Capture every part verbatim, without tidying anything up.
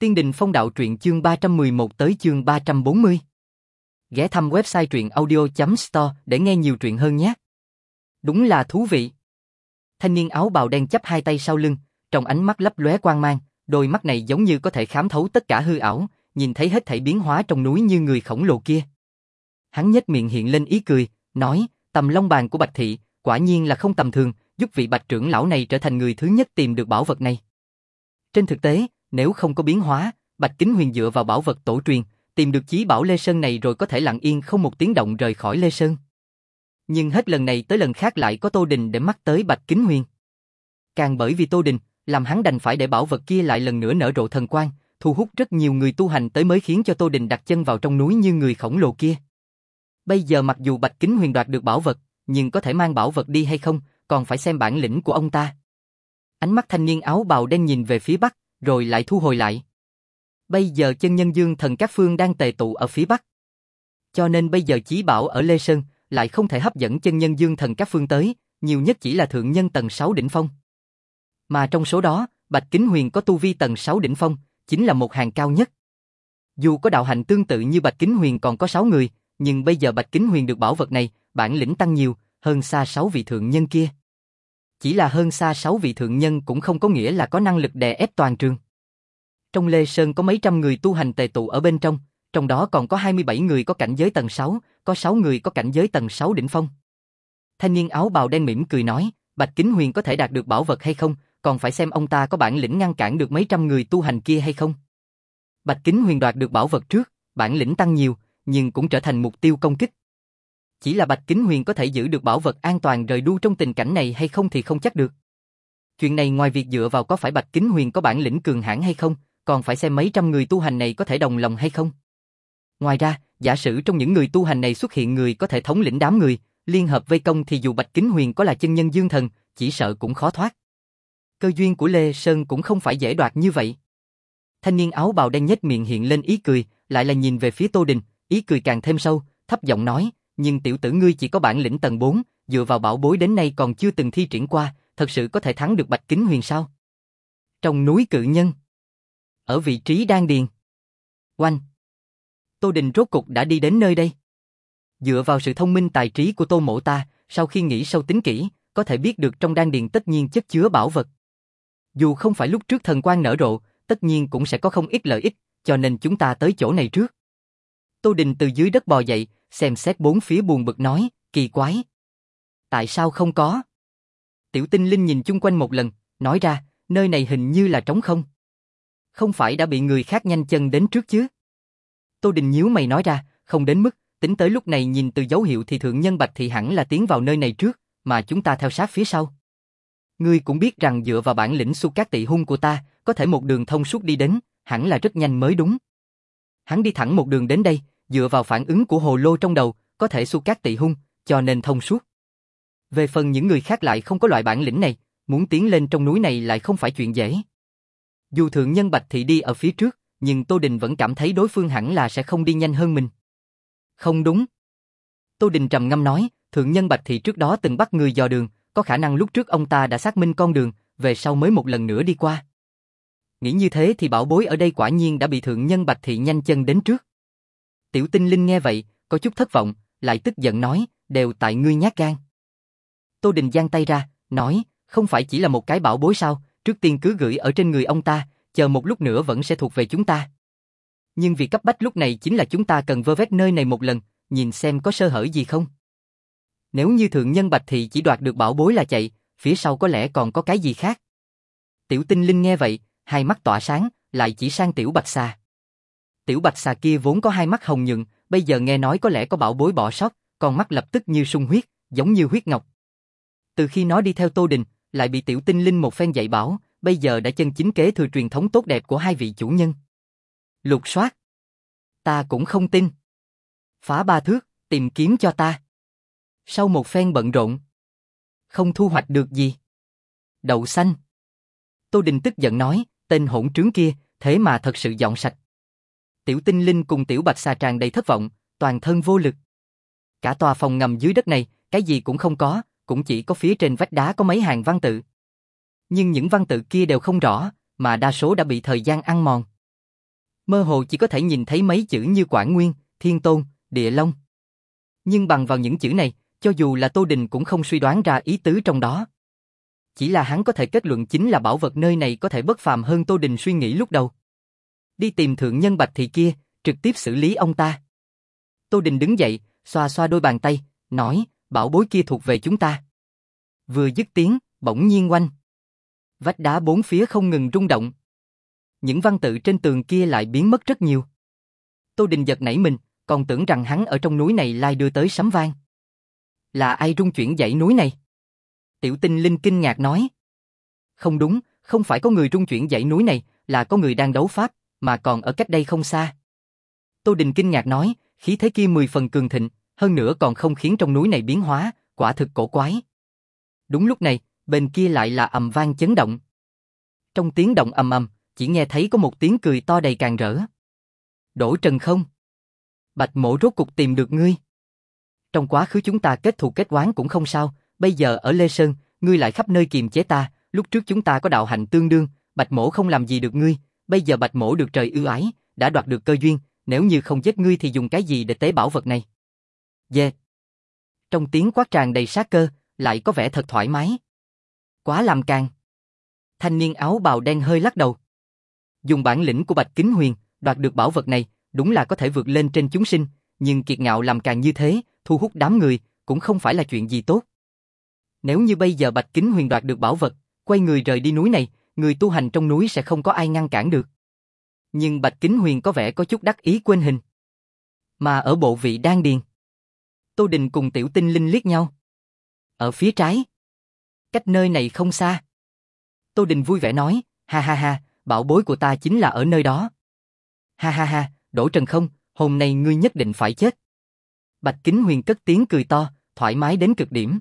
Tiên Đình Phong Đạo truyện chương ba trăm mười một tới chương ba trăm bốn mươi. Ghé thăm website truyện audio chấm store để nghe nhiều truyện hơn nhé. Đúng là thú vị. Thanh niên áo bào đen chắp hai tay sau lưng, trong ánh mắt lấp lóe quang mang, đôi mắt này giống như có thể khám thấu tất cả hư ảo, nhìn thấy hết thảy biến hóa trong núi như người khổng lồ kia. Hắn nhếch miệng hiện lên ý cười, nói, Tầm Long Bàng của Bạch Thị, quả nhiên là không tầm thường, giúp vị Bạch trưởng lão này trở thành người thứ nhất tìm được bảo vật này. Trên thực tế, nếu không có biến hóa, Bạch Kính Huyền dựa vào bảo vật tổ truyền, tìm được chí bảo Lê Sơn này rồi có thể lặng yên không một tiếng động rời khỏi Lê Sơn. Nhưng hết lần này tới lần khác lại có Tô Đình để mắt tới Bạch Kính Huyền. Càng bởi vì Tô Đình, làm hắn đành phải để bảo vật kia lại lần nữa nở rộ thần quang, thu hút rất nhiều người tu hành tới mới khiến cho Tô Đình đặt chân vào trong núi như người khổng lồ kia. Bây giờ mặc dù Bạch Kính Huyền đoạt được bảo vật, nhưng có thể mang bảo vật đi hay không, còn phải xem bản lĩnh của ông ta. Ánh mắt thanh niên áo bào đen nhìn về phía bắc, rồi lại thu hồi lại. Bây giờ chân nhân dương thần các phương đang tề tụ ở phía bắc. Cho nên bây giờ chí bảo ở Lê Sơn lại không thể hấp dẫn chân nhân dương thần các phương tới, nhiều nhất chỉ là thượng nhân tầng sáu đỉnh phong. Mà trong số đó, Bạch Kính Huyền có tu vi tầng sáu đỉnh phong, chính là một hàng cao nhất. Dù có đạo hạnh tương tự như Bạch Kính Huyền còn có sáu người, nhưng bây giờ Bạch Kính Huyền được bảo vật này, bản lĩnh tăng nhiều, hơn xa sáu vị thượng nhân kia. Chỉ là hơn xa sáu vị thượng nhân cũng không có nghĩa là có năng lực đè ép toàn trường. Trong Lê Sơn có mấy trăm người tu hành tề tụ ở bên trong, trong đó còn có hai mươi bảy người có cảnh giới tầng sáu, có sáu người có cảnh giới tầng sáu đỉnh phong. Thanh niên áo bào đen mỉm cười nói, Bạch Kính Huyền có thể đạt được bảo vật hay không, còn phải xem ông ta có bản lĩnh ngăn cản được mấy trăm người tu hành kia hay không. Bạch Kính Huyền đoạt được bảo vật trước, bản lĩnh tăng nhiều, nhưng cũng trở thành mục tiêu công kích. Chỉ là Bạch Kính Huyền có thể giữ được bảo vật an toàn rời đu trong tình cảnh này hay không thì không chắc được. Chuyện này ngoài việc dựa vào có phải Bạch Kính Huyền có bản lĩnh cường hãn hay không, còn phải xem mấy trăm người tu hành này có thể đồng lòng hay không. Ngoài ra, giả sử trong những người tu hành này xuất hiện người có thể thống lĩnh đám người, liên hợp vây công thì dù Bạch Kính Huyền có là chân nhân dương thần, chỉ sợ cũng khó thoát. Cơ duyên của Lê Sơn cũng không phải dễ đoạt như vậy. Thanh niên áo bào đen nhếch miệng hiện lên ý cười, lại là nhìn về phía Tô Đình, ý cười càng thêm sâu, thấp giọng nói, nhưng tiểu tử ngươi chỉ có bản lĩnh tầng bốn, dựa vào bảo bối đến nay còn chưa từng thi triển qua, thật sự có thể thắng được Bạch Kính Huyền sao? Trong núi Cự Nhân, ở vị trí đan điền. Oanh! Tô Đình rốt cục đã đi đến nơi đây. Dựa vào sự thông minh tài trí của Tô Mỗ ta, sau khi nghĩ sâu tính kỹ, có thể biết được trong đan điền tất nhiên chất chứa bảo vật. Dù không phải lúc trước thần quang nở rộ, tất nhiên cũng sẽ có không ít lợi ích, cho nên chúng ta tới chỗ này trước. Tô Đình từ dưới đất bò dậy, xem xét bốn phía buồn bực nói, kỳ quái. Tại sao không có? Tiểu Tinh Linh nhìn chung quanh một lần, nói ra, nơi này hình như là trống không. Không phải đã bị người khác nhanh chân đến trước chứ? Tô Đình nhíu mày nói ra, không đến mức, tính tới lúc này nhìn từ dấu hiệu thì thượng nhân Bạch Thị hẳn là tiến vào nơi này trước, mà chúng ta theo sát phía sau. Ngươi cũng biết rằng dựa vào bản lĩnh Xu Cát Tị Hung của ta, có thể một đường thông suốt đi đến, hẳn là rất nhanh mới đúng. Hắn đi thẳng một đường đến đây, dựa vào phản ứng của hồ lô trong đầu, có thể Xu Cát Tị Hung, cho nên thông suốt. Về phần những người khác lại không có loại bản lĩnh này, muốn tiến lên trong núi này lại không phải chuyện dễ. Dù thượng nhân Bạch Thị đi ở phía trước, nhưng Tô Đình vẫn cảm thấy đối phương hẳn là sẽ không đi nhanh hơn mình. Không đúng. Tô Đình trầm ngâm nói, thượng nhân Bạch Thị trước đó từng bắt người dò đường, có khả năng lúc trước ông ta đã xác minh con đường, về sau mới một lần nữa đi qua. Nghĩ như thế thì bảo bối ở đây quả nhiên đã bị thượng nhân Bạch Thị nhanh chân đến trước. Tiểu Tinh Linh nghe vậy, có chút thất vọng, lại tức giận nói, đều tại ngươi nhát gan. Tô Đình giang tay ra, nói, không phải chỉ là một cái bảo bối sao, trước tiên cứ gửi ở trên người ông ta, chờ một lúc nữa vẫn sẽ thuộc về chúng ta. Nhưng việc cấp bách lúc này chính là chúng ta cần vơ vét nơi này một lần, nhìn xem có sơ hở gì không. Nếu như thượng nhân Bạch Thị chỉ đoạt được bảo bối là chạy, phía sau có lẽ còn có cái gì khác. Tiểu Tinh Linh nghe vậy, hai mắt tỏa sáng, lại chỉ sang Tiểu Bạch Xà. Tiểu Bạch Xà kia vốn có hai mắt hồng nhuận, bây giờ nghe nói có lẽ có bảo bối bỏ sót, con mắt lập tức như sung huyết, giống như huyết ngọc. Từ khi nó đi theo Tô Đình, lại bị Tiểu Tinh Linh một phen dạy bảo, bây giờ đã chân chính kế thừa truyền thống tốt đẹp của hai vị chủ nhân. Lục soát. Ta cũng không tin. Phá ba thước, tìm kiếm cho ta. Sau một phen bận rộn, không thu hoạch được gì. Đậu xanh. Tô Đình tức giận nói, tên hỗn trướng kia, thế mà thật sự dọn sạch. Tiểu Tinh Linh cùng Tiểu Bạch Xà tràn đầy thất vọng, toàn thân vô lực. Cả tòa phòng ngầm dưới đất này, cái gì cũng không có, cũng chỉ có phía trên vách đá có mấy hàng văn tự. Nhưng những văn tự kia đều không rõ, mà đa số đã bị thời gian ăn mòn. Mơ hồ chỉ có thể nhìn thấy mấy chữ như Quảng Nguyên, Thiên Tôn, Địa Long. Nhưng bằng vào những chữ này, cho dù là Tô Đình cũng không suy đoán ra ý tứ trong đó. Chỉ là hắn có thể kết luận chính là bảo vật nơi này có thể bất phàm hơn Tô Đình suy nghĩ lúc đầu. Đi tìm thượng nhân Bạch Thị kia, trực tiếp xử lý ông ta. Tô Đình đứng dậy, xoa xoa đôi bàn tay, nói, bảo bối kia thuộc về chúng ta. Vừa dứt tiếng, bỗng nhiên oanh. Vách đá bốn phía không ngừng rung động. Những văn tự trên tường kia lại biến mất rất nhiều. Tô Đình giật nảy mình, còn tưởng rằng hắn ở trong núi này lai đưa tới sấm vang. Là ai rung chuyển dãy núi này? Tiểu Tinh Linh kinh ngạc nói. Không đúng, không phải có người rung chuyển dãy núi này, là có người đang đấu pháp, mà còn ở cách đây không xa. Tô Đình kinh ngạc nói, khí thế kia mười phần cường thịnh, hơn nữa còn không khiến trong núi này biến hóa, quả thực cổ quái. Đúng lúc này, bên kia lại là ầm vang chấn động. Trong tiếng động ầm ầm, chỉ nghe thấy có một tiếng cười to đầy càn rỡ. Đỗ Trần không? Bạch Mỗ rốt cục tìm được ngươi. Trong quá khứ chúng ta kết thù kết oán cũng không sao, bây giờ ở Lê Sơn, ngươi lại khắp nơi kiềm chế ta, lúc trước chúng ta có đạo hạnh tương đương, Bạch Mỗ không làm gì được ngươi, bây giờ Bạch Mỗ được trời ưu ái, đã đoạt được cơ duyên, nếu như không giết ngươi thì dùng cái gì để tế bảo vật này? Dê. Trong tiếng quát tràn đầy sát cơ, lại có vẻ thật thoải mái. Quá làm càng. Thanh niên áo bào đen hơi lắc đầu. Dùng bản lĩnh của Bạch Kính Huyền, đoạt được bảo vật này, đúng là có thể vượt lên trên chúng sinh, nhưng kiệt ngạo làm càng như thế, thu hút đám người, cũng không phải là chuyện gì tốt. Nếu như bây giờ Bạch Kính Huyền đoạt được bảo vật, quay người rời đi núi này, người tu hành trong núi sẽ không có ai ngăn cản được. Nhưng Bạch Kính Huyền có vẻ có chút đắc ý quên hình. Mà ở bộ vị đan điền, Tô Đình cùng Tiểu Tinh Linh liếc nhau. Ở phía trái, cách nơi này không xa. Tô Đình vui vẻ nói, ha ha ha, bảo bối của ta chính là ở nơi đó. Ha ha ha, Đỗ Trần không, hôm nay ngươi nhất định phải chết. Bạch Kính Huyền cất tiếng cười to, thoải mái đến cực điểm.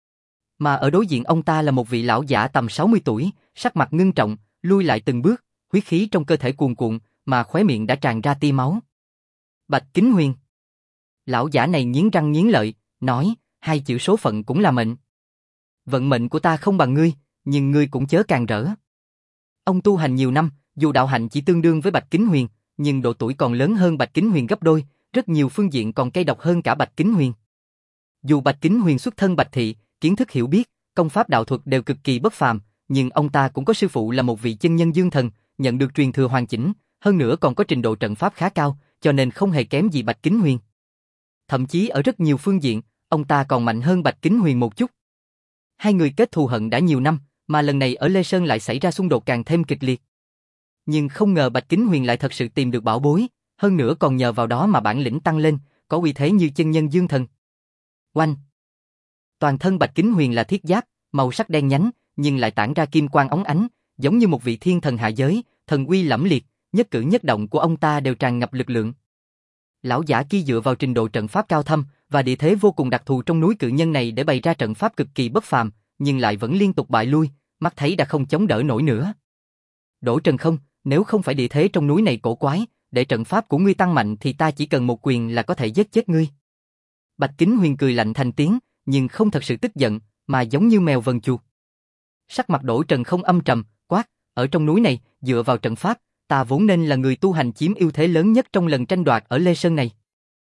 Mà ở đối diện ông ta là một vị lão giả tầm sáu mươi tuổi, sắc mặt ngưng trọng, lui lại từng bước, huyết khí trong cơ thể cuồn cuộn, mà khóe miệng đã tràn ra tia máu. Bạch Kính Huyền. Lão giả này nghiến răng nghiến lợi, nói, hai chữ số phận cũng là mệnh. Vận mệnh của ta không bằng ngươi, nhưng ngươi cũng chớ càng rỡ. Ông tu hành nhiều năm, dù đạo hạnh chỉ tương đương với Bạch Kính Huyền, nhưng độ tuổi còn lớn hơn Bạch Kính Huyền gấp đôi, rất nhiều phương diện còn cay độc hơn cả Bạch Kính Huyền. Dù Bạch Kính Huyền xuất thân Bạch Thị, kiến thức hiểu biết, công pháp đạo thuật đều cực kỳ bất phàm, nhưng ông ta cũng có sư phụ là một vị chân nhân dương thần, nhận được truyền thừa hoàn chỉnh, hơn nữa còn có trình độ trận pháp khá cao, cho nên không hề kém gì Bạch Kính Huyền. Thậm chí ở rất nhiều phương diện, ông ta còn mạnh hơn Bạch Kính Huyền một chút. Hai người kết thù hận đã nhiều năm, mà lần này ở Lê Sơn lại xảy ra xung đột càng thêm kịch liệt. Nhưng không ngờ Bạch Kính Huyền lại thật sự tìm được bảo bối, hơn nữa còn nhờ vào đó mà bản lĩnh tăng lên, có uy thế như chân nhân dương thần. Oanh! Toàn thân Bạch Kính Huyền là thiết giáp, màu sắc đen nhánh, nhưng lại tản ra kim quang óng ánh, giống như một vị thiên thần hạ giới, thần uy lẫm liệt, nhất cử nhất động của ông ta đều tràn ngập lực lượng. Lão giả kia dựa vào trình độ trận pháp cao thâm và địa thế vô cùng đặc thù trong núi cự nhân này để bày ra trận pháp cực kỳ bất phàm, nhưng lại vẫn liên tục bại lui, mắt thấy đã không chống đỡ nổi nữa. Đỗ Trần không, nếu không phải địa thế trong núi này cổ quái, để trận pháp của ngươi tăng mạnh thì ta chỉ cần một quyền là có thể giết chết ngươi. Bạch Kính Huyền cười lạnh thành tiếng, nhưng không thật sự tức giận, mà giống như mèo vần chuột. Sắc mặt Đỗ Trần không âm trầm, quát, ở trong núi này, dựa vào trận pháp, ta vốn nên là người tu hành chiếm ưu thế lớn nhất trong lần tranh đoạt ở Lê Sơn này.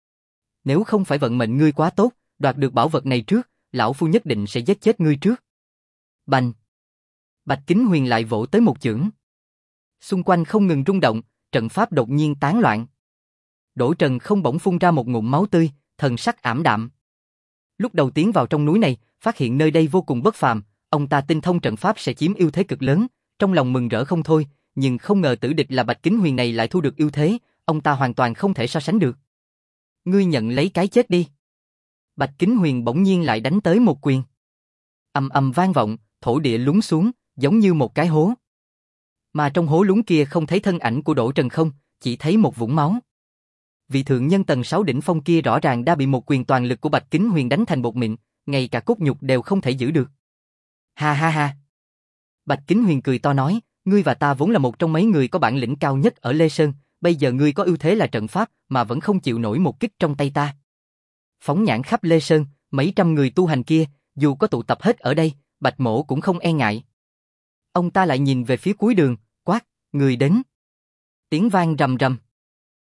Nếu không phải vận mệnh ngươi quá tốt, đoạt được bảo vật này trước, lão phu nhất định sẽ giết chết ngươi trước. Bành! Bạch Kính Huyền lại vỗ tới một chưởng. Xung quanh không ngừng rung động, trận pháp đột nhiên tán loạn. Đỗ Trần không bỗng phun ra một ngụm máu tươi, thần sắc ảm đạm. Lúc đầu tiến vào trong núi này, phát hiện nơi đây vô cùng bất phàm, ông ta tinh thông trận pháp sẽ chiếm ưu thế cực lớn, trong lòng mừng rỡ không thôi, nhưng không ngờ tử địch là Bạch Kính Huyền này lại thu được ưu thế, ông ta hoàn toàn không thể so sánh được. Ngươi nhận lấy cái chết đi. Bạch Kính Huyền bỗng nhiên lại đánh tới một quyền. Ầm ầm vang vọng, thổ địa lún xuống, giống như một cái hố. Mà trong hố lún kia không thấy thân ảnh của Đỗ Trần không, chỉ thấy một vũng máu. Vị thượng nhân tầng sáu đỉnh phong kia rõ ràng đã bị một quyền toàn lực của Bạch Kính Huyền đánh thành bột mịn, ngay cả cốt nhục đều không thể giữ được. Ha ha ha. Bạch Kính Huyền cười to nói, ngươi và ta vốn là một trong mấy người có bản lĩnh cao nhất ở Lê Sơn, bây giờ ngươi có ưu thế là trận pháp mà vẫn không chịu nổi một kích trong tay ta. Phóng nhãn khắp Lê Sơn, mấy trăm người tu hành kia, dù có tụ tập hết ở đây, Bạch Mỗ cũng không e ngại. Ông ta lại nhìn về phía cuối đường, quát, người đến. Tiếng vang rầm rầm.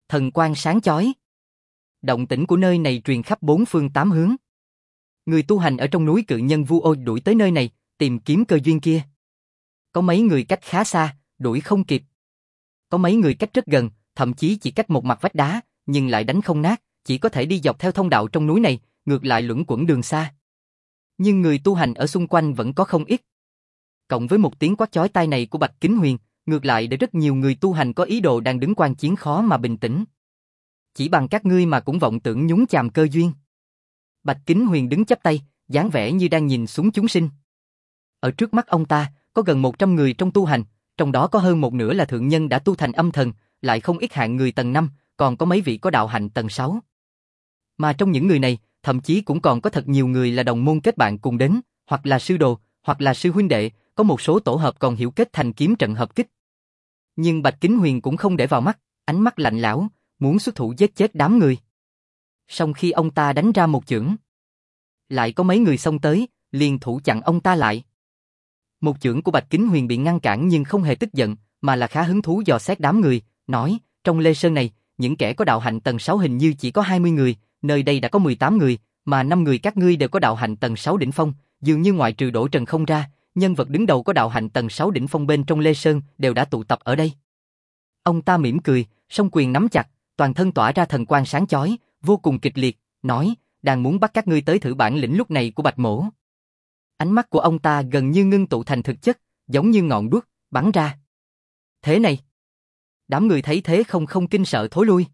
Thần quang sáng chói. Động tĩnh của nơi này truyền khắp bốn phương tám hướng. Người tu hành ở trong núi Cự Nhân Vu Ô đuổi tới nơi này, tìm kiếm cơ duyên kia. Có mấy người cách khá xa, đuổi không kịp. Có mấy người cách rất gần, thậm chí chỉ cách một mặt vách đá, nhưng lại đánh không nát, chỉ có thể đi dọc theo thông đạo trong núi này, ngược lại luẩn quẩn đường xa. Nhưng người tu hành ở xung quanh vẫn có không ít. Cộng với một tiếng quát chói tai này của Bạch Kính Huyền, ngược lại để rất nhiều người tu hành có ý đồ đang đứng quan chiến khó mà bình tĩnh. Chỉ bằng các ngươi mà cũng vọng tưởng nhúng chàm cơ duyên. Bạch Kính Huyền đứng chắp tay, dáng vẻ như đang nhìn xuống chúng sinh. Ở trước mắt ông ta, có gần một trăm người trong tu hành, trong đó có hơn một nửa là thượng nhân đã tu thành âm thần, lại không ít hạng người tầng năm, còn có mấy vị có đạo hạnh tầng sáu. Mà trong những người này, thậm chí cũng còn có thật nhiều người là đồng môn kết bạn cùng đến, hoặc là sư đồ, hoặc là sư huynh đệ, có một số tổ hợp còn hiểu kết thành kiếm trận hợp kích. Nhưng Bạch Kính Huyền cũng không để vào mắt, ánh mắt lạnh lẽo, muốn xuất thủ giết chết đám người. Song khi ông ta đánh ra một chưởng, lại có mấy người xông tới, liền thủ chặn ông ta lại. Một chưởng của Bạch Kính Huyền bị ngăn cản nhưng không hề tức giận, mà là khá hứng thú dò xét đám người, nói, trong Lê Sơn này, những kẻ có đạo hạnh tầng sáu hình như chỉ có hai mươi người, nơi đây đã có mười tám người, mà năm người các ngươi đều có đạo hạnh tầng sáu đỉnh phong, dường như ngoại trừ Đỗ Trần không ra, nhân vật đứng đầu có đạo hạnh tầng sáu đỉnh phong bên trong Lê Sơn đều đã tụ tập ở đây. Ông ta mỉm cười, song quyền nắm chặt, toàn thân tỏa ra thần quang sáng chói, vô cùng kịch liệt, nói, đang muốn bắt các ngươi tới thử bản lĩnh lúc này của Bạch Mỗ. Ánh mắt của ông ta gần như ngưng tụ thành thực chất, giống như ngọn đuốc, bắn ra. Thế này, đám người thấy thế không không kinh sợ thối lui.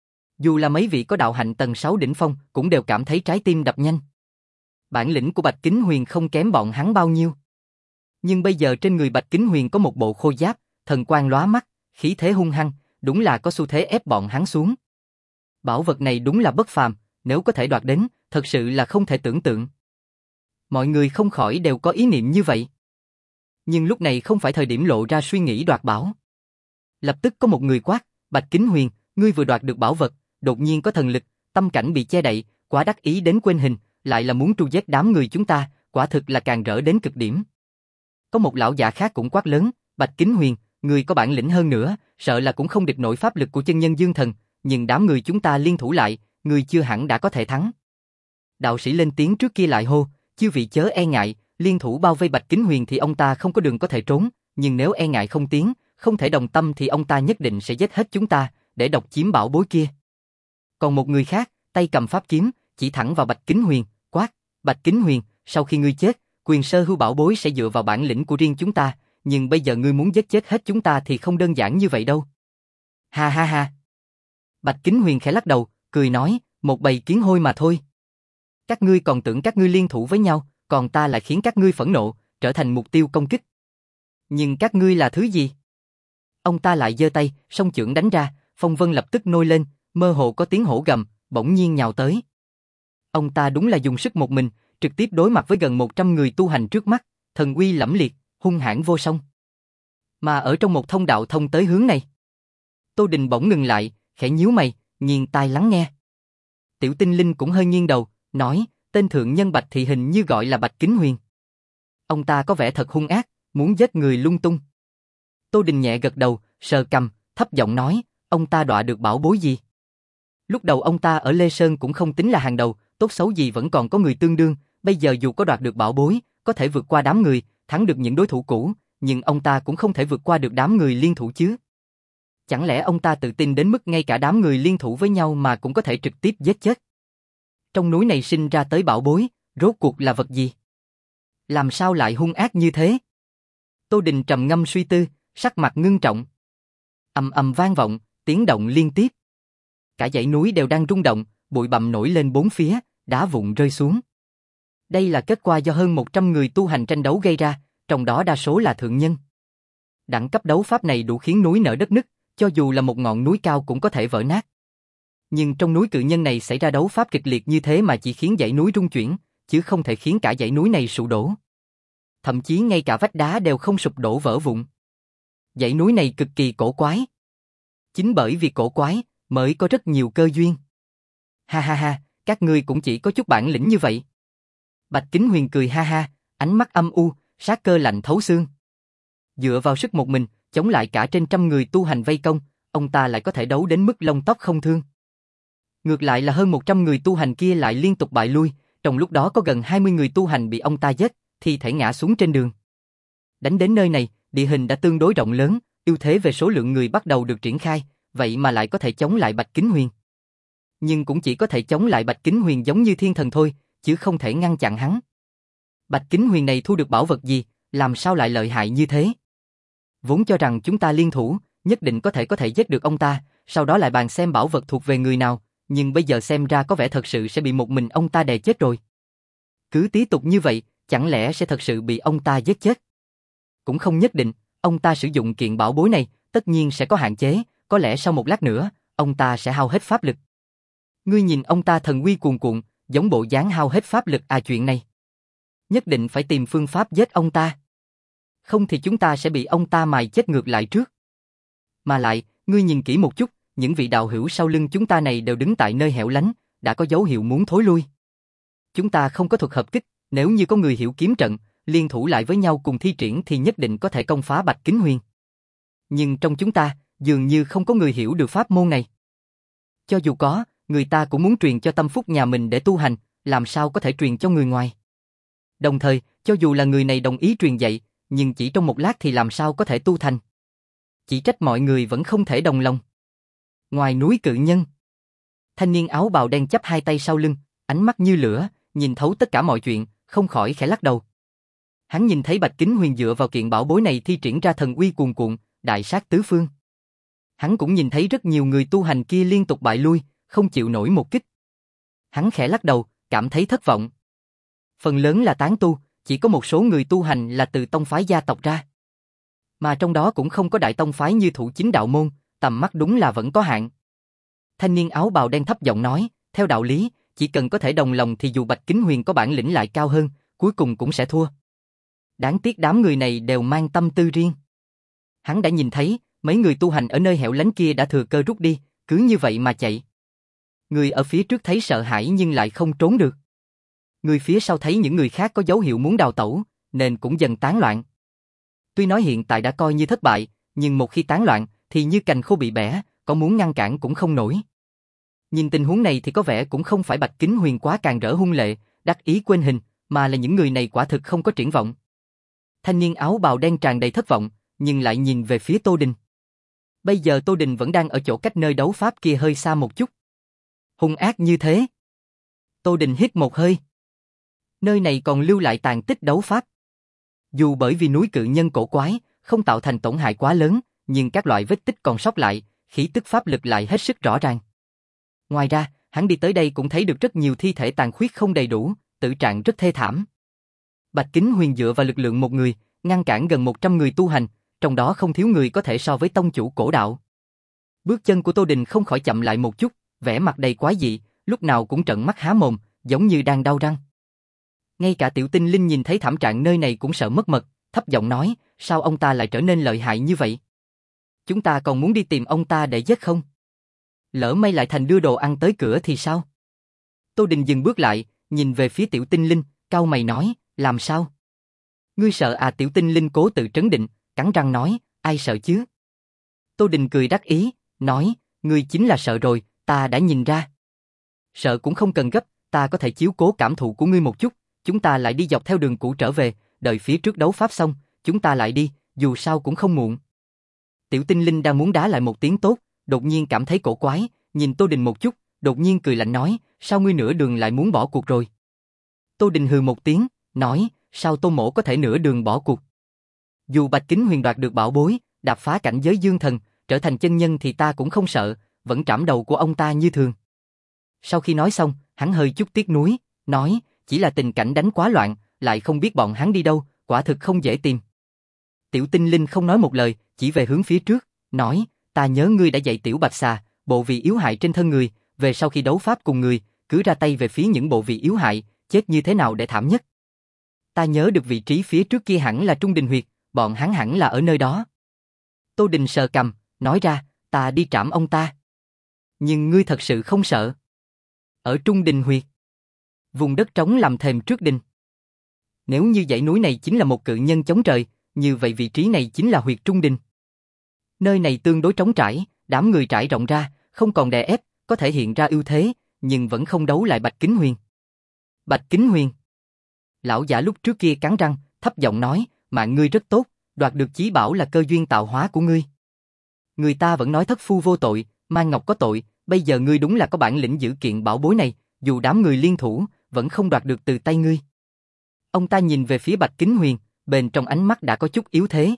Dù là mấy vị có đạo hạnh tầng sáu đỉnh phong, cũng đều cảm thấy trái tim đập nhanh. Bản lĩnh của Bạch Kính Huyền không kém bọn hắn bao nhiêu. Nhưng bây giờ trên người Bạch Kính Huyền có một bộ khôi giáp, thần quang lóa mắt, khí thế hung hăng, đúng là có xu thế ép bọn hắn xuống. Bảo vật này đúng là bất phàm, nếu có thể đoạt đến, thật sự là không thể tưởng tượng. Mọi người không khỏi đều có ý niệm như vậy. Nhưng lúc này không phải thời điểm lộ ra suy nghĩ đoạt bảo. Lập tức có một người quát, Bạch Kính Huyền, ngươi vừa đoạt được bảo vật, đột nhiên có thần lực, tâm cảnh bị che đậy, quá đắc ý đến quên hình, lại là muốn tru giết đám người chúng ta, quả thực là càng rỡ đến cực điểm. Có một lão già khác cũng quát lớn, Bạch Kính Huyền, ngươi có bản lĩnh hơn nữa, sợ là cũng không địch nổi pháp lực của chân nhân Dương Thần, nhưng đám người chúng ta liên thủ lại, ngươi chưa hẳn đã có thể thắng. Đạo sĩ lên tiếng trước kia lại hô, chư vị chớ e ngại, liên thủ bao vây Bạch Kính Huyền thì ông ta không có đường có thể trốn, nhưng nếu e ngại không tiến, không thể đồng tâm thì ông ta nhất định sẽ giết hết chúng ta, để độc chiếm bảo bối kia. Còn một người khác, tay cầm pháp kiếm, chỉ thẳng vào Bạch Kính Huyền, quát, Bạch Kính Huyền, sau khi ngươi chết, quyền sơ hữu bảo bối sẽ dựa vào bản lĩnh của riêng chúng ta, nhưng bây giờ ngươi muốn giết chết hết chúng ta thì không đơn giản như vậy đâu. Ha ha ha. Bạch Kính Huyền khẽ lắc đầu, cười nói, một bầy kiến hôi mà thôi. Các ngươi còn tưởng các ngươi liên thủ với nhau, còn ta lại khiến các ngươi phẫn nộ, trở thành mục tiêu công kích. Nhưng các ngươi là thứ gì? Ông ta lại giơ tay, song chưởng đánh ra, phong vân lập tức nôi lên, mơ hồ có tiếng hổ gầm, bỗng nhiên nhào tới. Ông ta đúng là dùng sức một mình, trực tiếp đối mặt với gần một trăm người tu hành trước mắt, thần uy lẫm liệt, hung hãn vô song. Mà ở trong một thông đạo thông tới hướng này, Tô Đình bỗng ngừng lại, khẽ nhíu mày, nghiêng tai lắng nghe. Tiểu Tinh Linh cũng hơi nghiêng đầu, nói, tên thượng nhân Bạch thì hình như gọi là Bạch Kính Huyền. Ông ta có vẻ thật hung ác, muốn giết người lung tung. Tô Đình nhẹ gật đầu, sờ cằm, thấp giọng nói, ông ta đọa được bảo bối gì? Lúc đầu ông ta ở Lê Sơn cũng không tính là hàng đầu, tốt xấu gì vẫn còn có người tương đương, bây giờ dù có đoạt được bảo bối, có thể vượt qua đám người, thắng được những đối thủ cũ, nhưng ông ta cũng không thể vượt qua được đám người liên thủ chứ. Chẳng lẽ ông ta tự tin đến mức ngay cả đám người liên thủ với nhau mà cũng có thể trực tiếp giết chết? Trong núi này sinh ra tới bảo bối, rốt cuộc là vật gì? Làm sao lại hung ác như thế? Tô Đình trầm ngâm suy tư, sắc mặt ngưng trọng. Ầm ầm vang vọng, tiếng động liên tiếp. Cả dãy núi đều đang rung động, bụi bặm nổi lên bốn phía, đá vụn rơi xuống. Đây là kết quả do hơn một trăm người tu hành tranh đấu gây ra, trong đó đa số là thượng nhân. Đẳng cấp đấu pháp này đủ khiến núi nở đất nứt, cho dù là một ngọn núi cao cũng có thể vỡ nát. Nhưng trong núi cự nhân này xảy ra đấu pháp kịch liệt như thế mà chỉ khiến dãy núi rung chuyển, chứ không thể khiến cả dãy núi này sụp đổ. Thậm chí ngay cả vách đá đều không sụp đổ vỡ vụn. Dãy núi này cực kỳ cổ quái. Chính bởi vì cổ quái, mới có rất nhiều cơ duyên. Ha ha ha, các ngươi cũng chỉ có chút bản lĩnh như vậy. Bạch Kính Huyền cười ha ha, ánh mắt âm u, sát cơ lạnh thấu xương. Dựa vào sức một mình, chống lại cả trên trăm người tu hành vây công, ông ta lại có thể đấu đến mức lông tóc không thương. Ngược lại là hơn một trăm người tu hành kia lại liên tục bại lui, trong lúc đó có gần hai mươi người tu hành bị ông ta giết, thi thể ngã xuống trên đường. Đánh đến nơi này, địa hình đã tương đối rộng lớn, ưu thế về số lượng người bắt đầu được triển khai, vậy mà lại có thể chống lại Bạch Kính Huyền. Nhưng cũng chỉ có thể chống lại Bạch Kính Huyền giống như thiên thần thôi, chứ không thể ngăn chặn hắn. Bạch Kính Huyền này thu được bảo vật gì, làm sao lại lợi hại như thế? Vốn cho rằng chúng ta liên thủ, nhất định có thể có thể giết được ông ta, sau đó lại bàn xem bảo vật thuộc về người nào, nhưng bây giờ xem ra có vẻ thật sự sẽ bị một mình ông ta đè chết rồi. Cứ tiếp tục như vậy, chẳng lẽ sẽ thật sự bị ông ta giết chết? Cũng không nhất định, ông ta sử dụng kiện bảo bối này, tất nhiên sẽ có hạn chế, có lẽ sau một lát nữa, ông ta sẽ hao hết pháp lực. Ngươi nhìn ông ta thần uy cuồn cuộn, giống bộ dáng hao hết pháp lực à, chuyện này. Nhất định phải tìm phương pháp giết ông ta. Không thì chúng ta sẽ bị ông ta mài chết ngược lại trước. Mà lại, ngươi nhìn kỹ một chút, những vị đạo hữu sau lưng chúng ta này đều đứng tại nơi hẻo lánh, đã có dấu hiệu muốn thối lui. Chúng ta không có thuật hợp kích, nếu như có người hiểu kiếm trận, liên thủ lại với nhau cùng thi triển thì nhất định có thể công phá Bạch Kính Huyền. Nhưng trong chúng ta, dường như không có người hiểu được pháp môn này. Cho dù có, người ta cũng muốn truyền cho tâm phúc nhà mình để tu hành, làm sao có thể truyền cho người ngoài. Đồng thời, cho dù là người này đồng ý truyền dạy, nhưng chỉ trong một lát thì làm sao có thể tu thành. Chỉ trách mọi người vẫn không thể đồng lòng. Ngoài núi cự nhân, thanh niên áo bào đen chắp hai tay sau lưng, ánh mắt như lửa, nhìn thấu tất cả mọi chuyện, không khỏi khẽ lắc đầu. Hắn nhìn thấy Bạch Kính Huyền dựa vào kiện bảo bối này thi triển ra thần uy cuồn cuộn, đại sát tứ phương. Hắn cũng nhìn thấy rất nhiều người tu hành kia liên tục bại lui, không chịu nổi một kích. Hắn khẽ lắc đầu, cảm thấy thất vọng. Phần lớn là tán tu, chỉ có một số người tu hành là từ tông phái gia tộc ra. Mà trong đó cũng không có đại tông phái như Thủ Chính Đạo Môn, tầm mắt đúng là vẫn có hạn. Thanh niên áo bào đen thấp giọng nói, theo đạo lý, chỉ cần có thể đồng lòng thì dù Bạch Kính Huyền có bản lĩnh lại cao hơn, cuối cùng cũng sẽ thua. Đáng tiếc đám người này đều mang tâm tư riêng. Hắn đã nhìn thấy, mấy người tu hành ở nơi hẻo lánh kia đã thừa cơ rút đi, cứ như vậy mà chạy. Người ở phía trước thấy sợ hãi nhưng lại không trốn được. Người phía sau thấy những người khác có dấu hiệu muốn đào tẩu, nên cũng dần tán loạn. Tuy nói hiện tại đã coi như thất bại, nhưng một khi tán loạn thì như cành khô bị bẻ, có muốn ngăn cản cũng không nổi. Nhìn tình huống này thì có vẻ cũng không phải Bạch Kính Huyền quá càn rỡ hung lệ, đắc ý quên hình, mà là những người này quả thực không có triển vọng. Thanh niên áo bào đen tràn đầy thất vọng, nhưng lại nhìn về phía Tô Đình. Bây giờ Tô Đình vẫn đang ở chỗ cách nơi đấu pháp kia hơi xa một chút. Hung ác như thế. Tô Đình hít một hơi. Nơi này còn lưu lại tàn tích đấu pháp. Dù bởi vì núi cự nhân cổ quái, không tạo thành tổn hại quá lớn, nhưng các loại vết tích còn sót lại, khí tức pháp lực lại hết sức rõ ràng. Ngoài ra, hắn đi tới đây cũng thấy được rất nhiều thi thể tàn khuyết không đầy đủ, tử trạng rất thê thảm. Bạch Kính Huyền dựa vào lực lượng một người, ngăn cản gần một trăm người tu hành, trong đó không thiếu người có thể so với tông chủ cổ đạo. Bước chân của Tô Đình không khỏi chậm lại một chút, vẻ mặt đầy quái dị, lúc nào cũng trợn mắt há mồm, giống như đang đau răng. Ngay cả Tiểu Tinh Linh nhìn thấy thảm trạng nơi này cũng sợ mất mật, thấp giọng nói, sao ông ta lại trở nên lợi hại như vậy? Chúng ta còn muốn đi tìm ông ta để giết không? Lỡ may lại thành đưa đồ ăn tới cửa thì sao? Tô Đình dừng bước lại, nhìn về phía Tiểu Tinh Linh, cau mày nói, làm sao? Ngươi sợ à? Tiểu Tinh Linh cố tự trấn định, cắn răng nói, ai sợ chứ? Tô Đình cười đắc ý, nói, ngươi chính là sợ rồi, ta đã nhìn ra. Sợ cũng không cần gấp, ta có thể chiếu cố cảm thụ của ngươi một chút, chúng ta lại đi dọc theo đường cũ trở về, đợi phía trước đấu pháp xong, chúng ta lại đi, dù sao cũng không muộn. Tiểu Tinh Linh đang muốn đá lại một tiếng tốt, đột nhiên cảm thấy cổ quái, nhìn Tô Đình một chút, đột nhiên cười lạnh nói, sao ngươi nửa đường lại muốn bỏ cuộc rồi? Tô Đình hừ một tiếng, nói, sao Tô mỗ có thể nửa đường bỏ cuộc? Dù Bạch Kính Huyền đoạt được bảo bối, đạp phá cảnh giới dương thần, trở thành chân nhân thì ta cũng không sợ, vẫn trảm đầu của ông ta như thường. Sau khi nói xong, hắn hơi chút tiếc nuối, nói, chỉ là tình cảnh đánh quá loạn, lại không biết bọn hắn đi đâu, quả thực không dễ tìm. Tiểu Tinh Linh không nói một lời, chỉ về hướng phía trước, nói, ta nhớ ngươi đã dạy Tiểu Bạch Xà, bộ vị yếu hại trên thân người, về sau khi đấu pháp cùng người, cứ ra tay về phía những bộ vị yếu hại, chết như thế nào để thảm nhất. Ta nhớ được vị trí phía trước kia hẳn là Trung Đình Huyệt, bọn hắn hẳn là ở nơi đó. Tô Đình sờ cằm, nói ra, ta đi trảm ông ta. Nhưng ngươi thật sự không sợ? Ở Trung Đình Huyệt, vùng đất trống làm thềm trước đình. Nếu như dãy núi này chính là một cự nhân chống trời, như vậy vị trí này chính là huyệt Trung Đình. Nơi này tương đối trống trải, Đám người trải rộng ra, không còn đè ép, có thể hiện ra ưu thế, nhưng vẫn không đấu lại Bạch Kính Huyền. Bạch Kính Huyền. Lão giả lúc trước kia cắn răng, thấp giọng nói, mạng ngươi rất tốt, đoạt được chí bảo là cơ duyên tạo hóa của ngươi. Người ta vẫn nói thất phu vô tội, Mang Ngọc có tội, bây giờ ngươi đúng là có bản lĩnh giữ kiện bảo bối này, dù đám người liên thủ, vẫn không đoạt được từ tay ngươi. Ông ta nhìn về phía Bạch Kính Huyền, bên trong ánh mắt đã có chút yếu thế.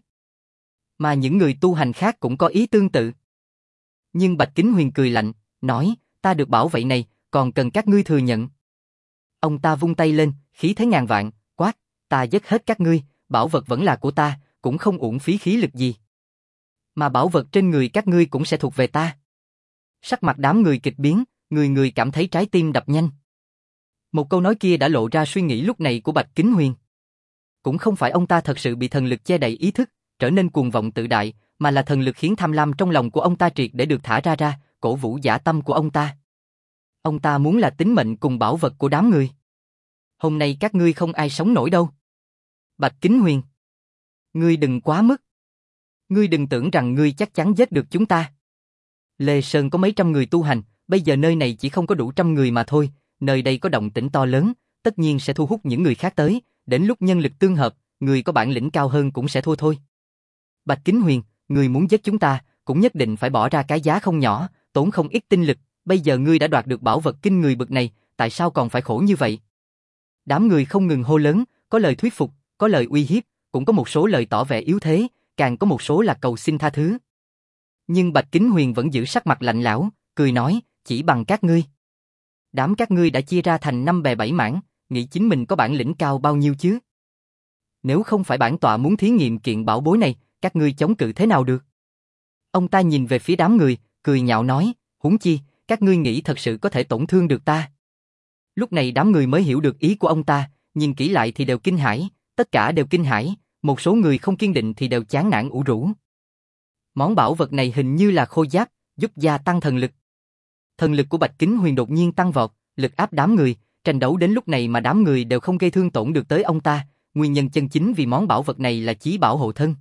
Mà những người tu hành khác cũng có ý tương tự. Nhưng Bạch Kính Huyền cười lạnh, nói, ta được bảo vậy này, còn cần các ngươi thừa nhận. Ông ta vung tay lên, khí thế ngàn vạn, quát, ta giết hết các ngươi, bảo vật vẫn là của ta, cũng không uổng phí khí lực gì. Mà bảo vật trên người các ngươi cũng sẽ thuộc về ta. Sắc mặt đám người kịch biến, người người cảm thấy trái tim đập nhanh. Một câu nói kia đã lộ ra suy nghĩ lúc này của Bạch Kính Huyền. Cũng không phải ông ta thật sự bị thần lực che đậy ý thức, trở nên cuồng vọng tự đại, mà là thần lực khiến tham lam trong lòng của ông ta triệt để được thả ra ra, cổ vũ dã tâm của ông ta. Ông ta muốn là tính mệnh cùng bảo vật của đám người. Hôm nay các ngươi không ai sống nổi đâu. Bạch Kính Huyền. Ngươi đừng quá mức. Ngươi đừng tưởng rằng ngươi chắc chắn giết được chúng ta. Lê Sơn có mấy trăm người tu hành, bây giờ nơi này chỉ không có đủ trăm người mà thôi, nơi đây có động tĩnh to lớn, tất nhiên sẽ thu hút những người khác tới, đến lúc nhân lực tương hợp, người có bản lĩnh cao hơn cũng sẽ thua thôi. Bạch Kính Huyền, ngươi muốn giết chúng ta, cũng nhất định phải bỏ ra cái giá không nhỏ, tốn không ít tinh lực, bây giờ ngươi đã đoạt được bảo vật kinh người bực này, tại sao còn phải khổ như vậy? Đám người không ngừng hô lớn, có lời thuyết phục, có lời uy hiếp, cũng có một số lời tỏ vẻ yếu thế, càng có một số là cầu xin tha thứ. Nhưng Bạch Kính Huyền vẫn giữ sắc mặt lạnh lẽo, cười nói, chỉ bằng các ngươi. Đám các ngươi đã chia ra thành năm bè bảy mảng, nghĩ chính mình có bản lĩnh cao bao nhiêu chứ? Nếu không phải bản tọa muốn thí nghiệm kiện bảo bối này, các ngươi chống cự thế nào được? Ông ta nhìn về phía đám người, cười nhạo nói, huống chi, các ngươi nghĩ thật sự có thể tổn thương được ta? Lúc này đám người mới hiểu được ý của ông ta, nhìn kỹ lại thì đều kinh hãi, tất cả đều kinh hãi, một số người không kiên định thì đều chán nản ủ rũ. Món bảo vật này hình như là khôi giáp, giúp gia tăng thần lực. Thần lực của Bạch Kính Huyền đột nhiên tăng vọt, lực áp đám người, tranh đấu đến lúc này mà đám người đều không gây thương tổn được tới ông ta, nguyên nhân chân chính vì món bảo vật này là chí bảo hộ thân.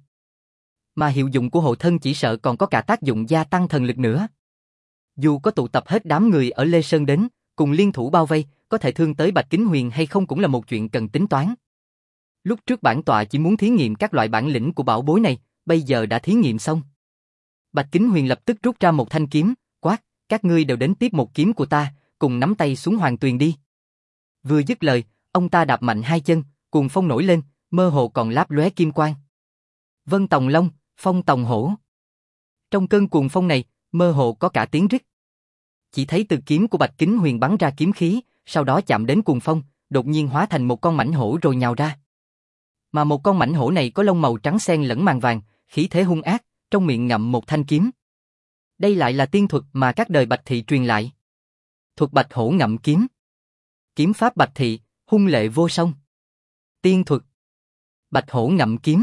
Mà hiệu dụng của hộ thân chỉ sợ còn có cả tác dụng gia tăng thần lực nữa. Dù có tụ tập hết đám người ở Lê Sơn đến, cùng liên thủ bao vây, có thể thương tới Bạch Kính Huyền hay không cũng là một chuyện cần tính toán. Lúc trước bản tọa chỉ muốn thí nghiệm các loại bản lĩnh của bảo bối này, bây giờ đã thí nghiệm xong. Bạch Kính Huyền lập tức rút ra một thanh kiếm, quát, các ngươi đều đến tiếp một kiếm của ta, cùng nắm tay xuống hoàng tuyền đi. Vừa dứt lời, ông ta đạp mạnh hai chân, cuồng phong nổi lên, mơ hồ còn láp lóe kim quang. Vân Tòng Long, Phong Tòng Hổ. Trong cơn cuồng phong này, mơ hồ có cả tiếng rít. Chỉ thấy từ kiếm của Bạch Kính Huyền bắn ra kiếm khí, sau đó chạm đến cuồng phong, đột nhiên hóa thành một con mãnh hổ rồi nhào ra. Mà một con mãnh hổ này có lông màu trắng xen lẫn màng vàng, khí thế hung ác, trong miệng ngậm một thanh kiếm. Đây lại là tiên thuật mà các đời Bạch Thị truyền lại. Thuật Bạch Hổ ngậm kiếm. Kiếm pháp Bạch Thị, hung lệ vô song. Tiên thuật Bạch Hổ ngậm kiếm.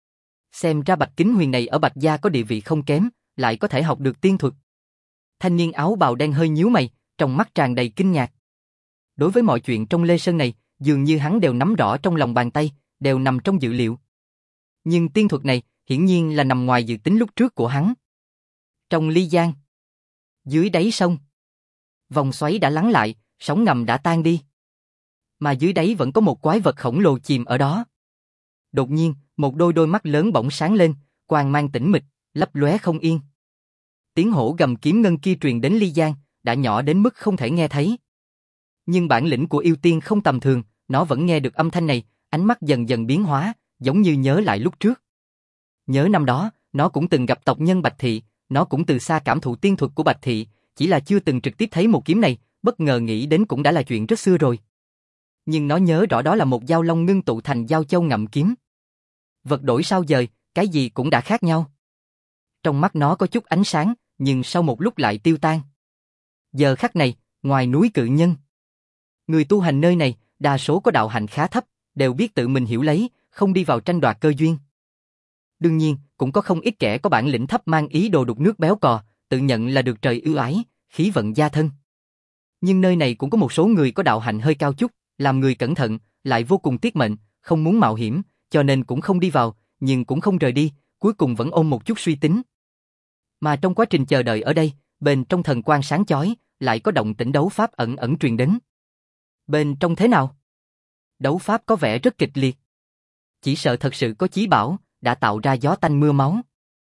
Xem ra Bạch Kính Huyền này ở Bạch gia có địa vị không kém, lại có thể học được tiên thuật. Thanh niên áo bào đen hơi nhíu mày, trong mắt tràn đầy kinh ngạc. Đối với mọi chuyện trong Lê Sơn này, dường như hắn đều nắm rõ trong lòng bàn tay, đều nằm trong dự liệu. Nhưng tiên thuật này, hiển nhiên là nằm ngoài dự tính lúc trước của hắn. Trong ly giang, dưới đáy sông, vòng xoáy đã lắng lại, sóng ngầm đã tan đi. Mà dưới đáy vẫn có một quái vật khổng lồ chìm ở đó. Đột nhiên, một đôi đôi mắt lớn bỗng sáng lên, quang mang tĩnh mịch, lấp lóe không yên. Tiếng hổ gầm kiếm ngân kia truyền đến ly giang, đã nhỏ đến mức không thể nghe thấy. Nhưng bản lĩnh của yêu tiên không tầm thường, nó vẫn nghe được âm thanh này, ánh mắt dần dần biến hóa, giống như nhớ lại lúc trước. Nhớ năm đó, nó cũng từng gặp tộc nhân Bạch Thị, nó cũng từ xa cảm thụ tiên thuật của Bạch Thị, chỉ là chưa từng trực tiếp thấy một kiếm này, bất ngờ nghĩ đến cũng đã là chuyện rất xưa rồi. Nhưng nó nhớ rõ đó là một dao long ngưng tụ thành dao châu ngậm kiếm. Vật đổi sao dời, cái gì cũng đã khác nhau. Trong mắt nó có chút ánh sáng, nhưng sau một lúc lại tiêu tan. Giờ khắc này, ngoài núi Cự Nhân, người tu hành nơi này, đa số có đạo hạnh khá thấp, đều biết tự mình hiểu lấy, không đi vào tranh đoạt cơ duyên. Đương nhiên, cũng có không ít kẻ có bản lĩnh thấp mang ý đồ đục nước béo cò, tự nhận là được trời ưu ái, khí vận gia thân. Nhưng nơi này cũng có một số người có đạo hạnh hơi cao chút, làm người cẩn thận, lại vô cùng tiếc mệnh, không muốn mạo hiểm, cho nên cũng không đi vào, nhưng cũng không rời đi, cuối cùng vẫn ôm một chút suy tính. Mà trong quá trình chờ đợi ở đây, bên trong thần quang sáng chói, lại có động tĩnh đấu pháp ẩn ẩn truyền đến. Bên trong thế nào? Đấu pháp có vẻ rất kịch liệt. Chỉ sợ thật sự có chí bảo, đã tạo ra gió tanh mưa máu.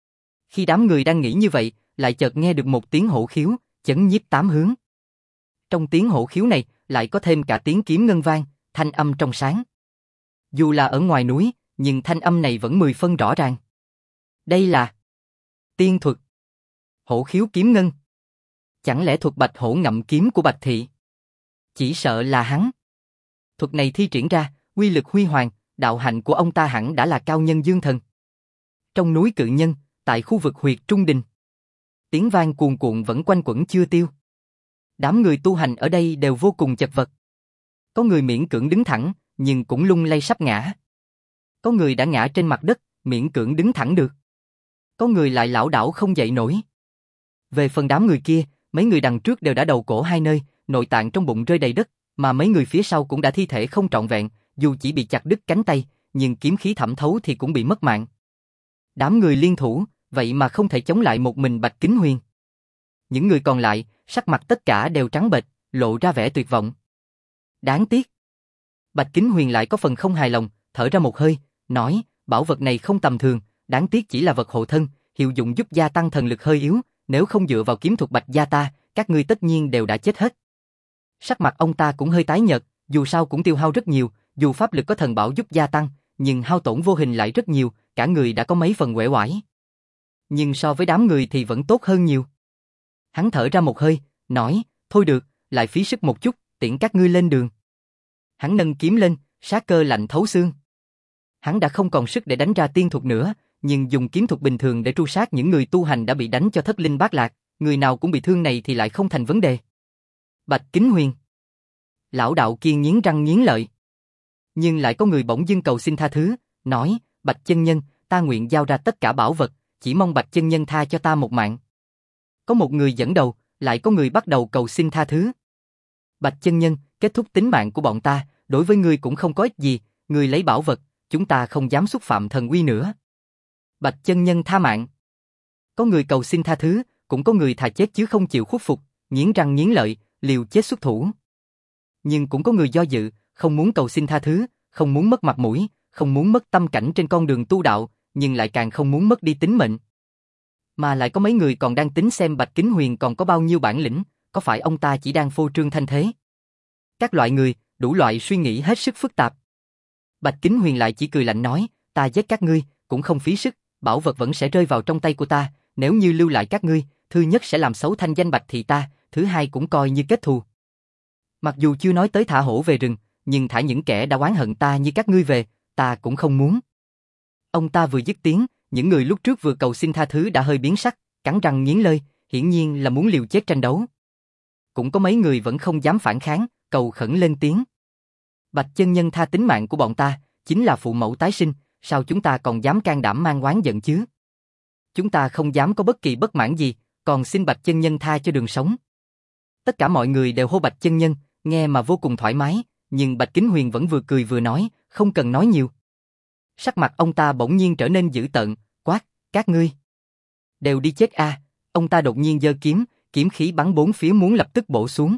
Khi đám người đang nghĩ như vậy, lại chợt nghe được một tiếng hổ khiếu, chấn nhiếp tám hướng. Trong tiếng hổ khiếu này, lại có thêm cả tiếng kiếm ngân vang, thanh âm trong sáng. Dù là ở ngoài núi, nhưng thanh âm này vẫn mười phân rõ ràng. Đây là tiên thuật. Hổ khiếu kiếm ngân. Chẳng lẽ thuật bạch hổ ngậm kiếm của Bạch Thị? Chỉ sợ là hắn. Thuật này thi triển ra, uy lực huy hoàng, đạo hạnh của ông ta hẳn đã là cao nhân dương thần. Trong núi Cự Nhân, tại khu vực huyệt Trung Đình, tiếng vang cuồn cuộn vẫn quanh quẩn chưa tiêu. Đám người tu hành ở đây đều vô cùng chật vật. Có người miễn cưỡng đứng thẳng, nhưng cũng lung lay sắp ngã. Có người đã ngã trên mặt đất, miễn cưỡng đứng thẳng được. Có người lại lảo đảo không dậy nổi. Về phần đám người kia, mấy người đằng trước đều đã đầu cổ hai nơi, nội tạng trong bụng rơi đầy đất, mà mấy người phía sau cũng đã thi thể không trọn vẹn, dù chỉ bị chặt đứt cánh tay, nhưng kiếm khí thẩm thấu thì cũng bị mất mạng. Đám người liên thủ, vậy mà không thể chống lại một mình Bạch Kính Huyền. Những người còn lại, sắc mặt tất cả đều trắng bệch, lộ ra vẻ tuyệt vọng. Đáng tiếc. Bạch Kính Huyền lại có phần không hài lòng, thở ra một hơi, nói, bảo vật này không tầm thường, đáng tiếc chỉ là vật hộ thân, hiệu dụng giúp gia tăng thần lực hơi yếu, nếu không dựa vào kiếm thuật Bạch gia ta, các ngươi tất nhiên đều đã chết hết. Sắc mặt ông ta cũng hơi tái nhợt, dù sao cũng tiêu hao rất nhiều, dù pháp lực có thần bảo giúp gia tăng, nhưng hao tổn vô hình lại rất nhiều, cả người đã có mấy phần uể oải. Nhưng so với đám người thì vẫn tốt hơn nhiều. Hắn thở ra một hơi, nói, thôi được, lại phí sức một chút, tiễn các ngươi lên đường. Hắn nâng kiếm lên, sát cơ lạnh thấu xương. Hắn đã không còn sức để đánh ra tiên thuật nữa, nhưng dùng kiếm thuật bình thường để tru sát những người tu hành đã bị đánh cho thất linh bát lạc, người nào cũng bị thương này thì lại không thành vấn đề. Bạch Kính Huyền. Lão đạo kia nghiến răng nghiến lợi. Nhưng lại có người bỗng dưng cầu xin tha thứ, nói, Bạch chân nhân, ta nguyện giao ra tất cả bảo vật, chỉ mong Bạch chân nhân tha cho ta một mạng. Có một người dẫn đầu, lại có người bắt đầu cầu xin tha thứ. Bạch chân nhân, kết thúc tính mạng của bọn ta, đối với ngươi cũng không có ích gì, ngươi lấy bảo vật, chúng ta không dám xúc phạm thần uy nữa. Bạch chân nhân tha mạng. Có người cầu xin tha thứ, cũng có người thà chết chứ không chịu khuất phục, nghiến răng nghiến lợi, liều chết xuất thủ. Nhưng cũng có người do dự, không muốn cầu xin tha thứ, không muốn mất mặt mũi, không muốn mất tâm cảnh trên con đường tu đạo, nhưng lại càng không muốn mất đi tính mệnh. Mà lại có mấy người còn đang tính xem Bạch Kính Huyền còn có bao nhiêu bản lĩnh, có phải ông ta chỉ đang phô trương thanh thế. Các loại người, đủ loại suy nghĩ hết sức phức tạp. Bạch Kính Huyền lại chỉ cười lạnh nói, ta giết các ngươi, cũng không phí sức, bảo vật vẫn sẽ rơi vào trong tay của ta, nếu như lưu lại các ngươi, thứ nhất sẽ làm xấu thanh danh Bạch thị ta, thứ hai cũng coi như kết thù. Mặc dù chưa nói tới thả hổ về rừng, nhưng thả những kẻ đã oán hận ta như các ngươi về, ta cũng không muốn. Ông ta vừa dứt tiếng, những người lúc trước vừa cầu xin tha thứ đã hơi biến sắc, cắn răng nghiến lợi, hiển nhiên là muốn liều chết tranh đấu. Cũng có mấy người vẫn không dám phản kháng, cầu khẩn lên tiếng. Bạch chân nhân tha tính mạng của bọn ta, chính là phụ mẫu tái sinh, sao chúng ta còn dám can đảm mang oán giận chứ? Chúng ta không dám có bất kỳ bất mãn gì, còn xin Bạch chân nhân tha cho đường sống. Tất cả mọi người đều hô Bạch chân nhân, nghe mà vô cùng thoải mái, nhưng Bạch Kính Huyền vẫn vừa cười vừa nói, không cần nói nhiều. Sắc mặt ông ta bỗng nhiên trở nên dữ tợn, quát, các ngươi đều đi chết a! À. Ông ta đột nhiên giơ kiếm, kiếm khí bắn bốn phía muốn lập tức bổ xuống.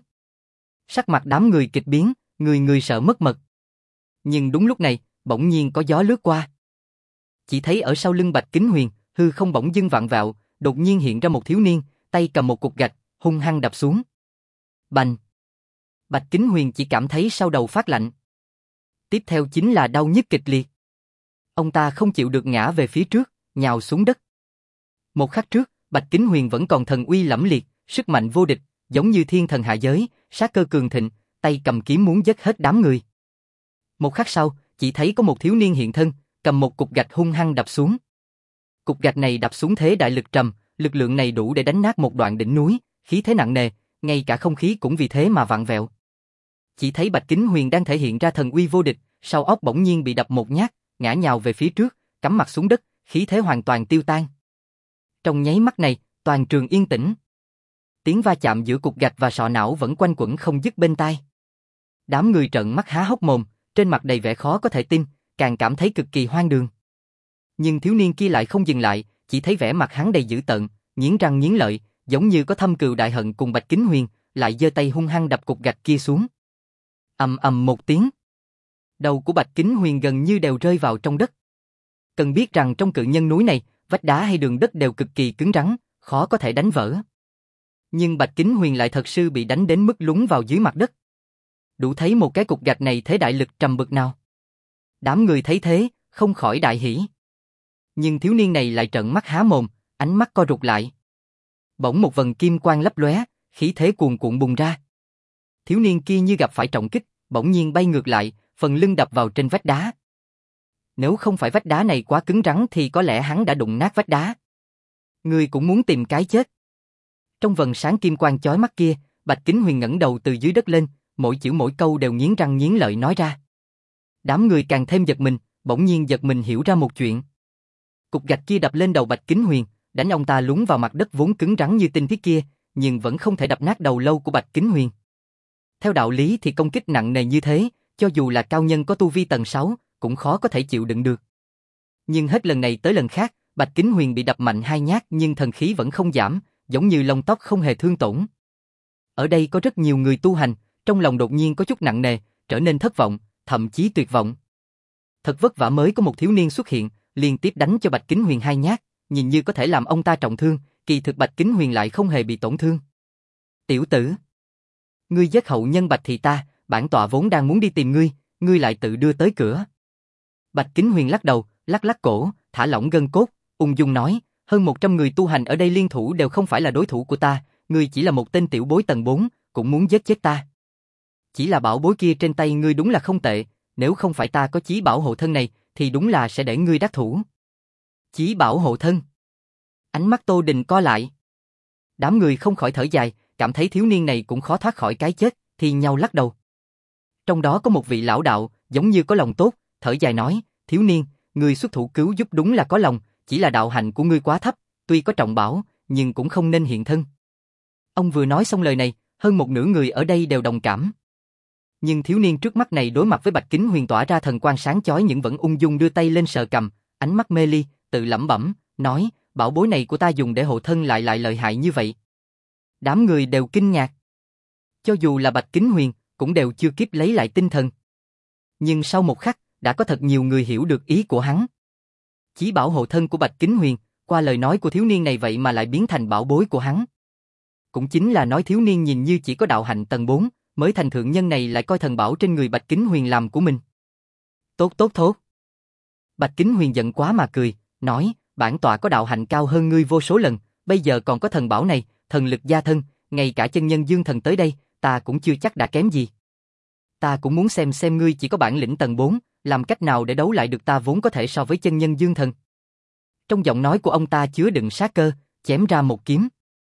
Sắc mặt đám người kịch biến, người người sợ mất mật. Nhưng đúng lúc này, bỗng nhiên có gió lướt qua. Chỉ thấy ở sau lưng Bạch Kính Huyền, hư không bỗng dưng vặn vẹo, đột nhiên hiện ra một thiếu niên, tay cầm một cục gạch, hung hăng đập xuống. Bành! Bạch Kính Huyền chỉ cảm thấy sau đầu phát lạnh. Tiếp theo chính là đau nhức kịch liệt. Ông ta không chịu được ngã về phía trước, nhào xuống đất. Một khắc trước, Bạch Kính Huyền vẫn còn thần uy lẫm liệt, sức mạnh vô địch, giống như thiên thần hạ giới, sát cơ cường thịnh, tay cầm kiếm muốn giết hết đám người. Một khắc sau, chỉ thấy có một thiếu niên hiện thân, cầm một cục gạch hung hăng đập xuống. Cục gạch này đập xuống thế đại lực trầm, lực lượng này đủ để đánh nát một đoạn đỉnh núi, khí thế nặng nề, ngay cả không khí cũng vì thế mà vặn vẹo. Chỉ thấy Bạch Kính Huyền đang thể hiện ra thần uy vô địch, sau óc bỗng nhiên bị đập một nhát, ngã nhào về phía trước, cắm mặt xuống đất, khí thế hoàn toàn tiêu tan. Trong nháy mắt này, toàn trường yên tĩnh. Tiếng va chạm giữa cục gạch và sọ não vẫn quanh quẩn không dứt bên tai. Đám người trợn mắt há hốc mồm, trên mặt đầy vẻ khó có thể tin, càng cảm thấy cực kỳ hoang đường. Nhưng thiếu niên kia lại không dừng lại, chỉ thấy vẻ mặt hắn đầy dữ tợn, nghiến răng nghiến lợi, giống như có thâm cừu đại hận cùng Bạch Kính Huyền, lại giơ tay hung hăng đập cục gạch kia xuống. Ầm ầm một tiếng. Đầu của Bạch Kính Huyền gần như đều rơi vào trong đất. Cần biết rằng trong cự nhân núi này, vách đá hay đường đất đều cực kỳ cứng rắn, khó có thể đánh vỡ. Nhưng Bạch Kính Huyền lại thật sự bị đánh đến mức lún vào dưới mặt đất. Đủ thấy một cái cục gạch này thế đại lực trầm bực nào. Đám người thấy thế, không khỏi đại hỉ. Nhưng thiếu niên này lại trợn mắt há mồm, ánh mắt co rụt lại. Bỗng một vầng kim quang lấp lóe, khí thế cuồn cuộn bùng ra. Thiếu niên kia như gặp phải trọng kích, bỗng nhiên bay ngược lại, phần lưng đập vào trên vách đá. Nếu không phải vách đá này quá cứng rắn thì có lẽ hắn đã đụng nát vách đá. Ngươi cũng muốn tìm cái chết. Trong vầng sáng kim quang chói mắt kia, Bạch Kính Huyền ngẩng đầu từ dưới đất lên, mỗi chữ mỗi câu đều nghiến răng nghiến lợi nói ra. Đám người càng thêm giật mình, bỗng nhiên giật mình hiểu ra một chuyện. Cục gạch kia đập lên đầu Bạch Kính Huyền, đánh ông ta lún vào mặt đất vốn cứng rắn như tinh thiết kia, nhưng vẫn không thể đập nát đầu lâu của Bạch Kính Huyền. Theo đạo lý thì công kích nặng nề như thế, cho dù là cao nhân có tu vi tầng sáu, cũng khó có thể chịu đựng được. Nhưng hết lần này tới lần khác, Bạch Kính Huyền bị đập mạnh hai nhát nhưng thần khí vẫn không giảm, giống như lông tóc không hề thương tổn. Ở đây có rất nhiều người tu hành, trong lòng đột nhiên có chút nặng nề, trở nên thất vọng, thậm chí tuyệt vọng. Thật vất vả mới có một thiếu niên xuất hiện, liên tiếp đánh cho Bạch Kính Huyền hai nhát, nhìn như có thể làm ông ta trọng thương, kỳ thực Bạch Kính Huyền lại không hề bị tổn thương. Tiểu tử, ngươi giết hậu nhân Bạch thị ta, bản tọa vốn đang muốn đi tìm ngươi, ngươi lại tự đưa tới cửa. Bạch Kính Huyền lắc đầu, lắc lắc cổ, thả lỏng gân cốt, ung dung nói, hơn một trăm người tu hành ở đây liên thủ đều không phải là đối thủ của ta, ngươi chỉ là một tên tiểu bối tầng bốn, cũng muốn giết chết ta. Chỉ là bảo bối kia trên tay ngươi đúng là không tệ, nếu không phải ta có chí bảo hộ thân này, thì đúng là sẽ để ngươi đắc thủ. Chí bảo hộ thân. Ánh mắt Tô Đình co lại. Đám người không khỏi thở dài, cảm thấy thiếu niên này cũng khó thoát khỏi cái chết, thì nhau lắc đầu. Trong đó có một vị lão đạo, giống như có lòng tốt, thở dài nói, thiếu niên, ngươi xuất thủ cứu giúp đúng là có lòng, chỉ là đạo hạnh của ngươi quá thấp, tuy có trọng bảo, nhưng cũng không nên hiện thân. Ông vừa nói xong lời này, hơn một nửa người ở đây đều đồng cảm. Nhưng thiếu niên trước mắt này đối mặt với Bạch Kính Huyền tỏa ra thần quang sáng chói nhưng vẫn ung dung đưa tay lên sờ cầm, ánh mắt mê ly, tự lẩm bẩm, nói, bảo bối này của ta dùng để hộ thân lại lại lợi hại như vậy. Đám người đều kinh ngạc. Cho dù là Bạch Kính Huyền, cũng đều chưa kịp lấy lại tinh thần. Nhưng sau một khắc, đã có thật nhiều người hiểu được ý của hắn. Chí bảo hộ thân của Bạch Kính Huyền, qua lời nói của thiếu niên này vậy mà lại biến thành bảo bối của hắn. Cũng chính là nói thiếu niên nhìn như chỉ có đạo hạnh tầng bốn, mới thành thượng nhân này lại coi thần bảo trên người Bạch Kính Huyền làm của mình. Tốt tốt tốt. Bạch Kính Huyền giận quá mà cười, nói, bản tọa có đạo hạnh cao hơn ngươi vô số lần, bây giờ còn có thần bảo này, thần lực gia thân, ngay cả chân nhân dương thần tới đây, ta cũng chưa chắc đã kém gì. Ta cũng muốn xem xem ngươi chỉ có bản lĩnh tầng bốn, làm cách nào để đấu lại được ta vốn có thể so với chân nhân dương thần. Trong giọng nói của ông ta chứa đựng sát cơ, chém ra một kiếm.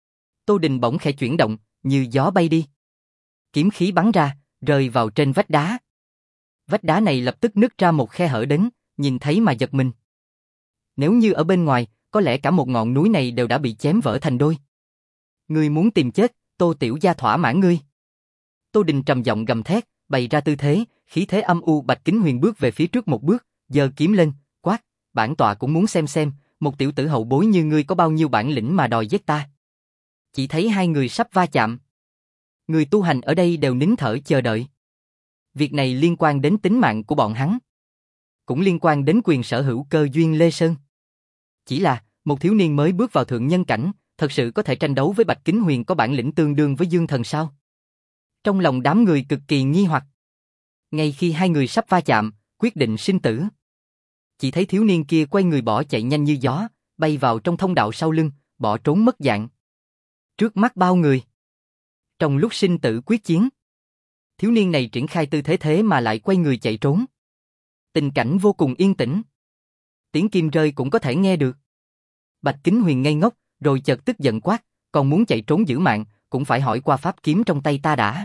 Tô Đình bỗng khẽ chuyển động, như gió bay đi. Kiếm khí bắn ra, rơi vào trên vách đá. Vách đá này lập tức nứt ra một khe hở đến, nhìn thấy mà giật mình. Nếu như ở bên ngoài, có lẽ cả một ngọn núi này đều đã bị chém vỡ thành đôi. Ngươi muốn tìm chết, Tô tiểu gia thỏa mãn ngươi. Tô Đình trầm giọng gầm thét, bày ra tư thế, khí thế âm u. Bạch Kính Huyền bước về phía trước một bước, giơ kiếm lên, quát, bản tọa cũng muốn xem xem, một tiểu tử hậu bối như ngươi có bao nhiêu bản lĩnh mà đòi giết ta. Chỉ thấy hai người sắp va chạm. Người tu hành ở đây đều nín thở chờ đợi. Việc này liên quan đến tính mạng của bọn hắn. Cũng liên quan đến quyền sở hữu cơ duyên Lê Sơn. Chỉ là, một thiếu niên mới bước vào thượng nhân cảnh, thật sự có thể tranh đấu với Bạch Kính Huyền có bản lĩnh tương đương với Dương Thần sao? Trong lòng đám người cực kỳ nghi hoặc. Ngay khi hai người sắp va chạm, quyết định sinh tử. Chỉ thấy thiếu niên kia quay người bỏ chạy nhanh như gió, bay vào trong thông đạo sau lưng, bỏ trốn mất dạng. Trước mắt bao người. Trong lúc sinh tử quyết chiến, thiếu niên này triển khai tư thế thế mà lại quay người chạy trốn. Tình cảnh vô cùng yên tĩnh. Tiếng kim rơi cũng có thể nghe được. Bạch Kính Huyền ngây ngốc, rồi chợt tức giận quát, còn muốn chạy trốn giữ mạng, cũng phải hỏi qua pháp kiếm trong tay ta đã.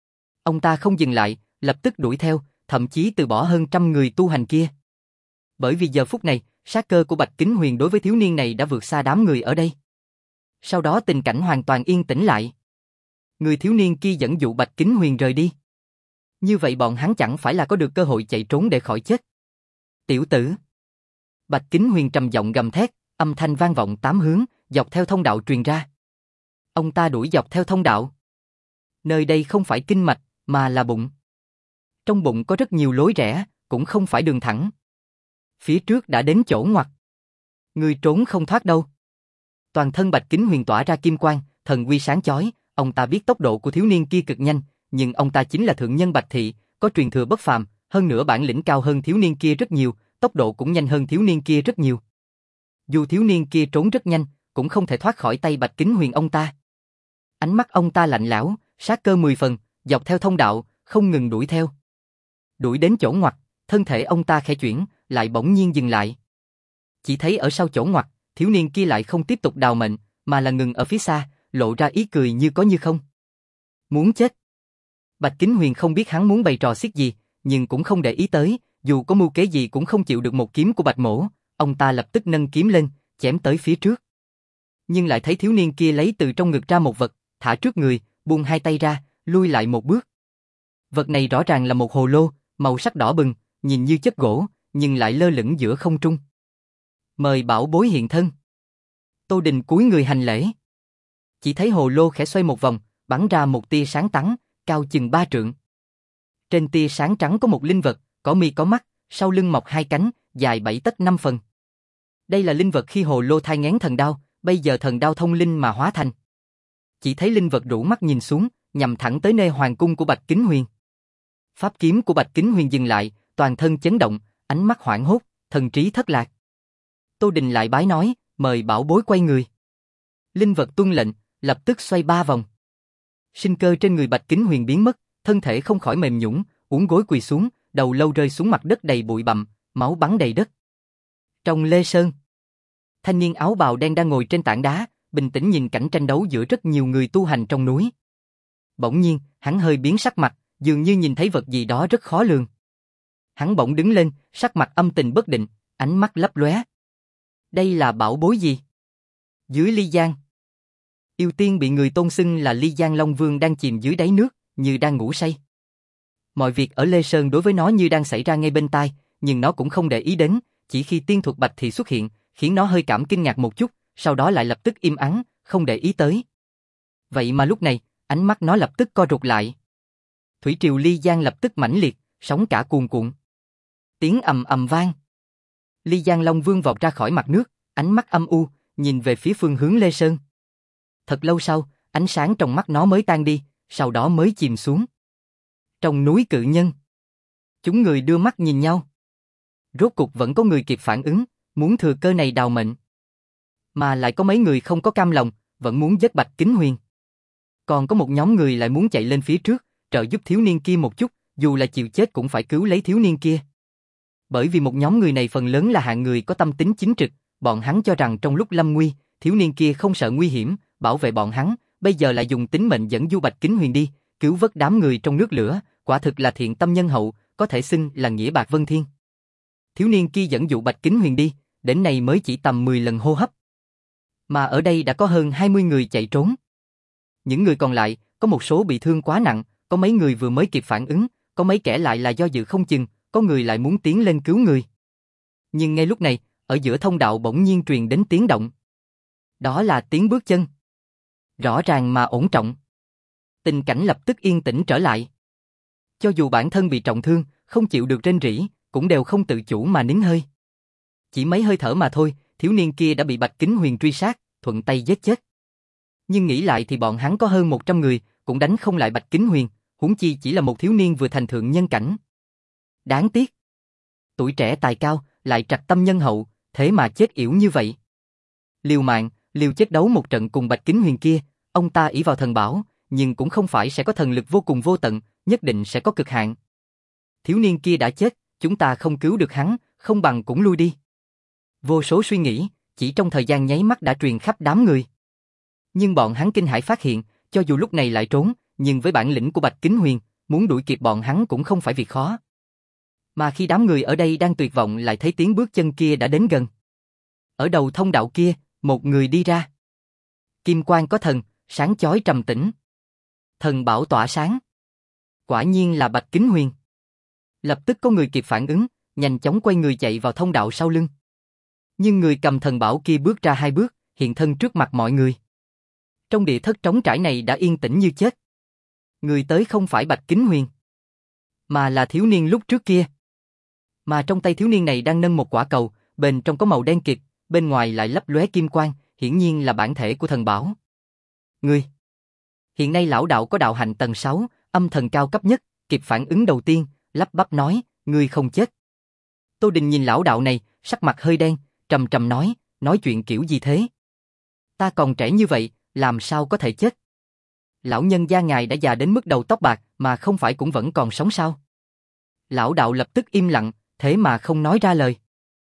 Ông ta không dừng lại, lập tức đuổi theo, thậm chí từ bỏ hơn trăm người tu hành kia. Bởi vì giờ phút này, sát cơ của Bạch Kính Huyền đối với thiếu niên này đã vượt xa đám người ở đây. Sau đó tình cảnh hoàn toàn yên tĩnh lại. Người thiếu niên kia dẫn dụ Bạch Kính Huyền rời đi. Như vậy bọn hắn chẳng phải là có được cơ hội chạy trốn để khỏi chết. Tiểu tử! Bạch Kính Huyền trầm giọng gầm thét, âm thanh vang vọng tám hướng, dọc theo thông đạo truyền ra. Ông ta đuổi dọc theo thông đạo. Nơi đây không phải kinh mạch, mà là bụng. Trong bụng có rất nhiều lối rẽ, cũng không phải đường thẳng. Phía trước đã đến chỗ ngoặt. Người trốn không thoát đâu. Toàn thân Bạch Kính Huyền tỏa ra kim quang, thần uy sáng chói, ông ta biết tốc độ của thiếu niên kia cực nhanh, nhưng ông ta chính là thượng nhân Bạch Thị, có truyền thừa bất phàm, hơn nữa bản lĩnh cao hơn thiếu niên kia rất nhiều, tốc độ cũng nhanh hơn thiếu niên kia rất nhiều. Dù thiếu niên kia trốn rất nhanh, cũng không thể thoát khỏi tay Bạch Kính Huyền ông ta. Ánh mắt ông ta lạnh lẽo, sát cơ mười phần, dọc theo thông đạo, không ngừng đuổi theo. Đuổi đến chỗ ngoặt, thân thể ông ta khẽ chuyển, lại bỗng nhiên dừng lại. Chỉ thấy ở sau chỗ ngoặt, thiếu niên kia lại không tiếp tục đào mệnh, mà là ngừng ở phía xa, lộ ra ý cười như có như không. Muốn chết. Bạch Kính Huyền không biết hắn muốn bày trò xiết gì, nhưng cũng không để ý tới, dù có mưu kế gì cũng không chịu được một kiếm của Bạch Mỗ, ông ta lập tức nâng kiếm lên, chém tới phía trước. Nhưng lại thấy thiếu niên kia lấy từ trong ngực ra một vật, thả trước người, buông hai tay ra, lui lại một bước. Vật này rõ ràng là một hồ lô, màu sắc đỏ bừng, nhìn như chất gỗ, nhưng lại lơ lửng giữa không trung. Mời bảo bối hiện thân. Tô Đình cúi người hành lễ. Chỉ thấy hồ lô khẽ xoay một vòng, bắn ra một tia sáng trắng, cao chừng ba trượng. Trên tia sáng trắng có một linh vật, có mi có mắt, sau lưng mọc hai cánh, dài bảy tấc năm phần. Đây là linh vật khi hồ lô thai nghén thần đao, bây giờ thần đao thông linh mà hóa thành. Chỉ thấy linh vật rũ mắt nhìn xuống, nhằm thẳng tới nơi hoàng cung của Bạch Kính Huyền. Pháp kiếm của Bạch Kính Huyền dừng lại, toàn thân chấn động, ánh mắt hoảng hốt, thần trí thất lạc. Tô Đình lại bái nói, mời bảo bối quay người. Linh vật tuân lệnh, lập tức xoay ba vòng. Sinh cơ trên người Bạch Kính Huyền biến mất, thân thể không khỏi mềm nhũn, uốn gối quỳ xuống, đầu lâu rơi xuống mặt đất đầy bụi bặm, máu bắn đầy đất. Trong Lê Sơn, thanh niên áo bào đen đang ngồi trên tảng đá, bình tĩnh nhìn cảnh tranh đấu giữa rất nhiều người tu hành trong núi. Bỗng nhiên, hắn hơi biến sắc mặt, dường như nhìn thấy vật gì đó rất khó lường. Hắn bỗng đứng lên, sắc mặt âm tình bất định, ánh mắt lấp lóe. Đây là bảo bối gì? Dưới ly giang, yêu tiên bị người tôn xưng là Ly Giang Long Vương đang chìm dưới đáy nước, như đang ngủ say. Mọi việc ở Lê Sơn đối với nó như đang xảy ra ngay bên tai, nhưng nó cũng không để ý đến, chỉ khi tiên thuật Bạch Thị xuất hiện, khiến nó hơi cảm kinh ngạc một chút, sau đó lại lập tức im ắng, không để ý tới. Vậy mà lúc này, ánh mắt nó lập tức co rụt lại. Thủy triều Ly Giang lập tức mãnh liệt, sóng cả cuồn cuộn. Tiếng ầm ầm vang. Ly Giang Long Vương vọt ra khỏi mặt nước, ánh mắt âm u, nhìn về phía phương hướng Lê Sơn. Thật lâu sau, ánh sáng trong mắt nó mới tan đi, sau đó mới chìm xuống. Trong núi Cự Nhân, chúng người đưa mắt nhìn nhau. Rốt cục vẫn có người kịp phản ứng, muốn thừa cơ này đào mệnh. Mà lại có mấy người không có cam lòng, vẫn muốn giết Bạch Kính Huyền. Còn có một nhóm người lại muốn chạy lên phía trước, trợ giúp thiếu niên kia một chút, dù là chịu chết cũng phải cứu lấy thiếu niên kia. Bởi vì một nhóm người này phần lớn là hạng người có tâm tính chính trực, bọn hắn cho rằng trong lúc lâm nguy, thiếu niên kia không sợ nguy hiểm, bảo vệ bọn hắn, bây giờ lại dùng tính mệnh dẫn du Bạch Kính Huyền đi, cứu vớt đám người trong nước lửa, quả thực là thiện tâm nhân hậu, có thể xưng là nghĩa bạc vân thiên. Thiếu niên kia dẫn dụ Bạch Kính Huyền đi, đến nay mới chỉ tầm mười lần hô hấp. Mà ở đây đã có hơn hai mươi người chạy trốn. Những người còn lại, có một số bị thương quá nặng, có mấy người vừa mới kịp phản ứng, có mấy kẻ lại là do dự không chừng, có người lại muốn tiến lên cứu người. Nhưng ngay lúc này, ở giữa thông đạo bỗng nhiên truyền đến tiếng động. Đó là tiếng bước chân. Rõ ràng mà ổn trọng. Tình cảnh lập tức yên tĩnh trở lại. Cho dù bản thân bị trọng thương, không chịu được rên rỉ, cũng đều không tự chủ mà nín hơi. Chỉ mấy hơi thở mà thôi, thiếu niên kia đã bị Bạch Kính Huyền truy sát, thuận tay giết chết. Nhưng nghĩ lại thì bọn hắn có hơn một trăm người, cũng đánh không lại Bạch Kính Huyền, huống chi chỉ là một thiếu niên vừa thành thượng nhân cảnh. Đáng tiếc. Tuổi trẻ tài cao, lại trạch tâm nhân hậu, thế mà chết yểu như vậy. Liều mạng, liều chết đấu một trận cùng Bạch Kính Huyền kia, ông ta ỷ vào thần bảo, nhưng cũng không phải sẽ có thần lực vô cùng vô tận, nhất định sẽ có cực hạn. Thiếu niên kia đã chết, chúng ta không cứu được hắn, không bằng cũng lui đi. Vô số suy nghĩ, chỉ trong thời gian nháy mắt đã truyền khắp đám người. Nhưng bọn hắn kinh hãi phát hiện, cho dù lúc này lại trốn, nhưng với bản lĩnh của Bạch Kính Huyền, muốn đuổi kịp bọn hắn cũng không phải việc khó. Mà khi đám người ở đây đang tuyệt vọng lại thấy tiếng bước chân kia đã đến gần. Ở đầu thông đạo kia, một người đi ra. Kim quang có thần, sáng chói trầm tĩnh. Thần bảo tỏa sáng. Quả nhiên là Bạch Kính Huyền. Lập tức có người kịp phản ứng, nhanh chóng quay người chạy vào thông đạo sau lưng. Nhưng người cầm thần bảo kia bước ra hai bước, hiện thân trước mặt mọi người. Trong địa thất trống trải này đã yên tĩnh như chết. Người tới không phải Bạch Kính Huyền, mà là thiếu niên lúc trước kia. Mà trong tay thiếu niên này đang nâng một quả cầu, bên trong có màu đen kịt, bên ngoài lại lấp lóe kim quang, hiển nhiên là bản thể của thần bảo. Ngươi! Hiện nay lão đạo có đạo hạnh tầng sáu, âm thần cao cấp nhất, kịp phản ứng đầu tiên, lắp bắp nói, ngươi không chết. Tô Đình nhìn lão đạo này, sắc mặt hơi đen, trầm trầm nói, nói chuyện kiểu gì thế? Ta còn trẻ như vậy, làm sao có thể chết? Lão nhân gia ngài đã già đến mức đầu tóc bạc, mà không phải cũng vẫn còn sống sao? Lão đạo lập tức im lặng, thế mà không nói ra lời.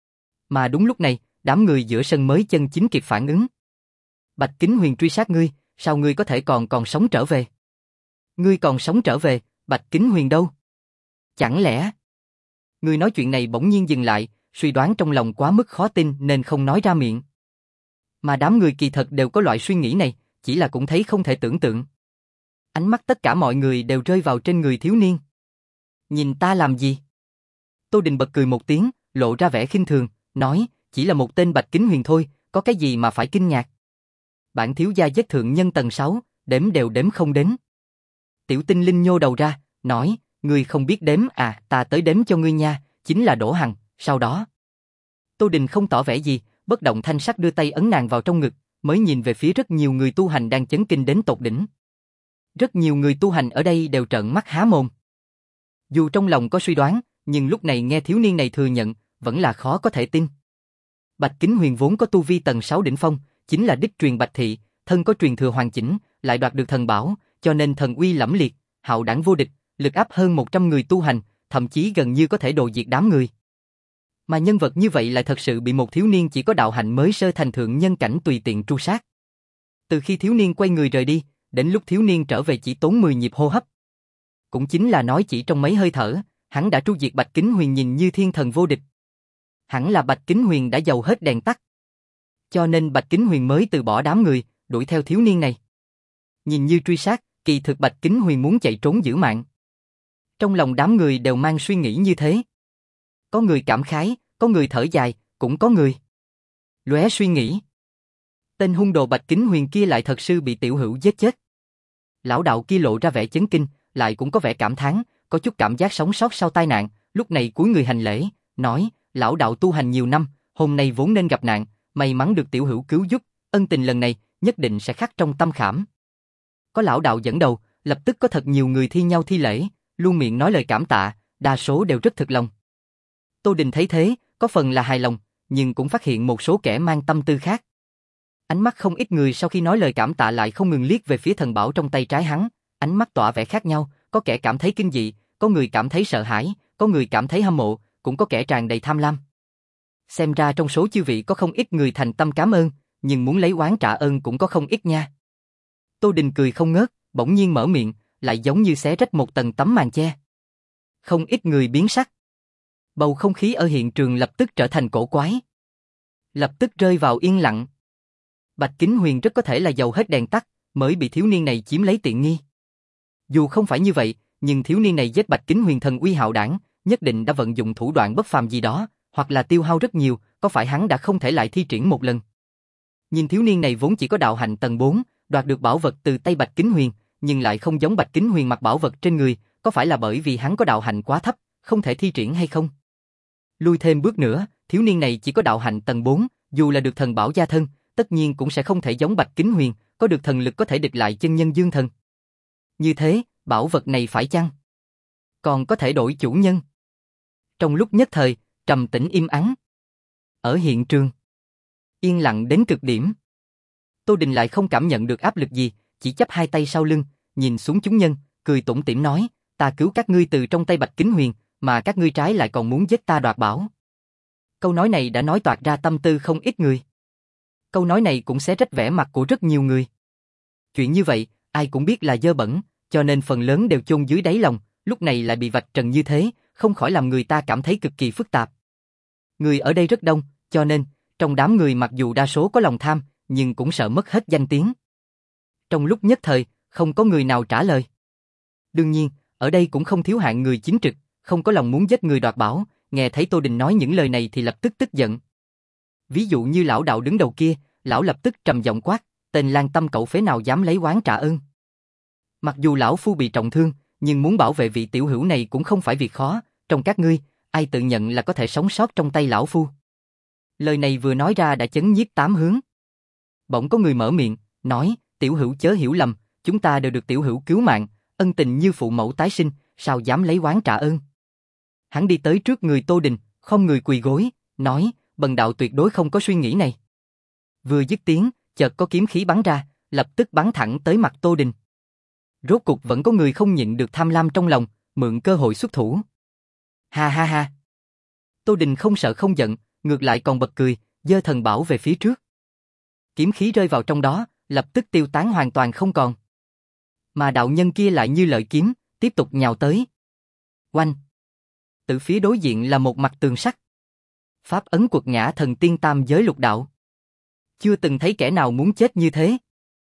Mà đúng lúc này, đám người giữa sân mới chân chính kịp phản ứng. Bạch Kính Huyền truy sát ngươi, sao ngươi có thể còn còn sống trở về? Ngươi còn sống trở về, Bạch Kính Huyền đâu? Chẳng lẽ... Ngươi nói chuyện này bỗng nhiên dừng lại, suy đoán trong lòng quá mức khó tin nên không nói ra miệng. Mà đám người kỳ thật đều có loại suy nghĩ này, chỉ là cũng thấy không thể tưởng tượng. Ánh mắt tất cả mọi người đều rơi vào trên người thiếu niên. Nhìn ta làm gì? Tô Đình bật cười một tiếng, lộ ra vẻ khinh thường, nói, chỉ là một tên Bạch Kính Huyền thôi, có cái gì mà phải kinh ngạc? Bản thiếu gia giết thượng nhân tầng sáu, đếm đều đếm không đến. Tiểu Tinh Linh nhô đầu ra, nói, ngươi không biết đếm à, ta tới đếm cho ngươi nha, chính là Đỗ Hằng, sau đó. Tô Đình không tỏ vẻ gì, bất động thanh sắc đưa tay ấn nàng vào trong ngực, mới nhìn về phía rất nhiều người tu hành đang chấn kinh đến tột đỉnh. Rất nhiều người tu hành ở đây đều trợn mắt há mồm. Dù trong lòng có suy đoán, nhưng lúc này nghe thiếu niên này thừa nhận, vẫn là khó có thể tin. Bạch Kính Huyền vốn có tu vi tầng sáu đỉnh phong, chính là đích truyền Bạch Thị, thân có truyền thừa hoàn chỉnh, lại đoạt được thần bảo, cho nên thần uy lẫm liệt, hạo đảng vô địch, lực áp hơn một trăm người tu hành, thậm chí gần như có thể đồ diệt đám người. Mà nhân vật như vậy lại thật sự bị một thiếu niên chỉ có đạo hạnh mới sơ thành thượng nhân cảnh tùy tiện tru sát. Từ khi thiếu niên quay người rời đi, đến lúc thiếu niên trở về chỉ tốn mười nhịp hô hấp. Cũng chính là nói chỉ trong mấy hơi thở, hắn đã tru diệt Bạch Kính Huyền nhìn như thiên thần vô địch. Hẳn là Bạch Kính Huyền đã dầu hết đèn tắt. Cho nên Bạch Kính Huyền mới từ bỏ đám người, đuổi theo thiếu niên này. Nhìn như truy sát, kỳ thực Bạch Kính Huyền muốn chạy trốn giữ mạng. Trong lòng đám người đều mang suy nghĩ như thế. Có người cảm khái, có người thở dài, cũng có người lóe suy nghĩ. Tên hung đồ Bạch Kính Huyền kia lại thật sự bị tiểu hữu giết chết. Lão đạo kia lộ ra vẻ chấn kinh, lại cũng có vẻ cảm thán, có chút cảm giác sống sót sau tai nạn, lúc này cúi người hành lễ, nói, lão đạo tu hành nhiều năm, hôm nay vốn nên gặp nạn, may mắn được tiểu hữu cứu giúp, ân tình lần này, nhất định sẽ khắc trong tâm khảm. Có lão đạo dẫn đầu, lập tức có thật nhiều người thi nhau thi lễ, luôn miệng nói lời cảm tạ, đa số đều rất thực lòng. Tô Đình thấy thế, có phần là hài lòng, nhưng cũng phát hiện một số kẻ mang tâm tư khác. Ánh mắt không ít người sau khi nói lời cảm tạ lại không ngừng liếc về phía thần bảo trong tay trái hắn, ánh mắt tỏa vẻ khác nhau, có kẻ cảm thấy kinh dị, có người cảm thấy sợ hãi, có người cảm thấy hâm mộ, cũng có kẻ tràn đầy tham lam. Xem ra trong số chư vị có không ít người thành tâm cảm ơn, nhưng muốn lấy oán trả ơn cũng có không ít nha. Tô Đình cười không ngớt, bỗng nhiên mở miệng, lại giống như xé rách một tầng tấm màn che. Không ít người biến sắc. Bầu không khí ở hiện trường lập tức trở thành cổ quái. Lập tức rơi vào yên lặng. Bạch Kính Huyền rất có thể là dầu hết đèn tắt, mới bị thiếu niên này chiếm lấy tiện nghi. Dù không phải như vậy, nhưng thiếu niên này giết Bạch Kính Huyền thần uy hạo đảng, nhất định đã vận dụng thủ đoạn bất phàm gì đó, hoặc là tiêu hao rất nhiều, có phải hắn đã không thể lại thi triển một lần. Nhìn thiếu niên này vốn chỉ có đạo hạnh tầng bốn, đoạt được bảo vật từ tay Bạch Kính Huyền, nhưng lại không giống Bạch Kính Huyền mặc bảo vật trên người, có phải là bởi vì hắn có đạo hạnh quá thấp, không thể thi triển hay không? Lui thêm bước nữa, thiếu niên này chỉ có đạo hạnh tầng bốn, dù là được thần bảo gia thân, tất nhiên cũng sẽ không thể giống Bạch Kính Huyền, có được thần lực có thể địch lại chân nhân dương thần. Như thế, bảo vật này phải chăng còn có thể đổi chủ nhân? Trong lúc nhất thời, trầm tĩnh im ắng. Ở hiện trường, yên lặng đến cực điểm. Tô Đình lại không cảm nhận được áp lực gì, chỉ chắp hai tay sau lưng, nhìn xuống chúng nhân, cười tủm tỉm nói, ta cứu các ngươi từ trong tay Bạch Kính Huyền, mà các ngươi trái lại còn muốn giết ta đoạt bảo. Câu nói này đã nói toạc ra tâm tư không ít người. Câu nói này cũng xé rách vẻ mặt của rất nhiều người. Chuyện như vậy, ai cũng biết là dơ bẩn, cho nên phần lớn đều chôn dưới đáy lòng, lúc này lại bị vạch trần như thế, không khỏi làm người ta cảm thấy cực kỳ phức tạp. Người ở đây rất đông, cho nên, trong đám người mặc dù đa số có lòng tham, nhưng cũng sợ mất hết danh tiếng. Trong lúc nhất thời, không có người nào trả lời. Đương nhiên, ở đây cũng không thiếu hạng người chính trực, không có lòng muốn giết người đoạt bảo, nghe thấy Tô Đình nói những lời này thì lập tức tức giận. Ví dụ như lão đạo đứng đầu kia, lão lập tức trầm giọng quát, tên Lan Tâm cậu phế nào dám lấy oán trả ơn. Mặc dù lão phu bị trọng thương, nhưng muốn bảo vệ vị tiểu hữu này cũng không phải việc khó, trong các ngươi, ai tự nhận là có thể sống sót trong tay lão phu. Lời này vừa nói ra đã chấn nhiếp tám hướng. Bỗng có người mở miệng, nói, tiểu hữu chớ hiểu lầm, chúng ta đều được tiểu hữu cứu mạng, ân tình như phụ mẫu tái sinh, sao dám lấy oán trả ơn. Hắn đi tới trước người Tô Đình, không người quỳ gối, nói, bần đạo tuyệt đối không có suy nghĩ này. Vừa dứt tiếng, chợt có kiếm khí bắn ra, lập tức bắn thẳng tới mặt Tô Đình. Rốt cục vẫn có người không nhịn được tham lam trong lòng, mượn cơ hội xuất thủ. Ha ha ha. Tô Đình không sợ không giận, ngược lại còn bật cười, giơ thần bảo về phía trước. Kiếm khí rơi vào trong đó, lập tức tiêu tán hoàn toàn không còn. Mà đạo nhân kia lại như lợi kiếm, tiếp tục nhào tới. Oanh! Từ phía đối diện là một mặt tường sắt. Pháp ấn quật ngã thần tiên tam giới lục đạo. Chưa từng thấy kẻ nào muốn chết như thế.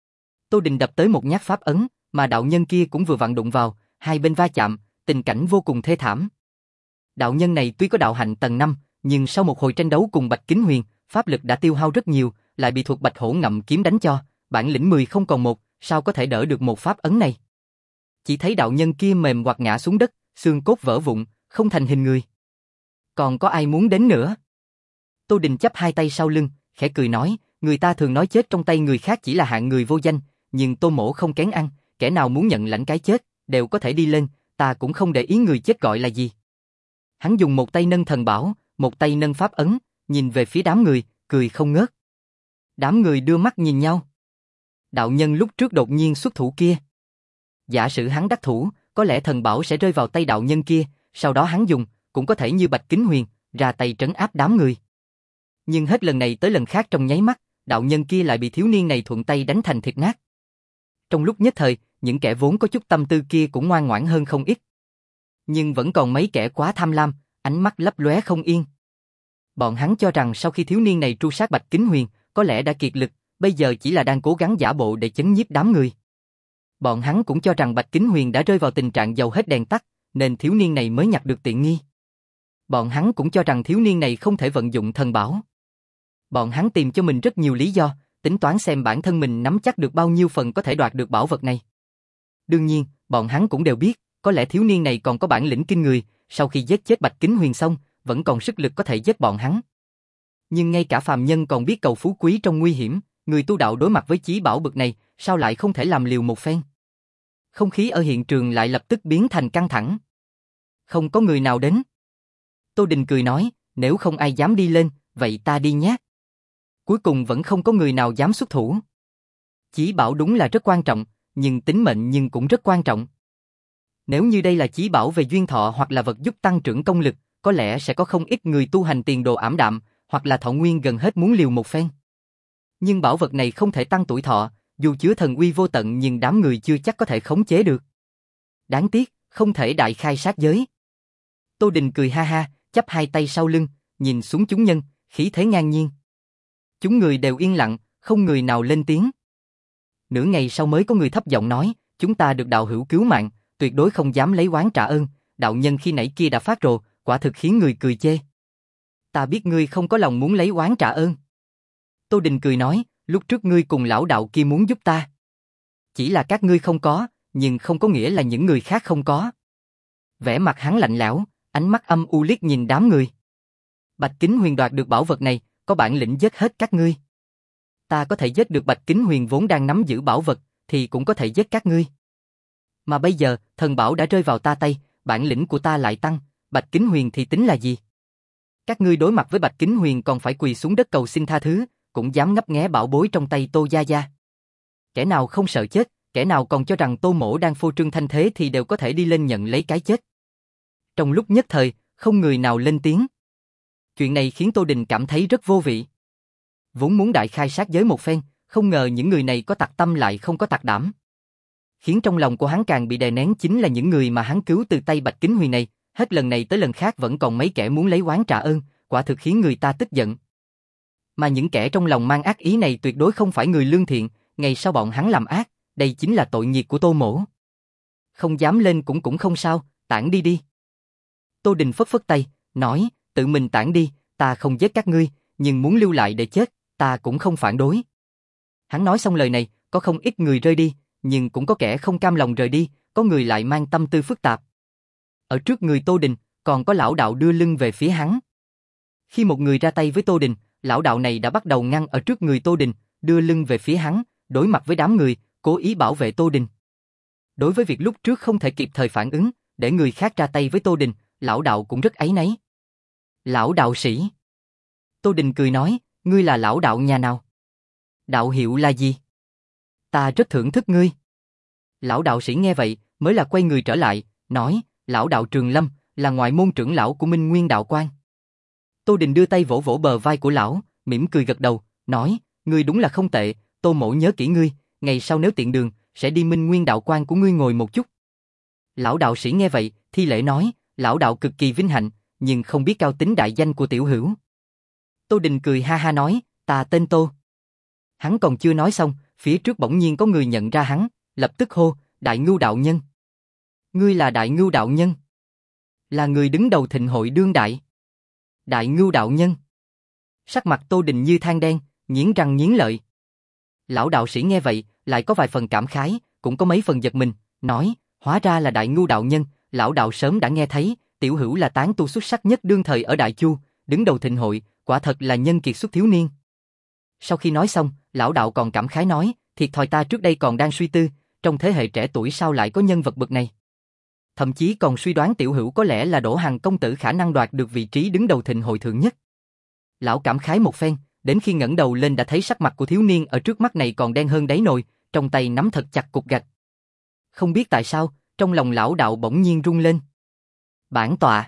Tô Đình đập tới một nhát pháp ấn, mà đạo nhân kia cũng vừa vặn đụng vào, hai bên va chạm, tình cảnh vô cùng thê thảm. Đạo nhân này tuy có đạo hạnh tầng năm, nhưng sau một hồi tranh đấu cùng Bạch Kính Huyền, pháp lực đã tiêu hao rất nhiều, lại bị thuộc Bạch Hổ ngậm kiếm đánh cho, bản lĩnh mười không còn một, sao có thể đỡ được một pháp ấn này. Chỉ thấy đạo nhân kia mềm hoặc ngã xuống đất, xương cốt vỡ vụn, không thành hình người. Còn có ai muốn đến nữa? Tô Đình chắp hai tay sau lưng, khẽ cười nói, người ta thường nói chết trong tay người khác chỉ là hạng người vô danh, nhưng Tô mỗ không kén ăn, kẻ nào muốn nhận lãnh cái chết, đều có thể đi lên, ta cũng không để ý người chết gọi là gì. Hắn dùng một tay nâng thần bảo, một tay nâng pháp ấn, nhìn về phía đám người, cười không ngớt. Đám người đưa mắt nhìn nhau. Đạo nhân lúc trước đột nhiên xuất thủ kia. Giả sử hắn đắc thủ, có lẽ thần bảo sẽ rơi vào tay đạo nhân kia, sau đó hắn dùng, cũng có thể như Bạch Kính Huyền, ra tay trấn áp đám người. Nhưng hết lần này tới lần khác trong nháy mắt, đạo nhân kia lại bị thiếu niên này thuận tay đánh thành thịt nát. Trong lúc nhất thời, những kẻ vốn có chút tâm tư kia cũng ngoan ngoãn hơn không ít. Nhưng vẫn còn mấy kẻ quá tham lam, ánh mắt lấp lóe không yên. Bọn hắn cho rằng sau khi thiếu niên này tru sát Bạch Kính Huyền, có lẽ đã kiệt lực, bây giờ chỉ là đang cố gắng giả bộ để chấn nhiếp đám người. Bọn hắn cũng cho rằng Bạch Kính Huyền đã rơi vào tình trạng dầu hết đèn tắt, nên thiếu niên này mới nhặt được tiện nghi. Bọn hắn cũng cho rằng thiếu niên này không thể vận dụng thần bảo. Bọn hắn tìm cho mình rất nhiều lý do, tính toán xem bản thân mình nắm chắc được bao nhiêu phần có thể đoạt được bảo vật này. Đương nhiên, bọn hắn cũng đều biết, có lẽ thiếu niên này còn có bản lĩnh kinh người, sau khi giết chết Bạch Kính Huyền xong, vẫn còn sức lực có thể giết bọn hắn. Nhưng ngay cả phàm nhân còn biết cầu phú quý trong nguy hiểm, người tu đạo đối mặt với chí bảo bực này, sao lại không thể làm liều một phen? Không khí ở hiện trường lại lập tức biến thành căng thẳng. Không có người nào đến. Tô Đình cười nói, nếu không ai dám đi lên, vậy ta đi nhé. Cuối cùng vẫn không có người nào dám xuất thủ. Chí bảo đúng là rất quan trọng, nhưng tính mệnh nhưng cũng rất quan trọng. Nếu như đây là chí bảo về duyên thọ hoặc là vật giúp tăng trưởng công lực, có lẽ sẽ có không ít người tu hành tiền đồ ảm đạm, hoặc là thọ nguyên gần hết muốn liều một phen. Nhưng bảo vật này không thể tăng tuổi thọ, dù chứa thần uy vô tận nhưng đám người chưa chắc có thể khống chế được. Đáng tiếc, không thể đại khai sát giới. Tô Đình cười ha ha, chắp hai tay sau lưng, nhìn xuống chúng nhân, khí thế ngang nhiên. Chúng người đều yên lặng, không người nào lên tiếng. Nửa ngày sau mới có người thấp giọng nói, chúng ta được đạo hữu cứu mạng, tuyệt đối không dám lấy oán trả ơn, đạo nhân khi nãy kia đã phát rồ, quả thực khiến người cười chê. Ta biết ngươi không có lòng muốn lấy oán trả ơn. Tô Đình cười nói, lúc trước ngươi cùng lão đạo kia muốn giúp ta. Chỉ là các ngươi không có, nhưng không có nghĩa là những người khác không có. Vẻ mặt hắn lạnh lẽo, ánh mắt âm u liếc nhìn đám người. Bạch Kính Huyền đoạt được bảo vật này, có bản lĩnh giết hết các ngươi. Ta có thể giết được Bạch Kính Huyền vốn đang nắm giữ bảo vật, thì cũng có thể giết các ngươi. Mà bây giờ, thần bảo đã rơi vào ta tay, bản lĩnh của ta lại tăng, Bạch Kính Huyền thì tính là gì? Các ngươi đối mặt với Bạch Kính Huyền còn phải quỳ xuống đất cầu xin tha thứ, cũng dám ngấp nghé bảo bối trong tay Tô Gia Gia. Kẻ nào không sợ chết, kẻ nào còn cho rằng Tô mỗ đang phô trương thanh thế thì đều có thể đi lên nhận lấy cái chết. Trong lúc nhất thời, không người nào lên tiếng. Chuyện này khiến Tô Đình cảm thấy rất vô vị. Vốn muốn đại khai sát giới một phen, không ngờ những người này có tặc tâm lại không có tặc đảm. Khiến trong lòng của hắn càng bị đè nén chính là những người mà hắn cứu từ tay Bạch Kính Huyền này, hết lần này tới lần khác vẫn còn mấy kẻ muốn lấy oán trả ơn, quả thực khiến người ta tức giận. Mà những kẻ trong lòng mang ác ý này tuyệt đối không phải người lương thiện, ngày sau bọn hắn làm ác, đây chính là tội nghiệp của Tô mỗ. Không dám lên cũng cũng không sao, tản đi đi. Tô Đình phất phất tay, nói, tự mình tản đi, ta không giết các ngươi, nhưng muốn lưu lại để chết, ta cũng không phản đối. Hắn nói xong lời này, có không ít người rơi đi, nhưng cũng có kẻ không cam lòng rời đi, có người lại mang tâm tư phức tạp. Ở trước người Tô Đình, còn có lão đạo đưa lưng về phía hắn. Khi một người ra tay với Tô Đình, lão đạo này đã bắt đầu ngăn ở trước người Tô Đình, đưa lưng về phía hắn, đối mặt với đám người, cố ý bảo vệ Tô Đình. Đối với việc lúc trước không thể kịp thời phản ứng, để người khác ra tay với Tô Đình, lão đạo cũng rất áy náy. Lão đạo sĩ. Tô Đình cười nói, ngươi là lão đạo nhà nào? Đạo hiệu là gì? Ta rất thưởng thức ngươi. Lão đạo sĩ nghe vậy, mới là quay người trở lại, nói, lão đạo Trường Lâm, là ngoại môn trưởng lão của Minh Nguyên Đạo Quan. Tô Đình đưa tay vỗ vỗ bờ vai của lão, mỉm cười gật đầu, nói, ngươi đúng là không tệ, Tô mỗ nhớ kỹ ngươi, ngày sau nếu tiện đường, sẽ đi Minh Nguyên Đạo Quan của ngươi ngồi một chút. Lão đạo sĩ nghe vậy, thi lễ nói, lão đạo cực kỳ vinh hạnh, nhưng không biết cao tính đại danh của tiểu hữu. Tô Đình cười ha ha nói, ta tên Tô. Hắn còn chưa nói xong, phía trước bỗng nhiên có người nhận ra hắn, lập tức hô, Đại Ngưu đạo nhân. Ngươi là Đại Ngưu đạo nhân? Là người đứng đầu thịnh hội đương đại. Đại Ngưu đạo nhân. Sắc mặt Tô Đình như than đen, nghiến răng nghiến lợi. Lão đạo sĩ nghe vậy, lại có vài phần cảm khái, cũng có mấy phần giật mình, nói, hóa ra là Đại Ngưu đạo nhân, lão đạo sớm đã nghe thấy, tiểu hữu là tán tu xuất sắc nhất đương thời ở Đại Chu, đứng đầu thịnh hội, quả thật là nhân kiệt xuất thiếu niên. Sau khi nói xong, lão đạo còn cảm khái nói, thiệt thòi ta trước đây còn đang suy tư, trong thế hệ trẻ tuổi sao lại có nhân vật bậc này. Thậm chí còn suy đoán tiểu hữu có lẽ là Đỗ Hằng công tử khả năng đoạt được vị trí đứng đầu thịnh hội thượng nhất. Lão cảm khái một phen, đến khi ngẩng đầu lên đã thấy sắc mặt của thiếu niên ở trước mắt này còn đen hơn đáy nồi, trong tay nắm thật chặt cục gạch. Không biết tại sao, trong lòng lão đạo bỗng nhiên rung lên. Bản tọa.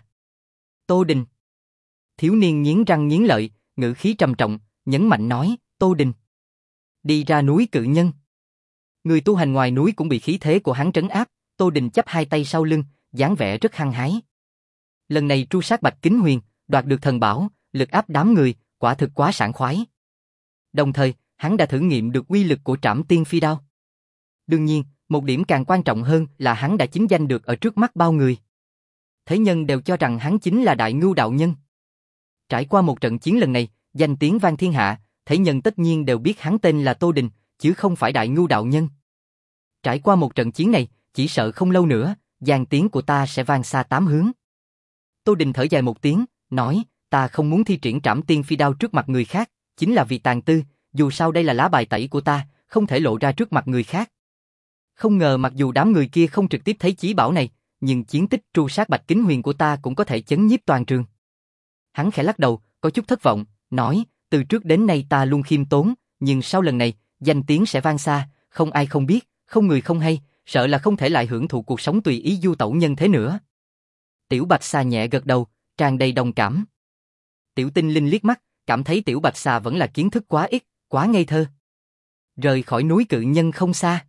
Tô Đình. Thiếu niên nghiến răng nghiến lợi, ngữ khí trầm trọng, nhấn mạnh nói, Tô Đình. Đi ra núi cự nhân. Người tu hành ngoài núi cũng bị khí thế của hắn trấn áp, Tô Đình chắp hai tay sau lưng, dáng vẻ rất hăng hái. Lần này tru sát Bạch Kính Huyền, đoạt được thần bảo, lực áp đám người, quả thực quá sảng khoái. Đồng thời, hắn đã thử nghiệm được uy lực của Trảm Tiên Phi Đao. Đương nhiên, một điểm càng quan trọng hơn là hắn đã chính danh được ở trước mắt bao người. Thế nhân đều cho rằng hắn chính là Đại Ngưu đạo nhân. Trải qua một trận chiến lần này, danh tiếng vang thiên hạ, thế nhân tất nhiên đều biết hắn tên là Tô Đình, chứ không phải Đại Ngưu đạo nhân. Trải qua một trận chiến này, chỉ sợ không lâu nữa, danh tiếng của ta sẽ vang xa tám hướng. Tô Đình thở dài một tiếng, nói, ta không muốn thi triển Trảm Tiên Phi Đao trước mặt người khác, chính là vì tàng tư, dù sao đây là lá bài tẩy của ta, không thể lộ ra trước mặt người khác. Không ngờ mặc dù đám người kia không trực tiếp thấy chí bảo này, nhưng chiến tích tru sát Bạch Kính Huyền của ta cũng có thể chấn nhiếp toàn trường. Hắn khẽ lắc đầu, có chút thất vọng, nói, từ trước đến nay ta luôn khiêm tốn, nhưng sau lần này, danh tiếng sẽ vang xa, không ai không biết, không người không hay, sợ là không thể lại hưởng thụ cuộc sống tùy ý du tẩu nhân thế nữa. Tiểu Bạch Xà nhẹ gật đầu, tràn đầy đồng cảm. Tiểu Tinh Linh liếc mắt, cảm thấy Tiểu Bạch Xà vẫn là kiến thức quá ít, quá ngây thơ. Rời khỏi núi cự nhân không xa.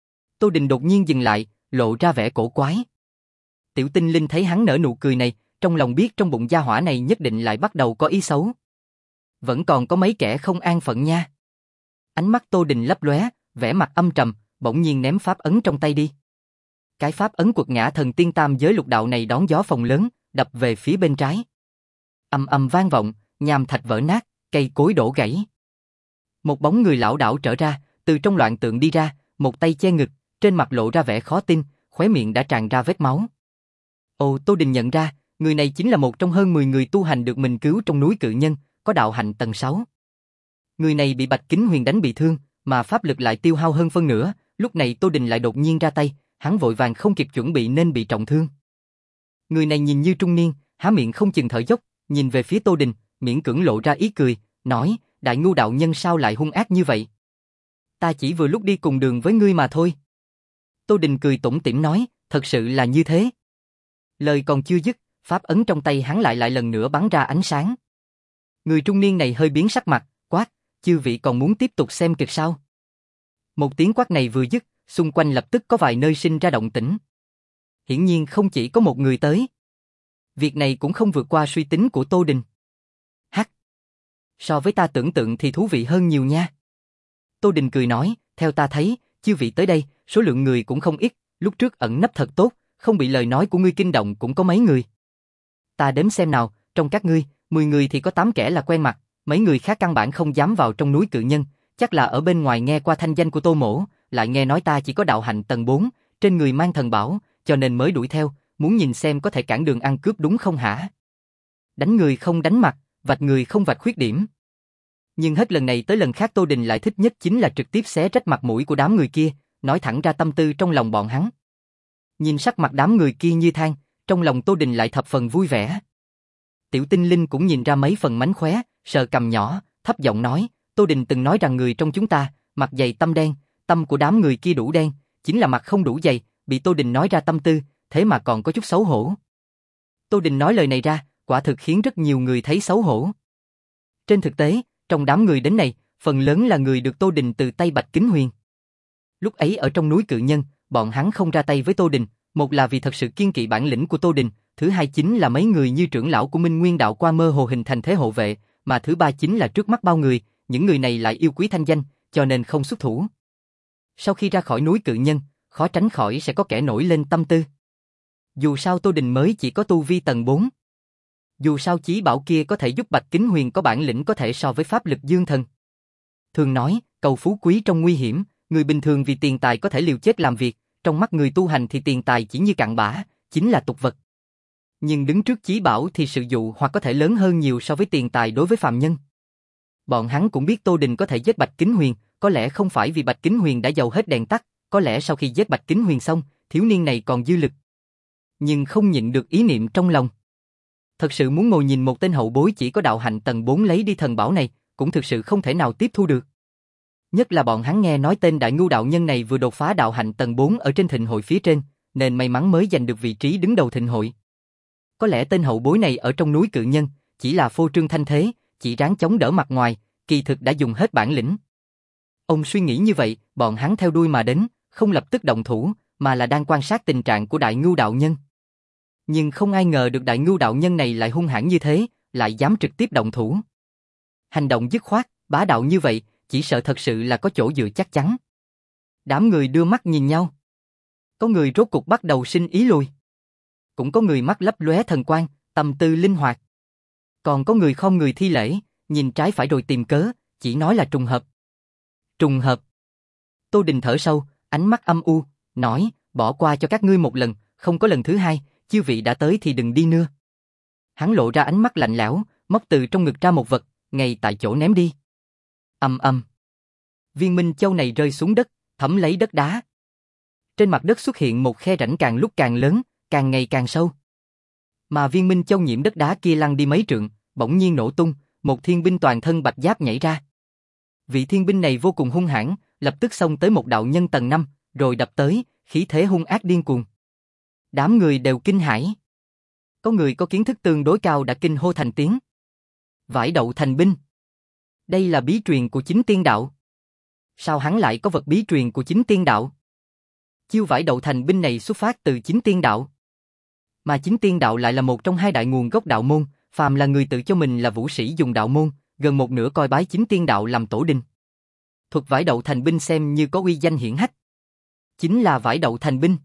Tô Đình đột nhiên dừng lại, lộ ra vẻ cổ quái. Tiểu Tinh Linh thấy hắn nở nụ cười này, trong lòng biết trong bụng gia hỏa này nhất định lại bắt đầu có ý xấu. Vẫn còn có mấy kẻ không an phận nha. Ánh mắt Tô Đình lấp lóe, vẻ mặt âm trầm, bỗng nhiên ném pháp ấn trong tay đi. Cái pháp ấn quật ngã thần tiên tam giới lục đạo này đón gió phồng lớn, đập về phía bên trái. Âm âm vang vọng, nham thạch vỡ nát, cây cối đổ gãy. Một bóng người lão đảo trở ra, từ trong loạn tượng đi ra, một tay che ngực, trên mặt lộ ra vẻ khó tin, khóe miệng đã tràn ra vết máu. Ồ, Tô Đình nhận ra, người này chính là một trong hơn mười người tu hành được mình cứu trong núi cự nhân, có đạo hạnh tầng sáu. Người này bị Bạch Kính Huyền đánh bị thương, mà pháp lực lại tiêu hao hơn phân nửa, lúc này Tô Đình lại đột nhiên ra tay, hắn vội vàng không kịp chuẩn bị nên bị trọng thương. Người này nhìn như trung niên, há miệng không chừng thở dốc, nhìn về phía Tô Đình, miễn cưỡng lộ ra ý cười, nói, Đại Ngưu đạo nhân sao lại hung ác như vậy? Ta chỉ vừa lúc đi cùng đường với ngươi mà thôi. Tô Đình cười tủm tỉm nói, thật sự là như thế. Lời còn chưa dứt, pháp ấn trong tay hắn lại lại lần nữa bắn ra ánh sáng. Người trung niên này hơi biến sắc mặt, quát, chư vị còn muốn tiếp tục xem kịch sao? Một tiếng quát này vừa dứt, xung quanh lập tức có vài nơi sinh ra động tĩnh. Hiển nhiên không chỉ có một người tới. Việc này cũng không vượt qua suy tính của Tô Đình. Hắc! So với ta tưởng tượng thì thú vị hơn nhiều nha. Tô Đình cười nói, theo ta thấy, chư vị tới đây, số lượng người cũng không ít, lúc trước ẩn nấp thật tốt, không bị lời nói của ngươi kinh động cũng có mấy người. Ta đếm xem nào, trong các ngươi, mười người thì có tám kẻ là quen mặt, mấy người khác căn bản không dám vào trong núi cự nhân, chắc là ở bên ngoài nghe qua thanh danh của Tô Mỗ, lại nghe nói ta chỉ có đạo hạnh tầng bốn, trên người mang thần bảo, cho nên mới đuổi theo, muốn nhìn xem có thể cản đường ăn cướp đúng không hả? Đánh người không đánh mặt, vạch người không vạch khuyết điểm. Nhưng hết lần này tới lần khác Tô Đình lại thích nhất chính là trực tiếp xé rách mặt mũi của đám người kia, nói thẳng ra tâm tư trong lòng bọn hắn. Nhìn sắc mặt đám người kia như than, trong lòng Tô Đình lại thập phần vui vẻ. Tiểu Tinh Linh cũng nhìn ra mấy phần mánh khóe, sờ cằm nhỏ, thấp giọng nói, Tô Đình từng nói rằng người trong chúng ta, mặt dày tâm đen, tâm của đám người kia đủ đen, chính là mặt không đủ dày, bị Tô Đình nói ra tâm tư, thế mà còn có chút xấu hổ. Tô Đình nói lời này ra, quả thực khiến rất nhiều người thấy xấu hổ. Trên thực tế, trong đám người đến này, phần lớn là người được Tô Đình từ tay Bạch Kính Huyền. Lúc ấy ở trong núi Cự Nhân, bọn hắn không ra tay với Tô Đình, một là vì thật sự kiên kỵ bản lĩnh của Tô Đình, thứ hai chính là mấy người như trưởng lão của Minh Nguyên Đạo qua mơ hồ hình thành thế hộ vệ, mà thứ ba chính là trước mắt bao người, những người này lại yêu quý thanh danh, cho nên không xuất thủ. Sau khi ra khỏi núi Cự Nhân, khó tránh khỏi sẽ có kẻ nổi lên tâm tư. Dù sao Tô Đình mới chỉ có tu vi tầng bốn. Dù sao chí bảo kia có thể giúp Bạch Kính Huyền có bản lĩnh có thể so với pháp lực dương thần. Thường nói, cầu phú quý trong nguy hiểm, người bình thường vì tiền tài có thể liều chết làm việc, trong mắt người tu hành thì tiền tài chỉ như cặn bã, chính là tục vật. Nhưng đứng trước chí bảo thì sự dụ hoặc có thể lớn hơn nhiều so với tiền tài đối với phàm nhân. Bọn hắn cũng biết Tô Đình có thể giết Bạch Kính Huyền, có lẽ không phải vì Bạch Kính Huyền đã dầu hết đèn tắt, có lẽ sau khi giết Bạch Kính Huyền xong, thiếu niên này còn dư lực. Nhưng không nhịn được ý niệm trong lòng. Thật sự muốn ngồi nhìn một tên hậu bối chỉ có đạo hạnh tầng bốn lấy đi thần bảo này, cũng thực sự không thể nào tiếp thu được. Nhất là bọn hắn nghe nói tên Đại Ngưu đạo nhân này vừa đột phá đạo hạnh tầng bốn ở trên thịnh hội phía trên, nên may mắn mới giành được vị trí đứng đầu thịnh hội. Có lẽ tên hậu bối này ở trong núi Cự Nhân, chỉ là phô trương thanh thế, chỉ ráng chống đỡ mặt ngoài, kỳ thực đã dùng hết bản lĩnh. Ông suy nghĩ như vậy, bọn hắn theo đuôi mà đến, không lập tức động thủ, mà là đang quan sát tình trạng của Đại Ngưu đạo nhân. Nhưng không ai ngờ được Đại Ngưu đạo nhân này lại hung hãn như thế, lại dám trực tiếp động thủ. Hành động dứt khoát, bá đạo như vậy, chỉ sợ thật sự là có chỗ dựa chắc chắn. Đám người đưa mắt nhìn nhau. Có người rốt cục bắt đầu sinh ý lùi. Cũng có người mắt lấp lóe thần quang, tâm tư linh hoạt. Còn có người khom người thi lễ, nhìn trái phải rồi tìm cớ, chỉ nói là trùng hợp. Trùng hợp. Tô Đình thở sâu, ánh mắt âm u, nói, bỏ qua cho các ngươi một lần, không có lần thứ hai, chư vị đã tới thì đừng đi nữa. Hắn lộ ra ánh mắt lạnh lẽo, móc từ trong ngực ra một vật, ngay tại chỗ ném đi. Ầm ầm. Viên minh châu này rơi xuống đất, thấm lấy đất đá. Trên mặt đất xuất hiện một khe rãnh càng lúc càng lớn, càng ngày càng sâu. Mà viên minh châu nhiễm đất đá kia lăn đi mấy trượng, bỗng nhiên nổ tung, một thiên binh toàn thân bạch giáp nhảy ra. Vị thiên binh này vô cùng hung hãn, lập tức xông tới một đạo nhân tầng năm, rồi đập tới, khí thế hung ác điên cuồng. Đám người đều kinh hãi. Có người có kiến thức tương đối cao đã kinh hô thành tiếng. Vải đậu thành binh. Đây là bí truyền của chính tiên đạo. Sao hắn lại có vật bí truyền của chính tiên đạo? Chiêu vải đậu thành binh này xuất phát từ chính tiên đạo. Mà chính tiên đạo lại là một trong hai đại nguồn gốc đạo môn, phàm là người tự cho mình là vũ sĩ dùng đạo môn, gần một nửa coi bái chính tiên đạo làm tổ đình. Thuật vải đậu thành binh xem như có uy danh hiển hách. Chính là vải đậu thành binh.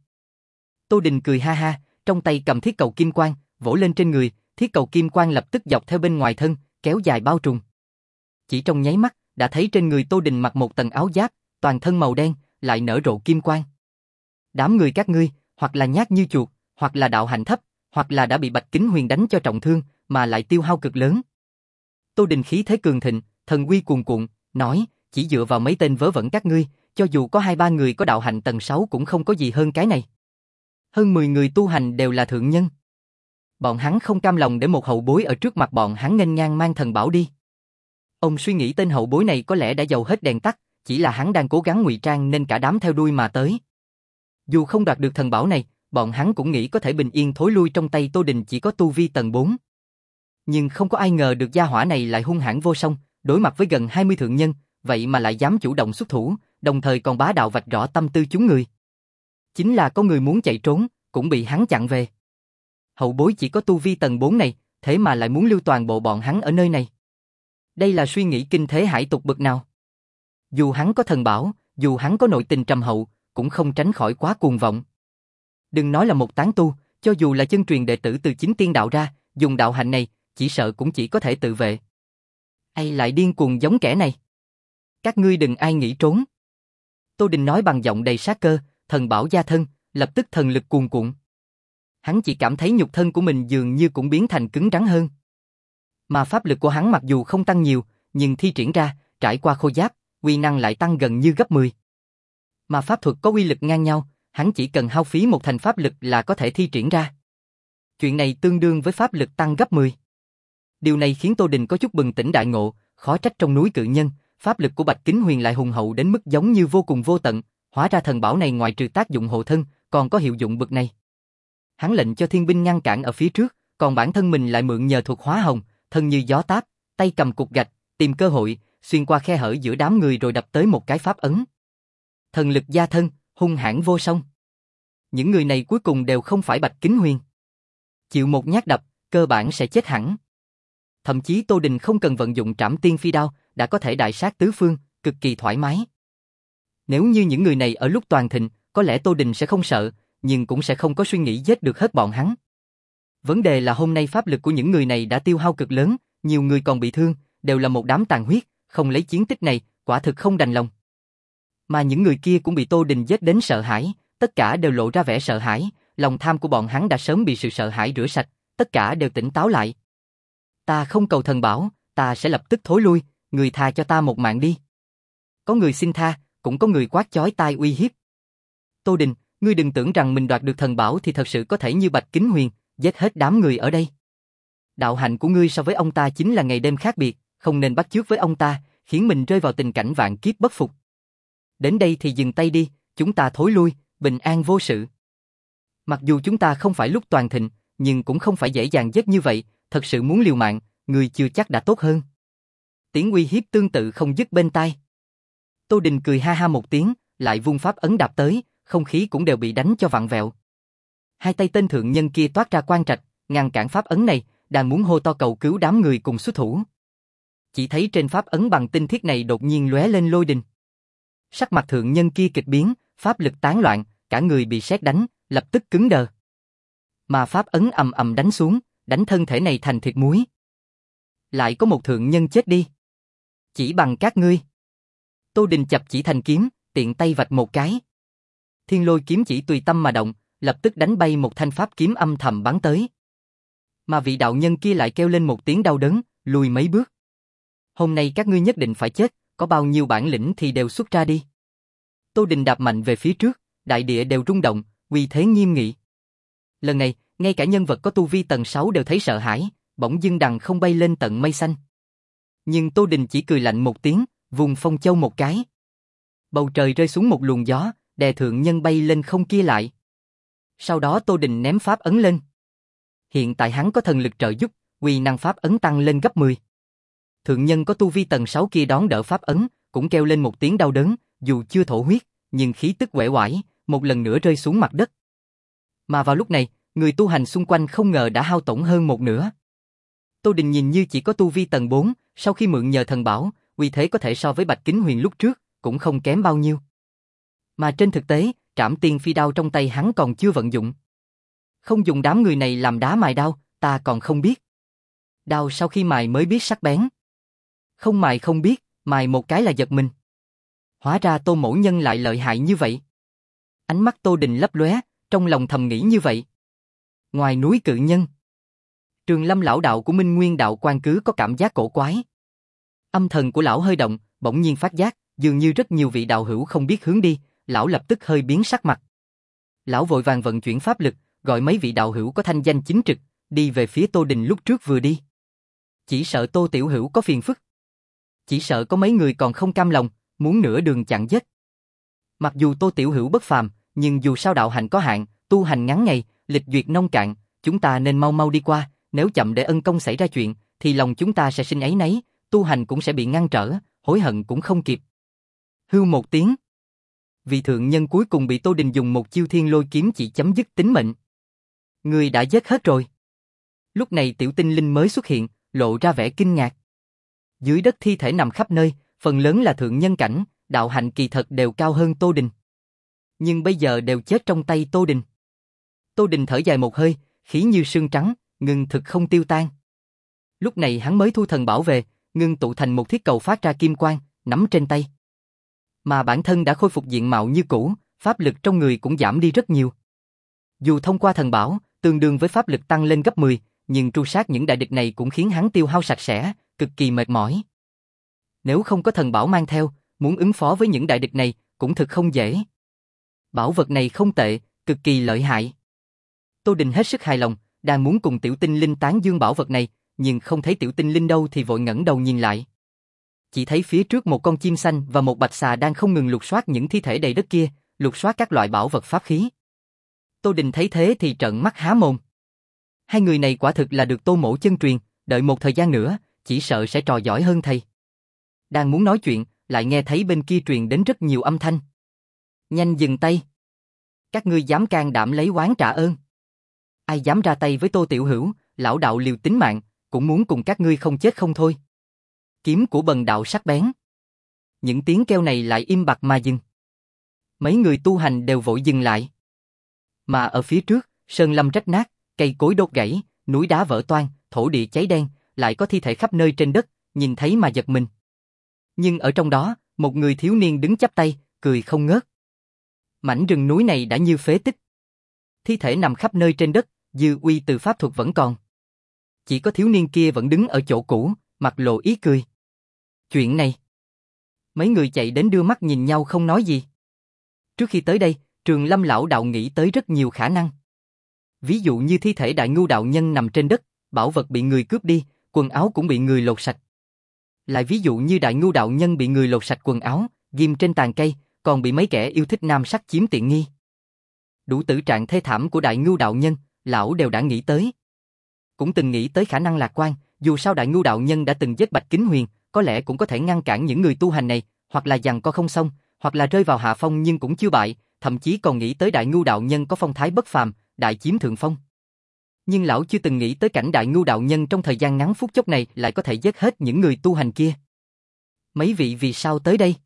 Tô Đình cười ha ha, trong tay cầm thiết cầu kim quang, vỗ lên trên người, thiết cầu kim quang lập tức dọc theo bên ngoài thân, kéo dài bao trùm. Chỉ trong nháy mắt, đã thấy trên người Tô Đình mặc một tầng áo giáp, toàn thân màu đen, lại nở rộ kim quang. Đám người các ngươi, hoặc là nhát như chuột, hoặc là đạo hạnh thấp, hoặc là đã bị Bạch Kính Huyền đánh cho trọng thương, mà lại tiêu hao cực lớn. Tô Đình khí thế cường thịnh, thần uy cuồn cuộn, nói, chỉ dựa vào mấy tên vớ vẩn các ngươi, cho dù có hai ba người có đạo hạnh tầng sáu cũng không có gì hơn cái này. Hơn mười người tu hành đều là thượng nhân. Bọn hắn không cam lòng để một hậu bối ở trước mặt bọn hắn nghênh ngang mang thần bảo đi. Ông suy nghĩ tên hậu bối này có lẽ đã dầu hết đèn tắt, chỉ là hắn đang cố gắng ngụy trang nên cả đám theo đuôi mà tới. Dù không đoạt được thần bảo này, bọn hắn cũng nghĩ có thể bình yên thối lui trong tay Tô Đình chỉ có tu vi tầng bốn. Nhưng không có ai ngờ được gia hỏa này lại hung hãn vô song, đối mặt với gần hai mươi thượng nhân, vậy mà lại dám chủ động xuất thủ, đồng thời còn bá đạo vạch rõ tâm tư chúng người. Chính là có người muốn chạy trốn, cũng bị hắn chặn về. Hậu bối chỉ có tu vi tầng bốn này, thế mà lại muốn lưu toàn bộ bọn hắn ở nơi này. Đây là suy nghĩ kinh thế hải tục bực nào. Dù hắn có thần bảo, dù hắn có nội tình trầm hậu, cũng không tránh khỏi quá cuồng vọng. Đừng nói là một tán tu, cho dù là chân truyền đệ tử từ chính tiên đạo ra, dùng đạo hạnh này, chỉ sợ cũng chỉ có thể tự vệ. Ai lại điên cuồng giống kẻ này? Các ngươi đừng ai nghĩ trốn. Tô Đình nói bằng giọng đầy sát cơ, thần bảo gia thân, lập tức thần lực cuồn cuộn. Hắn chỉ cảm thấy nhục thân của mình dường như cũng biến thành cứng rắn hơn. Mà pháp lực của hắn mặc dù không tăng nhiều, nhưng thi triển ra, trải qua khôi giáp, uy năng lại tăng gần như gấp mười. Mà pháp thuật có uy lực ngang nhau, hắn chỉ cần hao phí một thành pháp lực là có thể thi triển ra. Chuyện này tương đương với pháp lực tăng gấp mười. Điều này khiến Tô Đình có chút bừng tỉnh đại ngộ, khó trách trong núi cự nhân, pháp lực của Bạch Kính Huyền lại hùng hậu đến mức giống như vô cùng vô tận, hóa ra thần bảo này ngoài trừ tác dụng hộ thân, còn có hiệu dụng bậc này. Hắn lệnh cho thiên binh ngăn cản ở phía trước, còn bản thân mình lại mượn nhờ thuật hóa hồng, thân như gió táp, tay cầm cục gạch, tìm cơ hội, xuyên qua khe hở giữa đám người rồi đập tới một cái pháp ấn. Thần lực gia thân, hung hãn vô song. Những người này cuối cùng đều không phải Bạch Kính Huyền. Chịu một nhát đập, cơ bản sẽ chết hẳn. Thậm chí Tô Đình không cần vận dụng Trảm Tiên Phi Đao, đã có thể đại sát tứ phương, cực kỳ thoải mái. Nếu như những người này ở lúc toàn thịnh, có lẽ Tô Đình sẽ không sợ, nhưng cũng sẽ không có suy nghĩ giết được hết bọn hắn. Vấn đề là hôm nay pháp lực của những người này đã tiêu hao cực lớn, nhiều người còn bị thương, đều là một đám tàn huyết, không lấy chiến tích này, quả thực không đành lòng. Mà những người kia cũng bị Tô Đình giết đến sợ hãi, tất cả đều lộ ra vẻ sợ hãi, lòng tham của bọn hắn đã sớm bị sự sợ hãi rửa sạch, tất cả đều tỉnh táo lại. Ta không cầu thần bảo, ta sẽ lập tức thối lui, người tha cho ta một mạng đi. Có người xin tha, cũng có người quát chói tai uy hiếp. Tô Đình, ngươi đừng tưởng rằng mình đoạt được thần bảo thì thật sự có thể như Bạch Kính Huyền, giết hết đám người ở đây. Đạo hạnh của ngươi so với ông ta chính là ngày đêm khác biệt, không nên bắt chước với ông ta, khiến mình rơi vào tình cảnh vạn kiếp bất phục. Đến đây thì dừng tay đi, chúng ta thối lui, bình an vô sự. Mặc dù chúng ta không phải lúc toàn thịnh, nhưng cũng không phải dễ dàng giết như vậy, thật sự muốn liều mạng, người chưa chắc đã tốt hơn. Tiếng uy hiếp tương tự không dứt bên tai. Tô Đình cười ha ha một tiếng, lại vung pháp ấn đạp tới, không khí cũng đều bị đánh cho vặn vẹo. Hai tay tên thượng nhân kia toát ra quang trạch, ngăn cản pháp ấn này, đang muốn hô to cầu cứu đám người cùng xuất thủ. Chỉ thấy trên pháp ấn bằng tinh thiết này đột nhiên lóe lên lôi đình. Sắc mặt thượng nhân kia kịch biến, pháp lực tán loạn, cả người bị sét đánh, lập tức cứng đờ. Mà pháp ấn ầm ầm đánh xuống, đánh thân thể này thành thịt muối. Lại có một thượng nhân chết đi. Chỉ bằng các ngươi. Tô Đình chập chỉ thành kiếm, tiện tay vạch một cái. Thiên lôi kiếm chỉ tùy tâm mà động, lập tức đánh bay một thanh pháp kiếm âm thầm bắn tới. Mà vị đạo nhân kia lại kêu lên một tiếng đau đớn, lùi mấy bước. Hôm nay các ngươi nhất định phải chết, có bao nhiêu bản lĩnh thì đều xuất ra đi. Tô Đình đạp mạnh về phía trước, đại địa đều rung động, uy thế nghiêm nghị. Lần này, ngay cả nhân vật có tu vi tầng sáu đều thấy sợ hãi, bỗng dưng đằng không bay lên tận mây xanh. Nhưng Tô Đình chỉ cười lạnh một tiếng, vùng phong châu một cái. Bầu trời rơi xuống một luồng gió, đè thượng nhân bay lên không kia lại. Sau đó Tô Đình ném pháp ấn lên. Hiện tại hắn có thần lực trợ giúp, uy năng pháp ấn tăng lên gấp mười. Thượng nhân có tu vi tầng sáu kia đón đỡ pháp ấn, cũng kêu lên một tiếng đau đớn, dù chưa thổ huyết, nhưng khí tức uể oải, một lần nữa rơi xuống mặt đất. Mà vào lúc này, người tu hành xung quanh không ngờ đã hao tổn hơn một nửa. Tô Đình nhìn như chỉ có tu vi tầng bốn, sau khi mượn nhờ thần bảo, uy thế có thể so với Bạch Kính Huyền lúc trước, cũng không kém bao nhiêu. Mà trên thực tế, Trảm Tiên Phi Đao trong tay hắn còn chưa vận dụng. Không dùng đám người này làm đá mài đao, ta còn không biết. Đao sau khi mài mới biết sắc bén. Không mài không biết, mài một cái là giật mình. Hóa ra Tô Mỗ Nhân lại lợi hại như vậy. Ánh mắt Tô Đình lấp lóe, trong lòng thầm nghĩ như vậy. Ngoài núi cự nhân, Trường Lâm lão đạo của Minh Nguyên đạo quan cứ có cảm giác cổ quái. Âm thần của lão hơi động, bỗng nhiên phát giác, dường như rất nhiều vị đạo hữu không biết hướng đi, lão lập tức hơi biến sắc mặt. Lão vội vàng vận chuyển pháp lực, gọi mấy vị đạo hữu có thanh danh chính trực, đi về phía Tô Đình lúc trước vừa đi. Chỉ sợ Tô tiểu hữu có phiền phức. Chỉ sợ có mấy người còn không cam lòng, muốn nửa đường chặn giết. Mặc dù Tô tiểu hữu bất phàm, nhưng dù sao đạo hạnh có hạn, tu hành ngắn ngày, lịch duyệt nông cạn, chúng ta nên mau mau đi qua, nếu chậm để ân công xảy ra chuyện, thì lòng chúng ta sẽ sinh áy náy, tu hành cũng sẽ bị ngăn trở, hối hận cũng không kịp. Hưu một tiếng. Vị thượng nhân cuối cùng bị Tô Đình dùng một chiêu thiên lôi kiếm chỉ chấm dứt tính mệnh. Người đã giết hết rồi. Lúc này tiểu tinh linh mới xuất hiện, lộ ra vẻ kinh ngạc. Dưới đất thi thể nằm khắp nơi, phần lớn là thượng nhân cảnh, đạo hạnh kỳ thật đều cao hơn Tô Đình. Nhưng bây giờ đều chết trong tay Tô Đình. Tô Đình thở dài một hơi, khí như sương trắng, ngưng thực không tiêu tan. Lúc này hắn mới thu thần bảo về, ngưng tụ thành một thiết cầu phát ra kim quang, nắm trên tay. Mà bản thân đã khôi phục diện mạo như cũ, pháp lực trong người cũng giảm đi rất nhiều. Dù thông qua thần bảo, tương đương với pháp lực tăng lên gấp mười, nhưng tru sát những đại địch này cũng khiến hắn tiêu hao sạch sẽ, cực kỳ mệt mỏi. Nếu không có thần bảo mang theo, muốn ứng phó với những đại địch này, cũng thực không dễ. Bảo vật này không tệ, cực kỳ lợi hại. Tô Đình hết sức hài lòng, đang muốn cùng Tiểu Tinh Linh tán dương bảo vật này, nhưng không thấy Tiểu Tinh Linh đâu thì vội ngẩng đầu nhìn lại. Chỉ thấy phía trước một con chim xanh và một bạch xà đang không ngừng lục soát những thi thể đầy đất kia, lục soát các loại bảo vật pháp khí. Tô Đình thấy thế thì trợn mắt há mồm. Hai người này quả thực là được Tô Mỗ chân truyền, đợi một thời gian nữa, chỉ sợ sẽ trò giỏi hơn thầy. Đang muốn nói chuyện, lại nghe thấy bên kia truyền đến rất nhiều âm thanh. Nhanh dừng tay. Các ngươi dám can đảm lấy oán trả ơn. Ai dám ra tay với Tô Tiểu Hữu, lão đạo liều tính mạng, cũng muốn cùng các ngươi không chết không thôi. Kiếm của bần đạo sắc bén. Những tiếng kêu này lại im bặt mà dừng. Mấy người tu hành đều vội dừng lại. Mà ở phía trước, sơn lâm rách nát, cây cối đốt gãy, núi đá vỡ toang, thổ địa cháy đen, lại có thi thể khắp nơi trên đất, nhìn thấy mà giật mình. Nhưng ở trong đó, một người thiếu niên đứng chắp tay, cười không ngớt. Mảnh rừng núi này đã như phế tích. Thi thể nằm khắp nơi trên đất, dư uy từ pháp thuật vẫn còn. Chỉ có thiếu niên kia vẫn đứng ở chỗ cũ, mặt lộ ý cười. Chuyện này. Mấy người chạy đến đưa mắt nhìn nhau không nói gì. Trước khi tới đây, Trường Lâm lão đạo nghĩ tới rất nhiều khả năng. Ví dụ như thi thể Đại Ngưu đạo nhân nằm trên đất, bảo vật bị người cướp đi, quần áo cũng bị người lột sạch. Lại ví dụ như Đại Ngưu đạo nhân bị người lột sạch quần áo, ghim trên tàn cây, còn bị mấy kẻ yêu thích nam sắc chiếm tiện nghi. Đủ tử trạng thê thảm của Đại Ngưu đạo nhân, lão đều đã nghĩ tới. Cũng từng nghĩ tới khả năng lạc quan, dù sao Đại Ngưu đạo nhân đã từng giết Bạch Kính Huyền, có lẽ cũng có thể ngăn cản những người tu hành này, hoặc là giằng co không xong, hoặc là rơi vào hạ phong nhưng cũng chưa bại, thậm chí còn nghĩ tới Đại Ngưu đạo nhân có phong thái bất phàm, đại chiếm thượng phong. Nhưng lão chưa từng nghĩ tới cảnh Đại Ngưu đạo nhân trong thời gian ngắn phút chốc này lại có thể giết hết những người tu hành kia. Mấy vị vì sao tới đây?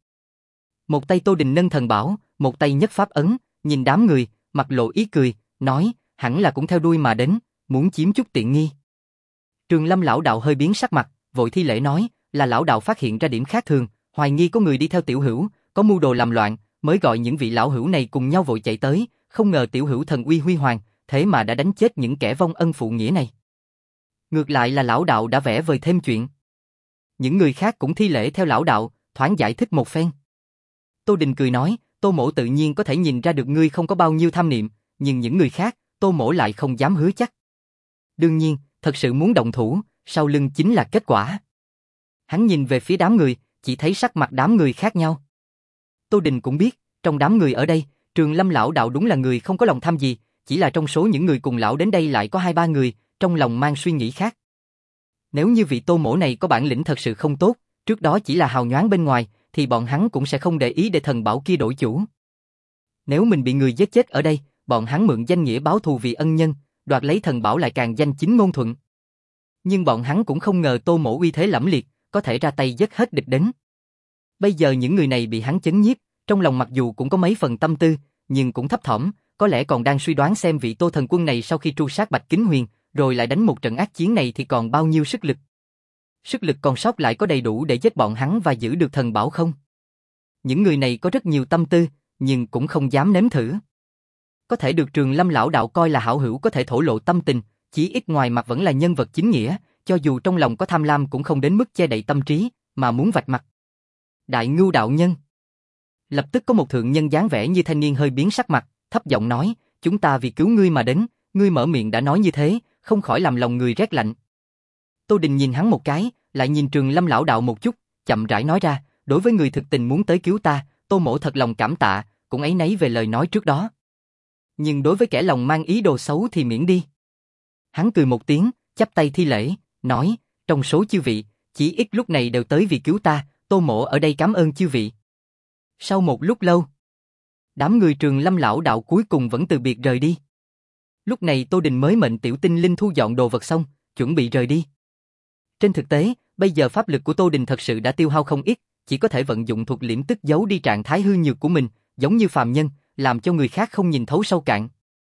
Một tay Tô Đình nâng thần bảo, một tay nhất pháp ấn, nhìn đám người, mặt lộ ý cười, nói, hẳn là cũng theo đuôi mà đến, muốn chiếm chút tiện nghi. Trường Lâm lão đạo hơi biến sắc mặt, vội thi lễ nói, là lão đạo phát hiện ra điểm khác thường, hoài nghi có người đi theo Tiểu Hữu, có mưu đồ làm loạn, mới gọi những vị lão hữu này cùng nhau vội chạy tới, không ngờ Tiểu Hữu thần uy huy hoàng, thế mà đã đánh chết những kẻ vong ân phụ nghĩa này. Ngược lại là lão đạo đã vẽ vời thêm chuyện. Những người khác cũng thi lễ theo lão đạo, thoáng giải thích một phen. Tô Đình cười nói, Tô Mỗ tự nhiên có thể nhìn ra được ngươi không có bao nhiêu tham niệm, nhưng những người khác, Tô Mỗ lại không dám hứa chắc. Đương nhiên, thật sự muốn động thủ, sau lưng chính là kết quả. Hắn nhìn về phía đám người, chỉ thấy sắc mặt đám người khác nhau. Tô Đình cũng biết, trong đám người ở đây, Trường Lâm lão đạo đúng là người không có lòng tham gì, chỉ là trong số những người cùng lão đến đây lại có hai ba người, trong lòng mang suy nghĩ khác. Nếu như vị Tô Mỗ này có bản lĩnh thật sự không tốt, trước đó chỉ là hào nhoáng bên ngoài, thì bọn hắn cũng sẽ không để ý để thần bảo kia đổi chủ. Nếu mình bị người giết chết ở đây, bọn hắn mượn danh nghĩa báo thù vì ân nhân, đoạt lấy thần bảo lại càng danh chính ngôn thuận. Nhưng bọn hắn cũng không ngờ Tô Mỗ uy thế lẫm liệt, có thể ra tay giết hết địch đến. Bây giờ những người này bị hắn chấn nhiếp, trong lòng mặc dù cũng có mấy phần tâm tư, nhưng cũng thấp thỏm, có lẽ còn đang suy đoán xem vị Tô thần quân này sau khi tru sát Bạch Kính Huyền, rồi lại đánh một trận ác chiến này thì còn bao nhiêu sức lực. Sức lực còn sót lại có đầy đủ để giết bọn hắn và giữ được thần bảo không? Những người này có rất nhiều tâm tư, nhưng cũng không dám nếm thử. Có thể được Trường Lâm lão đạo coi là hảo hữu có thể thổ lộ tâm tình, chỉ ít ngoài mặt vẫn là nhân vật chính nghĩa, cho dù trong lòng có tham lam cũng không đến mức che đậy tâm trí, mà muốn vạch mặt. Đại Ngưu đạo nhân. Lập tức có một thượng nhân dáng vẻ như thanh niên hơi biến sắc mặt, thấp giọng nói, chúng ta vì cứu ngươi mà đến, ngươi mở miệng đã nói như thế, không khỏi làm lòng người rét lạnh. Tô Đình nhìn hắn một cái, lại nhìn Trường Lâm lão đạo một chút, chậm rãi nói ra, đối với người thực tình muốn tới cứu ta, Tô Mỗ thật lòng cảm tạ, cũng áy náy về lời nói trước đó. Nhưng đối với kẻ lòng mang ý đồ xấu thì miễn đi. Hắn cười một tiếng, chắp tay thi lễ, nói, trong số chư vị, chỉ ít lúc này đều tới vì cứu ta, Tô Mỗ ở đây cảm ơn chư vị. Sau một lúc lâu, đám người Trường Lâm lão đạo cuối cùng vẫn từ biệt rời đi. Lúc này Tô Đình mới mệnh Tiểu Tinh Linh thu dọn đồ vật xong, chuẩn bị rời đi. Trên thực tế, bây giờ pháp lực của Tô Đình thật sự đã tiêu hao không ít, chỉ có thể vận dụng thuật liễm tức giấu đi trạng thái hư nhược của mình, giống như phàm nhân, làm cho người khác không nhìn thấu sâu cạn.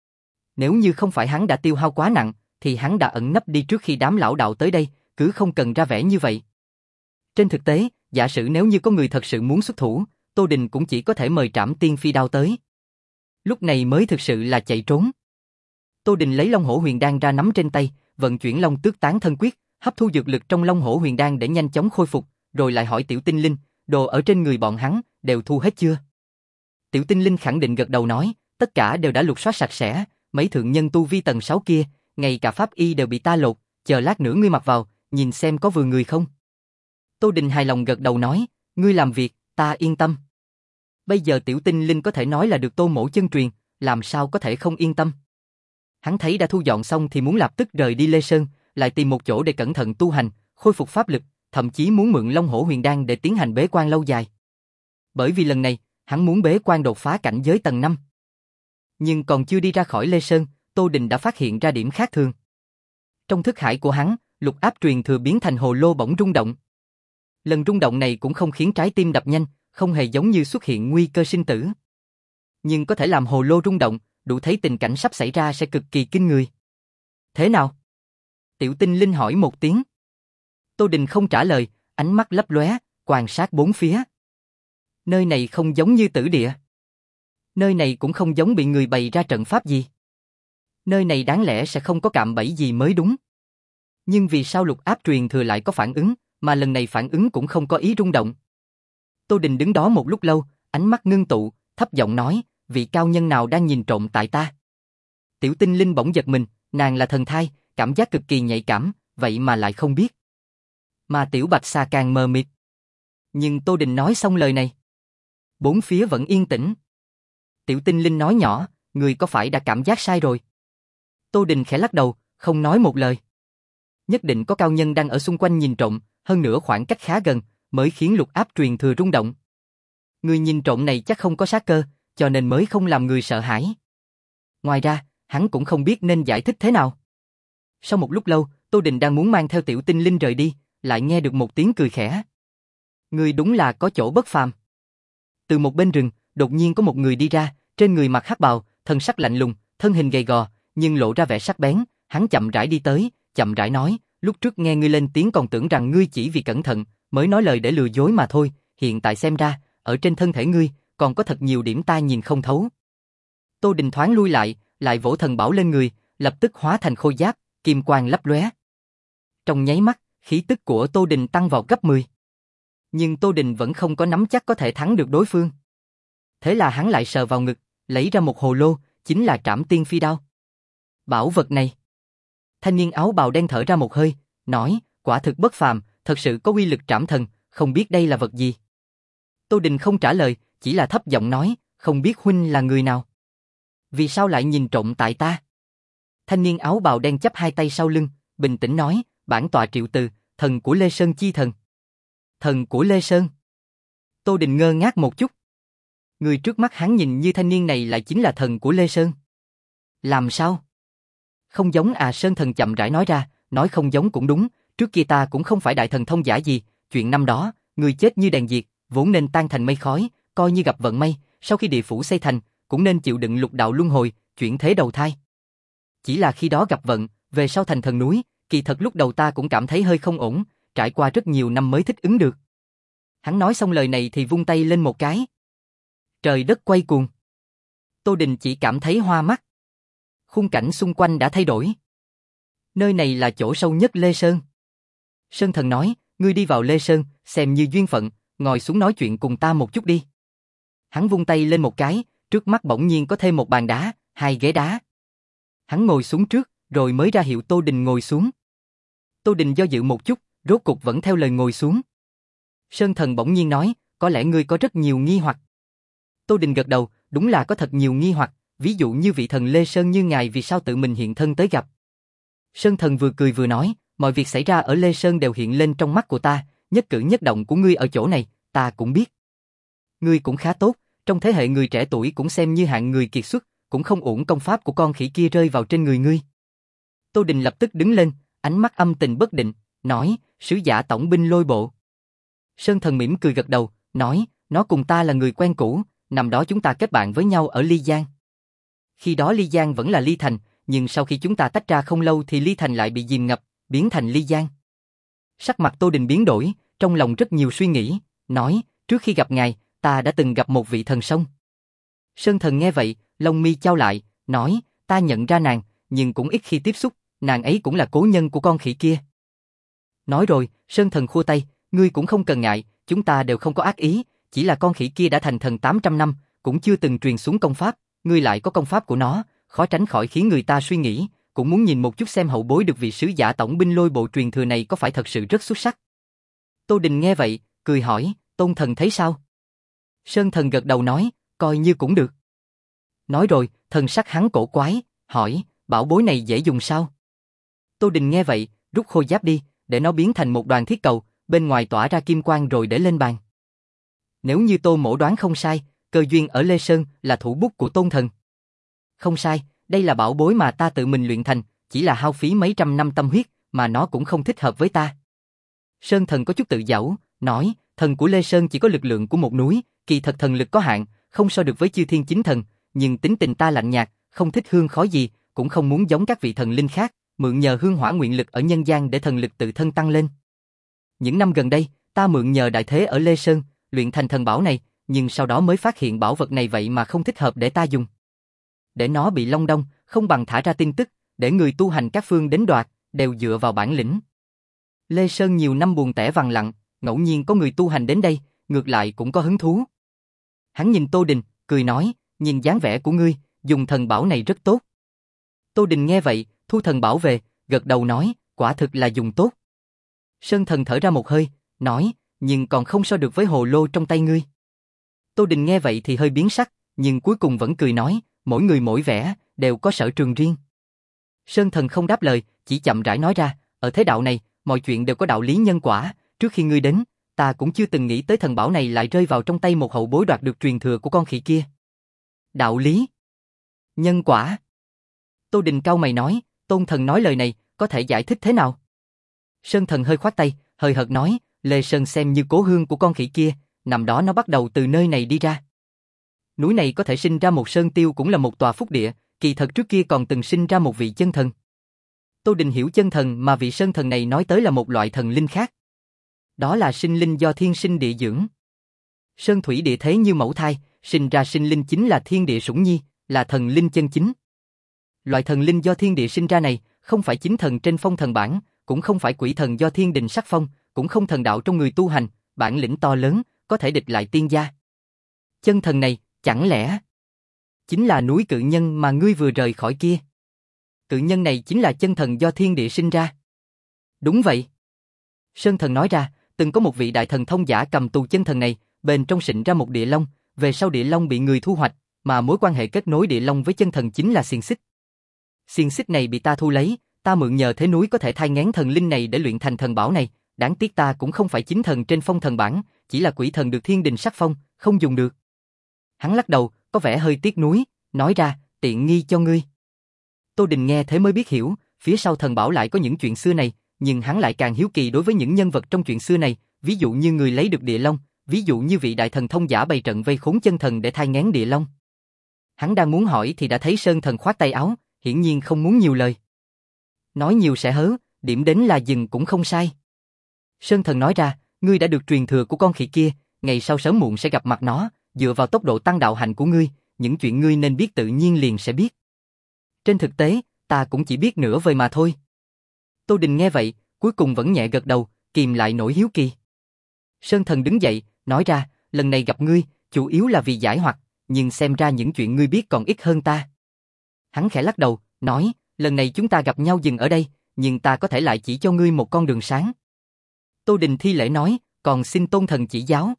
Nếu như không phải hắn đã tiêu hao quá nặng, thì hắn đã ẩn nấp đi trước khi đám lão đạo tới đây, cứ không cần ra vẻ như vậy. Trên thực tế, giả sử nếu như có người thật sự muốn xuất thủ, Tô Đình cũng chỉ có thể mời Trảm Tiên Phi Đao tới. Lúc này mới thực sự là chạy trốn. Tô Đình lấy Long Hổ Huyền Đan ra nắm trên tay, vận chuyển Long Tước Tán Thân Quyết, hấp thu dược lực trong Long Hổ Huyền Đan để nhanh chóng khôi phục, rồi lại hỏi Tiểu Tinh Linh, đồ ở trên người bọn hắn, đều thu hết chưa? Tiểu Tinh Linh khẳng định gật đầu nói, tất cả đều đã lục soát sạch sẽ, mấy thượng nhân tu vi tầng sáu kia, ngay cả pháp y đều bị ta lột, chờ lát nữa ngươi mặc vào, nhìn xem có vừa người không. Tô Đình hài lòng gật đầu nói, ngươi làm việc, ta yên tâm. Bây giờ Tiểu Tinh Linh có thể nói là được Tô Mỗ chân truyền, làm sao có thể không yên tâm. Hắn thấy đã thu dọn xong thì muốn lập tức rời đi Lê Sơn, lại tìm một chỗ để cẩn thận tu hành, khôi phục pháp lực, thậm chí muốn mượn Long Hổ Huyền Đan để tiến hành bế quan lâu dài. Bởi vì lần này, hắn muốn bế quan đột phá cảnh giới tầng năm. Nhưng còn chưa đi ra khỏi Lê Sơn, Tô Đình đã phát hiện ra điểm khác thường. Trong thức hải của hắn, lục áp truyền thừa biến thành hồ lô bỗng rung động. Lần rung động này cũng không khiến trái tim đập nhanh, không hề giống như xuất hiện nguy cơ sinh tử. Nhưng có thể làm hồ lô rung động, đủ thấy tình cảnh sắp xảy ra sẽ cực kỳ kinh người. Thế nào? Tiểu Tinh Linh hỏi một tiếng. Tô Đình không trả lời, ánh mắt lấp lóe, quan sát bốn phía. Nơi này không giống như tử địa. Nơi này cũng không giống bị người bày ra trận pháp gì. Nơi này đáng lẽ sẽ không có cạm bẫy gì mới đúng. Nhưng vì sao lục áp truyền thừa lại có phản ứng, mà lần này phản ứng cũng không có ý rung động. Tô Đình đứng đó một lúc lâu, ánh mắt ngưng tụ, thấp giọng nói, vị cao nhân nào đang nhìn trộm tại ta. Tiểu Tinh Linh bỗng giật mình, nàng là thần thai, cảm giác cực kỳ nhạy cảm, vậy mà lại không biết. Mà Tiểu Bạch Xà càng mờ mịt. Nhưng Tô Đình nói xong lời này, bốn phía vẫn yên tĩnh. Tiểu Tinh Linh nói nhỏ, người có phải đã cảm giác sai rồi? Tô Đình khẽ lắc đầu, không nói một lời. Nhất định có cao nhân đang ở xung quanh nhìn trộm, hơn nữa khoảng cách khá gần, mới khiến lục áp truyền thừa rung động. Người nhìn trộm này chắc không có sát cơ, cho nên mới không làm người sợ hãi. Ngoài ra, hắn cũng không biết nên giải thích thế nào. Sau một lúc lâu, Tô Đình đang muốn mang theo Tiểu Tinh Linh rời đi, lại nghe được một tiếng cười khẽ. Người đúng là có chỗ bất phàm. Từ một bên rừng, đột nhiên có một người đi ra, trên người mặc hắc bào, thân sắc lạnh lùng, thân hình gầy gò, nhưng lộ ra vẻ sắc bén. Hắn chậm rãi đi tới, chậm rãi nói, lúc trước nghe ngươi lên tiếng còn tưởng rằng ngươi chỉ vì cẩn thận, mới nói lời để lừa dối mà thôi, hiện tại xem ra, ở trên thân thể ngươi, còn có thật nhiều điểm ta nhìn không thấu. Tô Đình thoáng lui lại, lại vỗ thần bảo lên người, lập tức hóa thành khôi giáp, kim quang lấp lóe. Trong nháy mắt, khí tức của Tô Đình tăng vào gấp mười. Nhưng Tô Đình vẫn không có nắm chắc có thể thắng được đối phương. Thế là hắn lại sờ vào ngực, lấy ra một hồ lô, chính là Trảm Tiên Phi Đao. Bảo vật này. Thanh niên áo bào đen thở ra một hơi, nói, quả thực bất phàm, thật sự có uy lực trảm thần, không biết đây là vật gì. Tô Đình không trả lời, chỉ là thấp giọng nói, không biết huynh là người nào. Vì sao lại nhìn trộm tại ta? Thanh niên áo bào đen chắp hai tay sau lưng, bình tĩnh nói, bản tọa Triệu Từ, thần của Lê Sơn chi thần. Thần của Lê Sơn. Tô Đình ngơ ngác một chút. Người trước mắt hắn nhìn như thanh niên này lại chính là thần của Lê Sơn. Làm sao? Không giống à, Sơn thần chậm rãi nói ra, nói không giống cũng đúng, trước kia ta cũng không phải đại thần thông giả gì, chuyện năm đó, người chết như đèn diệt, vốn nên tan thành mây khói, coi như gặp vận may, sau khi địa phủ xây thành, cũng nên chịu đựng lục đạo luân hồi, chuyển thế đầu thai. Chỉ là khi đó gặp vận, về sau thành thần núi, kỳ thật lúc đầu ta cũng cảm thấy hơi không ổn, trải qua rất nhiều năm mới thích ứng được. Hắn nói xong lời này thì vung tay lên một cái. Trời đất quay cuồng. Tô Đình chỉ cảm thấy hoa mắt. Khung cảnh xung quanh đã thay đổi. Nơi này là chỗ sâu nhất Lê Sơn. Sơn thần nói, ngươi đi vào Lê Sơn, xem như duyên phận, ngồi xuống nói chuyện cùng ta một chút đi. Hắn vung tay lên một cái, trước mắt bỗng nhiên có thêm một bàn đá, hai ghế đá. Hắn ngồi xuống trước, rồi mới ra hiệu Tô Đình ngồi xuống. Tô Đình do dự một chút, rốt cục vẫn theo lời ngồi xuống. Sơn thần bỗng nhiên nói, có lẽ ngươi có rất nhiều nghi hoặc. Tô Đình gật đầu, đúng là có thật nhiều nghi hoặc, ví dụ như vị thần Lê Sơn như ngài vì sao tự mình hiện thân tới gặp. Sơn thần vừa cười vừa nói, mọi việc xảy ra ở Lê Sơn đều hiện lên trong mắt của ta, nhất cử nhất động của ngươi ở chỗ này, ta cũng biết. Ngươi cũng khá tốt, trong thế hệ người trẻ tuổi cũng xem như hạng người kiệt xuất, cũng không uổng công pháp của con khỉ kia rơi vào trên người ngươi. Tô Đình lập tức đứng lên, ánh mắt âm tình bất định, nói, sứ giả tổng binh Lôi Bộ. Sơn thần mỉm cười gật đầu, nói, nó cùng ta là người quen cũ, năm đó chúng ta kết bạn với nhau ở Ly Giang. Khi đó Ly Giang vẫn là Ly Thành, nhưng sau khi chúng ta tách ra không lâu thì Ly Thành lại bị dìm ngập, biến thành Ly Giang. Sắc mặt Tô Đình biến đổi, trong lòng rất nhiều suy nghĩ, nói, trước khi gặp ngài, ta đã từng gặp một vị thần sông. Sơn Thần nghe vậy, lông mi chau lại, nói, ta nhận ra nàng, nhưng cũng ít khi tiếp xúc, nàng ấy cũng là cố nhân của con khỉ kia. Nói rồi, Sơn Thần khua tay, ngươi cũng không cần ngại, chúng ta đều không có ác ý, chỉ là con khỉ kia đã thành thần tám trăm năm, cũng chưa từng truyền xuống công pháp, ngươi lại có công pháp của nó, khó tránh khỏi khiến người ta suy nghĩ, cũng muốn nhìn một chút xem hậu bối được vị sứ giả tổng binh lôi bộ truyền thừa này có phải thật sự rất xuất sắc. Tô Đình nghe vậy, cười hỏi, Tôn Thần thấy sao? Sơn Thần gật đầu nói, coi như cũng được. Nói rồi, thần sắc hắn cổ quái, hỏi, bảo bối này dễ dùng sao? Tô Đình nghe vậy, rút khôi giáp đi, để nó biến thành một đoàn thiết cầu, bên ngoài tỏa ra kim quang rồi để lên bàn. Nếu như Tô Mỗ đoán không sai, cơ duyên ở Lê Sơn là thủ bút của Tôn Thần. Không sai, đây là bảo bối mà ta tự mình luyện thành, chỉ là hao phí mấy trăm năm tâm huyết, mà nó cũng không thích hợp với ta. Sơn Thần có chút tự giễu, nói, thần của Lê Sơn chỉ có lực lượng của một núi, kỳ thật thần lực có hạn, không so được với chư thiên chính thần, nhưng tính tình ta lạnh nhạt, không thích hương khói gì, cũng không muốn giống các vị thần linh khác, mượn nhờ hương hỏa nguyện lực ở nhân gian để thần lực tự thân tăng lên. Những năm gần đây, ta mượn nhờ đại thế ở Lê Sơn, luyện thành thần bảo này, nhưng sau đó mới phát hiện bảo vật này vậy mà không thích hợp để ta dùng. Để nó bị long đong, không bằng thả ra tin tức, để người tu hành các phương đến đoạt, đều dựa vào bản lĩnh. Lê Sơn nhiều năm buồn tẻ vắng lặng, ngẫu nhiên có người tu hành đến đây, ngược lại cũng có hứng thú. Hắn nhìn Tô Đình, cười nói, nhìn dáng vẻ của ngươi, dùng thần bảo này rất tốt. Tô Đình nghe vậy, thu thần bảo về, gật đầu nói, quả thực là dùng tốt. Sơn Thần thở ra một hơi, nói, nhưng còn không so được với hồ lô trong tay ngươi. Tô Đình nghe vậy thì hơi biến sắc, nhưng cuối cùng vẫn cười nói, mỗi người mỗi vẻ, đều có sở trường riêng. Sơn Thần không đáp lời, chỉ chậm rãi nói ra, ở thế đạo này, mọi chuyện đều có đạo lý nhân quả, trước khi ngươi đến, ta cũng chưa từng nghĩ tới thần bảo này lại rơi vào trong tay một hậu bối đoạt được truyền thừa của con khỉ kia. Đạo lý? Nhân quả? Tô Đình cau mày nói, Tôn Thần nói lời này, có thể giải thích thế nào? Sơn Thần hơi khoát tay, hơi hợt nói, Lê Sơn xem như cố hương của con khỉ kia, nằm đó nó bắt đầu từ nơi này đi ra. Núi này có thể sinh ra một sơn tiêu cũng là một tòa phúc địa, kỳ thật trước kia còn từng sinh ra một vị chân thần. Tô Đình hiểu chân thần mà vị sơn thần này nói tới là một loại thần linh khác. Đó là sinh linh do thiên sinh địa dưỡng. Sơn thủy địa thế như mẫu thai, sinh ra sinh linh chính là thiên địa sủng nhi, là thần linh chân chính. Loại thần linh do thiên địa sinh ra này, không phải chính thần trên phong thần bảng, cũng không phải quỷ thần do thiên đình sắc phong, cũng không thần đạo trong người tu hành, bản lĩnh to lớn, có thể địch lại tiên gia. Chân thần này, chẳng lẽ chính là núi cự nhân mà ngươi vừa rời khỏi kia? Cự nhân này chính là chân thần do thiên địa sinh ra. Đúng vậy. Sơn Thần nói ra, từng có một vị đại thần thông giả cầm tù chân thần này, bên trong sịnh ra một địa long, về sau địa long bị người thu hoạch, mà mối quan hệ kết nối địa long với chân thần chính là xiềng xích. Xiềng xích này bị ta thu lấy, ta mượn nhờ thế núi có thể thai nghén thần linh này để luyện thành thần bảo này, đáng tiếc ta cũng không phải chính thần trên phong thần bảng, chỉ là quỷ thần được thiên đình sắc phong, không dùng được. Hắn lắc đầu, có vẻ hơi tiếc nuối, nói ra, tiện nghi cho ngươi. Tô Đình nghe thế mới biết hiểu, phía sau thần bảo lại có những chuyện xưa này, nhưng hắn lại càng hiếu kỳ đối với những nhân vật trong chuyện xưa này, ví dụ như người lấy được địa long, ví dụ như vị đại thần thông giả bày trận vây khốn chân thần để thai nghén địa long. Hắn đang muốn hỏi thì đã thấy Sơn Thần khoát tay áo, hiển nhiên không muốn nhiều lời. Nói nhiều sẽ hớ, điểm đến là dừng cũng không sai. Sơn Thần nói ra, ngươi đã được truyền thừa của con khỉ kia, ngày sau sớm muộn sẽ gặp mặt nó, dựa vào tốc độ tăng đạo hạnh của ngươi, những chuyện ngươi nên biết tự nhiên liền sẽ biết. Trên thực tế, ta cũng chỉ biết nửa vời mà thôi. Tô Đình nghe vậy, cuối cùng vẫn nhẹ gật đầu, kìm lại nỗi hiếu kỳ. Sơn Thần đứng dậy, nói ra, lần này gặp ngươi, chủ yếu là vì giải hoặc, nhưng xem ra những chuyện ngươi biết còn ít hơn ta. Hắn khẽ lắc đầu, nói, lần này chúng ta gặp nhau dừng ở đây, nhưng ta có thể lại chỉ cho ngươi một con đường sáng. Tô Đình thi lễ nói, còn xin Tôn Thần chỉ giáo.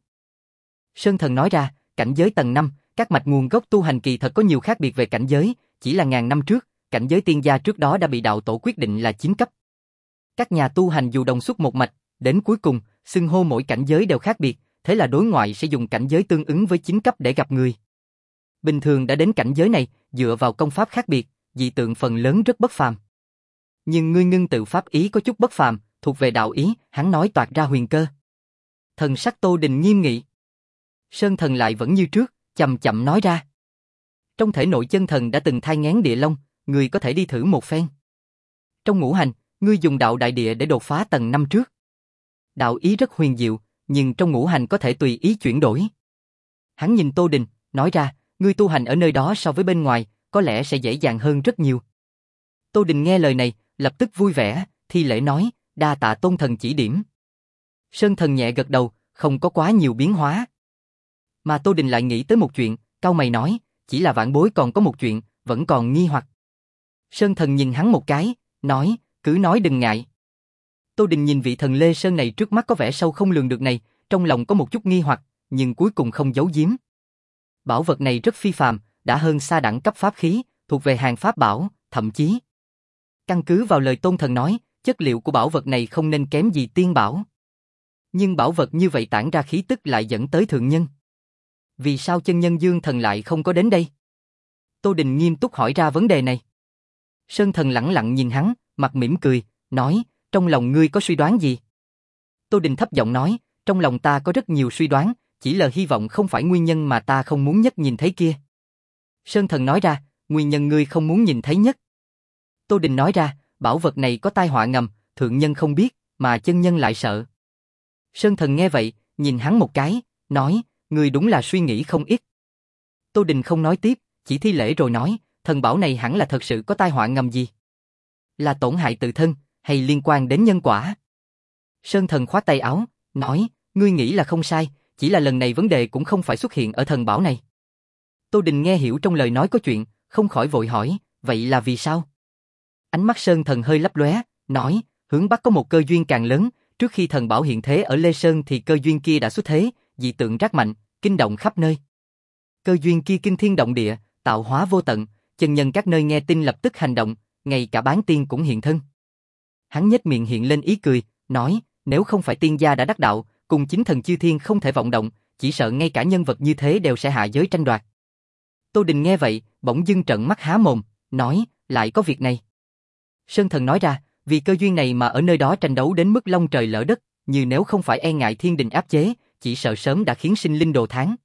Sơn Thần nói ra, cảnh giới tầng năm, các mạch nguồn gốc tu hành kỳ thật có nhiều khác biệt về cảnh giới, chỉ là ngàn năm trước, cảnh giới tiên gia trước đó đã bị đạo tổ quyết định là chín cấp. Các nhà tu hành dù đồng xuất một mạch, đến cuối cùng, xưng hô mỗi cảnh giới đều khác biệt, thế là đối ngoại sẽ dùng cảnh giới tương ứng với chín cấp để gặp người. Bình thường đã đến cảnh giới này, dựa vào công pháp khác biệt, dị tượng phần lớn rất bất phàm. Nhưng ngươi ngưng tự pháp ý có chút bất phàm, thuộc về đạo ý, hắn nói toạc ra huyền cơ. Thần sắc Tô Đình nghiêm nghị. Sơn Thần lại vẫn như trước, chậm chậm nói ra. Trong thể nội chân thần đã từng thai nghén địa long, ngươi có thể đi thử một phen. Trong ngũ hành, ngươi dùng đạo đại địa để đột phá tầng năm trước. Đạo ý rất huyền diệu, nhưng trong ngũ hành có thể tùy ý chuyển đổi. Hắn nhìn Tô Đình, nói ra, ngươi tu hành ở nơi đó so với bên ngoài, có lẽ sẽ dễ dàng hơn rất nhiều. Tô Đình nghe lời này, lập tức vui vẻ, thi lễ nói, đa tạ Tôn thần chỉ điểm. Sơn Thần nhẹ gật đầu, không có quá nhiều biến hóa. Mà Tô Đình lại nghĩ tới một chuyện, cau mày nói, chỉ là vãn bối còn có một chuyện, vẫn còn nghi hoặc. Sơn Thần nhìn hắn một cái, nói, cứ nói đừng ngại. Tô Đình nhìn vị thần Lê Sơn này trước mắt có vẻ sâu không lường được này, trong lòng có một chút nghi hoặc, nhưng cuối cùng không giấu giếm. Bảo vật này rất phi phàm, đã hơn xa đẳng cấp pháp khí, thuộc về hàng pháp bảo, thậm chí. Căn cứ vào lời Tôn thần nói, chất liệu của bảo vật này không nên kém gì tiên bảo. Nhưng bảo vật như vậy tản ra khí tức lại dẫn tới thượng nhân. Vì sao chân nhân Dương Thần lại không có đến đây? Tô Đình nghiêm túc hỏi ra vấn đề này. Sơn Thần lẳng lặng nhìn hắn, mặt mỉm cười, nói, trong lòng ngươi có suy đoán gì? Tô Đình thấp giọng nói, trong lòng ta có rất nhiều suy đoán, chỉ là hy vọng không phải nguyên nhân mà ta không muốn nhất nhìn thấy kia. Sơn Thần nói ra, nguyên nhân ngươi không muốn nhìn thấy nhất. Tô Đình nói ra, bảo vật này có tai họa ngầm, thượng nhân không biết, mà chân nhân lại sợ. Sơn Thần nghe vậy, nhìn hắn một cái, nói, ngươi đúng là suy nghĩ không ít. Tô Đình không nói tiếp, chỉ thi lễ rồi nói, thần bảo này hẳn là thật sự có tai họa ngầm gì? Là tổn hại tự thân, hay liên quan đến nhân quả? Sơn Thần khoát tay áo, nói, ngươi nghĩ là không sai, chỉ là lần này vấn đề cũng không phải xuất hiện ở thần bảo này. Tô Đình nghe hiểu trong lời nói có chuyện, không khỏi vội hỏi, vậy là vì sao? Ánh mắt Sơn Thần hơi lấp lóe, nói, hướng Bắc có một cơ duyên càng lớn, trước khi thần bảo hiện thế ở Lê Sơn thì cơ duyên kia đã xuất thế, dị tượng rát mạnh, kinh động khắp nơi. Cơ duyên kia kinh thiên động địa, tạo hóa vô tận, chân nhân các nơi nghe tin lập tức hành động, ngay cả bán tiên cũng hiện thân. Hắn nhếch miệng hiện lên ý cười, nói, nếu không phải tiên gia đã đắc đạo, cùng chính thần chư thiên không thể vọng động, chỉ sợ ngay cả nhân vật như thế đều sẽ hạ giới tranh đoạt. Tô Đình nghe vậy, bỗng dưng trợn mắt há mồm, nói, lại có việc này. Sơn Thần nói ra, vì cơ duyên này mà ở nơi đó tranh đấu đến mức long trời lở đất, như nếu không phải e ngại thiên đình áp chế, chỉ sợ sớm đã khiến sinh linh đồ thán.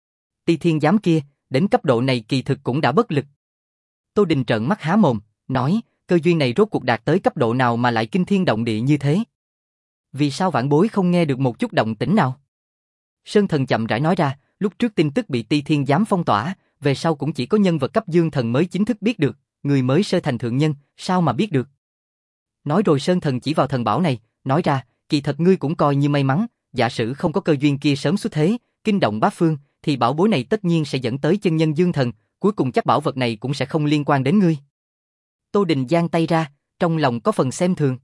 Ti thiên giám kia, đến cấp độ này kỳ thực cũng đã bất lực. Tô Đình trợn mắt há mồm, nói, cơ duyên này rốt cuộc đạt tới cấp độ nào mà lại kinh thiên động địa như thế? Vì sao vãn bối không nghe được một chút động tĩnh nào? Sơn Thần chậm rãi nói ra, lúc trước tin tức bị Ti thiên giám phong tỏa, về sau cũng chỉ có nhân vật cấp dương thần mới chính thức biết được, người mới sơ thành thượng nhân, sao mà biết được? Nói rồi Sơn Thần chỉ vào thần bảo này, nói ra, kỳ thật ngươi cũng coi như may mắn, giả sử không có cơ duyên kia sớm xuất thế, kinh động bát phương, thì bảo bối này tất nhiên sẽ dẫn tới chân nhân dương thần, cuối cùng chắc bảo vật này cũng sẽ không liên quan đến ngươi. Tô Đình giang tay ra, trong lòng có phần xem thường.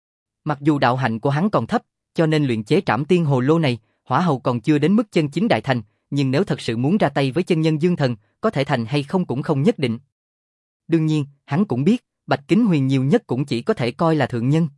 Mặc dù đạo hạnh của hắn còn thấp, cho nên luyện chế trảm tiên hồ lô này, hỏa hầu còn chưa đến mức chân chính đại thành, nhưng nếu thật sự muốn ra tay với chân nhân dương thần, có thể thành hay không cũng không nhất định. Đương nhiên, hắn cũng biết, Bạch Kính Huyền nhiều nhất cũng chỉ có thể coi là thượng nhân.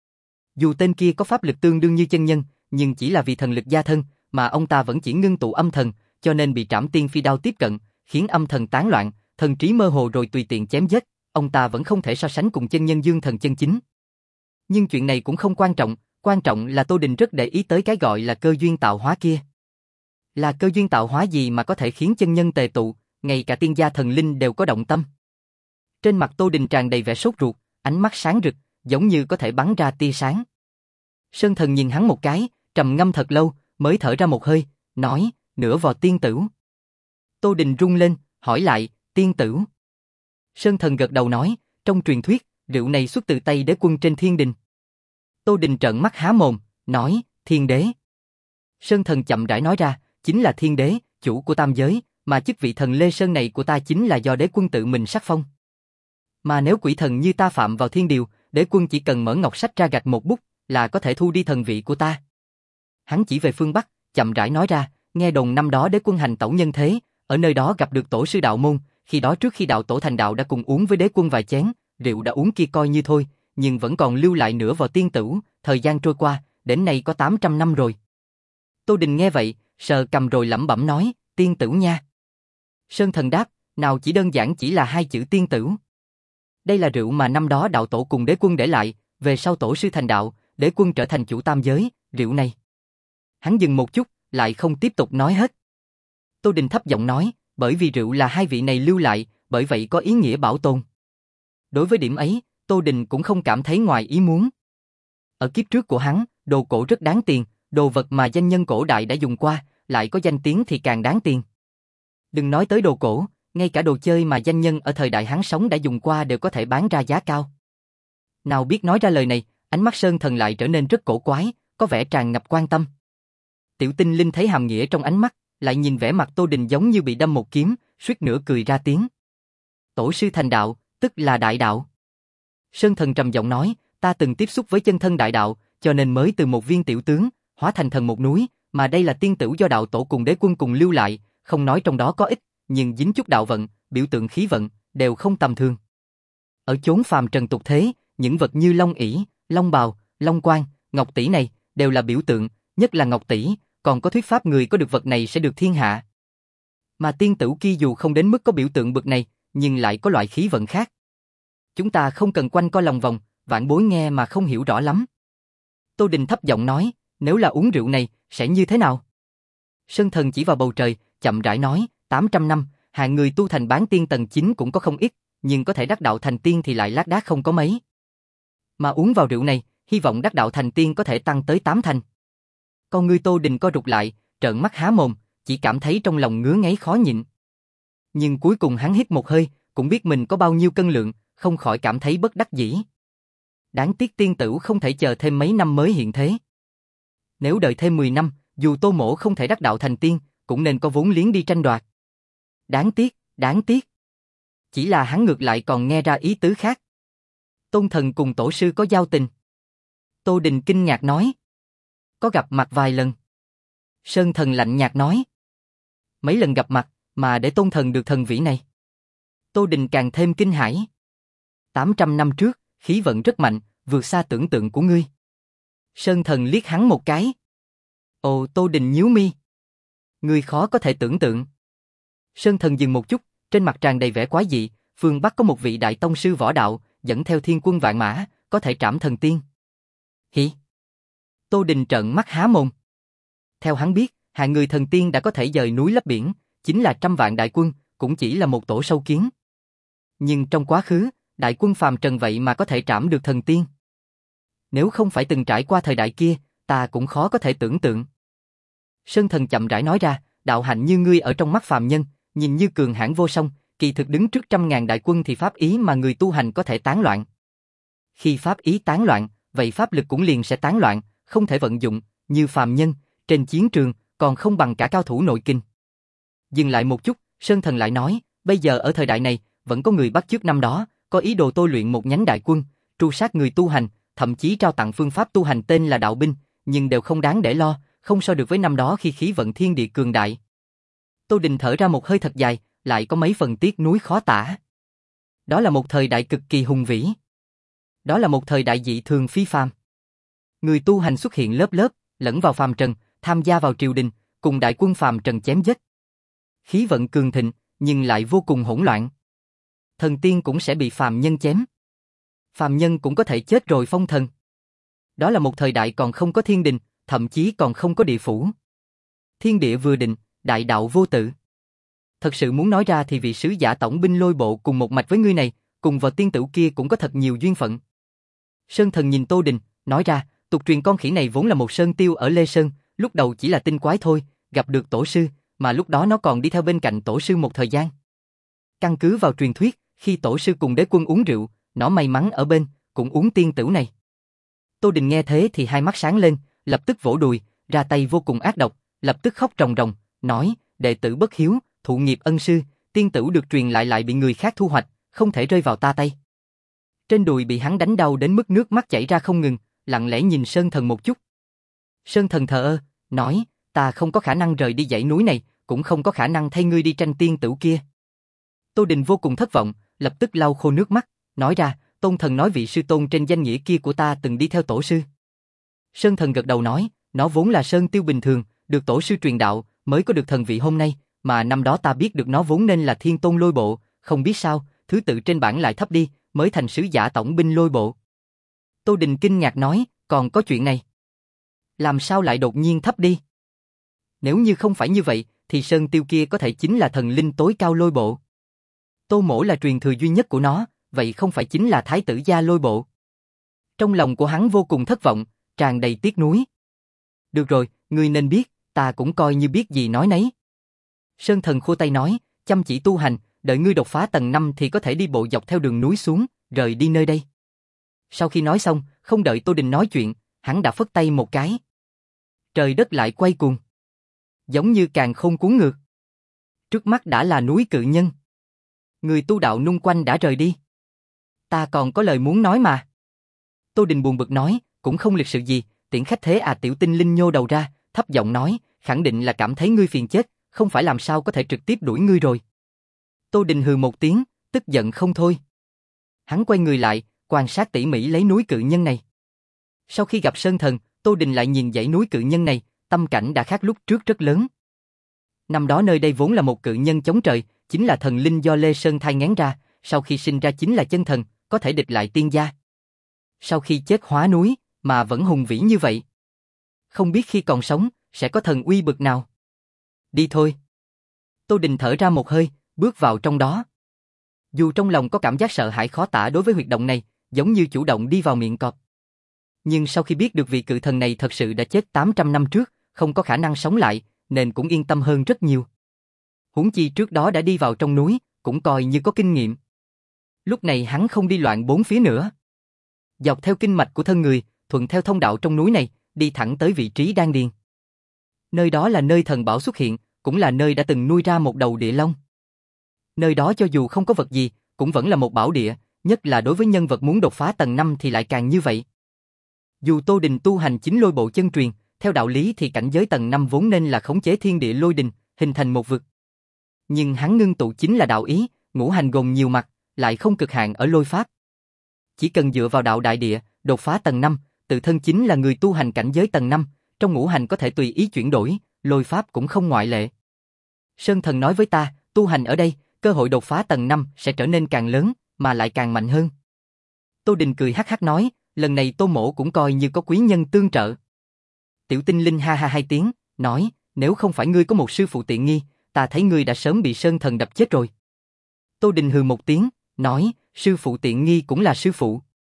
Dù tên kia có pháp lực tương đương như chân nhân, nhưng chỉ là vì thần lực gia thân, mà ông ta vẫn chỉ ngưng tụ âm thần, cho nên bị trảm tiên phi đao tiếp cận, khiến âm thần tán loạn, thần trí mơ hồ rồi tùy tiện chém giết, ông ta vẫn không thể so sánh cùng chân nhân dương thần chân chính. Nhưng chuyện này cũng không quan trọng, quan trọng là Tô Đình rất để ý tới cái gọi là cơ duyên tạo hóa kia. Là cơ duyên tạo hóa gì mà có thể khiến chân nhân tề tụ, ngay cả tiên gia thần linh đều có động tâm. Trên mặt Tô Đình tràn đầy vẻ sốt ruột, ánh mắt sáng rực, giống như có thể bắn ra tia sáng. Sơn Thần nhìn hắn một cái, trầm ngâm thật lâu, mới thở ra một hơi, nói, nửa vò tiên tửu. Tô Đình rung lên, hỏi lại, tiên tửu. Sơn Thần gật đầu nói, trong truyền thuyết, rượu này xuất từ tay đế quân trên thiên đình. Tô Đình trợn mắt há mồm, nói, thiên đế. Sơn Thần chậm rãi nói ra, chính là thiên đế, chủ của tam giới, mà chức vị thần Lê Sơn này của ta chính là do đế quân tự mình sắc phong. Mà nếu quỷ thần như ta phạm vào thiên điều, đế quân chỉ cần mở ngọc sách ra gạch một bút, là có thể thu đi thần vị của ta. Hắn chỉ về phương Bắc, chậm rãi nói ra, nghe đồn năm đó đế quân hành tẩu nhân thế, ở nơi đó gặp được tổ sư đạo môn, khi đó trước khi đạo tổ thành đạo đã cùng uống với đế quân vài chén, rượu đã uống kia coi như thôi, nhưng vẫn còn lưu lại nửa vò tiên tửu, thời gian trôi qua, đến nay có tám trăm năm rồi. Tô Đình nghe vậy, sờ cầm rồi lẩm bẩm nói, tiên tửu nha. Sơn Thần đáp, nào chỉ đơn giản chỉ là hai chữ tiên tửu. Đây là rượu mà năm đó đạo tổ cùng đế quân để lại, về sau tổ sư thành đạo, đế quân trở thành chủ tam giới, rượu này. Hắn dừng một chút, lại không tiếp tục nói hết. Tô Đình thấp giọng nói, bởi vì rượu là hai vị này lưu lại, bởi vậy có ý nghĩa bảo tồn. Đối với điểm ấy, Tô Đình cũng không cảm thấy ngoài ý muốn. Ở kiếp trước của hắn, đồ cổ rất đáng tiền, đồ vật mà danh nhân cổ đại đã dùng qua, lại có danh tiếng thì càng đáng tiền. Đừng nói tới đồ cổ, ngay cả đồ chơi mà danh nhân ở thời đại hắn sống đã dùng qua đều có thể bán ra giá cao. Nào biết nói ra lời này, ánh mắt Sơn Thần lại trở nên rất cổ quái, có vẻ tràn ngập quan tâm. Tiểu Tinh Linh thấy hàm nghĩa trong ánh mắt, lại nhìn vẻ mặt Tô Đình giống như bị đâm một kiếm, suýt nữa cười ra tiếng. Tổ sư thành đạo, tức là đại đạo. Sơn Thần trầm giọng nói, ta từng tiếp xúc với chân thân đại đạo, cho nên mới từ một viên tiểu tướng, hóa thành thần một núi, mà đây là tiên tửu do đạo tổ cùng đế quân cùng lưu lại, không nói trong đó có ích, nhưng dính chút đạo vận, biểu tượng khí vận, đều không tầm thường. Ở chốn phàm trần tục thế, những vật như long ỷ, long bào, long quan, ngọc tỷ này, đều là biểu tượng, nhất là ngọc tỷ, còn có thuyết pháp người có được vật này sẽ được thiên hạ. Mà tiên tửu kia dù không đến mức có biểu tượng bực này, nhưng lại có loại khí vận khác. Chúng ta không cần quanh co lòng vòng, vạn bối nghe mà không hiểu rõ lắm. Tô Đình thấp giọng nói, nếu là uống rượu này, sẽ như thế nào? Sơn Thần chỉ vào bầu trời, chậm rãi nói, tám trăm năm, hạng người tu thành bán tiên tầng chín cũng có không ít, nhưng có thể đắc đạo thành tiên thì lại lác đác không có mấy. Mà uống vào rượu này, hy vọng đắc đạo thành tiên có thể tăng tới tám thành. Con ngươi Tô Đình co rụt lại, trợn mắt há mồm, chỉ cảm thấy trong lòng ngứa ngáy khó nhịn. Nhưng cuối cùng hắn hít một hơi, cũng biết mình có bao nhiêu cân lượng, không khỏi cảm thấy bất đắc dĩ. Đáng tiếc tiên tửu không thể chờ thêm mấy năm mới hiện thế. Nếu đợi thêm mười năm, dù Tô Mỗ không thể đắc đạo thành tiên, cũng nên có vốn liếng đi tranh đoạt. Đáng tiếc, đáng tiếc. Chỉ là hắn ngược lại còn nghe ra ý tứ khác. Tôn Thần cùng tổ sư có giao tình. Tô Đình kinh ngạc nói. Có gặp mặt vài lần. Sơn Thần lạnh nhạt nói. Mấy lần gặp mặt, mà để Tôn Thần được thần vĩ này. Tô Đình càng thêm kinh hãi. tám trăm năm trước, khí vận rất mạnh, vượt xa tưởng tượng của ngươi. Sơn Thần liếc hắn một cái. Ồ, Tô Đình nhíu mi. Ngươi khó có thể tưởng tượng. Sơn Thần dừng một chút, trên mặt tràn đầy vẻ quái dị, phương Bắc có một vị đại tông sư võ đạo, dẫn theo thiên quân vạn mã, có thể trảm thần tiên. Hỉ? Tô Đình trợn mắt há mồm. Theo hắn biết, hạng người thần tiên đã có thể dời núi lấp biển, chính là trăm vạn đại quân, cũng chỉ là một tổ sâu kiến. Nhưng trong quá khứ, đại quân phàm trần vậy mà có thể trảm được thần tiên. Nếu không phải từng trải qua thời đại kia, ta cũng khó có thể tưởng tượng. Sơn Thần chậm rãi nói ra, đạo hạnh như ngươi ở trong mắt phàm nhân, nhìn như cường hãn vô song, kỳ thực đứng trước trăm ngàn đại quân thì pháp ý mà người tu hành có thể tán loạn. Khi pháp ý tán loạn, vậy pháp lực cũng liền sẽ tán loạn, không thể vận dụng, như phàm nhân, trên chiến trường, còn không bằng cả cao thủ nội kinh. Dừng lại một chút, Sơn Thần lại nói, bây giờ ở thời đại này, vẫn có người bắt chước năm đó, có ý đồ tôi luyện một nhánh đại quân, tru sát người tu hành, thậm chí trao tặng phương pháp tu hành tên là đạo binh, nhưng đều không đáng để lo, không so được với năm đó khi khí vận thiên địa cường đại. Tô Đình thở ra một hơi thật dài, lại có mấy phần tiếc nuối khó tả. Đó là một thời đại cực kỳ hùng vĩ. Đó là một thời đại dị thường phi phàm. Người tu hành xuất hiện lớp lớp, lẫn vào phàm trần, tham gia vào triều đình, cùng đại quân phàm trần chém giết. Khí vận cường thịnh, nhưng lại vô cùng hỗn loạn. Thần tiên cũng sẽ bị phàm nhân chém. Phàm nhân cũng có thể chết rồi phong thần. Đó là một thời đại còn không có thiên đình, thậm chí còn không có địa phủ. Thiên địa vừa định, đại đạo vô tự. Thật sự muốn nói ra thì vị sứ giả tổng binh Lôi Bộ cùng một mạch với ngươi này, cùng vào tiên tửu kia cũng có thật nhiều duyên phận. Sơn Thần nhìn Tô Đình, nói ra, tục truyền con khỉ này vốn là một sơn tiêu ở Lê Sơn, lúc đầu chỉ là tinh quái thôi, gặp được tổ sư, mà lúc đó nó còn đi theo bên cạnh tổ sư một thời gian. Căn cứ vào truyền thuyết, khi tổ sư cùng đế quân uống rượu, nó may mắn ở bên, cũng uống tiên tửu này. Tô Đình nghe thế thì hai mắt sáng lên, lập tức vỗ đùi, ra tay vô cùng ác độc, lập tức khóc ròng ròng, nói, đệ tử bất hiếu, thụ nghiệp ân sư, tiên tửu được truyền lại lại bị người khác thu hoạch, không thể rơi vào ta tay. Trên đùi bị hắn đánh đau đến mức nước mắt chảy ra không ngừng, lặng lẽ nhìn Sơn Thần một chút. Sơn Thần thờ ơ, nói, ta không có khả năng rời đi dãy núi này, cũng không có khả năng thay ngươi đi tranh tiên tửu kia. Tô Đình vô cùng thất vọng, lập tức lau khô nước mắt, nói ra, Tôn Thần nói vị sư tôn trên danh nghĩa kia của ta từng đi theo tổ sư. Sơn Thần gật đầu nói, nó vốn là sơn tiêu bình thường, được tổ sư truyền đạo, mới có được thần vị hôm nay, mà năm đó ta biết được nó vốn nên là thiên tôn Lôi Bộ, không biết sao, thứ tự trên bảng lại thấp đi, mới thành sứ giả tổng binh Lôi Bộ. Tô Đình kinh ngạc nói, còn có chuyện này. Làm sao lại đột nhiên thấp đi? Nếu như không phải như vậy, thì sơn tiêu kia có thể chính là thần linh tối cao Lôi Bộ. Tô Mỗ là truyền thừa duy nhất của nó, vậy không phải chính là thái tử gia Lôi Bộ. Trong lòng của hắn vô cùng thất vọng, tràn đầy tiếc nuối. Được rồi, ngươi nên biết, ta cũng coi như biết gì nói nấy. Sơn Thần khua tay nói, chăm chỉ tu hành, đợi ngươi đột phá tầng năm thì có thể đi bộ dọc theo đường núi xuống, rời đi nơi đây. Sau khi nói xong, không đợi Tô Đình nói chuyện, hắn đã phất tay một cái. Trời đất lại quay cuồng. Giống như càn khôn cuốn ngược. Trước mắt đã là núi Cự Nhân. Người tu đạo nung quanh đã rời đi. Ta còn có lời muốn nói mà. Tô Đình buồn bực nói, cũng không lịch sự gì, tiễn khách thế à. Tiểu Tinh Linh nhô đầu ra, thấp giọng nói, khẳng định là cảm thấy ngươi phiền chết, không phải làm sao có thể trực tiếp đuổi ngươi rồi. Tô Đình hừ một tiếng, tức giận không thôi. Hắn quay người lại, quan sát tỉ mỉ lấy núi Cự Nhân này. Sau khi gặp Sơn Thần, Tô Đình lại nhìn dãy núi Cự Nhân này, tâm cảnh đã khác lúc trước rất lớn. Năm đó nơi đây vốn là một cự nhân chống trời, chính là thần linh do Lê Sơn thai nghén ra, sau khi sinh ra chính là chân thần, có thể địch lại tiên gia. Sau khi chết hóa núi, mà vẫn hùng vĩ như vậy. Không biết khi còn sống, sẽ có thần uy bực nào. Đi thôi. Tô Đình thở ra một hơi, bước vào trong đó. Dù trong lòng có cảm giác sợ hãi khó tả đối với huyệt động này, giống như chủ động đi vào miệng cọp. Nhưng sau khi biết được vị cự thần này thật sự đã chết tám trăm năm trước, không có khả năng sống lại, nên cũng yên tâm hơn rất nhiều. Huống chi trước đó đã đi vào trong núi, cũng coi như có kinh nghiệm. Lúc này hắn không đi loạn bốn phía nữa. Dọc theo kinh mạch của thân người, thuận theo thông đạo trong núi này, đi thẳng tới vị trí đan điền. Nơi đó là nơi thần bảo xuất hiện, cũng là nơi đã từng nuôi ra một đầu địa long. Nơi đó cho dù không có vật gì, cũng vẫn là một bảo địa, nhất là đối với nhân vật muốn đột phá tầng năm thì lại càng như vậy. Dù Tô Đình tu hành chính lôi bộ chân truyền, theo đạo lý thì cảnh giới tầng năm vốn nên là khống chế thiên địa lôi đình, hình thành một vực. Nhưng hắn ngưng tụ chính là đạo ý, ngũ hành gồm nhiều mặt, lại không cực hạn ở lôi pháp. Chỉ cần dựa vào đạo đại địa, đột phá tầng năm, tự thân chính là người tu hành cảnh giới tầng năm, trong ngũ hành có thể tùy ý chuyển đổi, lôi pháp cũng không ngoại lệ. Sơn Thần nói với ta, tu hành ở đây, cơ hội đột phá tầng năm sẽ trở nên càng lớn, mà lại càng mạnh hơn. Tô Đình cười hắc hắc nói, lần này Tô Mỗ cũng coi như có quý nhân tương trợ. Tiểu Tinh Linh ha ha hai tiếng, nói, nếu không phải ngươi có một sư phụ tiện nghi, ta thấy ngươi đã sớm bị Sơn Thần đập chết rồi. Tô Đình hừ một tiếng, nói, sư phụ tiện nghi cũng là sư phụ.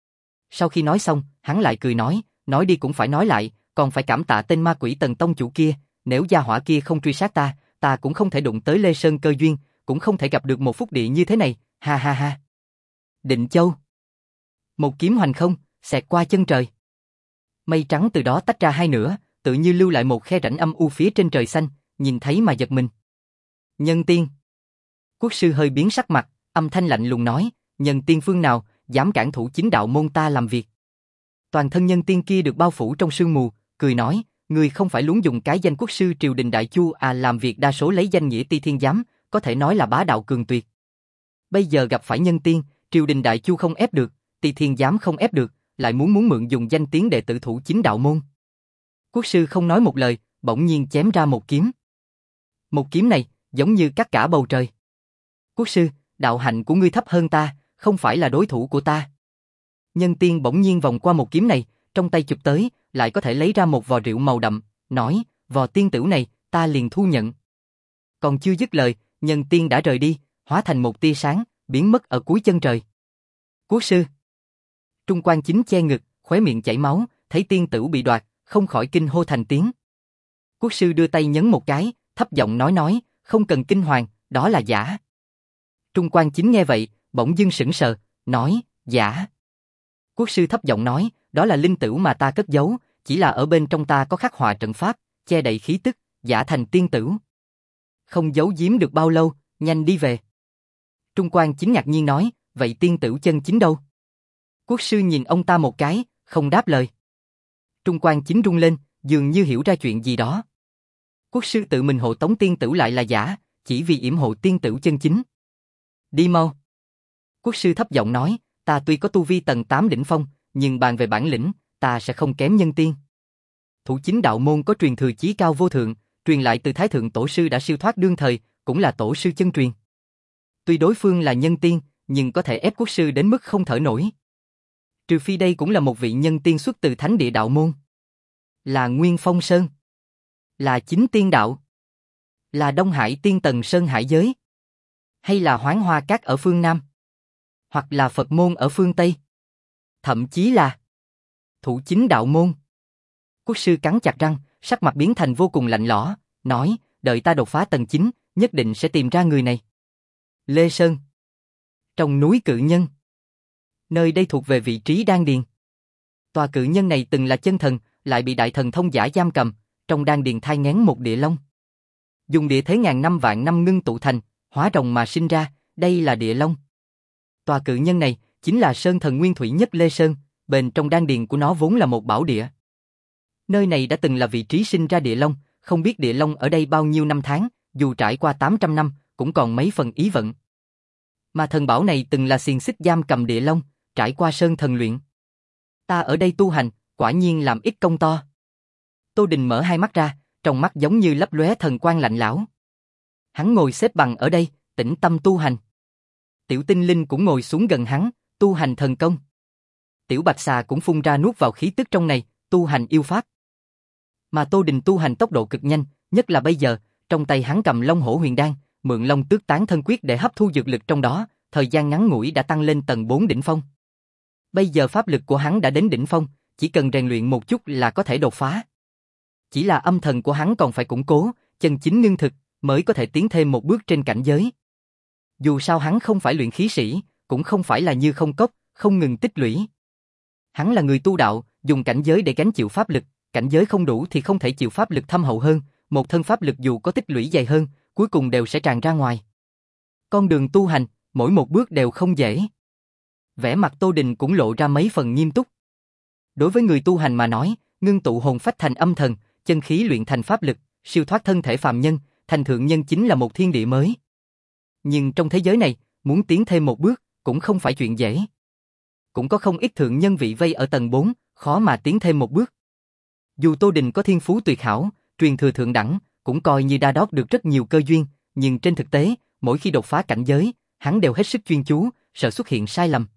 Sau khi nói xong, hắn lại cười nói, nói đi cũng phải nói lại, còn phải cảm tạ tên ma quỷ Tần tông chủ kia, nếu gia hỏa kia không truy sát ta, ta cũng không thể đụng tới Lê Sơn cơ duyên, cũng không thể gặp được một phúc địa như thế này, ha ha ha. Định Châu. Một kiếm hoành không, xẹt qua chân trời. Mây trắng từ đó tách ra hai nửa, tự như lưu lại một khe rãnh âm u phía trên trời xanh, nhìn thấy mà giật mình. Nhân tiên. Quốc sư hơi biến sắc mặt, âm thanh lạnh lùng nói, nhân tiên phương nào, dám cản thủ chính đạo môn ta làm việc. Toàn thân nhân tiên kia được bao phủ trong sương mù, cười nói, người không phải muốn dùng cái danh quốc sư triều đình đại chu à làm việc đa số lấy danh nghĩa Ti Thiên Giám, có thể nói là bá đạo cường tuyệt. Bây giờ gặp phải nhân tiên, triều đình đại chu không ép được, Ti Thiên Giám không ép được, lại muốn muốn mượn dùng danh tiếng đệ tử thủ chính đạo môn. Quốc sư không nói một lời, bỗng nhiên chém ra một kiếm. Một kiếm này, giống như cắt cả bầu trời. Quốc sư, đạo hạnh của ngươi thấp hơn ta, không phải là đối thủ của ta. Nhân tiên bỗng nhiên vòng qua một kiếm này, trong tay chụp tới, lại có thể lấy ra một vò rượu màu đậm, nói, vò tiên tửu này, ta liền thu nhận. Còn chưa dứt lời, nhân tiên đã rời đi, hóa thành một tia sáng, biến mất ở cuối chân trời. Quốc sư. Trung Quan Chính che ngực, khóe miệng chảy máu, thấy tiên tửu bị đoạt, không khỏi kinh hô thành tiếng. Quốc sư đưa tay nhấn một cái, thấp giọng nói nói, không cần kinh hoàng, đó là giả. Trung Quan Chính nghe vậy, bỗng dưng sững sờ, nói, giả. Quốc sư thấp giọng nói, đó là linh tửu mà ta cất giấu, chỉ là ở bên trong ta có khắc họa trận pháp, che đậy khí tức, giả thành tiên tửu. Không giấu giếm được bao lâu, nhanh đi về. Trung Quan Chính ngạc nhiên nói, vậy tiên tửu chân chính đâu? Quốc sư nhìn ông ta một cái, không đáp lời. Trung Quan Chính run lên, dường như hiểu ra chuyện gì đó. Quốc sư tự mình hộ tống tiên tửu lại là giả, chỉ vì yểm hộ tiên tửu chân chính. Đi mau. Quốc sư thấp giọng nói, ta tuy có tu vi tầng tám đỉnh phong, nhưng bàn về bản lĩnh, ta sẽ không kém nhân tiên. Thủ chính đạo môn có truyền thừa chí cao vô thượng, truyền lại từ Thái Thượng Tổ sư đã siêu thoát đương thời, cũng là tổ sư chân truyền. Tuy đối phương là nhân tiên, nhưng có thể ép quốc sư đến mức không thở nổi. Trừ phi đây cũng là một vị nhân tiên xuất từ thánh địa đạo môn. Là Nguyên Phong Sơn. Là Chính Tiên Đạo. Là Đông Hải Tiên Tần Sơn Hải Giới. Hay là Hoán Hoa Các ở phương Nam. Hoặc là Phật môn ở phương Tây. Thậm chí là Thủ chính đạo môn. Quốc sư cắn chặt răng, sắc mặt biến thành vô cùng lạnh lẽo, nói, đợi ta đột phá tầng chín, nhất định sẽ tìm ra người này. Lê Sơn. Trong núi Cự Nhân. Nơi đây thuộc về vị trí đan điền. Tòa cự nhân này từng là chân thần, lại bị đại thần thông giả giam cầm, trong đan điền thai nghén một địa long. Dùng địa thế ngàn năm vạn năm ngưng tụ thành, hóa rồng mà sinh ra, đây là địa long. Tòa cự nhân này chính là sơn thần nguyên thủy nhất Lê Sơn, bên trong đan điền của nó vốn là một bảo địa. Nơi này đã từng là vị trí sinh ra địa long, không biết địa long ở đây bao nhiêu năm tháng, dù trải qua tám trăm năm, cũng còn mấy phần ý vận. Mà thần bảo này từng là xiềng xích giam cầm địa long, trải qua sơn thần luyện. Ta ở đây tu hành, quả nhiên làm ít công to. Tô Đình mở hai mắt ra, trong mắt giống như lấp lóe thần quang lạnh lẽo. Hắn ngồi xếp bằng ở đây, tĩnh tâm tu hành. Tiểu Tinh Linh cũng ngồi xuống gần hắn, tu hành thần công. Tiểu Bạch Xà cũng phun ra nuốt vào khí tức trong này, tu hành yêu pháp. Mà Tô Đình tu hành tốc độ cực nhanh, nhất là bây giờ, trong tay hắn cầm Long Hổ Huyền Đan, mượn Long Tước Tán Thân Quyết để hấp thu dược lực trong đó, thời gian ngắn ngủi đã tăng lên tầng bốn đỉnh phong. Bây giờ pháp lực của hắn đã đến đỉnh phong, chỉ cần rèn luyện một chút là có thể đột phá. Chỉ là âm thần của hắn còn phải củng cố, chân chính ngưng thực, mới có thể tiến thêm một bước trên cảnh giới. Dù sao hắn không phải luyện khí sĩ, cũng không phải là như không cốc, không ngừng tích lũy. Hắn là người tu đạo, dùng cảnh giới để gánh chịu pháp lực, cảnh giới không đủ thì không thể chịu pháp lực thâm hậu hơn, một thân pháp lực dù có tích lũy dày hơn, cuối cùng đều sẽ tràn ra ngoài. Con đường tu hành, mỗi một bước đều không dễ. Vẻ mặt Tô Đình cũng lộ ra mấy phần nghiêm túc. Đối với người tu hành mà nói, ngưng tụ hồn phách thành âm thần, chân khí luyện thành pháp lực, siêu thoát thân thể phàm nhân, thành thượng nhân chính là một thiên địa mới. Nhưng trong thế giới này, muốn tiến thêm một bước, cũng không phải chuyện dễ. Cũng có không ít thượng nhân vị vây ở tầng bốn, khó mà tiến thêm một bước. Dù Tô Đình có thiên phú tuyệt hảo, truyền thừa thượng đẳng, cũng coi như đa đót được rất nhiều cơ duyên, nhưng trên thực tế, mỗi khi đột phá cảnh giới, hắn đều hết sức chuyên chú, sợ xuất hiện sai lầm.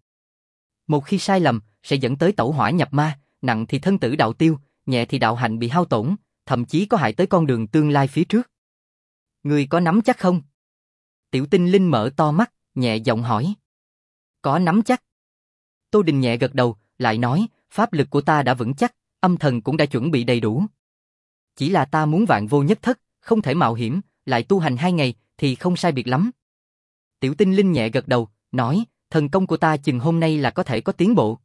Một khi sai lầm, sẽ dẫn tới tẩu hỏa nhập ma, nặng thì thân tử đạo tiêu, nhẹ thì đạo hạnh bị hao tổn, thậm chí có hại tới con đường tương lai phía trước. Ngươi có nắm chắc không? Tiểu Tinh Linh mở to mắt, nhẹ giọng hỏi. Có nắm chắc. Tô Đình nhẹ gật đầu, lại nói, pháp lực của ta đã vững chắc, âm thần cũng đã chuẩn bị đầy đủ. Chỉ là ta muốn vạn vô nhất thất, không thể mạo hiểm, lại tu hành hai ngày, thì không sai biệt lắm. Tiểu Tinh Linh nhẹ gật đầu, nói, thần công của ta chừng hôm nay là có thể có tiến bộ.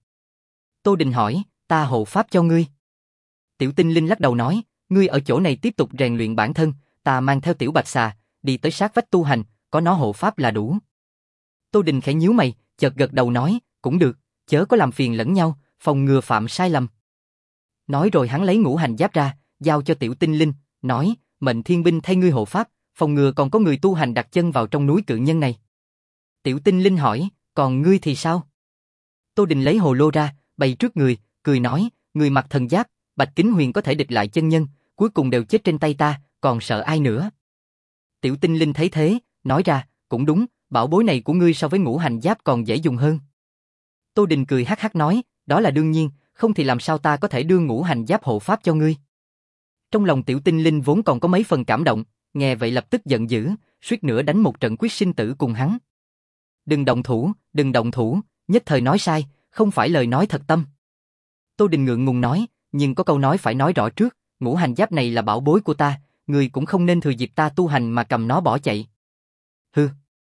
Tô Đình hỏi, ta hộ pháp cho ngươi. Tiểu Tinh Linh lắc đầu nói, ngươi ở chỗ này tiếp tục rèn luyện bản thân, ta mang theo Tiểu Bạch Xà, đi tới sát vách tu hành, có nó hộ pháp là đủ. Tô Đình khẽ nhíu mày, chợt gật đầu nói, cũng được, chớ có làm phiền lẫn nhau, phòng ngừa phạm sai lầm. Nói rồi hắn lấy ngũ hành giáp ra, giao cho Tiểu Tinh Linh, nói, mệnh thiên binh thay ngươi hộ pháp, phòng ngừa còn có người tu hành đặt chân vào trong núi cự nhân này. Tiểu Tinh Linh hỏi, còn ngươi thì sao? Tô Đình lấy hồ lô ra, bày trước người, cười nói, người mặc thần giáp, Bạch Kính Huyền có thể địch lại chân nhân, cuối cùng đều chết trên tay ta, còn sợ ai nữa? Tiểu Tinh Linh thấy thế, nói ra, cũng đúng, bảo bối này của ngươi so với ngũ hành giáp còn dễ dùng hơn. Tô Đình cười hắc hắc nói, đó là đương nhiên, không thì làm sao ta có thể đưa ngũ hành giáp hộ pháp cho ngươi. Trong lòng Tiểu Tinh Linh vốn còn có mấy phần cảm động, nghe vậy lập tức giận dữ, suýt nữa đánh một trận quyết sinh tử cùng hắn. Đừng động thủ, đừng động thủ, nhất thời nói sai, không phải lời nói thật tâm. Tô Đình ngượng ngùng nói, nhưng có câu nói phải nói rõ trước, ngũ hành giáp này là bảo bối của ta, ngươi cũng không nên thừa dịp ta tu hành mà cầm nó bỏ chạy. Hừ.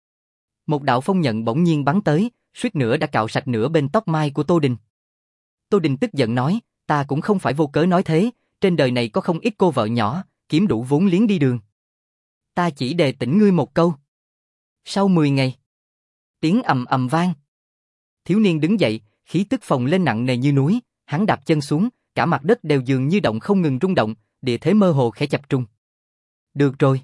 Một đạo phong nhận bỗng nhiên bắn tới, suýt nữa đã cạo sạch nửa bên tóc mai của Tô Đình. Tô Đình tức giận nói, ta cũng không phải vô cớ nói thế, trên đời này có không ít cô vợ nhỏ, kiếm đủ vốn liếng đi đường. Ta chỉ đề tỉnh ngươi một câu. Sau mười ngày, tiếng ầm ầm vang. Thiếu niên đứng dậy, khí tức phồng lên nặng nề như núi, hắn đạp chân xuống, cả mặt đất đều dường như động không ngừng rung động, địa thế mơ hồ khẽ chập trùng. Được rồi.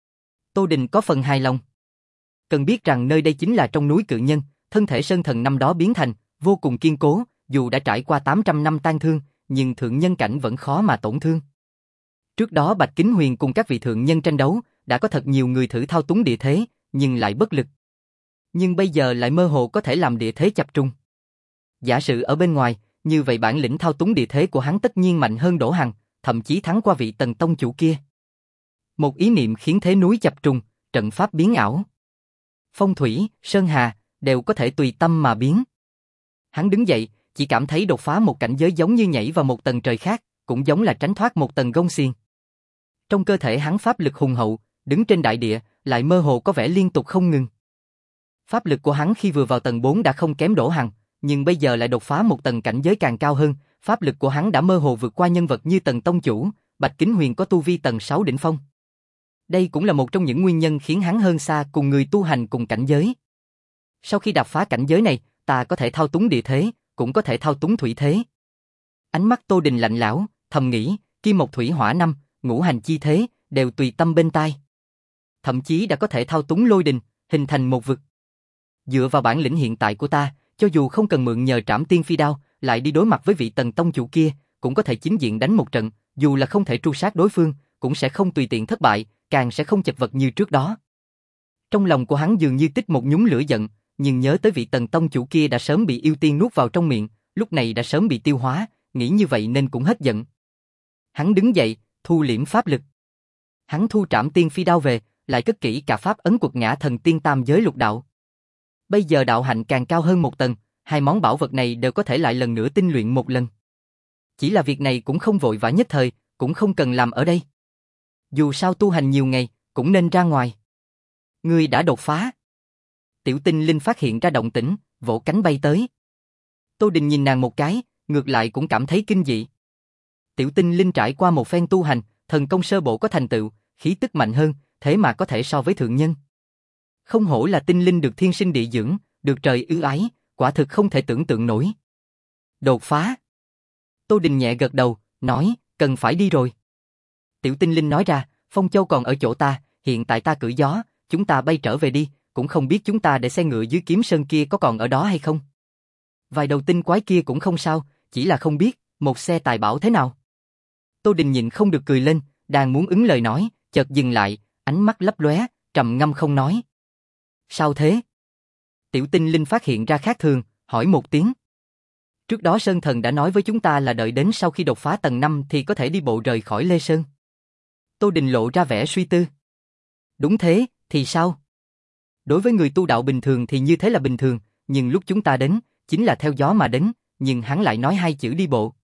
Tô Đình có phần hài lòng. Cần biết rằng nơi đây chính là trong núi cự nhân, thân thể sơn thần năm đó biến thành, vô cùng kiên cố, dù đã trải qua tám trăm năm tan thương, nhưng thượng nhân cảnh vẫn khó mà tổn thương. Trước đó Bạch Kính Huyền cùng các vị thượng nhân tranh đấu, đã có thật nhiều người thử thao túng địa thế, nhưng lại bất lực. Nhưng bây giờ lại mơ hồ có thể làm địa thế chập trùng. Giả sử ở bên ngoài, như vậy bản lĩnh thao túng địa thế của hắn tất nhiên mạnh hơn Đỗ Hằng, thậm chí thắng qua vị Tần tông chủ kia. Một ý niệm khiến thế núi chập trùng, trận pháp biến ảo. Phong thủy, sơn hà, đều có thể tùy tâm mà biến. Hắn đứng dậy, chỉ cảm thấy đột phá một cảnh giới giống như nhảy vào một tầng trời khác, cũng giống là tránh thoát một tầng gông xiềng. Trong cơ thể hắn pháp lực hùng hậu, đứng trên đại địa, lại mơ hồ có vẻ liên tục không ngừng. Pháp lực của hắn khi vừa vào tầng bốn đã không kém Đỗ Hằng, nhưng bây giờ lại đột phá một tầng cảnh giới càng cao hơn, pháp lực của hắn đã mơ hồ vượt qua nhân vật như Tần tông chủ, Bạch Kính Huyền có tu vi tầng sáu đỉnh phong. Đây cũng là một trong những nguyên nhân khiến hắn hơn xa cùng người tu hành cùng cảnh giới. Sau khi đạp phá cảnh giới này, ta có thể thao túng địa thế, cũng có thể thao túng thủy thế. Ánh mắt Tô Đình lạnh lẽo, thầm nghĩ, kim một thủy hỏa năm, ngũ hành chi thế, đều tùy tâm bên tai. Thậm chí đã có thể thao túng lôi đình, hình thành một vực. Dựa vào bản lĩnh hiện tại của ta, cho dù không cần mượn nhờ Trảm Tiên Phi Đao, lại đi đối mặt với vị Tần tông chủ kia, cũng có thể chính diện đánh một trận, dù là không thể tru sát đối phương, cũng sẽ không tùy tiện thất bại, càng sẽ không chật vật như trước đó. Trong lòng của hắn dường như tích một nhúm lửa giận, nhưng nhớ tới vị Tần tông chủ kia đã sớm bị yêu tiên nuốt vào trong miệng, lúc này đã sớm bị tiêu hóa, nghĩ như vậy nên cũng hết giận. Hắn đứng dậy, thu liễm pháp lực. Hắn thu Trảm Tiên Phi Đao về, lại cất kỹ cả pháp ấn Quật Ngã Thần Tiên Tam Giới Lục Đạo. Bây giờ đạo hạnh càng cao hơn một tầng, hai món bảo vật này đều có thể lại lần nữa tinh luyện một lần. Chỉ là việc này cũng không vội vã nhất thời, cũng không cần làm ở đây. Dù sao tu hành nhiều ngày, cũng nên ra ngoài. Ngươi đã đột phá. Tiểu Tinh Linh phát hiện ra động tĩnh, vỗ cánh bay tới. Tô Đình nhìn nàng một cái, ngược lại cũng cảm thấy kinh dị. Tiểu Tinh Linh trải qua một phen tu hành, thần công sơ bộ có thành tựu, khí tức mạnh hơn, thế mà có thể so với thượng nhân. Không hổ là tinh linh được thiên sinh địa dưỡng, được trời ưu ái, quả thực không thể tưởng tượng nổi. Đột phá. Tô Đình nhẹ gật đầu, nói, cần phải đi rồi. Tiểu Tinh Linh nói ra, Phong Châu còn ở chỗ ta, hiện tại ta cưỡi gió, chúng ta bay trở về đi, cũng không biết chúng ta để xe ngựa dưới Kiếm Sơn kia có còn ở đó hay không. Vài đầu tinh quái kia cũng không sao, chỉ là không biết, một xe tài bảo thế nào. Tô Đình nhịn không được cười lên, đang muốn ứng lời nói, chợt dừng lại, ánh mắt lấp lóe, trầm ngâm không nói. Sao thế? Tiểu Tinh Linh phát hiện ra khác thường, hỏi một tiếng. Trước đó Sơn Thần đã nói với chúng ta là đợi đến sau khi đột phá tầng năm thì có thể đi bộ rời khỏi Lê Sơn. Tô Đình lộ ra vẻ suy tư. Đúng thế, thì sao? Đối với người tu đạo bình thường thì như thế là bình thường, nhưng lúc chúng ta đến, chính là theo gió mà đến, nhưng hắn lại nói hai chữ đi bộ.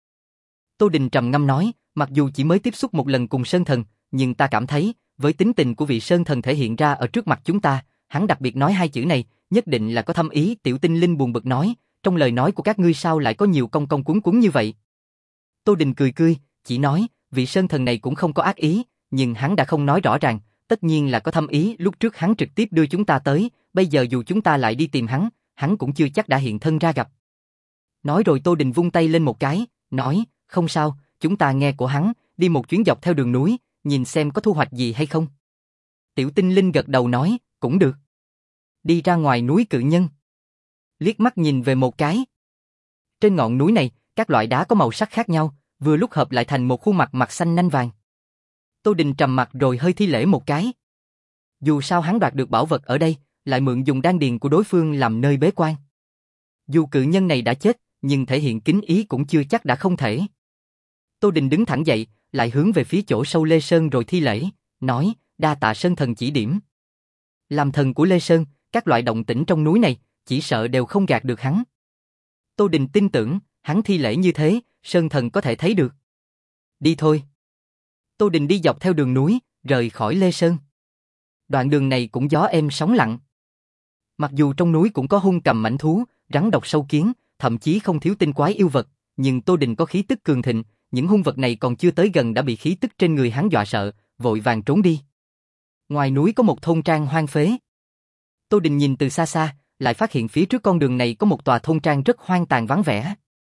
Tô Đình trầm ngâm nói, mặc dù chỉ mới tiếp xúc một lần cùng Sơn Thần, nhưng ta cảm thấy, với tính tình của vị Sơn Thần thể hiện ra ở trước mặt chúng ta, hắn đặc biệt nói hai chữ này, nhất định là có thâm ý. Tiểu Tinh Linh buồn bực nói, trong lời nói của các ngươi sao lại có nhiều cong cong cuốn cuốn như vậy? Tô Đình cười cười, chỉ nói, vị Sơn Thần này cũng không có ác ý, nhưng hắn đã không nói rõ ràng, tất nhiên là có thâm ý. Lúc trước hắn trực tiếp đưa chúng ta tới, bây giờ dù chúng ta lại đi tìm hắn, hắn cũng chưa chắc đã hiện thân ra gặp. Nói rồi Tô Đình vung tay lên một cái, nói, không sao, chúng ta nghe của hắn, đi một chuyến dọc theo đường núi, nhìn xem có thu hoạch gì hay không. Tiểu Tinh Linh gật đầu nói, cũng được. Đi ra ngoài núi Cự Nhân. Liếc mắt nhìn về một cái. Trên ngọn núi này, các loại đá có màu sắc khác nhau, vừa lúc hợp lại thành một khuôn mặt mặt xanh nanh vàng. Tô Đình trầm mặt rồi hơi thi lễ một cái. Dù sao hắn đoạt được bảo vật ở đây, lại mượn dùng đan điền của đối phương làm nơi bế quan. Dù cự nhân này đã chết, nhưng thể hiện kính ý cũng chưa chắc đã không thể. Tô Đình đứng thẳng dậy, lại hướng về phía chỗ sâu Lê Sơn rồi thi lễ, nói, đa tạ Sơn Thần chỉ điểm. Làm thần của Lê Sơn, các loại động tĩnh trong núi này, chỉ sợ đều không gạt được hắn. Tô Đình tin tưởng, hắn thi lễ như thế, Sơn Thần có thể thấy được. Đi thôi. Tô Đình đi dọc theo đường núi, rời khỏi Lê Sơn. Đoạn đường này cũng gió êm sóng lặng. Mặc dù trong núi cũng có hung cầm mãnh thú, rắn độc sâu kiến, thậm chí không thiếu tinh quái yêu vật, nhưng Tô Đình có khí tức cường thịnh, những hung vật này còn chưa tới gần đã bị khí tức trên người hắn dọa sợ, vội vàng trốn đi. Ngoài núi có một thôn trang hoang phế. Tô Đình nhìn từ xa xa, lại phát hiện phía trước con đường này có một tòa thôn trang rất hoang tàn vắng vẻ.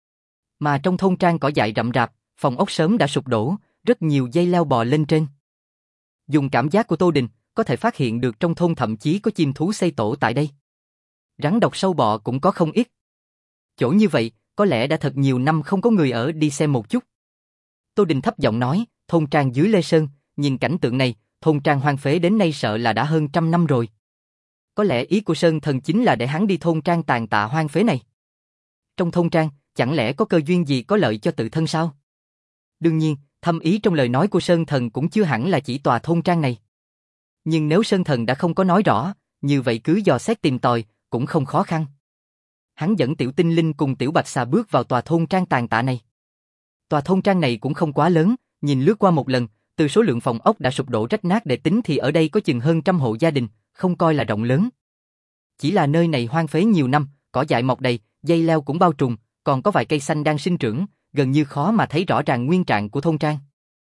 Mà trong thôn trang cỏ dại rậm rạp, phòng ốc sớm đã sụp đổ, rất nhiều dây leo bò lên trên. Dùng cảm giác của Tô Đình, có thể phát hiện được trong thôn thậm chí có chim thú xây tổ tại đây. Rắn độc sâu bọ cũng có không ít. Chỗ như vậy, có lẽ đã thật nhiều năm không có người ở, đi xem một chút. Tô Đình thấp giọng nói, thôn trang dưới Lê Sơn, nhìn cảnh tượng này, thôn trang hoang phế đến nay sợ là đã hơn trăm năm rồi. Có lẽ ý của Sơn Thần chính là để hắn đi thôn trang tàn tạ hoang phế này. Trong thôn trang, chẳng lẽ có cơ duyên gì có lợi cho tự thân sao? Đương nhiên, thâm ý trong lời nói của Sơn Thần cũng chưa hẳn là chỉ tòa thôn trang này. Nhưng nếu Sơn Thần đã không có nói rõ, như vậy cứ dò xét tìm tòi, cũng không khó khăn. Hắn dẫn Tiểu Tinh Linh cùng Tiểu Bạch Xà bước vào tòa thôn trang tàn tạ này. Tòa thôn trang này cũng không quá lớn, nhìn lướt qua một lần, từ số lượng phòng ốc đã sụp đổ rách nát để tính thì ở đây có chừng hơn trăm hộ gia đình, không coi là rộng lớn. Chỉ là nơi này hoang phế nhiều năm, cỏ dại mọc đầy, dây leo cũng bao trùm, còn có vài cây xanh đang sinh trưởng, gần như khó mà thấy rõ ràng nguyên trạng của thôn trang.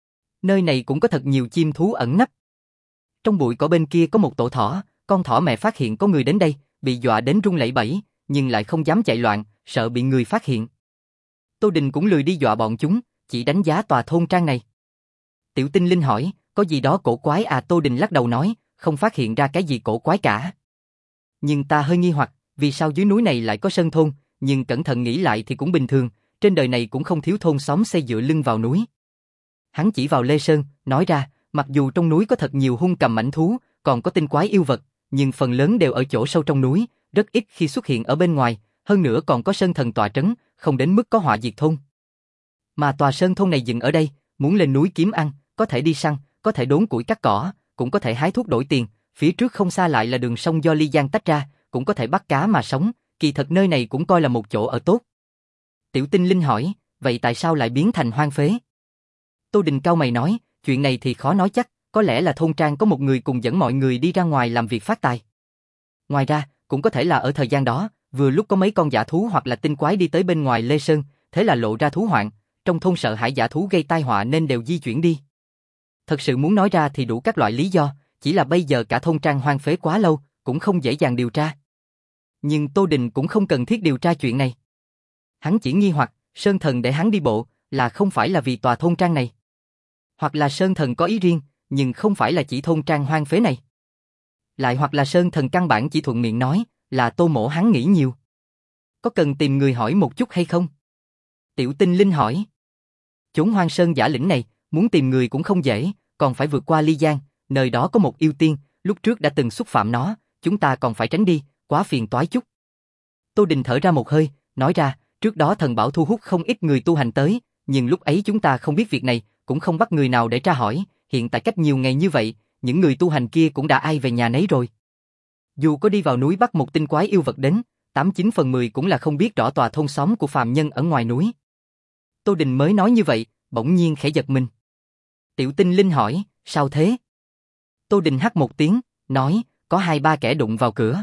Nơi này cũng có thật nhiều chim thú ẩn nấp. Trong bụi cỏ bên kia có một tổ thỏ, con thỏ mẹ phát hiện có người đến đây, bị dọa đến run lẩy bẩy, nhưng lại không dám chạy loạn, sợ bị người phát hiện. Tô Đình cũng lười đi dọa bọn chúng, chỉ đánh giá tòa thôn trang này. Tiểu Tinh Linh hỏi, có gì đó cổ quái à? Tô Đình lắc đầu nói, không phát hiện ra cái gì cổ quái cả. Nhưng ta hơi nghi hoặc, vì sao dưới núi này lại có sơn thôn, nhưng cẩn thận nghĩ lại thì cũng bình thường, trên đời này cũng không thiếu thôn xóm xây dựa lưng vào núi. Hắn chỉ vào Lê Sơn, nói ra, mặc dù trong núi có thật nhiều hung cầm mãnh thú, còn có tinh quái yêu vật, nhưng phần lớn đều ở chỗ sâu trong núi, rất ít khi xuất hiện ở bên ngoài, hơn nữa còn có sơn thần tọa trấn, không đến mức có họa diệt thôn. Mà tòa sơn thôn này dựng ở đây, muốn lên núi kiếm ăn, có thể đi săn, có thể đốn củi cắt cỏ, cũng có thể hái thuốc đổi tiền, phía trước không xa lại là đường sông do Ly Giang tách ra, cũng có thể bắt cá mà sống, kỳ thật nơi này cũng coi là một chỗ ở tốt. Tiểu Tinh Linh hỏi, vậy tại sao lại biến thành hoang phế? Tô Đình cau mày nói, chuyện này thì khó nói chắc, có lẽ là thôn trang có một người cùng dẫn mọi người đi ra ngoài làm việc phát tài. Ngoài ra, cũng có thể là ở thời gian đó, vừa lúc có mấy con dã thú hoặc là tinh quái đi tới bên ngoài Lê Sơn, thế là lộ ra thú hoạn, trong thôn sợ hãi dã thú gây tai họa nên đều di chuyển đi. Thật sự muốn nói ra thì đủ các loại lý do, chỉ là bây giờ cả thôn trang hoang phế quá lâu, cũng không dễ dàng điều tra. Nhưng Tô Đình cũng không cần thiết điều tra chuyện này. Hắn chỉ nghi hoặc, Sơn Thần để hắn đi bộ, là không phải là vì tòa thôn trang này. Hoặc là Sơn Thần có ý riêng, nhưng không phải là chỉ thôn trang hoang phế này. Lại hoặc là Sơn Thần căn bản chỉ thuận miệng nói, là Tô Mỗ hắn nghĩ nhiều. Có cần tìm người hỏi một chút hay không? Tiểu Tinh Linh hỏi. Chốn hoang sơn giả lĩnh này, muốn tìm người cũng không dễ, còn phải vượt qua Ly Giang, nơi đó có một yêu tiên, lúc trước đã từng xúc phạm nó, chúng ta còn phải tránh đi, quá phiền toái chút. Tô Đình thở ra một hơi, nói ra, trước đó thần bảo thu hút không ít người tu hành tới, nhưng lúc ấy chúng ta không biết việc này, cũng không bắt người nào để tra hỏi, hiện tại cách nhiều ngày như vậy, những người tu hành kia cũng đã ai về nhà nấy rồi. Dù có đi vào núi bắt một tinh quái yêu vật đến, tám chín phần mười cũng là không biết rõ tòa thôn xóm của phàm nhân ở ngoài núi. Tô Đình mới nói như vậy, bỗng nhiên khẽ giật mình. Tiểu Tinh Linh hỏi, sao thế? Tô Đình hắt một tiếng, nói, có hai ba kẻ đụng vào cửa.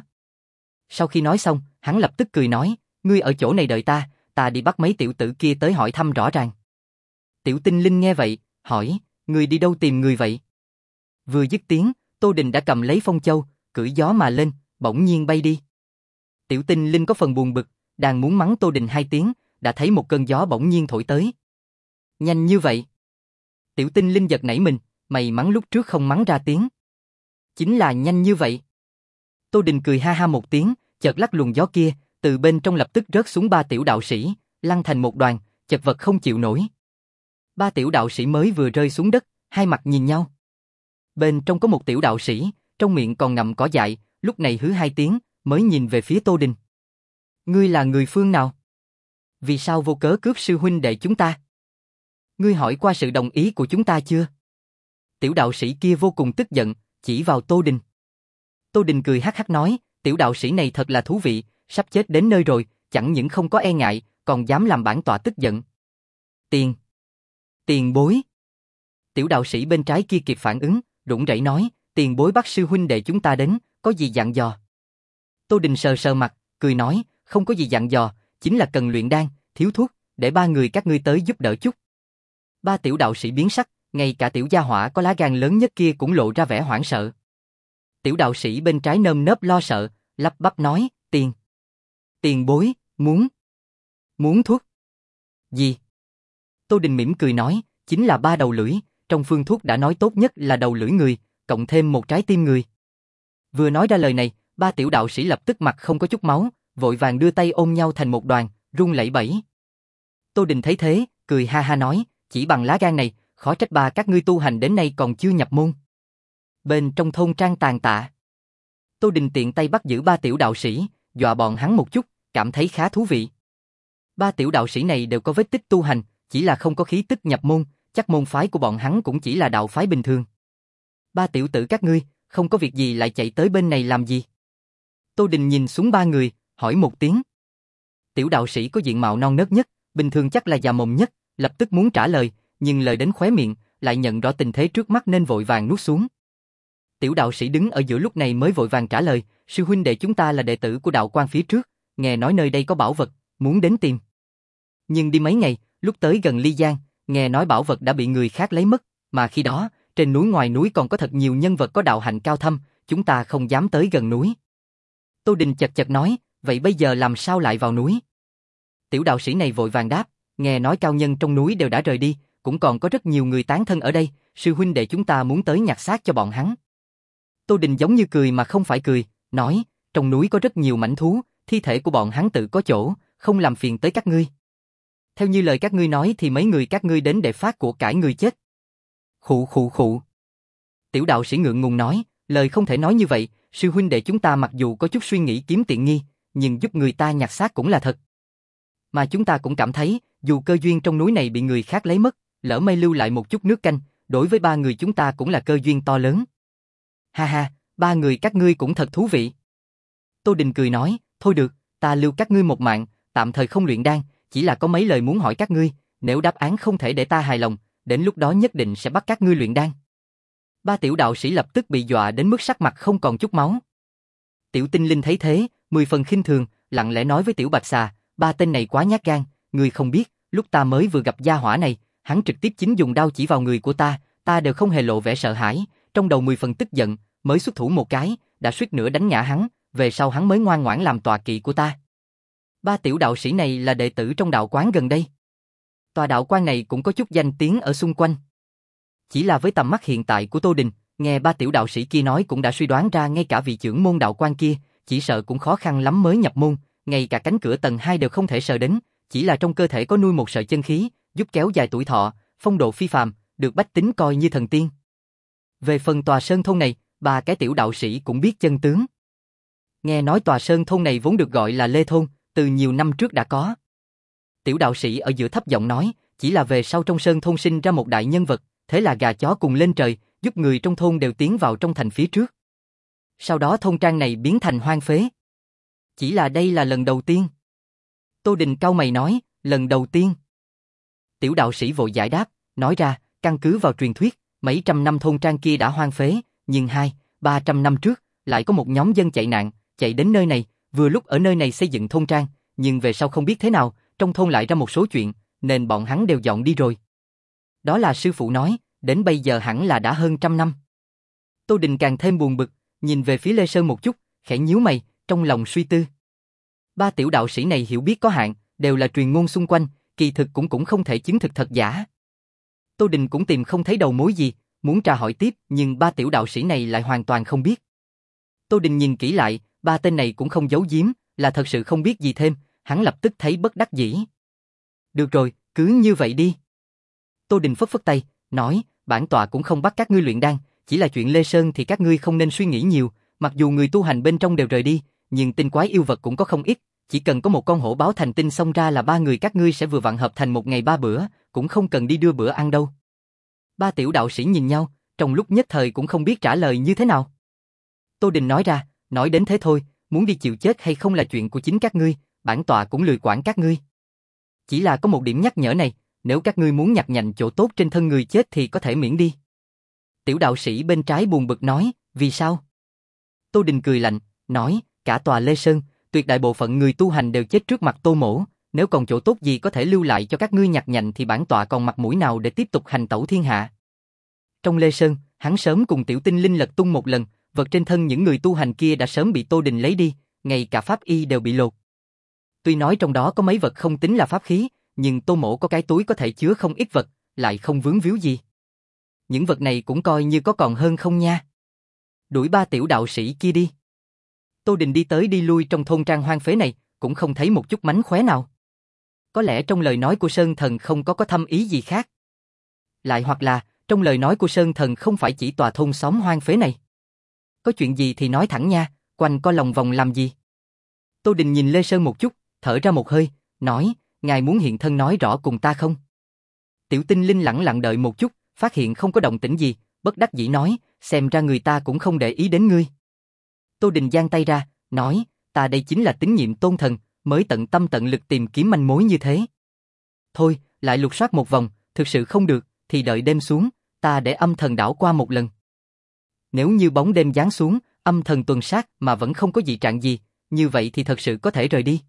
Sau khi nói xong, hắn lập tức cười nói, ngươi ở chỗ này đợi ta, ta đi bắt mấy tiểu tử kia tới hỏi thăm rõ ràng. Tiểu Tinh Linh nghe vậy, hỏi, ngươi đi đâu tìm người vậy? Vừa dứt tiếng, Tô Đình đã cầm lấy phong châu, cưỡi gió mà lên, bỗng nhiên bay đi. Tiểu Tinh Linh có phần buồn bực, đang muốn mắng Tô Đình hai tiếng, đã thấy một cơn gió bỗng nhiên thổi tới. Nhanh như vậy. Tiểu Tinh Linh giật nảy mình, mày mắng lúc trước không mắng ra tiếng. Chính là nhanh như vậy. Tô Đình cười ha ha một tiếng, chợt lắc luồng gió kia, từ bên trong lập tức rớt xuống ba tiểu đạo sĩ, lăn thành một đoàn, chật vật không chịu nổi. Ba tiểu đạo sĩ mới vừa rơi xuống đất, hai mặt nhìn nhau. Bên trong có một tiểu đạo sĩ, trong miệng còn ngậm cỏ dại, lúc này hứ hai tiếng, mới nhìn về phía Tô Đình. Ngươi là người phương nào? Vì sao vô cớ cướp sư huynh đệ chúng ta? Ngươi hỏi qua sự đồng ý của chúng ta chưa? Tiểu đạo sĩ kia vô cùng tức giận, chỉ vào Tô Đình. Tô Đình cười hắc hắc nói, tiểu đạo sĩ này thật là thú vị, sắp chết đến nơi rồi, chẳng những không có e ngại, còn dám làm bản tọa tức giận. Tiền. Tiền bối. Tiểu đạo sĩ bên trái kia kịp phản ứng, run rẩy nói, tiền bối bắt sư huynh đệ chúng ta đến, có gì dặn dò? Tô Đình sờ sờ mặt, cười nói, không có gì dặn dò, chính là cần luyện đan, thiếu thuốc, để ba người các ngươi tới giúp đỡ chút. Ba tiểu đạo sĩ biến sắc, ngay cả tiểu gia hỏa có lá gan lớn nhất kia cũng lộ ra vẻ hoảng sợ. Tiểu đạo sĩ bên trái nơm nớp lo sợ, lắp bắp nói, tiền. Tiền bối, muốn. Muốn thuốc. Gì? Tô Đình mỉm cười nói, chính là ba đầu lưỡi, trong phương thuốc đã nói tốt nhất là đầu lưỡi người, cộng thêm một trái tim người. Vừa nói ra lời này, ba tiểu đạo sĩ lập tức mặt không có chút máu, vội vàng đưa tay ôm nhau thành một đoàn, run lẩy bẩy. Tô Đình thấy thế, cười ha ha nói, chỉ bằng lá gan này, khó trách ba các ngươi tu hành đến nay còn chưa nhập môn. Bên trong thôn trang tàn tạ, Tô Đình tiện tay bắt giữ ba tiểu đạo sĩ, dọa bọn hắn một chút, cảm thấy khá thú vị. Ba tiểu đạo sĩ này đều có vết tích tu hành, chỉ là không có khí tức nhập môn, chắc môn phái của bọn hắn cũng chỉ là đạo phái bình thường. Ba tiểu tử các ngươi, không có việc gì lại chạy tới bên này làm gì? Tô Đình nhìn xuống ba người, hỏi một tiếng. Tiểu đạo sĩ có diện mạo non nớt nhất, bình thường chắc là già mồm nhất, lập tức muốn trả lời, nhưng lời đến khóe miệng, lại nhận rõ tình thế trước mắt nên vội vàng nuốt xuống. Tiểu đạo sĩ đứng ở giữa lúc này mới vội vàng trả lời, sư huynh đệ chúng ta là đệ tử của đạo quan phía trước, nghe nói nơi đây có bảo vật, muốn đến tìm. Nhưng đi mấy ngày, lúc tới gần Ly Giang, nghe nói bảo vật đã bị người khác lấy mất, mà khi đó, trên núi ngoài núi còn có thật nhiều nhân vật có đạo hạnh cao thâm, chúng ta không dám tới gần núi. Tô Đình chật chật nói, vậy bây giờ làm sao lại vào núi? Tiểu đạo sĩ này vội vàng đáp, nghe nói cao nhân trong núi đều đã rời đi, cũng còn có rất nhiều người tán thân ở đây, sư huynh đệ chúng ta muốn tới nhặt xác cho bọn hắn. Tô Đình giống như cười mà không phải cười, nói, trong núi có rất nhiều mãnh thú, thi thể của bọn hắn tự có chỗ, không làm phiền tới các ngươi. Theo như lời các ngươi nói thì mấy người các ngươi đến để phát của cải người chết. Khụ khụ khụ. Tiểu đạo sĩ ngượng ngùng nói, lời không thể nói như vậy, sư huynh đệ chúng ta mặc dù có chút suy nghĩ kiếm tiện nghi, nhưng giúp người ta nhặt xác cũng là thật. Mà chúng ta cũng cảm thấy, dù cơ duyên trong núi này bị người khác lấy mất, lỡ may lưu lại một chút nước canh, đối với ba người chúng ta cũng là cơ duyên to lớn. Ha ha, ba người các ngươi cũng thật thú vị. Tô Đình cười nói, thôi được, ta lưu các ngươi một mạng, tạm thời không luyện đan, chỉ là có mấy lời muốn hỏi các ngươi, nếu đáp án không thể để ta hài lòng, đến lúc đó nhất định sẽ bắt các ngươi luyện đan. Ba tiểu đạo sĩ lập tức bị dọa đến mức sắc mặt không còn chút máu. Tiểu Tinh Linh thấy thế, mười phần khinh thường, lặng lẽ nói với Tiểu Bạch Xà, ba tên này quá nhát gan, ngươi không biết, lúc ta mới vừa gặp gia hỏa này, hắn trực tiếp chính dùng đao chỉ vào người của ta, ta đều không hề lộ vẻ sợ hãi, trong đầu mười phần tức giận, mới xuất thủ một cái, đã suýt nữa đánh ngã hắn, về sau hắn mới ngoan ngoãn làm tọa kỵ của ta. Ba tiểu đạo sĩ này là đệ tử trong đạo quán gần đây. Tòa đạo quan này cũng có chút danh tiếng ở xung quanh. Chỉ là với tầm mắt hiện tại của Tô Đình, nghe ba tiểu đạo sĩ kia nói cũng đã suy đoán ra ngay cả vị trưởng môn đạo quan kia, chỉ sợ cũng khó khăn lắm mới nhập môn, ngay cả cánh cửa tầng hai đều không thể sờ đến, chỉ là trong cơ thể có nuôi một sợi chân khí, giúp kéo dài tuổi thọ, phong độ phi phàm, được bách tính coi như thần tiên. Về phần tòa sơn thôn này, ba cái tiểu đạo sĩ cũng biết chân tướng. Nghe nói tòa sơn thôn này vốn được gọi là Lê Thôn, từ nhiều năm trước đã có. Tiểu đạo sĩ ở giữa thấp giọng nói, chỉ là về sau trong sơn thôn sinh ra một đại nhân vật, thế là gà chó cùng lên trời, giúp người trong thôn đều tiến vào trong thành phía trước. Sau đó thôn trang này biến thành hoang phế. Chỉ là đây là lần đầu tiên. Tô Đình cau mày nói, lần đầu tiên. Tiểu đạo sĩ vội giải đáp, nói ra, căn cứ vào truyền thuyết, mấy trăm năm thôn trang kia đã hoang phế, nhưng hai, ba trăm năm trước, lại có một nhóm dân chạy nạn, chạy đến nơi này, vừa lúc ở nơi này xây dựng thôn trang, nhưng về sau không biết thế nào, trong thôn lại ra một số chuyện, nên bọn hắn đều dọn đi rồi. Đó là sư phụ nói, đến bây giờ hẳn là đã hơn trăm năm. Tô Đình càng thêm buồn bực, nhìn về phía Lê Sơn một chút, khẽ nhíu mày, trong lòng suy tư. Ba tiểu đạo sĩ này hiểu biết có hạn, đều là truyền ngôn xung quanh, kỳ thực cũng cũng không thể chứng thực thật giả. Tô Đình cũng tìm không thấy đầu mối gì, muốn tra hỏi tiếp, nhưng ba tiểu đạo sĩ này lại hoàn toàn không biết. Tô Đình nhìn kỹ lại, ba tên này cũng không giấu giếm, là thật sự không biết gì thêm, hắn lập tức thấy bất đắc dĩ. Được rồi, cứ như vậy đi. Tô Đình phất phất tay, nói, bản tọa cũng không bắt các ngươi luyện đan, chỉ là chuyện Lê Sơn thì các ngươi không nên suy nghĩ nhiều, mặc dù người tu hành bên trong đều rời đi, nhưng tinh quái yêu vật cũng có không ít, chỉ cần có một con hổ báo thành tinh xông ra là ba người các ngươi sẽ vừa vặn hợp thành một ngày ba bữa, cũng không cần đi đưa bữa ăn đâu. Ba tiểu đạo sĩ nhìn nhau, trong lúc nhất thời cũng không biết trả lời như thế nào. Tô Đình nói ra, nói đến thế thôi, muốn đi chịu chết hay không là chuyện của chính các ngươi, bản tọa cũng lười quản các ngươi. Chỉ là có một điểm nhắc nhở này, nếu các ngươi muốn nhặt nhạnh chỗ tốt trên thân người chết thì có thể miễn đi. Tiểu đạo sĩ bên trái buồn bực nói, vì sao? Tô Đình cười lạnh, nói, cả tòa Lê Sơn, tuyệt đại bộ phận người tu hành đều chết trước mặt Tô Mỗ, nếu còn chỗ tốt gì có thể lưu lại cho các ngươi nhặt nhạnh thì bản tọa còn mặt mũi nào để tiếp tục hành tẩu thiên hạ. Trong Lê Sơn, hắn sớm cùng Tiểu Tinh Linh lật tung một lần, vật trên thân những người tu hành kia đã sớm bị Tô Đình lấy đi, ngay cả pháp y đều bị lột. Tuy nói trong đó có mấy vật không tính là pháp khí, nhưng Tô Mỗ có cái túi có thể chứa không ít vật, lại không vướng víu gì. Những vật này cũng coi như có còn hơn không nha. Đuổi ba tiểu đạo sĩ kia đi. Tô Đình đi tới đi lui trong thôn trang hoang phế này, cũng không thấy một chút mánh khóe nào. Có lẽ trong lời nói của Sơn Thần không có có thâm ý gì khác. Lại hoặc là, trong lời nói của Sơn Thần không phải chỉ tòa thôn xóm hoang phế này. Có chuyện gì thì nói thẳng nha, quanh co lòng vòng làm gì? Tô Đình nhìn Lê Sơn một chút, thở ra một hơi, nói, ngài muốn hiện thân nói rõ cùng ta không? Tiểu Tinh Linh lẳng lặng đợi một chút, phát hiện không có động tĩnh gì, bất đắc dĩ nói, xem ra người ta cũng không để ý đến ngươi. Tô Đình giang tay ra, nói, ta đây chính là tín nhiệm Tôn Thần, mới tận tâm tận lực tìm kiếm manh mối như thế. Thôi, lại lục soát một vòng, thực sự không được, thì đợi đêm xuống, ta để âm thần đảo qua một lần. Nếu như bóng đêm giáng xuống, âm thần tuần sát mà vẫn không có dị trạng gì, như vậy thì thật sự có thể rời đi.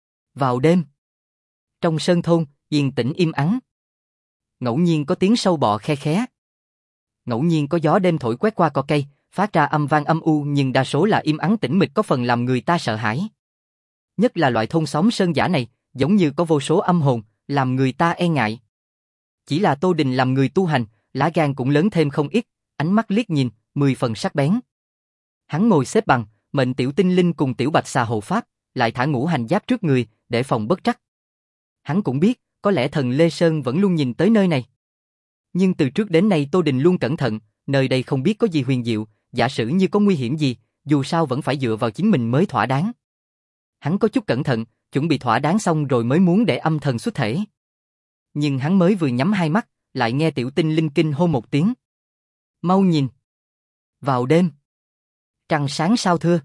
Vào đêm, trong sơn thôn, yên tĩnh im ắng. Ngẫu nhiên có tiếng sâu bọ khe khé. Ngẫu nhiên có gió đêm thổi quét qua cỏ cây, phát ra âm vang âm u, nhưng đa số là im ắng tĩnh mịch, có phần làm người ta sợ hãi. Nhất là loại thôn xóm sơn dã này, giống như có vô số âm hồn, làm người ta e ngại. Chỉ là Tô Đình làm người tu hành, lá gan cũng lớn thêm không ít, ánh mắt liếc nhìn, mười phần sắc bén. Hắn ngồi xếp bằng, mệnh tiểu tinh linh cùng tiểu bạch xà hộ pháp, lại thả ngũ hành giáp trước người, để phòng bất trắc. Hắn cũng biết, có lẽ thần Lê Sơn vẫn luôn nhìn tới nơi này. Nhưng từ trước đến nay Tô Đình luôn cẩn thận, nơi đây không biết có gì huyền diệu, giả sử như có nguy hiểm gì, dù sao vẫn phải dựa vào chính mình mới thỏa đáng. Hắn có chút cẩn thận, chuẩn bị thỏa đáng xong rồi mới muốn để âm thần xuất thể. Nhưng hắn mới vừa nhắm hai mắt, lại nghe tiểu tinh linh kinh hô một tiếng. Mau nhìn! Vào đêm, trăng sáng sao thưa.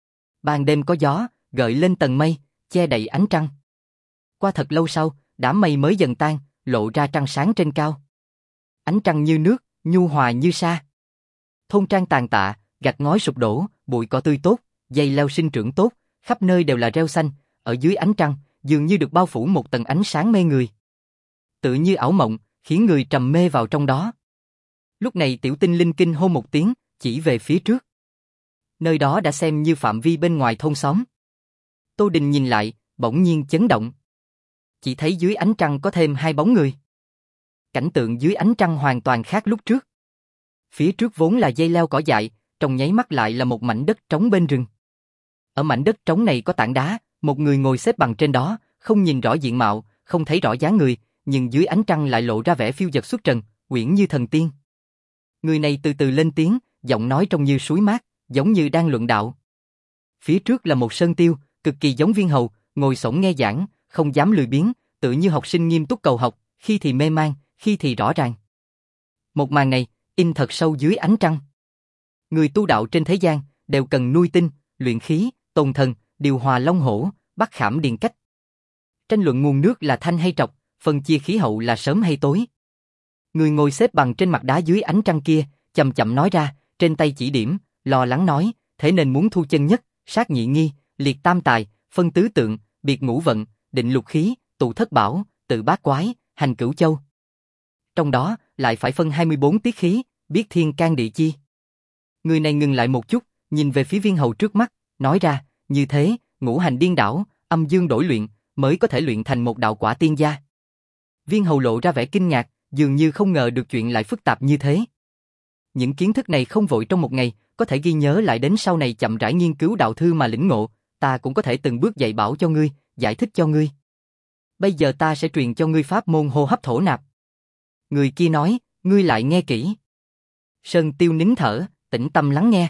Ban đêm có gió, gợi lên tầng mây, che đậy ánh trăng. Qua thật lâu sau, đám mây mới dần tan, lộ ra trăng sáng trên cao. Ánh trăng như nước, nhu hòa như sa. Thôn trang tàn tạ, gạch ngói sụp đổ, bụi cỏ tươi tốt, dây leo sinh trưởng tốt, khắp nơi đều là rêu xanh, ở dưới ánh trăng, dường như được bao phủ một tầng ánh sáng mê người. Tự như ảo mộng, khiến người trầm mê vào trong đó. Lúc này tiểu tinh linh kinh hô một tiếng, chỉ về phía trước. Nơi đó đã xem như phạm vi bên ngoài thôn xóm. Tô Đình nhìn lại, bỗng nhiên chấn động. Chỉ thấy dưới ánh trăng có thêm hai bóng người. Cảnh tượng dưới ánh trăng hoàn toàn khác lúc trước. Phía trước vốn là dây leo cỏ dại, trong nháy mắt lại là một mảnh đất trống bên rừng. Ở mảnh đất trống này có tảng đá, một người ngồi xếp bằng trên đó, không nhìn rõ diện mạo, không thấy rõ dáng người, nhưng dưới ánh trăng lại lộ ra vẻ phiêu dật xuất trần, uyển như thần tiên. Người này từ từ lên tiếng, giọng nói trông như suối mát, giống như đang luận đạo. Phía trước là một sơn tiêu, cực kỳ giống Viên Hầu, ngồi xổm nghe giảng, không dám lười biếng, tự như học sinh nghiêm túc cầu học, khi thì mê man, khi thì rõ ràng. Một màn này, in thật sâu dưới ánh trăng. Người tu đạo trên thế gian, đều cần nuôi tinh, luyện khí, tồn thần, điều hòa long hổ, bắt khảm điền cách. Tranh luận nguồn nước là thanh hay trọc, phân chia khí hậu là sớm hay tối. Người ngồi xếp bằng trên mặt đá dưới ánh trăng kia, chậm chậm nói ra, trên tay chỉ điểm, lo lắng nói, thế nên muốn thu chân nhất, sát nhị nghi, liệt tam tài, phân tứ tượng, biệt ngũ vận, định lục khí, tụ thất bảo, tự bát quái, hành cửu châu. Trong đó, lại phải phân hai mươi bốn tiết khí, biết thiên can địa chi. Người này ngừng lại một chút, nhìn về phía Viên Hầu trước mắt, nói ra, như thế, ngũ hành điên đảo, âm dương đổi luyện, mới có thể luyện thành một đạo quả tiên gia. Viên Hầu lộ ra vẻ kinh ngạc, dường như không ngờ được chuyện lại phức tạp như thế. Những kiến thức này không vội trong một ngày, có thể ghi nhớ lại đến sau này chậm rãi nghiên cứu đạo thư mà lĩnh ngộ, ta cũng có thể từng bước dạy bảo cho ngươi, giải thích cho ngươi. Bây giờ ta sẽ truyền cho ngươi pháp môn hô hấp thổ nạp. Người kia nói, ngươi lại nghe kỹ. Sơn Tiêu nín thở, tĩnh tâm lắng nghe.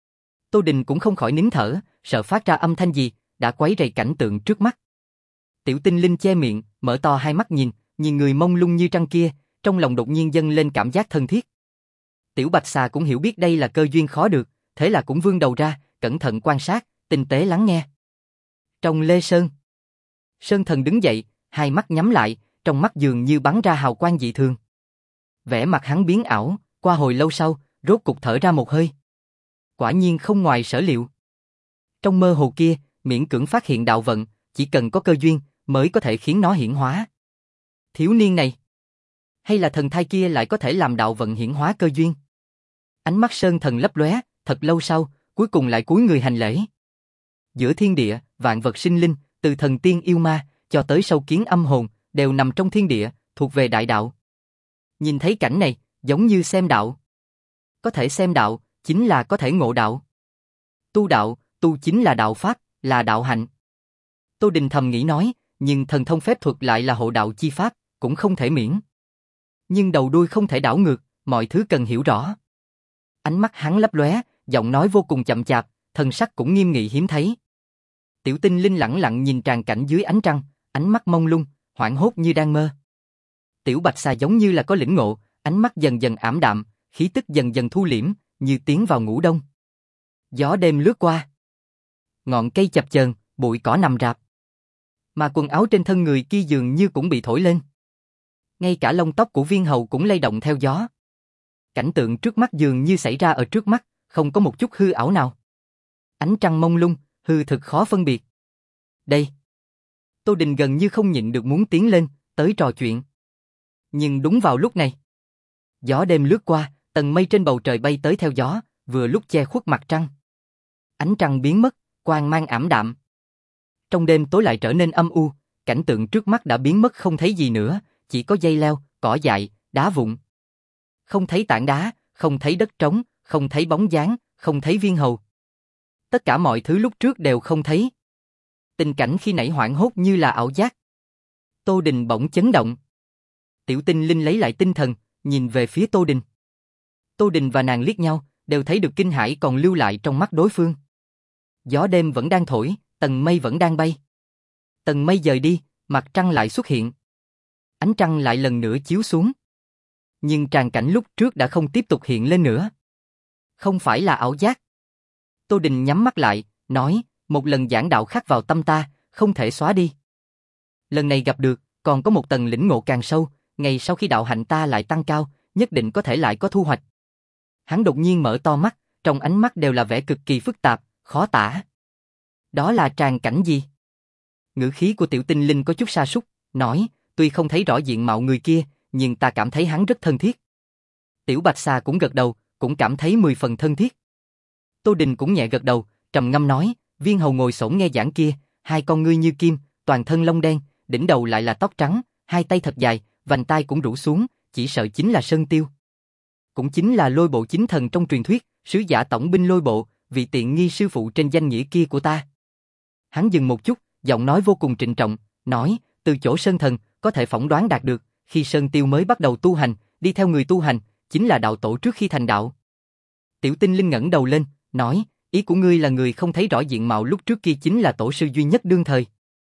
Tô Đình cũng không khỏi nín thở, sợ phát ra âm thanh gì, đã quấy rầy cảnh tượng trước mắt. Tiểu tinh linh che miệng, mở to hai mắt nhìn, nhìn người mông lung như trăng kia, trong lòng đột nhiên dâng lên cảm giác thân thiết. Tiểu bạch xà cũng hiểu biết đây là cơ duyên khó được, thế là cũng vươn đầu ra, cẩn thận quan sát, tinh tế lắng nghe. Trong Lê Sơn, Sơn Thần đứng dậy, hai mắt nhắm lại, trong mắt dường như bắn ra hào quang dị thường. Vẻ mặt hắn biến ảo, qua hồi lâu sau, rốt cục thở ra một hơi. Quả nhiên không ngoài sở liệu. Trong mơ hồ kia, miễn cưỡng phát hiện đạo vận, chỉ cần có cơ duyên, mới có thể khiến nó hiển hóa. Thiếu niên này, hay là thần thai kia lại có thể làm đạo vận hiển hóa cơ duyên? Ánh mắt Sơn Thần lấp lóe, thật lâu sau, cuối cùng lại cúi người hành lễ. Giữa thiên địa, vạn vật sinh linh, từ thần tiên yêu ma, cho tới sâu kiến âm hồn, đều nằm trong thiên địa, thuộc về đại đạo. Nhìn thấy cảnh này, giống như xem đạo. Có thể xem đạo, chính là có thể ngộ đạo. Tu đạo, tu chính là đạo pháp, là đạo hạnh. Tô Đình thầm nghĩ nói, nhưng thần thông phép thuật lại là hộ đạo chi pháp, cũng không thể miễn. Nhưng đầu đuôi không thể đảo ngược, mọi thứ cần hiểu rõ. Ánh mắt hắn lấp lóe, giọng nói vô cùng chậm chạp, thần sắc cũng nghiêm nghị hiếm thấy. Tiểu tinh linh lẳng lặng nhìn tràn cảnh dưới ánh trăng, ánh mắt mông lung, hoảng hốt như đang mơ. Tiểu bạch xà giống như là có lĩnh ngộ, ánh mắt dần dần ảm đạm, khí tức dần dần thu liễm, như tiến vào ngủ đông. Gió đêm lướt qua. Ngọn cây chập chờn, bụi cỏ nằm rạp. Mà quần áo trên thân người kia dường như cũng bị thổi lên. Ngay cả lông tóc của viên hầu cũng lay động theo gió. Cảnh tượng trước mắt dường như xảy ra ở trước mắt, không có một chút hư ảo nào. Ánh trăng mông lung, hư thực khó phân biệt. Đây. Tô Đình gần như không nhịn được muốn tiến lên, tới trò chuyện. Nhưng đúng vào lúc này. Gió đêm lướt qua, tầng mây trên bầu trời bay tới theo gió, vừa lúc che khuất mặt trăng. Ánh trăng biến mất, quang mang ảm đạm. Trong đêm tối lại trở nên âm u, cảnh tượng trước mắt đã biến mất không thấy gì nữa, chỉ có dây leo, cỏ dại, đá vụn. Không thấy tảng đá, không thấy đất trống, không thấy bóng dáng, không thấy viên hầu. Tất cả mọi thứ lúc trước đều không thấy. Tình cảnh khi nãy hoảng hốt như là ảo giác. Tô Đình bỗng chấn động. Tiểu Tinh Linh lấy lại tinh thần, nhìn về phía Tô Đình. Tô Đình và nàng liếc nhau, đều thấy được kinh hãi còn lưu lại trong mắt đối phương. Gió đêm vẫn đang thổi, tầng mây vẫn đang bay. Tầng mây dời đi, mặt trăng lại xuất hiện. Ánh trăng lại lần nữa chiếu xuống. Nhưng tràng cảnh lúc trước đã không tiếp tục hiện lên nữa. Không phải là ảo giác. Tô Đình nhắm mắt lại, nói, một lần giảng đạo khắc vào tâm ta, không thể xóa đi. Lần này gặp được, còn có một tầng lĩnh ngộ càng sâu, ngày sau khi đạo hạnh ta lại tăng cao, nhất định có thể lại có thu hoạch. Hắn đột nhiên mở to mắt, trong ánh mắt đều là vẻ cực kỳ phức tạp, khó tả. Đó là tràng cảnh gì? Ngữ khí của Tiểu Tinh Linh có chút sa sút, nói, tuy không thấy rõ diện mạo người kia, nhưng ta cảm thấy hắn rất thân thiết. Tiểu Bạch Xà cũng gật đầu, cũng cảm thấy mười phần thân thiết. Tô Đình cũng nhẹ gật đầu, trầm ngâm nói, viên hầu ngồi xổm nghe giảng kia, hai con ngươi như kim, toàn thân lông đen, đỉnh đầu lại là tóc trắng, hai tay thật dài, vành tai cũng rũ xuống, chỉ sợ chính là Sơn Tiêu. Cũng chính là Lôi Bộ chính thần trong truyền thuyết, sứ giả tổng binh Lôi Bộ, vị tiện nghi sư phụ trên danh nghĩa kia của ta. Hắn dừng một chút, giọng nói vô cùng trịnh trọng, nói, từ chỗ Sơn Thần, có thể phỏng đoán đạt được, khi Sơn Tiêu mới bắt đầu tu hành, đi theo người tu hành, chính là đạo tổ trước khi thành đạo. Tiểu Tinh Linh ngẩng đầu lên, nói, ý của ngươi là người không thấy rõ diện mạo lúc trước kia chính là tổ sư duy nhất đương thời.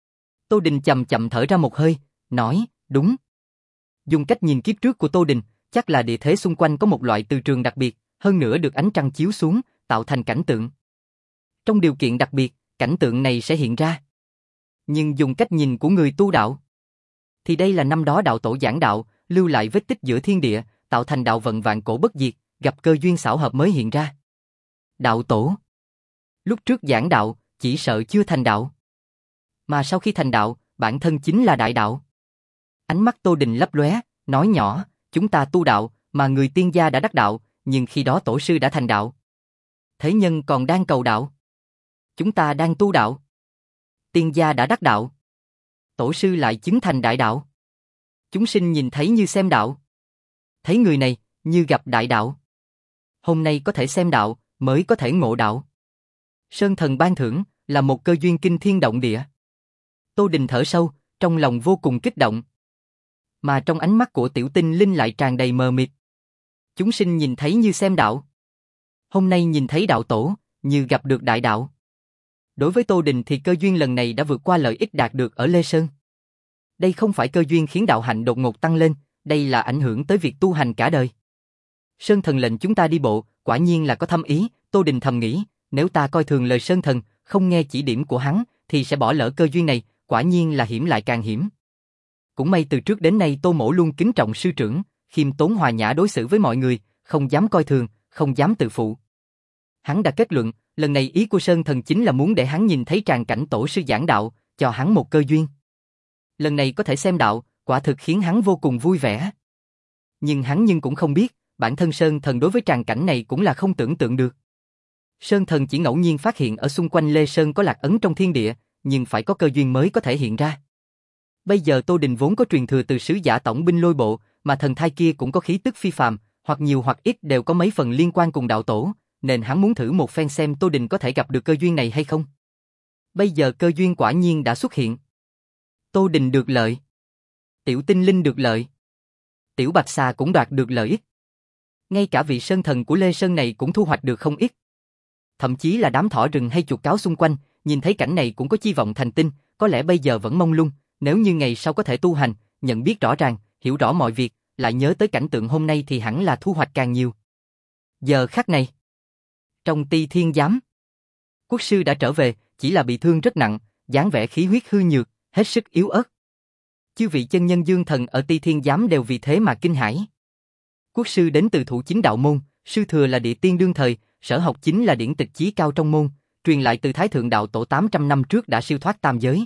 Tô Đình chậm chậm thở ra một hơi, nói, đúng. Dùng cách nhìn kiếp trước của Tô Đình, chắc là địa thế xung quanh có một loại từ trường đặc biệt, hơn nữa được ánh trăng chiếu xuống, tạo thành cảnh tượng. Trong điều kiện đặc biệt, cảnh tượng này sẽ hiện ra. Nhưng dùng cách nhìn của người tu đạo, thì đây là năm đó đạo tổ giảng đạo, lưu lại vết tích giữa thiên địa, tạo thành đạo vận vạn cổ bất diệt, gặp cơ duyên xảo hợp mới hiện ra. Đạo tổ lúc trước giảng đạo, chỉ sợ chưa thành đạo. Mà sau khi thành đạo, bản thân chính là đại đạo. Ánh mắt Tô Đình lấp lóe, nói nhỏ, chúng ta tu đạo, mà người tiên gia đã đắc đạo, nhưng khi đó tổ sư đã thành đạo. Thế nhân còn đang cầu đạo. Chúng ta đang tu đạo. Tiên gia đã đắc đạo. Tổ sư lại chứng thành đại đạo. Chúng sinh nhìn thấy như xem đạo. Thấy người này, như gặp đại đạo. Hôm nay có thể xem đạo, mới có thể ngộ đạo. Sơn Thần ban thưởng, là một cơ duyên kinh thiên động địa. Tô Đình thở sâu, trong lòng vô cùng kích động. Mà trong ánh mắt của Tiểu Tinh Linh lại tràn đầy mờ mịt. Chúng sinh nhìn thấy như xem đạo. Hôm nay nhìn thấy đạo tổ, như gặp được đại đạo. Đối với Tô Đình thì cơ duyên lần này đã vượt qua lợi ích đạt được ở Lê Sơn. Đây không phải cơ duyên khiến đạo hạnh đột ngột tăng lên, đây là ảnh hưởng tới việc tu hành cả đời. Sơn Thần lệnh chúng ta đi bộ, quả nhiên là có thâm ý, Tô Đình thầm nghĩ, nếu ta coi thường lời Sơn Thần, không nghe chỉ điểm của hắn, thì sẽ bỏ lỡ cơ duyên này, quả nhiên là hiểm lại càng hiểm. Cũng may từ trước đến nay Tô Mỗ luôn kính trọng sư trưởng, khiêm tốn hòa nhã đối xử với mọi người, không dám coi thường, không dám tự phụ. Hắn đã kết luận, lần này ý của Sơn Thần chính là muốn để hắn nhìn thấy tràng cảnh tổ sư giảng đạo, cho hắn một cơ duyên. Lần này có thể xem đạo, quả thực khiến hắn vô cùng vui vẻ. Nhưng hắn nhưng cũng không biết, bản thân Sơn Thần đối với tràng cảnh này cũng là không tưởng tượng được. Sơn Thần chỉ ngẫu nhiên phát hiện ở xung quanh Lê Sơn có lạc ấn trong thiên địa, nhưng phải có cơ duyên mới có thể hiện ra. Bây giờ Tô Đình vốn có truyền thừa từ sứ giả tổng binh Lôi Bộ, mà thần thai kia cũng có khí tức phi phàm, hoặc nhiều hoặc ít đều có mấy phần liên quan cùng đạo tổ, nên hắn muốn thử một phen xem Tô Đình có thể gặp được cơ duyên này hay không. Bây giờ cơ duyên quả nhiên đã xuất hiện. Tô Đình được lợi. Tiểu Tinh Linh được lợi. Tiểu Bạch Xà cũng đoạt được lợi ích. Ngay cả vị Sơn Thần của Lê Sơn này cũng thu hoạch được không ít. Thậm chí là đám thỏ rừng hay chuột cáo xung quanh, nhìn thấy cảnh này cũng có chi vọng thành tinh, có lẽ bây giờ vẫn mông lung, nếu như ngày sau có thể tu hành, nhận biết rõ ràng, hiểu rõ mọi việc, lại nhớ tới cảnh tượng hôm nay thì hẳn là thu hoạch càng nhiều. Giờ khắc này, trong Ti Thiên Giám, quốc sư đã trở về, chỉ là bị thương rất nặng, dáng vẻ khí huyết hư nhược, hết sức yếu ớt. Chư vị chân nhân dương thần ở Ti Thiên Giám đều vì thế mà kinh hãi. Quốc sư đến từ Thủ Chính đạo môn, sư thừa là địa tiên đương thời, sở học chính là điển tịch chí cao trong môn, truyền lại từ Thái Thượng đạo tổ tám trăm năm trước đã siêu thoát tam giới.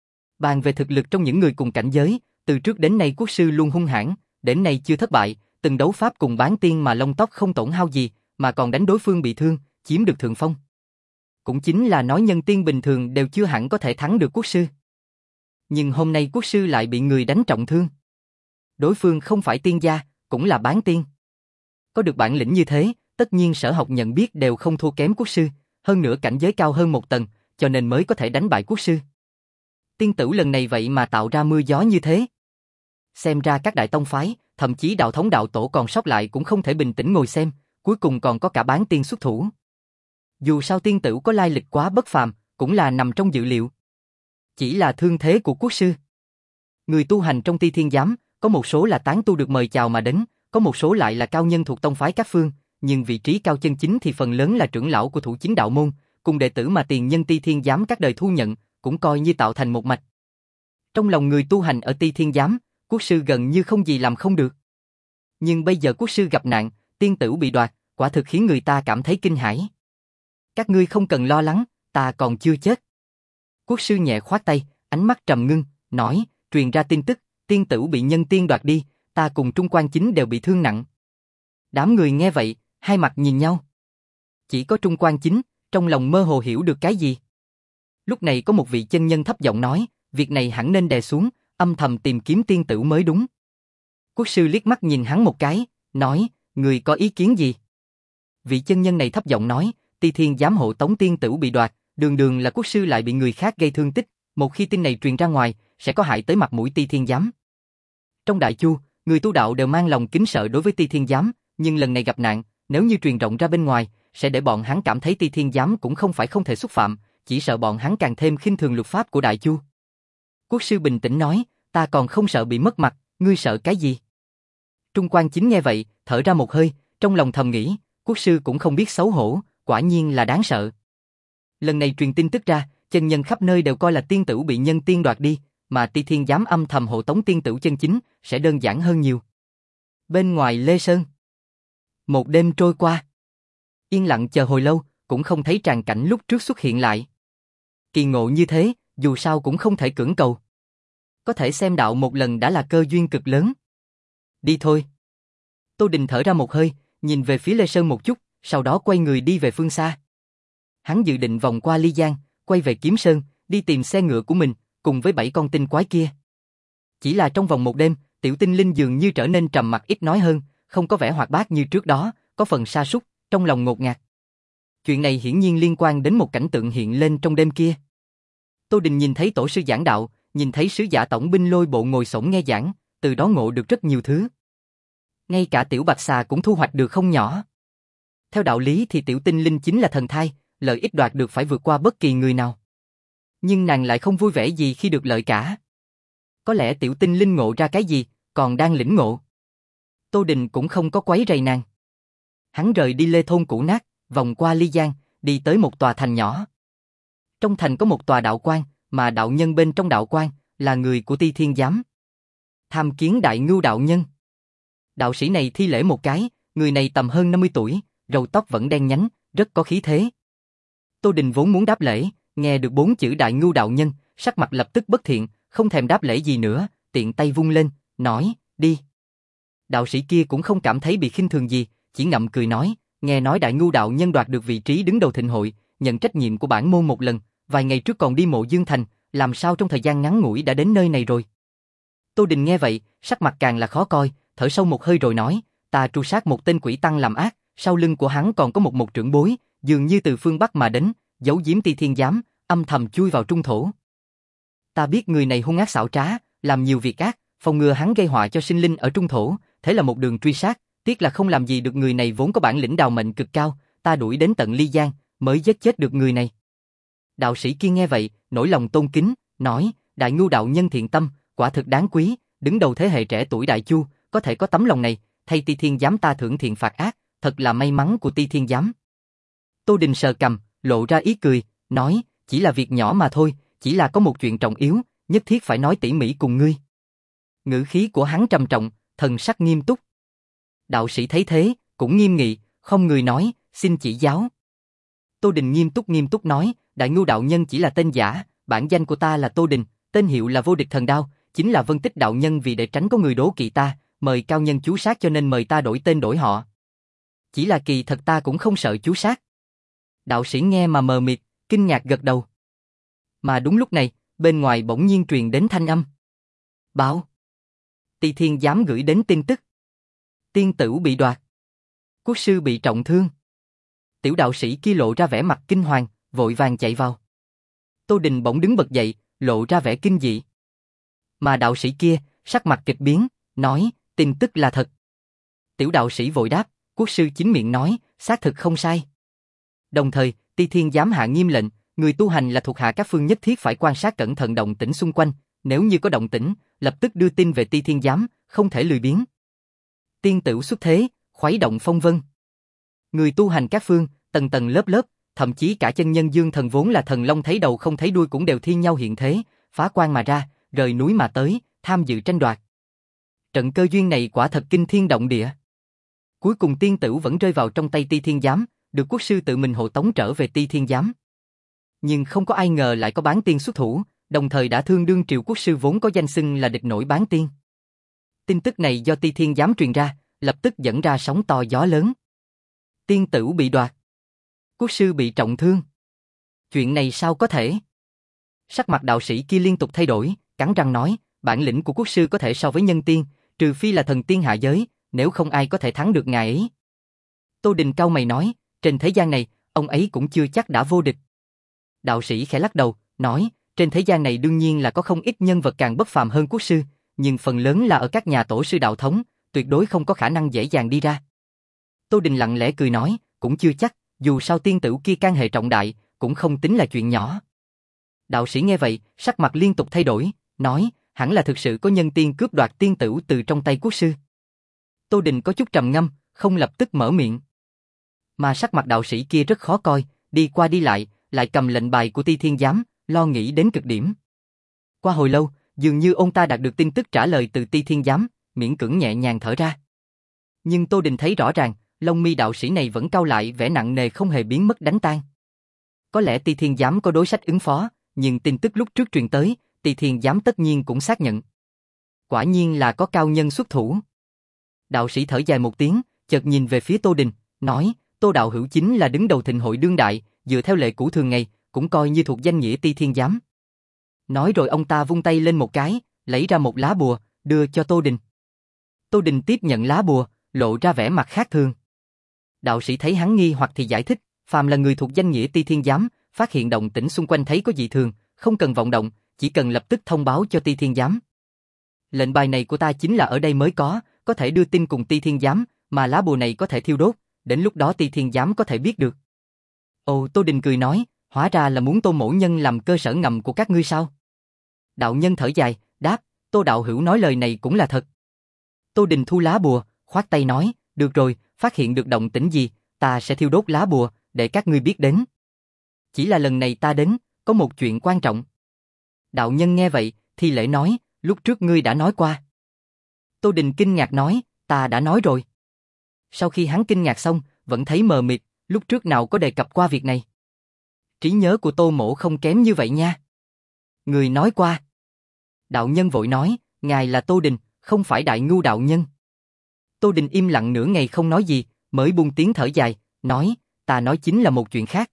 Bàn về thực lực trong những người cùng cảnh giới, từ trước đến nay quốc sư luôn hung hãn, đến nay chưa thất bại, từng đấu pháp cùng bán tiên mà lông tóc không tổn hao gì, mà còn đánh đối phương bị thương, chiếm được thượng phong. Cũng chính là nói nhân tiên bình thường đều chưa hẳn có thể thắng được quốc sư. Nhưng hôm nay quốc sư lại bị người đánh trọng thương. Đối phương không phải tiên gia, cũng là bán tiên. Có được bản lĩnh như thế, tất nhiên sở học nhận biết đều không thua kém quốc sư, hơn nữa cảnh giới cao hơn một tầng, cho nên mới có thể đánh bại quốc sư. Tiên tử lần này vậy mà tạo ra mưa gió như thế. Xem ra các đại tông phái, thậm chí đạo thống đạo tổ còn sót lại cũng không thể bình tĩnh ngồi xem, cuối cùng còn có cả bán tiên xuất thủ. Dù sao tiên tử có lai lịch quá bất phàm, cũng là nằm trong dự liệu. Chỉ là thương thế của quốc sư. Người tu hành trong Ti Thiên Giám, có một số là tán tu được mời chào mà đến, có một số lại là cao nhân thuộc tông phái các phương, nhưng vị trí cao chân chính thì phần lớn là trưởng lão của Thủ Chính đạo môn, cùng đệ tử mà tiền nhân Ti Thiên Giám các đời thu nhận, cũng coi như tạo thành một mạch. Trong lòng người tu hành ở Ti Thiên Giám, quốc sư gần như không gì làm không được. Nhưng bây giờ quốc sư gặp nạn, tiên tử bị đoạt, quả thực khiến người ta cảm thấy kinh hãi. Các ngươi không cần lo lắng, ta còn chưa chết. Quốc sư nhẹ khoát tay, ánh mắt trầm ngưng, nói, truyền ra tin tức, tiên tử bị nhân tiên đoạt đi, ta cùng Trung Quan Chính đều bị thương nặng. Đám người nghe vậy, hai mặt nhìn nhau. Chỉ có Trung Quan Chính, trong lòng mơ hồ hiểu được cái gì. Lúc này có một vị chân nhân thấp giọng nói, việc này hẳn nên đè xuống, âm thầm tìm kiếm tiên tử mới đúng. Quốc sư liếc mắt nhìn hắn một cái, nói, người có ý kiến gì? Vị chân nhân này thấp giọng nói, Ti Thiên Giám hộ tống tiên tử bị đoạt, đường đường là quốc sư lại bị người khác gây thương tích, một khi tin này truyền ra ngoài, sẽ có hại tới mặt mũi Ti Thiên Giám. Trong Đại Chu, người tu đạo đều mang lòng kính sợ đối với Ti Thiên Giám, nhưng lần này gặp nạn, nếu như truyền rộng ra bên ngoài, sẽ để bọn hắn cảm thấy Ti Thiên Giám cũng không phải không thể xúc phạm, chỉ sợ bọn hắn càng thêm khinh thường luật pháp của Đại Chu. Quốc sư bình tĩnh nói, ta còn không sợ bị mất mặt, ngươi sợ cái gì? Trung Quan Chính nghe vậy, thở ra một hơi, trong lòng thầm nghĩ, quốc sư cũng không biết xấu hổ, quả nhiên là đáng sợ. Lần này truyền tin tức ra, chân nhân khắp nơi đều coi là tiên tử bị nhân tiên đoạt đi, mà Ti Thiên Giám âm thầm hộ tống tiên tử chân chính, sẽ đơn giản hơn nhiều. Bên ngoài Lê Sơn, một đêm trôi qua. Yên lặng chờ hồi lâu, cũng không thấy tràng cảnh lúc trước xuất hiện lại. Kỳ ngộ như thế, dù sao cũng không thể cưỡng cầu. Có thể xem đạo một lần đã là cơ duyên cực lớn. Đi thôi. Tô Đình thở ra một hơi, nhìn về phía Lê Sơn một chút, sau đó quay người đi về phương xa. Hắn dự định vòng qua Ly Giang, quay về Kiếm Sơn, đi tìm xe ngựa của mình, cùng với bảy con tinh quái kia. Chỉ là trong vòng một đêm, Tiểu Tinh Linh dường như trở nên trầm mặc ít nói hơn, không có vẻ hoạt bát như trước đó, có phần sa sút, trong lòng ngột ngạt. Chuyện này hiển nhiên liên quan đến một cảnh tượng hiện lên trong đêm kia. Tô Đình nhìn thấy tổ sư giảng đạo, nhìn thấy sứ giả tổng binh Lôi Bộ ngồi xổm nghe giảng, từ đó ngộ được rất nhiều thứ. Ngay cả Tiểu Bạch Xà cũng thu hoạch được không nhỏ. Theo đạo lý thì Tiểu Tinh Linh chính là thần thai, lợi ích đoạt được phải vượt qua bất kỳ người nào. Nhưng nàng lại không vui vẻ gì khi được lợi cả. Có lẽ Tiểu Tinh Linh ngộ ra cái gì, còn đang lĩnh ngộ. Tô Đình cũng không có quấy rầy nàng. Hắn rời đi Lê Thôn cũ nát, vòng qua Ly Giang, đi tới một tòa thành nhỏ. Trong thành có một tòa đạo quan, mà đạo nhân bên trong đạo quan là người của Ti Thiên Giám. Tham kiến Đại Ngưu đạo nhân. Đạo sĩ này thi lễ một cái, người này tầm hơn năm mươi tuổi, râu tóc vẫn đen nhánh, rất có khí thế. Tô Đình vốn muốn đáp lễ, nghe được bốn chữ Đại Ngưu đạo nhân, sắc mặt lập tức bất thiện, không thèm đáp lễ gì nữa, tiện tay vung lên, nói, đi. Đạo sĩ kia cũng không cảm thấy bị khinh thường gì, chỉ ngậm cười nói, nghe nói Đại Ngưu đạo nhân đoạt được vị trí đứng đầu thịnh hội, nhận trách nhiệm của bản môn một lần, vài ngày trước còn đi Mộ Dương Thành, làm sao trong thời gian ngắn ngủi đã đến nơi này rồi. Tô Đình nghe vậy, sắc mặt càng là khó coi, thở sâu một hơi rồi nói, ta tru sát một tên quỷ tăng làm ác, sau lưng của hắn còn có một một trưởng bối, dường như từ phương Bắc mà đến, giấu giếm Ti Thiên Giám, âm thầm chui vào trung thổ. Ta biết người này hung ác xảo trá, làm nhiều việc ác, phòng ngừa hắn gây họa cho sinh linh ở trung thổ, thế là một đường truy sát, tiếc là không làm gì được người này vốn có bản lĩnh đào mệnh cực cao, ta đuổi đến tận Ly Giang, mới giết chết được người này. Đạo sĩ kia nghe vậy, nổi lòng tôn kính, nói, Đại Ngưu đạo nhân thiện tâm, quả thực đáng quý, đứng đầu thế hệ trẻ tuổi Đại Chu, có thể có tấm lòng này, thay Ti Thiên Giám ta thưởng thiện phạt ác, thật là may mắn của Ti Thiên Giám. Tô Đình sờ cằm, lộ ra ý cười, nói, chỉ là việc nhỏ mà thôi, chỉ là có một chuyện trọng yếu, nhất thiết phải nói tỉ mỉ cùng ngươi. Ngữ khí của hắn trầm trọng, thần sắc nghiêm túc. Đạo sĩ thấy thế, cũng nghiêm nghị, không người nói, xin chỉ giáo. Tô Đình nghiêm túc nghiêm túc nói, Đại Ngưu đạo nhân chỉ là tên giả, bản danh của ta là Tô Đình, tên hiệu là Vô Địch Thần Đao, chính là Vân Tích đạo nhân vì để tránh có người đố kỵ ta, mời cao nhân chú sát cho nên mời ta đổi tên đổi họ. Chỉ là kỳ thật ta cũng không sợ chú sát. Đạo sĩ nghe mà mờ mịt, kinh ngạc gật đầu. Mà đúng lúc này, bên ngoài bỗng nhiên truyền đến thanh âm. Báo. Tỳ Thiên Giám gửi đến tin tức. Tiên Tửu bị đoạt. Quốc sư bị trọng thương. Tiểu đạo sĩ kia lộ ra vẻ mặt kinh hoàng, vội vàng chạy vào. Tô Đình bỗng đứng bật dậy, lộ ra vẻ kinh dị. Mà đạo sĩ kia, sắc mặt kịch biến, nói, tin tức là thật. Tiểu đạo sĩ vội đáp, quốc sư chính miệng nói, xác thực không sai. Đồng thời, Tỳ Thiên Giám hạ nghiêm lệnh, người tu hành là thuộc hạ các phương nhất thiết phải quan sát cẩn thận động tĩnh xung quanh, nếu như có động tĩnh, lập tức đưa tin về Tỳ Thiên Giám, không thể lười biếng. Tiên Tửu xuất thế, khuấy động phong vân. Người tu hành các phương, tầng tầng lớp lớp, thậm chí cả chân nhân dương thần vốn là thần long thấy đầu không thấy đuôi cũng đều thi nhau hiện thế, phá quan mà ra, rời núi mà tới, tham dự tranh đoạt. Trận cơ duyên này quả thật kinh thiên động địa. Cuối cùng Tiên Tửu vẫn rơi vào trong tay Tỳ Thiên Giám, được quốc sư tự mình hộ tống trở về Tỳ Thiên Giám. Nhưng không có ai ngờ lại có bán tiên xuất thủ, đồng thời đã thương đương triều quốc sư vốn có danh xưng là địch nổi bán tiên. Tin tức này do Tỳ Thiên Giám truyền ra, lập tức dẫn ra sóng to gió lớn. Tiên Tửu bị đoạt. Quốc sư bị trọng thương. Chuyện này sao có thể? Sắc mặt đạo sĩ kia liên tục thay đổi, cắn răng nói, bản lĩnh của quốc sư có thể so với nhân tiên, trừ phi là thần tiên hạ giới, nếu không ai có thể thắng được ngài ấy. Tô Đình cau mày nói, trên thế gian này, ông ấy cũng chưa chắc đã vô địch. Đạo sĩ khẽ lắc đầu, nói, trên thế gian này đương nhiên là có không ít nhân vật càng bất phàm hơn quốc sư, nhưng phần lớn là ở các nhà tổ sư đạo thống, tuyệt đối không có khả năng dễ dàng đi ra. Tô Đình lặng lẽ cười nói, cũng chưa chắc, dù sao Tiên Tửu kia can hệ trọng đại, cũng không tính là chuyện nhỏ. Đạo sĩ nghe vậy, sắc mặt liên tục thay đổi, nói, hẳn là thực sự có nhân tiên cướp đoạt Tiên Tửu từ trong tay quốc sư. Tô Đình có chút trầm ngâm, không lập tức mở miệng. Mà sắc mặt đạo sĩ kia rất khó coi, đi qua đi lại, lại cầm lệnh bài của Tỳ Thiên Giám, lo nghĩ đến cực điểm. Qua hồi lâu, dường như ông ta đạt được tin tức trả lời từ Tỳ Thiên Giám, miễn cưỡng nhẹ nhàng thở ra. Nhưng Tô Đình thấy rõ ràng, lông mi đạo sĩ này vẫn cau lại, vẻ nặng nề không hề biến mất đánh tan. Có lẽ Tỳ Thiên Giám có đối sách ứng phó, nhưng tin tức lúc trước truyền tới, Tỳ Thiên Giám tất nhiên cũng xác nhận. Quả nhiên là có cao nhân xuất thủ. Đạo sĩ thở dài một tiếng, chợt nhìn về phía Tô Đình, nói, Tô đạo hữu chính là đứng đầu thịnh hội đương đại, dựa theo lệ cũ thường ngày, cũng coi như thuộc danh nghĩa Tỳ Thiên Giám. Nói rồi ông ta vung tay lên một cái, lấy ra một lá bùa, đưa cho Tô Đình. Tô Đình tiếp nhận lá bùa, lộ ra vẻ mặt khác thường. Đạo sĩ thấy hắn nghi hoặc thì giải thích, phàm là người thuộc danh nghĩa Tỳ Thiên Giám, phát hiện động tĩnh xung quanh thấy có dị thường, không cần vọng động, chỉ cần lập tức thông báo cho Tỳ Thiên Giám. Lệnh bài này của ta chính là ở đây mới có, có thể đưa tin cùng Tỳ Thiên Giám, mà lá bùa này có thể thiêu đốt, đến lúc đó Tỳ Thiên Giám có thể biết được. Ồ, Tô Đình cười nói, hóa ra là muốn Tô mỗ nhân làm cơ sở ngầm của các ngươi sao? Đạo nhân thở dài, đáp, Tô đạo hữu nói lời này cũng là thật. Tô Đình thu lá bùa, khoát tay nói, được rồi, phát hiện được động tĩnh gì, ta sẽ thiêu đốt lá bùa, để các ngươi biết đến. Chỉ là lần này ta đến, có một chuyện quan trọng. Đạo nhân nghe vậy, thi lễ nói, lúc trước ngươi đã nói qua. Tô Đình kinh ngạc nói, ta đã nói rồi. Sau khi hắn kinh ngạc xong, vẫn thấy mờ mịt, lúc trước nào có đề cập qua việc này. Trí nhớ của Tô mỗ không kém như vậy nha. Người nói qua. Đạo nhân vội nói, ngài là Tô Đình, không phải Đại Ngưu đạo nhân. Tô Đình im lặng nửa ngày không nói gì, mới buông tiếng thở dài, nói, ta nói chính là một chuyện khác.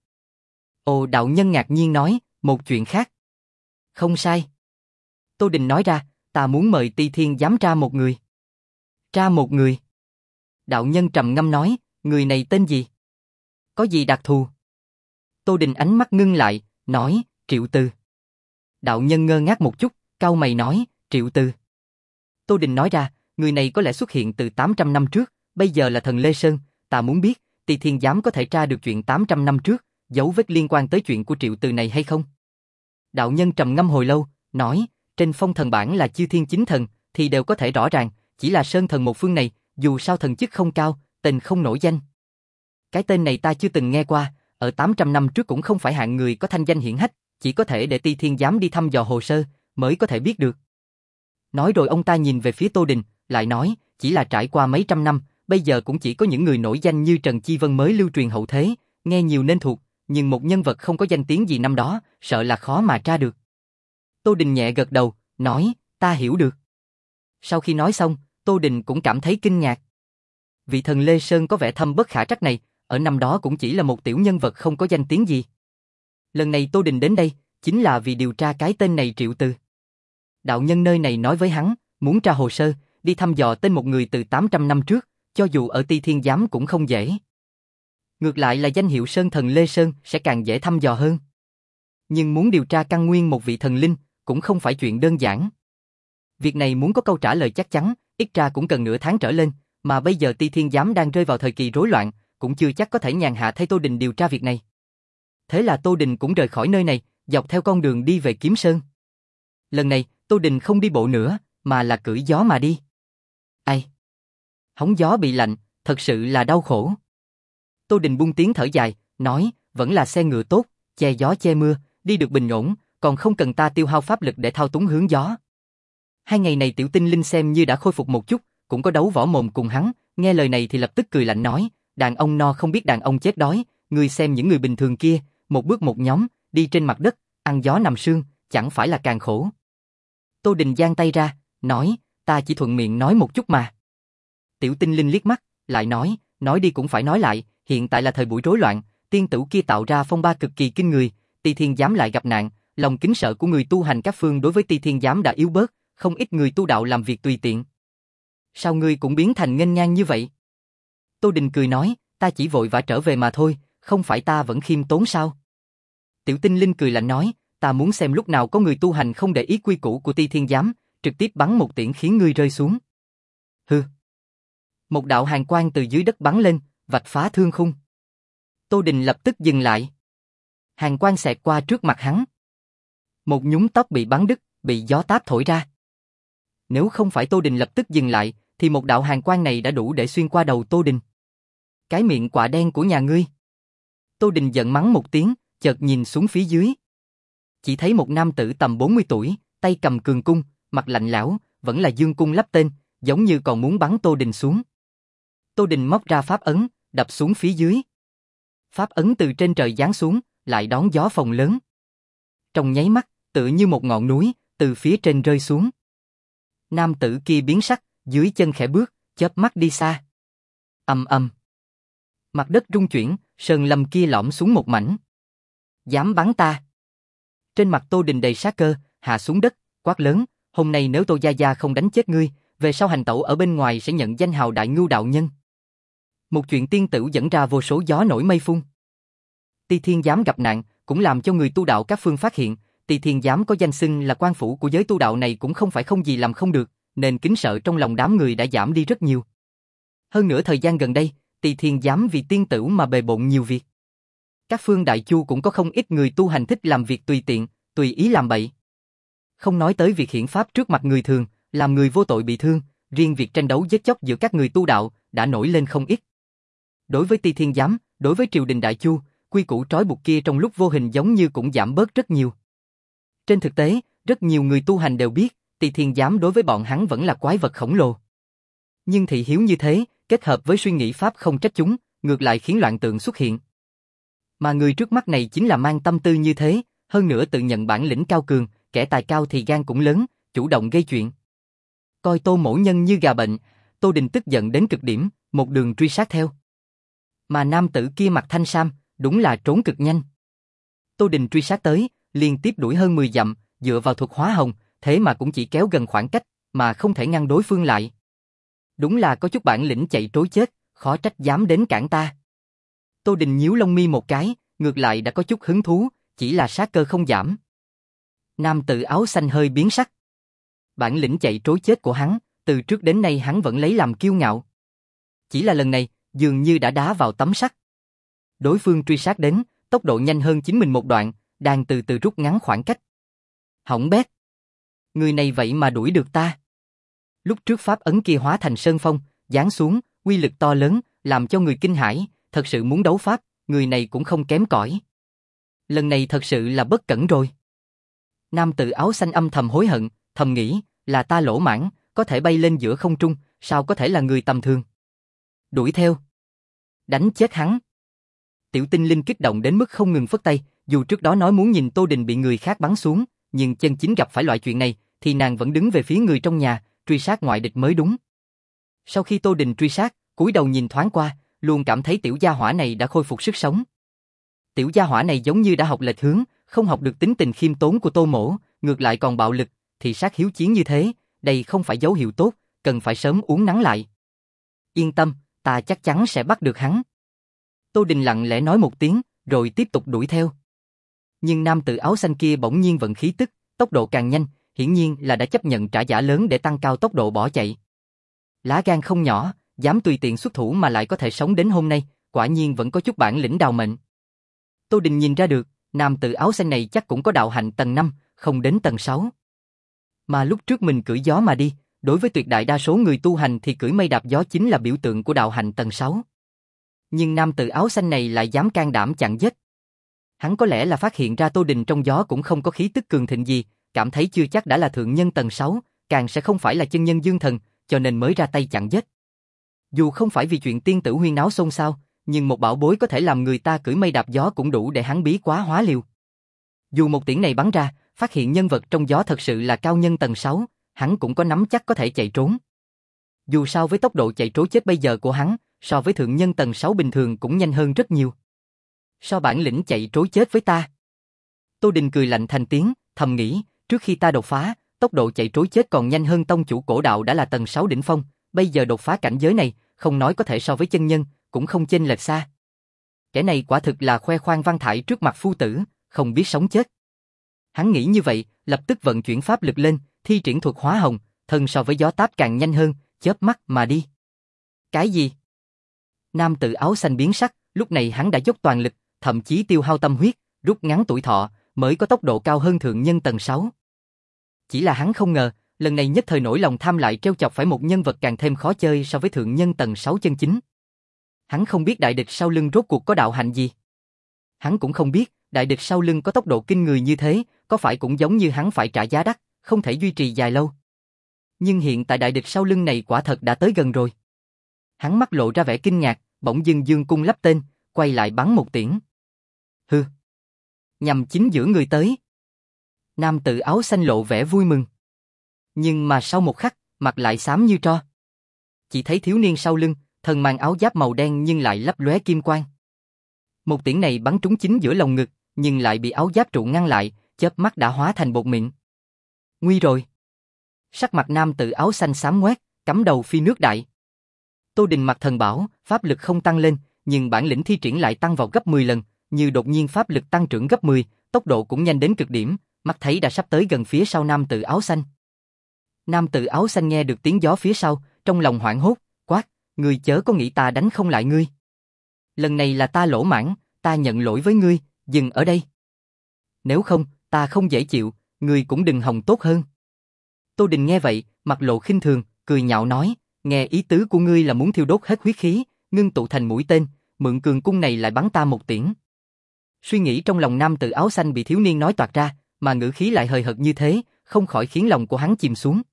Ồ, đạo nhân ngạc nhiên nói, một chuyện khác. Không sai. Tô Đình nói ra, ta muốn mời Tỳ Thiên Giám tra một người. Tra một người. Đạo nhân trầm ngâm nói, người này tên gì? Có gì đặc thù? Tô Đình ánh mắt ngưng lại, nói, Triệu Từ. Đạo nhân ngơ ngác một chút, cau mày nói, Triệu Từ. Tô Đình nói ra, người này có lẽ xuất hiện từ tám trăm năm trước, bây giờ là thần Lê Sơn, ta muốn biết, Tỳ Thiên Giám có thể tra được chuyện tám trăm năm trước, dấu vết liên quan tới chuyện của Triệu Từ này hay không? Đạo nhân trầm ngâm hồi lâu, nói, trên phong thần bản là chư thiên chính thần, thì đều có thể rõ ràng, chỉ là Sơn thần một phương này, dù sao thần chức không cao, tên không nổi danh. Cái tên này ta chưa từng nghe qua, ở tám trăm năm trước cũng không phải hạng người có thanh danh hiển hách, chỉ có thể để Tỳ Thiên Giám đi thăm dò hồ sơ, mới có thể biết được. Nói rồi ông ta nhìn về phía Tô Đình, lại nói, chỉ là trải qua mấy trăm năm, bây giờ cũng chỉ có những người nổi danh như Trần Chi Vân mới lưu truyền hậu thế, nghe nhiều nên thuộc, nhưng một nhân vật không có danh tiếng gì năm đó, sợ là khó mà tra được. Tô Đình nhẹ gật đầu, nói, ta hiểu được. Sau khi nói xong, Tô Đình cũng cảm thấy kinh ngạc. Vị thần Lê Sơn có vẻ thâm bất khả trắc này, ở năm đó cũng chỉ là một tiểu nhân vật không có danh tiếng gì. Lần này Tô Đình đến đây, chính là vì điều tra cái tên này Triệu Từ. Đạo nhân nơi này nói với hắn, muốn tra hồ sơ, đi thăm dò tên một người từ tám trăm năm trước, cho dù ở Ti Thiên Giám cũng không dễ. Ngược lại là danh hiệu Sơn Thần Lê Sơn sẽ càng dễ thăm dò hơn. Nhưng muốn điều tra căn nguyên một vị thần linh, cũng không phải chuyện đơn giản. Việc này muốn có câu trả lời chắc chắn, ít ra cũng cần nửa tháng trở lên, mà bây giờ Ti Thiên Giám đang rơi vào thời kỳ rối loạn, cũng chưa chắc có thể nhàn hạ thay Tô Đình điều tra việc này. Thế là Tô Đình cũng rời khỏi nơi này, dọc theo con đường đi về Kiếm Sơn. Lần này, Tô Đình không đi bộ nữa, mà là cưỡi gió mà đi. Ai? Hóng gió bị lạnh, thật sự là đau khổ. Tô Đình buông tiếng thở dài, nói, vẫn là xe ngựa tốt, che gió che mưa, đi được bình ổn, còn không cần ta tiêu hao pháp lực để thao túng hướng gió. Hai ngày này Tiểu Tinh Linh xem như đã khôi phục một chút, cũng có đấu võ mồm cùng hắn, nghe lời này thì lập tức cười lạnh nói, đàn ông no không biết đàn ông chết đói, ngươi xem những người bình thường kia, một bước một nhóm, đi trên mặt đất, ăn gió nằm sương, chẳng phải là càng khổ. Tô Đình giang tay ra, nói, ta chỉ thuận miệng nói một chút mà. Tiểu Tinh Linh liếc mắt, lại nói, nói đi cũng phải nói lại, hiện tại là thời buổi rối loạn, tiên tử kia tạo ra phong ba cực kỳ kinh người, Ti Thiên Giám lại gặp nạn, lòng kính sợ của người tu hành các phương đối với Ti Thiên Giám đã yếu bớt, không ít người tu đạo làm việc tùy tiện. Sao ngươi cũng biến thành nghênh ngang như vậy? Tô Đình cười nói, ta chỉ vội vã trở về mà thôi, không phải ta vẫn khiêm tốn sao? Tiểu Tinh Linh cười lạnh nói, ta muốn xem lúc nào có người tu hành không để ý quy củ của Ti Thiên Giám, trực tiếp bắn một tiễn khiến ngươi rơi xuống. Hừ. Một đạo hàn quang từ dưới đất bắn lên, vạch phá thương khung. Tô Đình lập tức dừng lại. Hàn quang xẹt qua trước mặt hắn. Một nhúm tóc bị bắn đứt, bị gió táp thổi ra. Nếu không phải Tô Đình lập tức dừng lại, thì một đạo hàn quang này đã đủ để xuyên qua đầu Tô Đình. Cái miệng quạ đen của nhà ngươi. Tô Đình giận mắng một tiếng, chợt nhìn xuống phía dưới. Chỉ thấy một nam tử tầm bốn mươi tuổi, tay cầm cường cung, mặt lạnh lẽo, vẫn là dương cung lắp tên, giống như còn muốn bắn Tô Đình xuống. Tô Đình móc ra pháp ấn, đập xuống phía dưới. Pháp ấn từ trên trời giáng xuống, lại đón gió phồng lớn. Trong nháy mắt, tựa như một ngọn núi, từ phía trên rơi xuống. Nam tử kia biến sắc, dưới chân khẽ bước, chớp mắt đi xa. Ầm ầm. Mặt đất rung chuyển, sơn lâm kia lõm xuống một mảnh. Dám bắn ta? Trên mặt Tô Đình đầy sát cơ, hạ xuống đất, quát lớn, hôm nay nếu Tô Gia Gia không đánh chết ngươi, về sau hành tẩu ở bên ngoài sẽ nhận danh hào đại ngưu đạo nhân. Một chuyện tiên tử dẫn ra vô số gió nổi mây phun. Ti Thiên Giám gặp nạn, cũng làm cho người tu đạo các phương phát hiện, Ti Thiên Giám có danh xưng là quan phủ của giới tu đạo này cũng không phải không gì làm không được, nên kính sợ trong lòng đám người đã giảm đi rất nhiều. Hơn nữa thời gian gần đây, Ti Thiên Giám vì tiên tử mà bề bộn nhiều việc. Các phương đại chu cũng có không ít người tu hành thích làm việc tùy tiện, tùy ý làm bậy. Không nói tới việc hiển pháp trước mặt người thường, làm người vô tội bị thương, riêng việc tranh đấu giết chóc giữa các người tu đạo đã nổi lên không ít. Đối với Ti Thiên Giám, đối với triều đình đại chu, quy củ trói buộc kia trong lúc vô hình giống như cũng giảm bớt rất nhiều. Trên thực tế, rất nhiều người tu hành đều biết, Ti Thiên Giám đối với bọn hắn vẫn là quái vật khổng lồ. Nhưng thị hiếu như thế, kết hợp với suy nghĩ pháp không trách chúng, ngược lại khiến loạn tượng xuất hiện. Mà người trước mắt này chính là mang tâm tư như thế, hơn nữa tự nhận bản lĩnh cao cường, kẻ tài cao thì gan cũng lớn, chủ động gây chuyện. Coi Tô mỗ nhân như gà bệnh, Tô Đình tức giận đến cực điểm, một đường truy sát theo. Mà nam tử kia mặc thanh sam, đúng là trốn cực nhanh. Tô Đình truy sát tới, liên tiếp đuổi hơn mười dặm, dựa vào thuật hóa hồng, thế mà cũng chỉ kéo gần khoảng cách, mà không thể ngăn đối phương lại. Đúng là có chút bản lĩnh chạy trối chết, khó trách dám đến cản ta. Tô Đình nhíu lông mi một cái, ngược lại đã có chút hứng thú, chỉ là sát cơ không giảm. Nam tử áo xanh hơi biến sắc. Bản lĩnh chạy trối chết của hắn, từ trước đến nay hắn vẫn lấy làm kiêu ngạo. Chỉ là lần này, dường như đã đá vào tấm sắt. Đối phương truy sát đến, tốc độ nhanh hơn chính mình một đoạn, đang từ từ rút ngắn khoảng cách. Hỏng bét. Người này vậy mà đuổi được ta. Lúc trước pháp ấn kia hóa thành sơn phong, giáng xuống, uy lực to lớn, làm cho người kinh hãi, thật sự muốn đấu pháp, người này cũng không kém cỏi. Lần này thật sự là bất cẩn rồi. Nam tử áo xanh âm thầm hối hận, thầm nghĩ, Là ta lỗ mãng, có thể bay lên giữa không trung, sao có thể là người tầm thường? Đuổi theo. Đánh chết hắn. Tiểu tinh linh kích động đến mức không ngừng phất tay, dù trước đó nói muốn nhìn Tô Đình bị người khác bắn xuống, nhưng chân chính gặp phải loại chuyện này, thì nàng vẫn đứng về phía người trong nhà, truy sát ngoại địch mới đúng. Sau khi Tô Đình truy sát, cúi đầu nhìn thoáng qua, luôn cảm thấy tiểu gia hỏa này đã khôi phục sức sống. Tiểu gia hỏa này giống như đã học lệch hướng, không học được tính tình khiêm tốn của Tô Mỗ, ngược lại còn bạo lực, thì sát hiếu chiến như thế, đây không phải dấu hiệu tốt, cần phải sớm uống nắng lại. Yên tâm, ta chắc chắn sẽ bắt được hắn. Tô Đình lặng lẽ nói một tiếng, rồi tiếp tục đuổi theo. Nhưng nam tử áo xanh kia bỗng nhiên vận khí tức, tốc độ càng nhanh, hiển nhiên là đã chấp nhận trả giá lớn để tăng cao tốc độ bỏ chạy. Lá gan không nhỏ, dám tùy tiện xuất thủ mà lại có thể sống đến hôm nay, quả nhiên vẫn có chút bản lĩnh đào mệnh. Tô Đình nhìn ra được, nam tử áo xanh này chắc cũng có đạo hạnh tầng năm, không đến tầng sáu. Mà lúc trước mình cưỡi gió mà đi, đối với tuyệt đại đa số người tu hành thì cưỡi mây đạp gió chính là biểu tượng của đạo hạnh tầng sáu. Nhưng nam tử áo xanh này lại dám can đảm chặn giết. Hắn có lẽ là phát hiện ra Tô Đình trong gió cũng không có khí tức cường thịnh gì, cảm thấy chưa chắc đã là thượng nhân tầng sáu, càng sẽ không phải là chân nhân dương thần, cho nên mới ra tay chặn giết. Dù không phải vì chuyện tiên tử huyên náo xôn xao, nhưng một bảo bối có thể làm người ta cưỡi mây đạp gió cũng đủ để hắn bí quá hóa liều. Dù một tiễn này bắn ra, phát hiện nhân vật trong gió thật sự là cao nhân tầng sáu, hắn cũng có nắm chắc có thể chạy trốn. Dù sao với tốc độ chạy trốn chết bây giờ của hắn, so với thượng nhân tầng sáu bình thường cũng nhanh hơn rất nhiều. So bản lĩnh chạy trốn chết với ta. Tô Đình cười lạnh thành tiếng, thầm nghĩ, trước khi ta đột phá, tốc độ chạy trốn chết còn nhanh hơn tông chủ cổ đạo đã là tầng sáu đỉnh phong, bây giờ đột phá cảnh giới này, không nói có thể so với chân nhân, cũng không chênh lệch xa. Kẻ này quả thực là khoe khoang văn thải trước mặt phu tử, không biết sống chết. Hắn nghĩ như vậy, lập tức vận chuyển pháp lực lên, thi triển thuật hóa hồng, thân so với gió táp càng nhanh hơn, chớp mắt mà đi. Cái gì? Nam tử áo xanh biến sắc, lúc này hắn đã dốc toàn lực, thậm chí tiêu hao tâm huyết, rút ngắn tuổi thọ, mới có tốc độ cao hơn thượng nhân tầng sáu. Chỉ là hắn không ngờ, lần này nhất thời nổi lòng tham lại trêu chọc phải một nhân vật càng thêm khó chơi so với thượng nhân tầng sáu chân chính. Hắn không biết đại địch sau lưng rốt cuộc có đạo hạnh gì. Hắn cũng không biết, đại địch sau lưng có tốc độ kinh người như thế, có phải cũng giống như hắn phải trả giá đắt, không thể duy trì dài lâu. Nhưng hiện tại đại địch sau lưng này quả thật đã tới gần rồi. Hắn mắt lộ ra vẻ kinh ngạc, bỗng dưng dương cung lắp tên, quay lại bắn một tiễn. Hừ. Nhằm chính giữa người tới. Nam tử áo xanh lộ vẻ vui mừng. Nhưng mà sau một khắc, mặt lại xám như tro. Chỉ thấy thiếu niên sau lưng, thân mang áo giáp màu đen nhưng lại lấp lóe kim quang. Một tiễn này bắn trúng chính giữa lồng ngực, nhưng lại bị áo giáp trụ ngăn lại, chớp mắt đã hóa thành bột mịn. Nguy rồi. Sắc mặt nam tử áo xanh xám ngoét, cắm đầu phi nước đại. Tô Đình mặt thần bảo, pháp lực không tăng lên, nhưng bản lĩnh thi triển lại tăng vào gấp mười lần, như đột nhiên pháp lực tăng trưởng gấp mười, tốc độ cũng nhanh đến cực điểm, mắt thấy đã sắp tới gần phía sau nam tử áo xanh. Nam tử áo xanh nghe được tiếng gió phía sau, trong lòng hoảng hốt, quát, ngươi chớ có nghĩ ta đánh không lại ngươi. Lần này là ta lỗ mãng, ta nhận lỗi với ngươi, dừng ở đây. Nếu không, ta không dễ chịu, ngươi cũng đừng hòng tốt hơn. Tô Đình nghe vậy, mặt lộ khinh thường, cười nhạo nói, nghe ý tứ của ngươi là muốn thiêu đốt hết huyết khí, ngưng tụ thành mũi tên, mượn cường cung này lại bắn ta một tiễn. Suy nghĩ trong lòng nam tử áo xanh bị thiếu niên nói toạc ra, mà ngữ khí lại hời hợt như thế, không khỏi khiến lòng của hắn chìm xuống.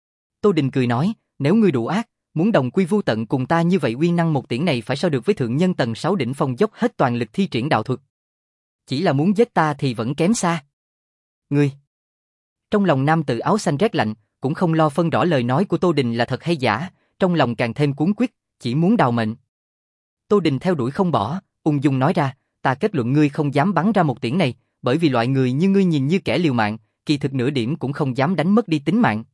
Tô Đình cười nói, nếu ngươi đủ ác, muốn đồng quy vu tận cùng ta như vậy, uy năng một tiễn này phải so được với thượng nhân tầng sáu đỉnh phong dốc hết toàn lực thi triển đạo thuật. Chỉ là muốn giết ta thì vẫn kém xa. Ngươi. Trong lòng nam tử áo xanh rét lạnh, cũng không lo phân rõ lời nói của Tô Đình là thật hay giả, trong lòng càng thêm cuống quýt, chỉ muốn đào mệnh. Tô Đình theo đuổi không bỏ, ung dung nói ra, ta kết luận ngươi không dám bắn ra một tiễn này, bởi vì loại người như ngươi nhìn như kẻ liều mạng, kỳ thực nửa điểm cũng không dám đánh mất đi tính mạng.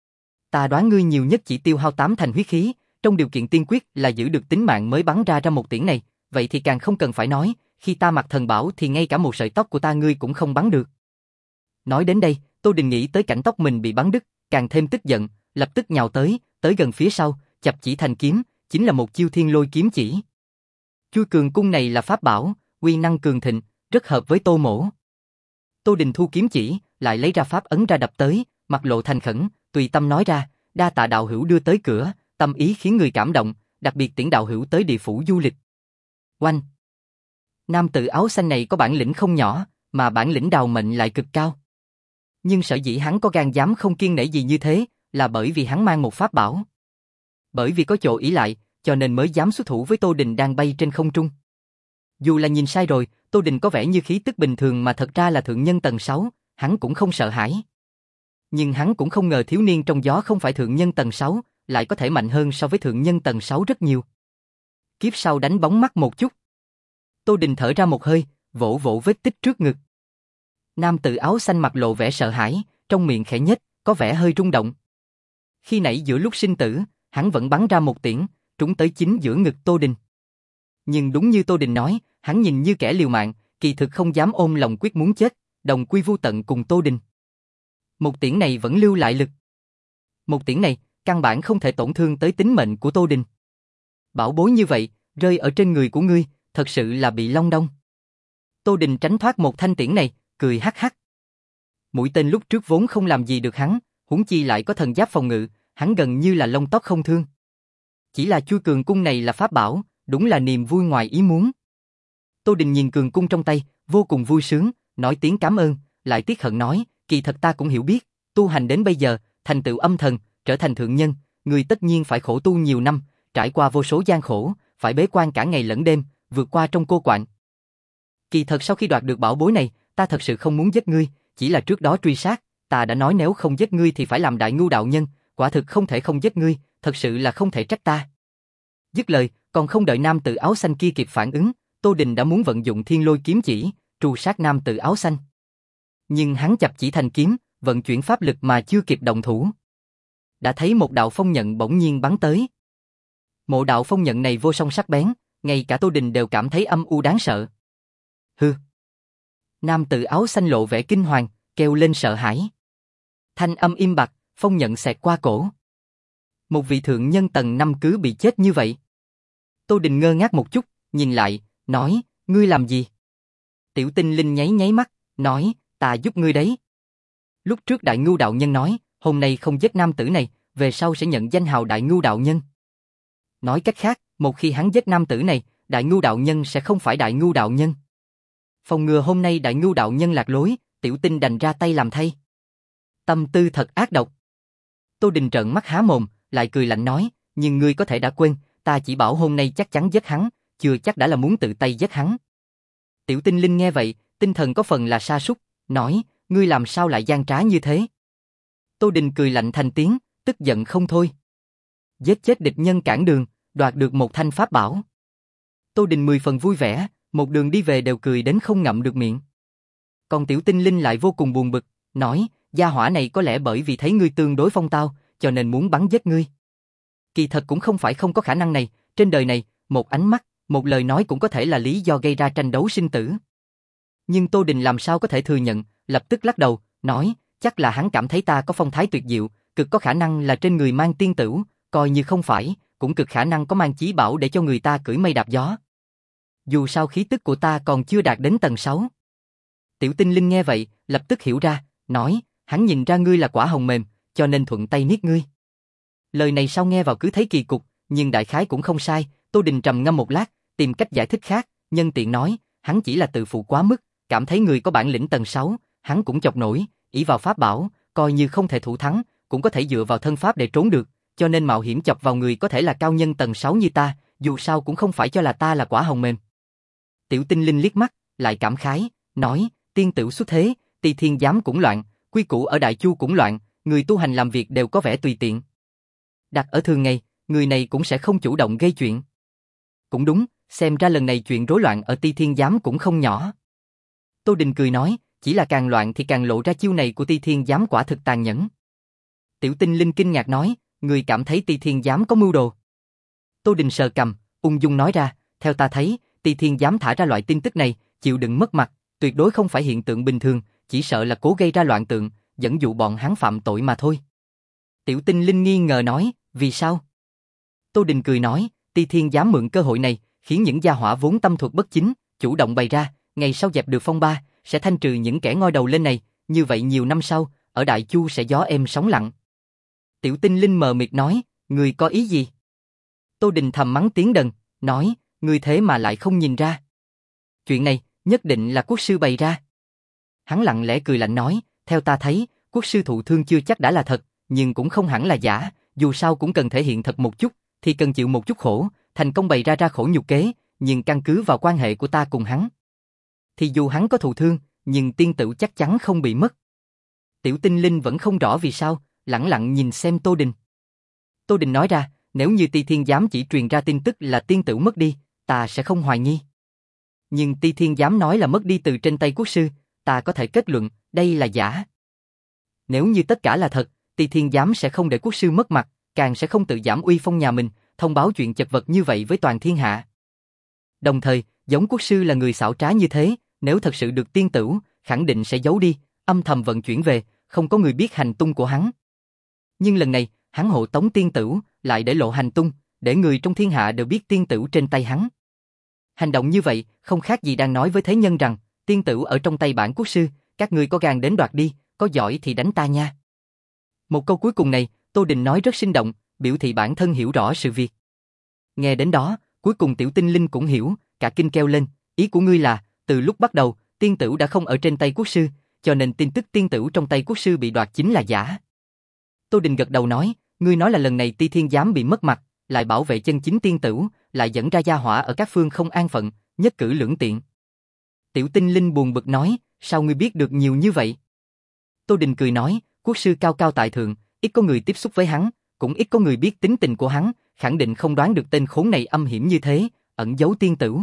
Ta đoán ngươi nhiều nhất chỉ tiêu hao tám thành huyết khí, trong điều kiện tiên quyết là giữ được tính mạng mới bắn ra ra một tiễn này, vậy thì càng không cần phải nói, khi ta mặc thần bảo thì ngay cả một sợi tóc của ta ngươi cũng không bắn được. Nói đến đây, Tô Đình nghĩ tới cảnh tóc mình bị bắn đứt, càng thêm tức giận, lập tức nhào tới, tới gần phía sau, chập chỉ thành kiếm, chính là một chiêu thiên lôi kiếm chỉ. Chui cường cung này là pháp bảo, uy năng cường thịnh, rất hợp với Tô Mỗ. Tô Đình thu kiếm chỉ, lại lấy ra pháp ấn ra đập tới, mặt lộ thành khẩn, tùy tâm nói ra, đa tạ đạo hữu đưa tới cửa, tâm ý khiến người cảm động, đặc biệt tiễn đạo hữu tới địa phủ du lịch. Oanh! Nam tử áo xanh này có bản lĩnh không nhỏ, mà bản lĩnh đào mệnh lại cực cao. Nhưng sở dĩ hắn có gan dám không kiêng nể gì như thế, là bởi vì hắn mang một pháp bảo. Bởi vì có chỗ ỷ lại, cho nên mới dám xuất thủ với Tô Đình đang bay trên không trung. Dù là nhìn sai rồi, Tô Đình có vẻ như khí tức bình thường mà thật ra là thượng nhân tầng sáu, hắn cũng không sợ hãi. Nhưng hắn cũng không ngờ thiếu niên trong gió không phải thượng nhân tầng sáu, lại có thể mạnh hơn so với thượng nhân tầng sáu rất nhiều. Kiếp sau đánh bóng mắt một chút. Tô Đình thở ra một hơi, vỗ vỗ vết tích trước ngực. Nam tử áo xanh mặt lộ vẻ sợ hãi, trong miệng khẽ nhếch, có vẻ hơi rung động. Khi nãy giữa lúc sinh tử, hắn vẫn bắn ra một tiễn, trúng tới chính giữa ngực Tô Đình. Nhưng đúng như Tô Đình nói, hắn nhìn như kẻ liều mạng, kỳ thực không dám ôm lòng quyết muốn chết, đồng quy vu tận cùng Tô Đình. Một tiễn này vẫn lưu lại lực. Một tiễn này, căn bản không thể tổn thương tới tính mệnh của Tô Đình. Bảo bối như vậy, rơi ở trên người của ngươi, thật sự là bị long đong. Tô Đình tránh thoát một thanh tiễn này, cười hắc hắc. Mũi tên lúc trước vốn không làm gì được hắn, huống chi lại có thần giáp phòng ngự, hắn gần như là lông tóc không thương. Chỉ là chui cường cung này là pháp bảo, đúng là niềm vui ngoài ý muốn. Tô Đình nhìn cường cung trong tay, vô cùng vui sướng, nói tiếng cảm ơn, lại tiếc hận nói, kỳ thật ta cũng hiểu biết, tu hành đến bây giờ, thành tựu âm thần, trở thành thượng nhân, người tất nhiên phải khổ tu nhiều năm, trải qua vô số gian khổ, phải bế quan cả ngày lẫn đêm, vượt qua trong cô quạnh. Kỳ thật sau khi đoạt được bảo bối này, ta thật sự không muốn giết ngươi, chỉ là trước đó truy sát, ta đã nói nếu không giết ngươi thì phải làm đại ngu đạo nhân, quả thực không thể không giết ngươi, thật sự là không thể trách ta. Dứt lời, còn không đợi nam tử áo xanh kia kịp phản ứng, Tô Đình đã muốn vận dụng thiên lôi kiếm chỉ, tru sát nam tử áo xanh. Nhưng hắn chập chỉ thành kiếm, vận chuyển pháp lực mà chưa kịp động thủ. Đã thấy một đạo phong nhận bỗng nhiên bắn tới. Mộ đạo phong nhận này vô song sắc bén, ngay cả Tô Đình đều cảm thấy âm u đáng sợ. Hừ. Nam tử áo xanh lộ vẻ kinh hoàng, kêu lên sợ hãi. Thanh âm im bặt, phong nhận xẹt qua cổ. Một vị thượng nhân tầng năm cứ bị chết như vậy. Tô Đình ngơ ngác một chút, nhìn lại, nói, ngươi làm gì? Tiểu Tinh Linh nháy nháy mắt, nói, ta giúp ngươi đấy. Lúc trước Đại Ngưu đạo nhân nói, hôm nay không giết nam tử này, về sau sẽ nhận danh hào Đại Ngưu đạo nhân. Nói cách khác, một khi hắn giết nam tử này, Đại Ngưu đạo nhân sẽ không phải Đại Ngưu đạo nhân. Phòng ngừa hôm nay Đại Ngưu đạo nhân lạc lối, Tiểu Tinh đành ra tay làm thay. Tâm tư thật ác độc. Tô Đình trợn mắt há mồm, lại cười lạnh nói, nhưng ngươi có thể đã quên, ta chỉ bảo hôm nay chắc chắn giết hắn, chưa chắc đã là muốn tự tay giết hắn. Tiểu Tinh Linh nghe vậy, tinh thần có phần là sa sút, nói, ngươi làm sao lại gian trá như thế? Tô Đình cười lạnh thành tiếng, tức giận không thôi. Giết chết địch nhân cản đường, đoạt được một thanh pháp bảo. Tô Đình mười phần vui vẻ, một đường đi về đều cười đến không ngậm được miệng. Còn Tiểu Tinh Linh lại vô cùng buồn bực, nói, gia hỏa này có lẽ bởi vì thấy ngươi tương đối phong tao, cho nên muốn bắn giết ngươi. Kỳ thật cũng không phải không có khả năng này, trên đời này, một ánh mắt, một lời nói cũng có thể là lý do gây ra tranh đấu sinh tử. Nhưng Tô Đình làm sao có thể thừa nhận, lập tức lắc đầu, nói, chắc là hắn cảm thấy ta có phong thái tuyệt diệu, cực có khả năng là trên người mang tiên tửu, coi như không phải, cũng cực khả năng có mang chí bảo để cho người ta cưỡi mây đạp gió. Dù sao khí tức của ta còn chưa đạt đến tầng sáu. Tiểu Tinh Linh nghe vậy, lập tức hiểu ra, nói, hắn nhìn ra ngươi là quả hồng mềm, cho nên thuận tay niết ngươi. Lời này sao nghe vào cứ thấy kỳ cục, nhưng đại khái cũng không sai. Tô Đình trầm ngâm một lát, tìm cách giải thích khác, nhân tiện nói, hắn chỉ là tự phụ quá mức, cảm thấy người có bản lĩnh tầng sáu, hắn cũng chọc nổi, ỷ vào pháp bảo, coi như không thể thủ thắng, cũng có thể dựa vào thân pháp để trốn được, cho nên mạo hiểm chọc vào người có thể là cao nhân tầng sáu như ta, dù sao cũng không phải cho là ta là quả hồng mềm. Tiểu Tinh Linh liếc mắt, lại cảm khái, nói, tiên tửu xuất thế, Tỳ Thiên giám cũng loạn, quy củ ở Đại Chu cũng loạn, người tu hành làm việc đều có vẻ tùy tiện. Đặt ở thường ngày, người này cũng sẽ không chủ động gây chuyện. Cũng đúng, xem ra lần này chuyện rối loạn ở Tỳ Thiên giám cũng không nhỏ. Tô Đình cười nói, chỉ là càng loạn thì càng lộ ra chiêu này của Tỳ Thiên giám quả thực tàn nhẫn. Tiểu Tinh Linh kinh ngạc nói, người cảm thấy Tỳ Thiên giám có mưu đồ. Tô Đình sờ cằm, ung dung nói ra, theo ta thấy, Tỳ Thiên giám thả ra loại tin tức này, chịu đựng mất mặt, tuyệt đối không phải hiện tượng bình thường, chỉ sợ là cố gây ra loạn tượng, dẫn dụ bọn hắn phạm tội mà thôi. Tiểu Tinh Linh nghi ngờ nói, vì sao? Tô Đình cười nói, Tỳ Thiên giám mượn cơ hội này, khiến những gia hỏa vốn tâm thuật bất chính, chủ động bày ra, ngày sau dẹp được phong ba, sẽ thanh trừ những kẻ ngoi đầu lên này, như vậy nhiều năm sau, ở Đại Chu sẽ gió êm sóng lặng. Tiểu Tinh Linh mờ mịt nói, người có ý gì? Tô Đình thầm mắng tiếng đần, nói, người thế mà lại không nhìn ra. Chuyện này, nhất định là quốc sư bày ra. Hắn lặng lẽ cười lạnh nói, theo ta thấy, quốc sư thụ thương chưa chắc đã là thật, nhưng cũng không hẳn là giả, dù sao cũng cần thể hiện thật một chút, thì cần chịu một chút khổ, thành công bày ra ra khổ nhục kế, nhưng căn cứ vào quan hệ của ta cùng hắn. Thì dù hắn có thụ thương, nhưng tiên tử chắc chắn không bị mất. Tiểu Tinh Linh vẫn không rõ vì sao, lẳng lặng nhìn xem Tô Đình. Tô Đình nói ra, nếu như Ti Thiên Giám chỉ truyền ra tin tức là tiên tử mất đi, ta sẽ không hoài nghi. Nhưng Ti Thiên Giám nói là mất đi từ trên tay quốc sư, ta có thể kết luận, đây là giả. Nếu như tất cả là thật, Ti Thiên Giám sẽ không để quốc sư mất mặt, càng sẽ không tự giảm uy phong nhà mình, thông báo chuyện chật vật như vậy với toàn thiên hạ. Đồng thời, giống quốc sư là người xảo trá như thế, nếu thật sự được tiên tử, khẳng định sẽ giấu đi, âm thầm vận chuyển về, không có người biết hành tung của hắn. Nhưng lần này, hắn hộ tống tiên tử, lại để lộ hành tung, để người trong thiên hạ đều biết tiên tử trên tay hắn. Hành động như vậy, không khác gì đang nói với thế nhân rằng, tiên tử ở trong tay bản quốc sư, các ngươi có gan đến đoạt đi, có giỏi thì đánh ta nha. Một câu cuối cùng này, Tô Đình nói rất sinh động, biểu thị bản thân hiểu rõ sự việc. Nghe đến đó, cuối cùng Tiểu Tinh Linh cũng hiểu, cả kinh kêu lên, ý của ngươi là, từ lúc bắt đầu, tiên tử đã không ở trên tay quốc sư, cho nên tin tức tiên tử trong tay quốc sư bị đoạt chính là giả. Tô Đình gật đầu nói, ngươi nói là lần này Ti Thiên Giám bị mất mặt, lại bảo vệ chân chính tiên tử, lại dẫn ra gia hỏa ở các phương không an phận, nhất cử lưỡng tiện. Tiểu Tinh Linh buồn bực nói, sao ngươi biết được nhiều như vậy? Tô Đình cười nói, quốc sư cao cao tại thượng, ít có người tiếp xúc với hắn, cũng ít có người biết tính tình của hắn, khẳng định không đoán được tên khốn này âm hiểm như thế, ẩn giấu tiên tử.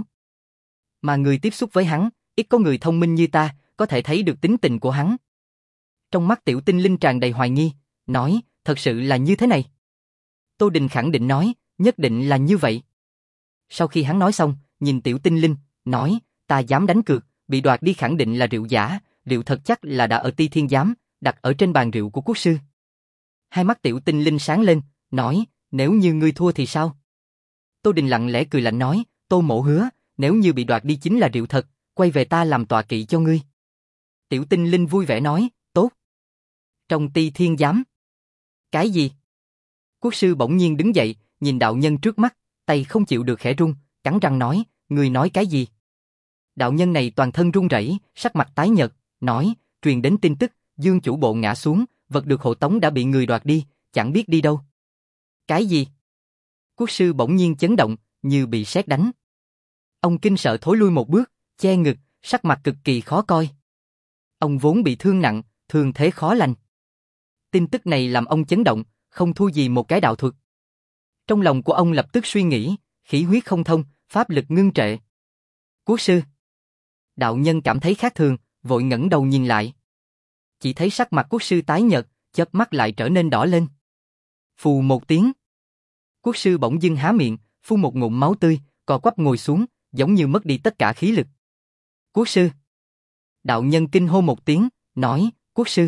Mà người tiếp xúc với hắn, ít có người thông minh như ta, có thể thấy được tính tình của hắn. Trong mắt Tiểu Tinh Linh tràn đầy hoài nghi, nói, thật sự là như thế này. Tô Đình khẳng định nói, nhất định là như vậy. Sau khi hắn nói xong, nhìn Tiểu Tinh Linh, nói, ta dám đánh cược, bị đoạt đi khẳng định là rượu giả, rượu thật chắc là đã ở Ti Thiên Giám, đặt ở trên bàn rượu của quốc sư. Hai mắt Tiểu Tinh Linh sáng lên, nói, nếu như ngươi thua thì sao? Tô Đình lặng lẽ cười lạnh nói, Tô mỗ hứa, nếu như bị đoạt đi chính là rượu thật, quay về ta làm tọa kỵ cho ngươi. Tiểu Tinh Linh vui vẻ nói, tốt. Trong Ti Thiên Giám. Cái gì? Quốc sư bỗng nhiên đứng dậy, nhìn đạo nhân trước mắt, tay không chịu được khẽ run, cắn răng nói, ngươi nói cái gì? Đạo nhân này toàn thân run rẩy, sắc mặt tái nhợt, nói, truyền đến tin tức, Dương chủ bộ ngã xuống, vật được hộ tống đã bị người đoạt đi, chẳng biết đi đâu. Cái gì? Quốc sư bỗng nhiên chấn động, như bị sét đánh. Ông kinh sợ thối lui một bước, che ngực, sắc mặt cực kỳ khó coi. Ông vốn bị thương nặng, thương thế khó lành. Tin tức này làm ông chấn động, không thua gì một cái đạo thuật. Trong lòng của ông lập tức suy nghĩ, khí huyết không thông, pháp lực ngưng trệ. Quốc sư. Đạo nhân cảm thấy khác thường, vội ngẩng đầu nhìn lại. Chỉ thấy sắc mặt quốc sư tái nhợt, chớp mắt lại trở nên đỏ lên. Phù một tiếng. Quốc sư bỗng dưng há miệng, phun một ngụm máu tươi, co quắp ngồi xuống, giống như mất đi tất cả khí lực. Quốc sư. Đạo nhân kinh hô một tiếng, nói, quốc sư.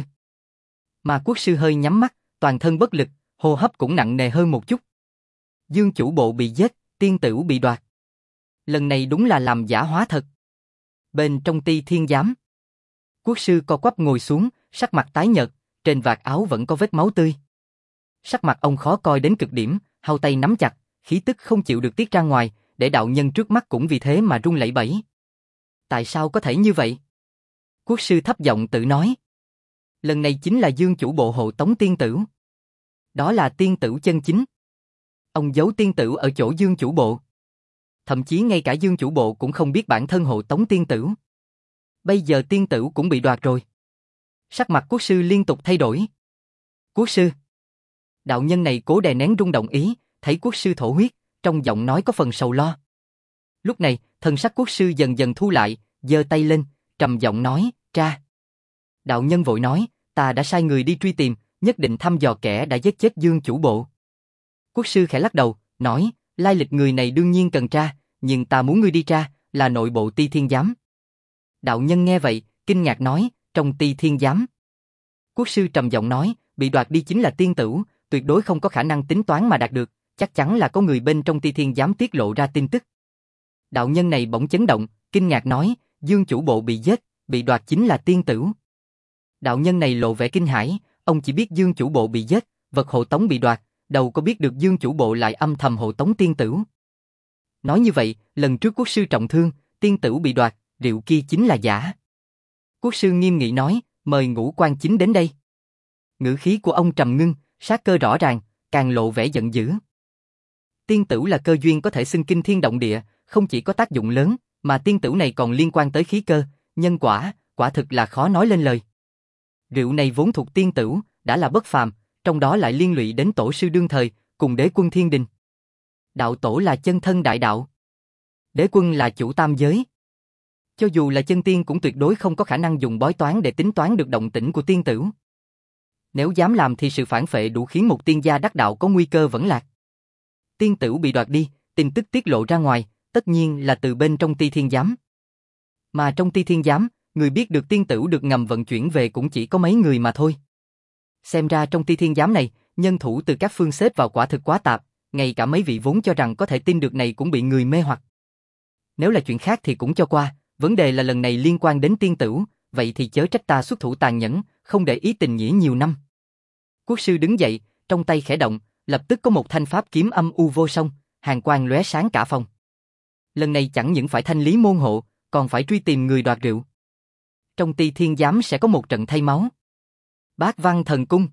Mà quốc sư hơi nhắm mắt, toàn thân bất lực, hô hấp cũng nặng nề hơn một chút. Dương chủ bộ bị giết, tiên tử bị đoạt. Lần này đúng là làm giả hóa thật. Bên trong Ti Thiên Giám, quốc sư co quắp ngồi xuống, sắc mặt tái nhợt, trên vạt áo vẫn có vết máu tươi. Sắc mặt ông khó coi đến cực điểm, hai tay nắm chặt, khí tức không chịu được tiết ra ngoài, để đạo nhân trước mắt cũng vì thế mà run lẩy bẩy. Tại sao có thể như vậy? Quốc sư thấp giọng tự nói. Lần này chính là Dương chủ bộ hộ tống tiên tử. Đó là tiên tử chân chính. Ông giấu tiên tử ở chỗ Dương chủ bộ. Thậm chí ngay cả Dương chủ bộ cũng không biết bản thân hộ tống tiên tử. Bây giờ tiên tử cũng bị đoạt rồi. Sắc mặt quốc sư liên tục thay đổi. Quốc sư. Đạo nhân này cố đè nén rung động ý, thấy quốc sư thổ huyết, trong giọng nói có phần sầu lo. Lúc này, thần sắc quốc sư dần dần thu lại, giơ tay lên, trầm giọng nói, tra. Đạo nhân vội nói, ta đã sai người đi truy tìm, nhất định thăm dò kẻ đã giết chết Dương chủ bộ. Quốc sư khẽ lắc đầu, nói, lai lịch người này đương nhiên cần tra, nhưng ta muốn ngươi đi tra, là nội bộ Ti Thiên Giám. Đạo nhân nghe vậy, kinh ngạc nói, trong Ti Thiên Giám. Quốc sư trầm giọng nói, bị đoạt đi chính là tiên tử, tuyệt đối không có khả năng tính toán mà đạt được, chắc chắn là có người bên trong Ti Thiên Giám tiết lộ ra tin tức. Đạo nhân này bỗng chấn động, kinh ngạc nói, Dương chủ bộ bị giết, bị đoạt chính là tiên tử. Đạo nhân này lộ vẻ kinh hãi, ông chỉ biết Dương chủ bộ bị giết, vật hộ tống bị đoạt, đâu có biết được Dương chủ bộ lại âm thầm hộ tống tiên tử. Nói như vậy, lần trước quốc sư trọng thương, tiên tử bị đoạt, rượu kia chính là giả. Quốc sư nghiêm nghị nói, mời ngũ quan chính đến đây. Ngữ khí của ông trầm ngưng, sát cơ rõ ràng, càng lộ vẻ giận dữ. Tiên tửu là cơ duyên có thể xưng kinh thiên động địa, không chỉ có tác dụng lớn, mà tiên tửu này còn liên quan tới khí cơ, nhân quả, quả thực là khó nói lên lời. Rượu này vốn thuộc tiên tửu, đã là bất phàm, trong đó lại liên lụy đến tổ sư đương thời, cùng đế quân thiên đình. Đạo tổ là chân thân đại đạo. Đế quân là chủ tam giới. Cho dù là chân tiên cũng tuyệt đối không có khả năng dùng bói toán để tính toán được động tĩnh của tiên tửu. Nếu dám làm thì sự phản phệ đủ khiến một tiên gia đắc đạo có nguy cơ vẫn lạc. Tiên tửu bị đoạt đi, tin tức tiết lộ ra ngoài, tất nhiên là từ bên trong Ti Thiên Giám. Mà trong Ti Thiên Giám, người biết được tiên tửu được ngầm vận chuyển về cũng chỉ có mấy người mà thôi. Xem ra trong Ti Thiên Giám này, nhân thủ từ các phương xếp vào quả thực quá tạp, ngay cả mấy vị vốn cho rằng có thể tin được này cũng bị người mê hoặc. Nếu là chuyện khác thì cũng cho qua, vấn đề là lần này liên quan đến tiên tửu, vậy thì chớ trách ta xuất thủ tàn nhẫn, không để ý tình nghĩa nhiều năm. Quốc sư đứng dậy, trong tay khẽ động, lập tức có một thanh pháp kiếm âm u vô song, hàn quang lóe sáng cả phòng. Lần này chẳng những phải thanh lý môn hộ, còn phải truy tìm người đoạt rượu. Trong Ti Thiên Giám sẽ có một trận thay máu. Bát Văn Thần Cung.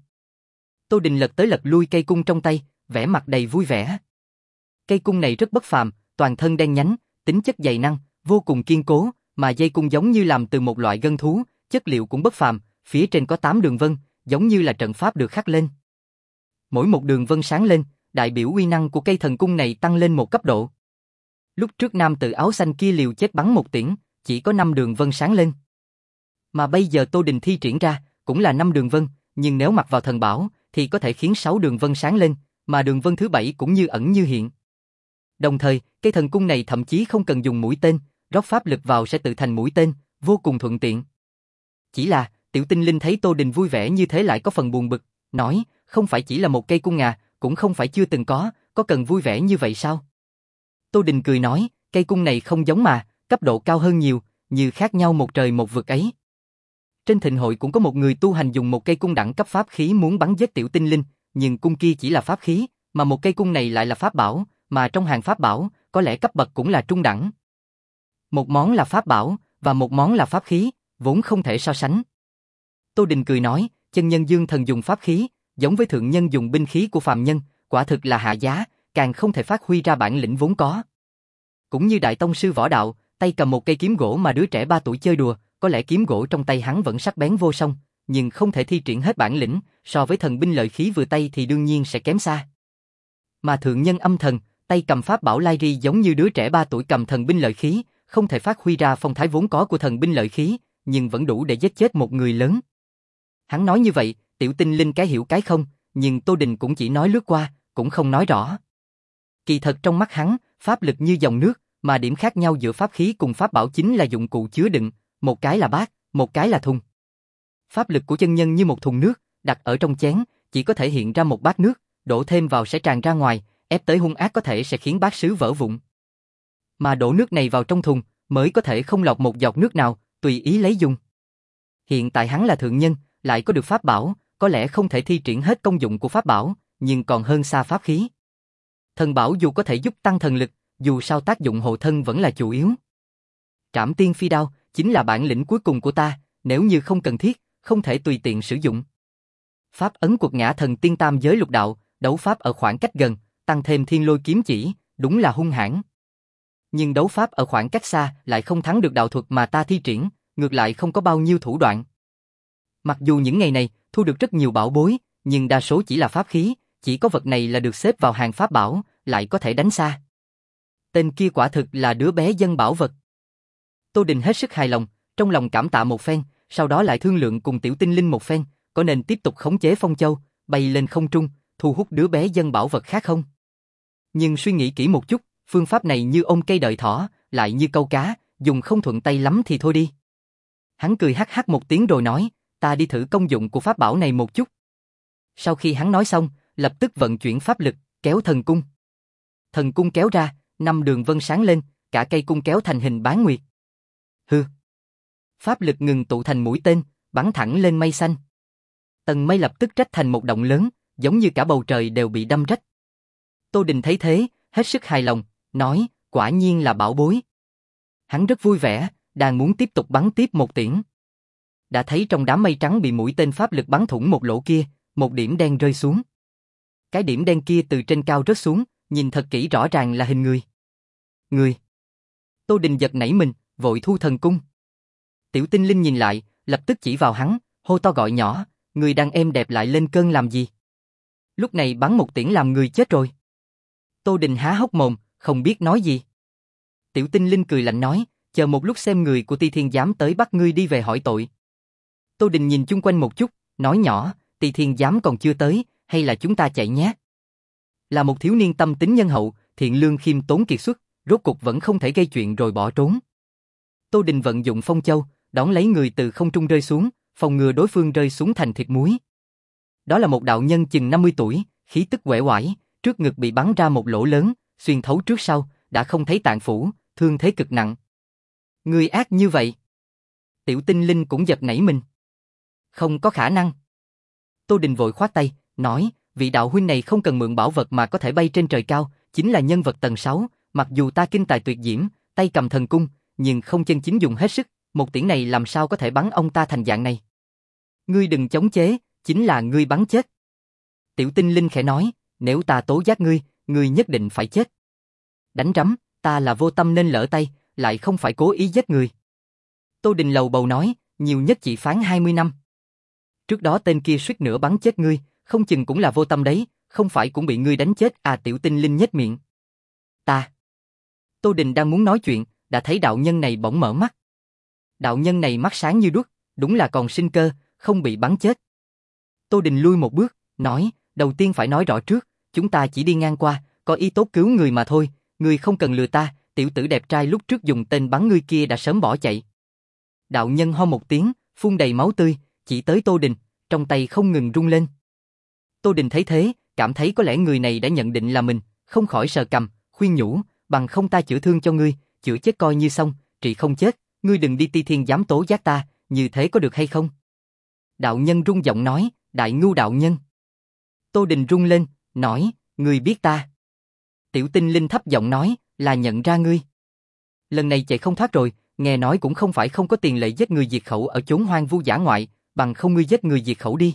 Tô Đình lật tới lật lui cây cung trong tay, vẻ mặt đầy vui vẻ. Cây cung này rất bất phàm, toàn thân đen nhánh, tính chất dày nặng, vô cùng kiên cố, mà dây cung giống như làm từ một loại gân thú, chất liệu cũng bất phàm, phía trên có tám đường vân, giống như là trận pháp được khắc lên. Mỗi một đường vân sáng lên, đại biểu uy năng của cây thần cung này tăng lên một cấp độ. Lúc trước nam tử áo xanh kia liều chết bắn một tiễn, chỉ có năm đường vân sáng lên. Mà bây giờ Tô Đình thi triển ra, cũng là năm đường vân, nhưng nếu mặc vào thần bảo, thì có thể khiến sáu đường vân sáng lên, mà đường vân thứ bảy cũng như ẩn như hiện. Đồng thời, cây thần cung này thậm chí không cần dùng mũi tên, rót pháp lực vào sẽ tự thành mũi tên, vô cùng thuận tiện. Chỉ là, Tiểu Tinh Linh thấy Tô Đình vui vẻ như thế lại có phần buồn bực, nói, không phải chỉ là một cây cung à, cũng không phải chưa từng có, có cần vui vẻ như vậy sao? Tô Đình cười nói, cây cung này không giống mà, cấp độ cao hơn nhiều, như khác nhau một trời một vực ấy. Trên thịnh hội cũng có một người tu hành dùng một cây cung đẳng cấp pháp khí muốn bắn giết Tiểu Tinh Linh, nhưng cung kia chỉ là pháp khí, mà một cây cung này lại là pháp bảo, mà trong hàng pháp bảo, có lẽ cấp bậc cũng là trung đẳng. Một món là pháp bảo, và một món là pháp khí, vốn không thể so sánh. Tô Đình cười nói, chân nhân dương thần dùng pháp khí, giống với thượng nhân dùng binh khí của phàm nhân, quả thực là hạ giá, càng không thể phát huy ra bản lĩnh vốn có. Cũng như đại tông sư võ đạo, tay cầm một cây kiếm gỗ mà đứa trẻ ba tuổi chơi đùa, có lẽ kiếm gỗ trong tay hắn vẫn sắc bén vô song, nhưng không thể thi triển hết bản lĩnh, so với thần binh lợi khí vừa tay thì đương nhiên sẽ kém xa. Mà thượng nhân âm thần, tay cầm pháp bảo lai ri giống như đứa trẻ ba tuổi cầm thần binh lợi khí, không thể phát huy ra phong thái vốn có của thần binh lợi khí, nhưng vẫn đủ để giết chết một người lớn. Hắn nói như vậy, Tiểu Tinh Linh cái hiểu cái không, nhưng Tô Đình cũng chỉ nói lướt qua, cũng không nói rõ. Kỳ thật trong mắt hắn, pháp lực như dòng nước, mà điểm khác nhau giữa pháp khí cùng pháp bảo chính là dụng cụ chứa đựng, một cái là bát, một cái là thùng. Pháp lực của chân nhân như một thùng nước, đặt ở trong chén, chỉ có thể hiện ra một bát nước, đổ thêm vào sẽ tràn ra ngoài, ép tới hung ác có thể sẽ khiến bát sứ vỡ vụn. Mà đổ nước này vào trong thùng, mới có thể không lọt một giọt nước nào, tùy ý lấy dùng. Hiện tại hắn là thượng nhân, lại có được pháp bảo, có lẽ không thể thi triển hết công dụng của pháp bảo, nhưng còn hơn xa pháp khí. Thần bảo dù có thể giúp tăng thần lực, dù sao tác dụng hộ thân vẫn là chủ yếu. Trảm tiên phi đao, chính là bản lĩnh cuối cùng của ta, nếu như không cần thiết, không thể tùy tiện sử dụng. Pháp ấn quật ngã thần tiên tam giới lục đạo, đấu pháp ở khoảng cách gần, tăng thêm thiên lôi kiếm chỉ, đúng là hung hãn. Nhưng đấu pháp ở khoảng cách xa lại không thắng được đạo thuật mà ta thi triển, ngược lại không có bao nhiêu thủ đoạn. Mặc dù những ngày này thu được rất nhiều bảo bối, nhưng đa số chỉ là pháp khí, chỉ có vật này là được xếp vào hàng pháp bảo, lại có thể đánh xa. Tên kia quả thực là đứa bé dân bảo vật. Tô Đình hết sức hài lòng, trong lòng cảm tạ một phen, sau đó lại thương lượng cùng Tiểu Tinh Linh một phen, có nên tiếp tục khống chế Phong Châu, bay lên không trung, thu hút đứa bé dân bảo vật khác không? Nhưng suy nghĩ kỹ một chút, phương pháp này như ôm cây đợi thỏ, lại như câu cá, dùng không thuận tay lắm thì thôi đi. Hắn cười hắc hắc một tiếng rồi nói, ta đi thử công dụng của pháp bảo này một chút. Sau khi hắn nói xong, lập tức vận chuyển pháp lực, kéo thần cung. Thần cung kéo ra, năm đường vân sáng lên, cả cây cung kéo thành hình bán nguyệt. Hừ. Pháp lực ngừng tụ thành mũi tên, bắn thẳng lên mây xanh. Tầng mây lập tức rách thành một động lớn, giống như cả bầu trời đều bị đâm rách. Tô Đình thấy thế, hết sức hài lòng, nói, quả nhiên là bảo bối. Hắn rất vui vẻ, đang muốn tiếp tục bắn tiếp một tiễn. Đã thấy trong đám mây trắng bị mũi tên pháp lực bắn thủng một lỗ kia, một điểm đen rơi xuống. Cái điểm đen kia từ trên cao rớt xuống, nhìn thật kỹ rõ ràng là hình người. Người. Tô Đình giật nảy mình, vội thu thần cung. Tiểu Tinh Linh nhìn lại, lập tức chỉ vào hắn, hô to gọi nhỏ, người đang êm đẹp lại lên cơn làm gì? Lúc này bắn một tiễn làm người chết rồi. Tô Đình há hốc mồm, không biết nói gì. Tiểu Tinh Linh cười lạnh nói, chờ một lúc xem người của Ti Thiên Giám tới bắt ngươi đi về hỏi tội. Tô Đình nhìn chung quanh một chút, nói nhỏ, Ti Thiên Giám còn chưa tới, hay là chúng ta chạy nhé? Là một thiếu niên tâm tính nhân hậu, thiện lương khiêm tốn kiệt xuất, rốt cục vẫn không thể gây chuyện rồi bỏ trốn. Tô Đình vận dụng phong châu, đón lấy người từ không trung rơi xuống, phòng ngừa đối phương rơi xuống thành thịt muối. Đó là một đạo nhân chừng năm mươi tuổi, khí tức uể oải, trước ngực bị bắn ra một lỗ lớn, xuyên thấu trước sau, đã không thấy tạng phủ, thương thế cực nặng. Người ác như vậy. Tiểu Tinh Linh cũng giật nảy mình. Không có khả năng. Tô Đình vội khoát tay, nói, vị đạo huynh này không cần mượn bảo vật mà có thể bay trên trời cao, chính là nhân vật tầng sáu, mặc dù ta kinh tài tuyệt diễm, tay cầm thần cung, nhưng không chân chính dùng hết sức, một tiễn này làm sao có thể bắn ông ta thành dạng này. Ngươi đừng chống chế, chính là ngươi bắn chết. Tiểu Tinh Linh khẽ nói, nếu ta tố giác ngươi, ngươi nhất định phải chết. Đánh rắm, ta là vô tâm nên lỡ tay, lại không phải cố ý giết người. Tô Đình lầu bầu nói, nhiều nhất chỉ phán hai mươi năm. Trước đó tên kia suýt nữa bắn chết ngươi, không chừng cũng là vô tâm đấy, không phải cũng bị ngươi đánh chết à? Tiểu Tinh Linh nhếch miệng. Ta. Tô Đình đang muốn nói chuyện, đã thấy đạo nhân này bỗng mở mắt. Đạo nhân này mắt sáng như đuốc, đúng là còn sinh cơ, không bị bắn chết. Tô Đình lui một bước, nói, đầu tiên phải nói rõ trước, chúng ta chỉ đi ngang qua, có ý tốt cứu người mà thôi, ngươi không cần lừa ta, tiểu tử đẹp trai lúc trước dùng tên bắn ngươi kia đã sớm bỏ chạy. Đạo nhân ho một tiếng, phun đầy máu tươi, chỉ tới Tô Đình, trong tay không ngừng rung lên. Tô Đình thấy thế, cảm thấy có lẽ người này đã nhận định là mình, không khỏi sờ cằm, khuyên nhủ, bằng không ta chữa thương cho ngươi, chữa chết coi như xong, trị không chết, ngươi đừng đi Ti Thiên Giám tố giác ta, như thế có được hay không? Đạo nhân rung giọng nói, đại ngưu đạo nhân. Tô Đình rung lên, nói, ngươi biết ta. Tiểu Tinh Linh thấp giọng nói, là nhận ra ngươi. Lần này chạy không thoát rồi, nghe nói cũng không phải không có tiền lệ giết người diệt khẩu ở chốn hoang vu dã ngoại, bằng không ngươi giết người diệt khẩu đi.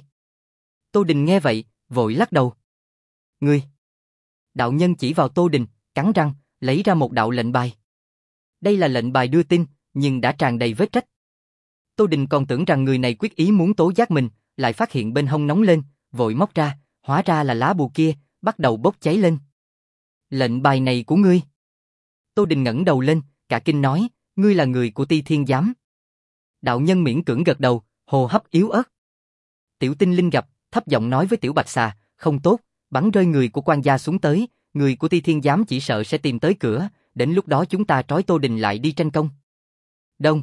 Tô Đình nghe vậy, vội lắc đầu. Ngươi. Đạo nhân chỉ vào Tô Đình, cắn răng, lấy ra một đạo lệnh bài. Đây là lệnh bài đưa tin, nhưng đã tràn đầy vết trách. Tô Đình còn tưởng rằng người này quyết ý muốn tố giác mình, lại phát hiện bên hông nóng lên, vội móc ra, hóa ra là lá bùa kia, bắt đầu bốc cháy lên. Lệnh bài này của ngươi. Tô Đình ngẩng đầu lên, cả kinh nói, ngươi là người của Ti Thiên Giám. Đạo nhân miễn cưỡng gật đầu, hô hấp yếu ớt. Tiểu Tinh Linh gặp, thấp giọng nói với Tiểu Bạch Xà, không tốt, bắn rơi người của quan gia xuống tới, người của Ti Thiên Giám chỉ sợ sẽ tìm tới cửa, đến lúc đó chúng ta trói Tô Đình lại đi tranh công. Đông.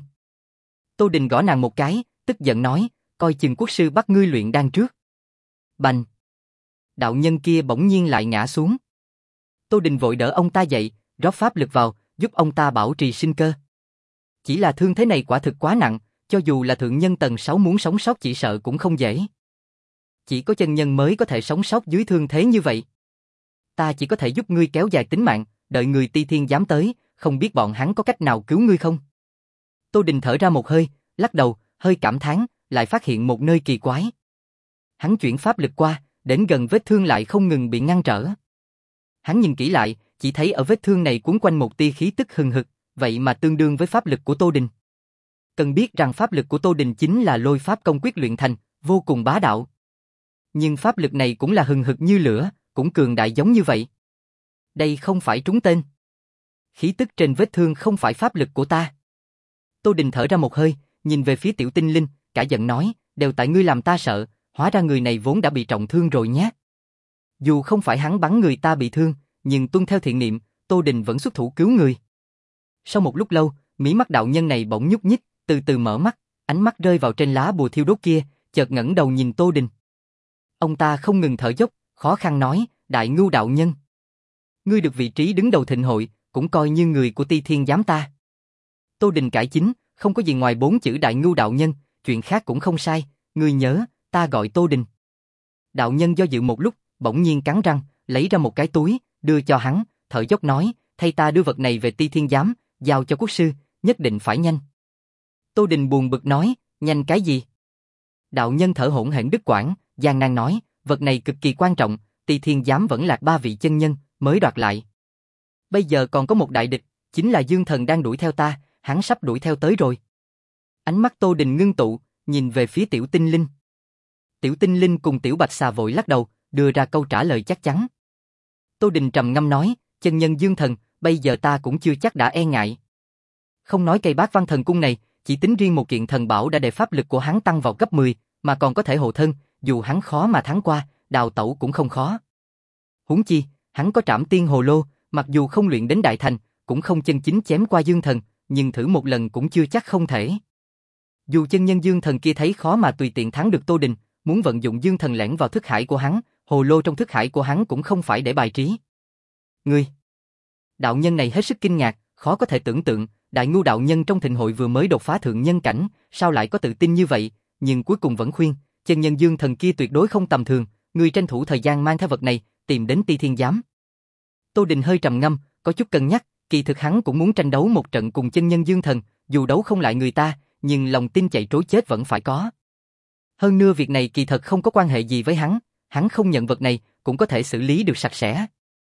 Tô Đình gõ nàng một cái, tức giận nói, coi chừng quốc sư bắt ngươi luyện đan trước. Bành. Đạo nhân kia bỗng nhiên lại ngã xuống. Tô Đình vội đỡ ông ta dậy, rót pháp lực vào, giúp ông ta bảo trì sinh cơ. Chỉ là thương thế này quả thực quá nặng, cho dù là thượng nhân tầng sáu muốn sống sót chỉ sợ cũng không dễ. Chỉ có chân nhân mới có thể sống sót dưới thương thế như vậy. Ta chỉ có thể giúp ngươi kéo dài tính mạng, đợi người Ti Thiên Giám tới, không biết bọn hắn có cách nào cứu ngươi không? Tô Đình thở ra một hơi, lắc đầu, hơi cảm thán, lại phát hiện một nơi kỳ quái. Hắn chuyển pháp lực qua, đến gần vết thương lại không ngừng bị ngăn trở. Hắn nhìn kỹ lại, chỉ thấy ở vết thương này cuốn quanh một tia khí tức hừng hực, vậy mà tương đương với pháp lực của Tô Đình. Cần biết rằng pháp lực của Tô Đình chính là lôi pháp công quyết luyện thành, vô cùng bá đạo. Nhưng pháp lực này cũng là hừng hực như lửa, cũng cường đại giống như vậy. Đây không phải trúng tên. Khí tức trên vết thương không phải pháp lực của ta. Tô Đình thở ra một hơi, nhìn về phía Tiểu Tinh Linh, cả giận nói, đều tại ngươi làm ta sợ, hóa ra người này vốn đã bị trọng thương rồi nhé. Dù không phải hắn bắn người ta bị thương, nhưng tuân theo thiện niệm, Tô Đình vẫn xuất thủ cứu người. Sau một lúc lâu, mí mắt đạo nhân này bỗng nhúc nhích, từ từ mở mắt, ánh mắt rơi vào trên lá bùa thiêu đốt kia, chợt ngẩng đầu nhìn Tô Đình. Ông ta không ngừng thở dốc, khó khăn nói, đại ngưu đạo nhân. Ngươi được vị trí đứng đầu thịnh hội, cũng coi như người của Ti Thiên Giám ta. Tô Đình cải chính, không có gì ngoài bốn chữ đại ngưu đạo nhân, chuyện khác cũng không sai, ngươi nhớ, ta gọi Tô Đình. Đạo nhân do dự một lúc, bỗng nhiên cắn răng, lấy ra một cái túi, đưa cho hắn, thở dốc nói, thay ta đưa vật này về Ti Thiên Giám, giao cho quốc sư, nhất định phải nhanh. Tô Đình buồn bực nói, nhanh cái gì? Đạo nhân thở hổn hển đứt quãng, gian nan nói, vật này cực kỳ quan trọng, Tỳ Thiên Giám vẫn lạc ba vị chân nhân, mới đoạt lại. Bây giờ còn có một đại địch, chính là Dương Thần đang đuổi theo ta, hắn sắp đuổi theo tới rồi. Ánh mắt Tô Đình ngưng tụ, nhìn về phía Tiểu Tinh Linh. Tiểu Tinh Linh cùng Tiểu Bạch Xà vội lắc đầu, đưa ra câu trả lời chắc chắn. Tô Đình trầm ngâm nói, chân nhân Dương Thần, bây giờ ta cũng chưa chắc đã e ngại. Không nói cây Bát Văn Thần Cung này, chỉ tính riêng một kiện thần bảo đã để pháp lực của hắn tăng vào gấp mười, mà còn có thể hộ thân, dù hắn khó mà thắng qua, đào tẩu cũng không khó. Huống chi, hắn có Trảm Tiên Hồ Lô, mặc dù không luyện đến đại thành, cũng không chân chính chém qua Dương Thần, nhưng thử một lần cũng chưa chắc không thể. Dù chân nhân Dương Thần kia thấy khó mà tùy tiện thắng được Tô Đình, muốn vận dụng Dương Thần lẻn vào thức hải của hắn, hồ lô trong thức hải của hắn cũng không phải để bài trí. Ngươi! Đạo nhân này hết sức kinh ngạc, khó có thể tưởng tượng, Đại Ngu đạo nhân trong thịnh hội vừa mới đột phá thượng nhân cảnh, sao lại có tự tin như vậy, nhưng cuối cùng vẫn khuyên, chân nhân Dương Thần kia tuyệt đối không tầm thường, ngươi tranh thủ thời gian mang theo vật này, tìm đến Ti Thiên Giám. Tô Đình hơi trầm ngâm, có chút cân nhắc, kỳ thực hắn cũng muốn tranh đấu một trận cùng chân nhân Dương Thần, dù đấu không lại người ta, nhưng lòng tin chạy trối chết vẫn phải có. Hơn nữa việc này kỳ thật không có quan hệ gì với hắn, hắn không nhận vật này, cũng có thể xử lý được sạch sẽ.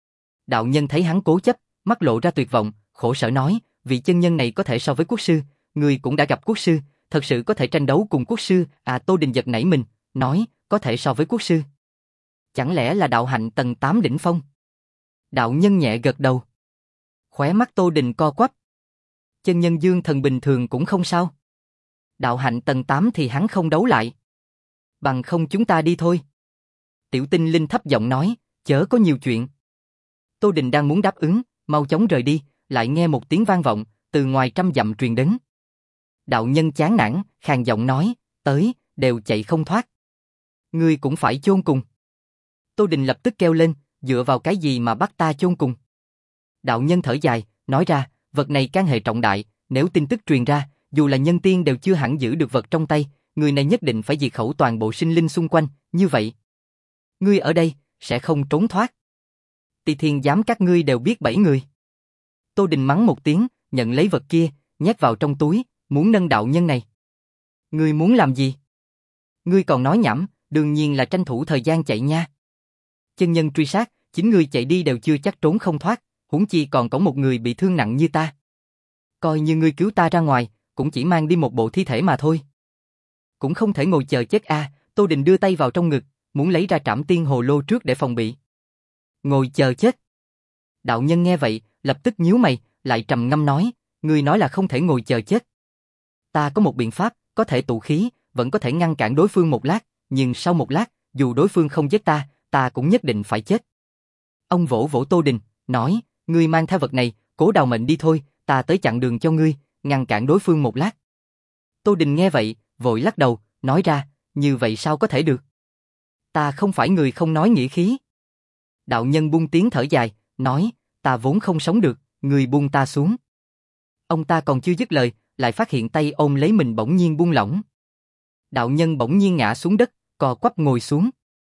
Đạo nhân thấy hắn cố chấp, mắt lộ ra tuyệt vọng, khổ sở nói, vị chân nhân này có thể so với quốc sư, người cũng đã gặp quốc sư, thật sự có thể tranh đấu cùng quốc sư, à Tô Đình giật nảy mình, nói, có thể so với quốc sư. Chẳng lẽ là đạo hạnh tầng tám đỉnh phong? Đạo nhân nhẹ gật đầu. Khóe mắt Tô Đình co quắp. Chân nhân Dương Thần bình thường cũng không sao. Đạo hạnh tầng tám thì hắn không đấu lại. Bằng không chúng ta đi thôi. Tiểu Tinh Linh thấp giọng nói, chớ có nhiều chuyện. Tô Đình đang muốn đáp ứng, mau chóng rời đi, lại nghe một tiếng vang vọng, từ ngoài trăm dặm truyền đến. Đạo nhân chán nản, khàn giọng nói, tới, đều chạy không thoát. Ngươi cũng phải chôn cùng. Tô Đình lập tức kêu lên, dựa vào cái gì mà bắt ta chôn cùng? Đạo nhân thở dài, nói ra, vật này can hệ trọng đại, nếu tin tức truyền ra, dù là nhân tiên đều chưa hẳn giữ được vật trong tay, người này nhất định phải diệt khẩu toàn bộ sinh linh xung quanh, như vậy. Ngươi ở đây, sẽ không trốn thoát. Ti Thiên Giám các ngươi đều biết bảy người. Tô Đình mắng một tiếng, nhận lấy vật kia, nhét vào trong túi, muốn nâng đạo nhân này. Ngươi muốn làm gì? Ngươi còn nói nhảm, đương nhiên là tranh thủ thời gian chạy nha. Chân nhân truy sát, chính ngươi chạy đi đều chưa chắc trốn không thoát, huống chi còn có một người bị thương nặng như ta. Coi như ngươi cứu ta ra ngoài, cũng chỉ mang đi một bộ thi thể mà thôi. Cũng không thể ngồi chờ chết a. À, Tô Đình đưa tay vào trong ngực, muốn lấy ra Trảm Tiên Hồ Lô trước để phòng bị. Ngồi chờ chết. Đạo nhân nghe vậy, lập tức nhíu mày, lại trầm ngâm nói, ngươi nói là không thể ngồi chờ chết. Ta có một biện pháp, có thể tụ khí, vẫn có thể ngăn cản đối phương một lát, nhưng sau một lát, dù đối phương không giết ta, ta cũng nhất định phải chết. Ông vỗ vỗ Tô Đình, nói, ngươi mang theo vật này, cố đào mệnh đi thôi, ta tới chặn đường cho ngươi, ngăn cản đối phương một lát. Tô Đình nghe vậy, vội lắc đầu, nói ra, như vậy sao có thể được? Ta không phải người không nói nghĩa khí. Đạo nhân buông tiếng thở dài, nói, ta vốn không sống được, người buông ta xuống. Ông ta còn chưa dứt lời, lại phát hiện tay ôm lấy mình bỗng nhiên buông lỏng. Đạo nhân bỗng nhiên ngã xuống đất, co quắp ngồi xuống.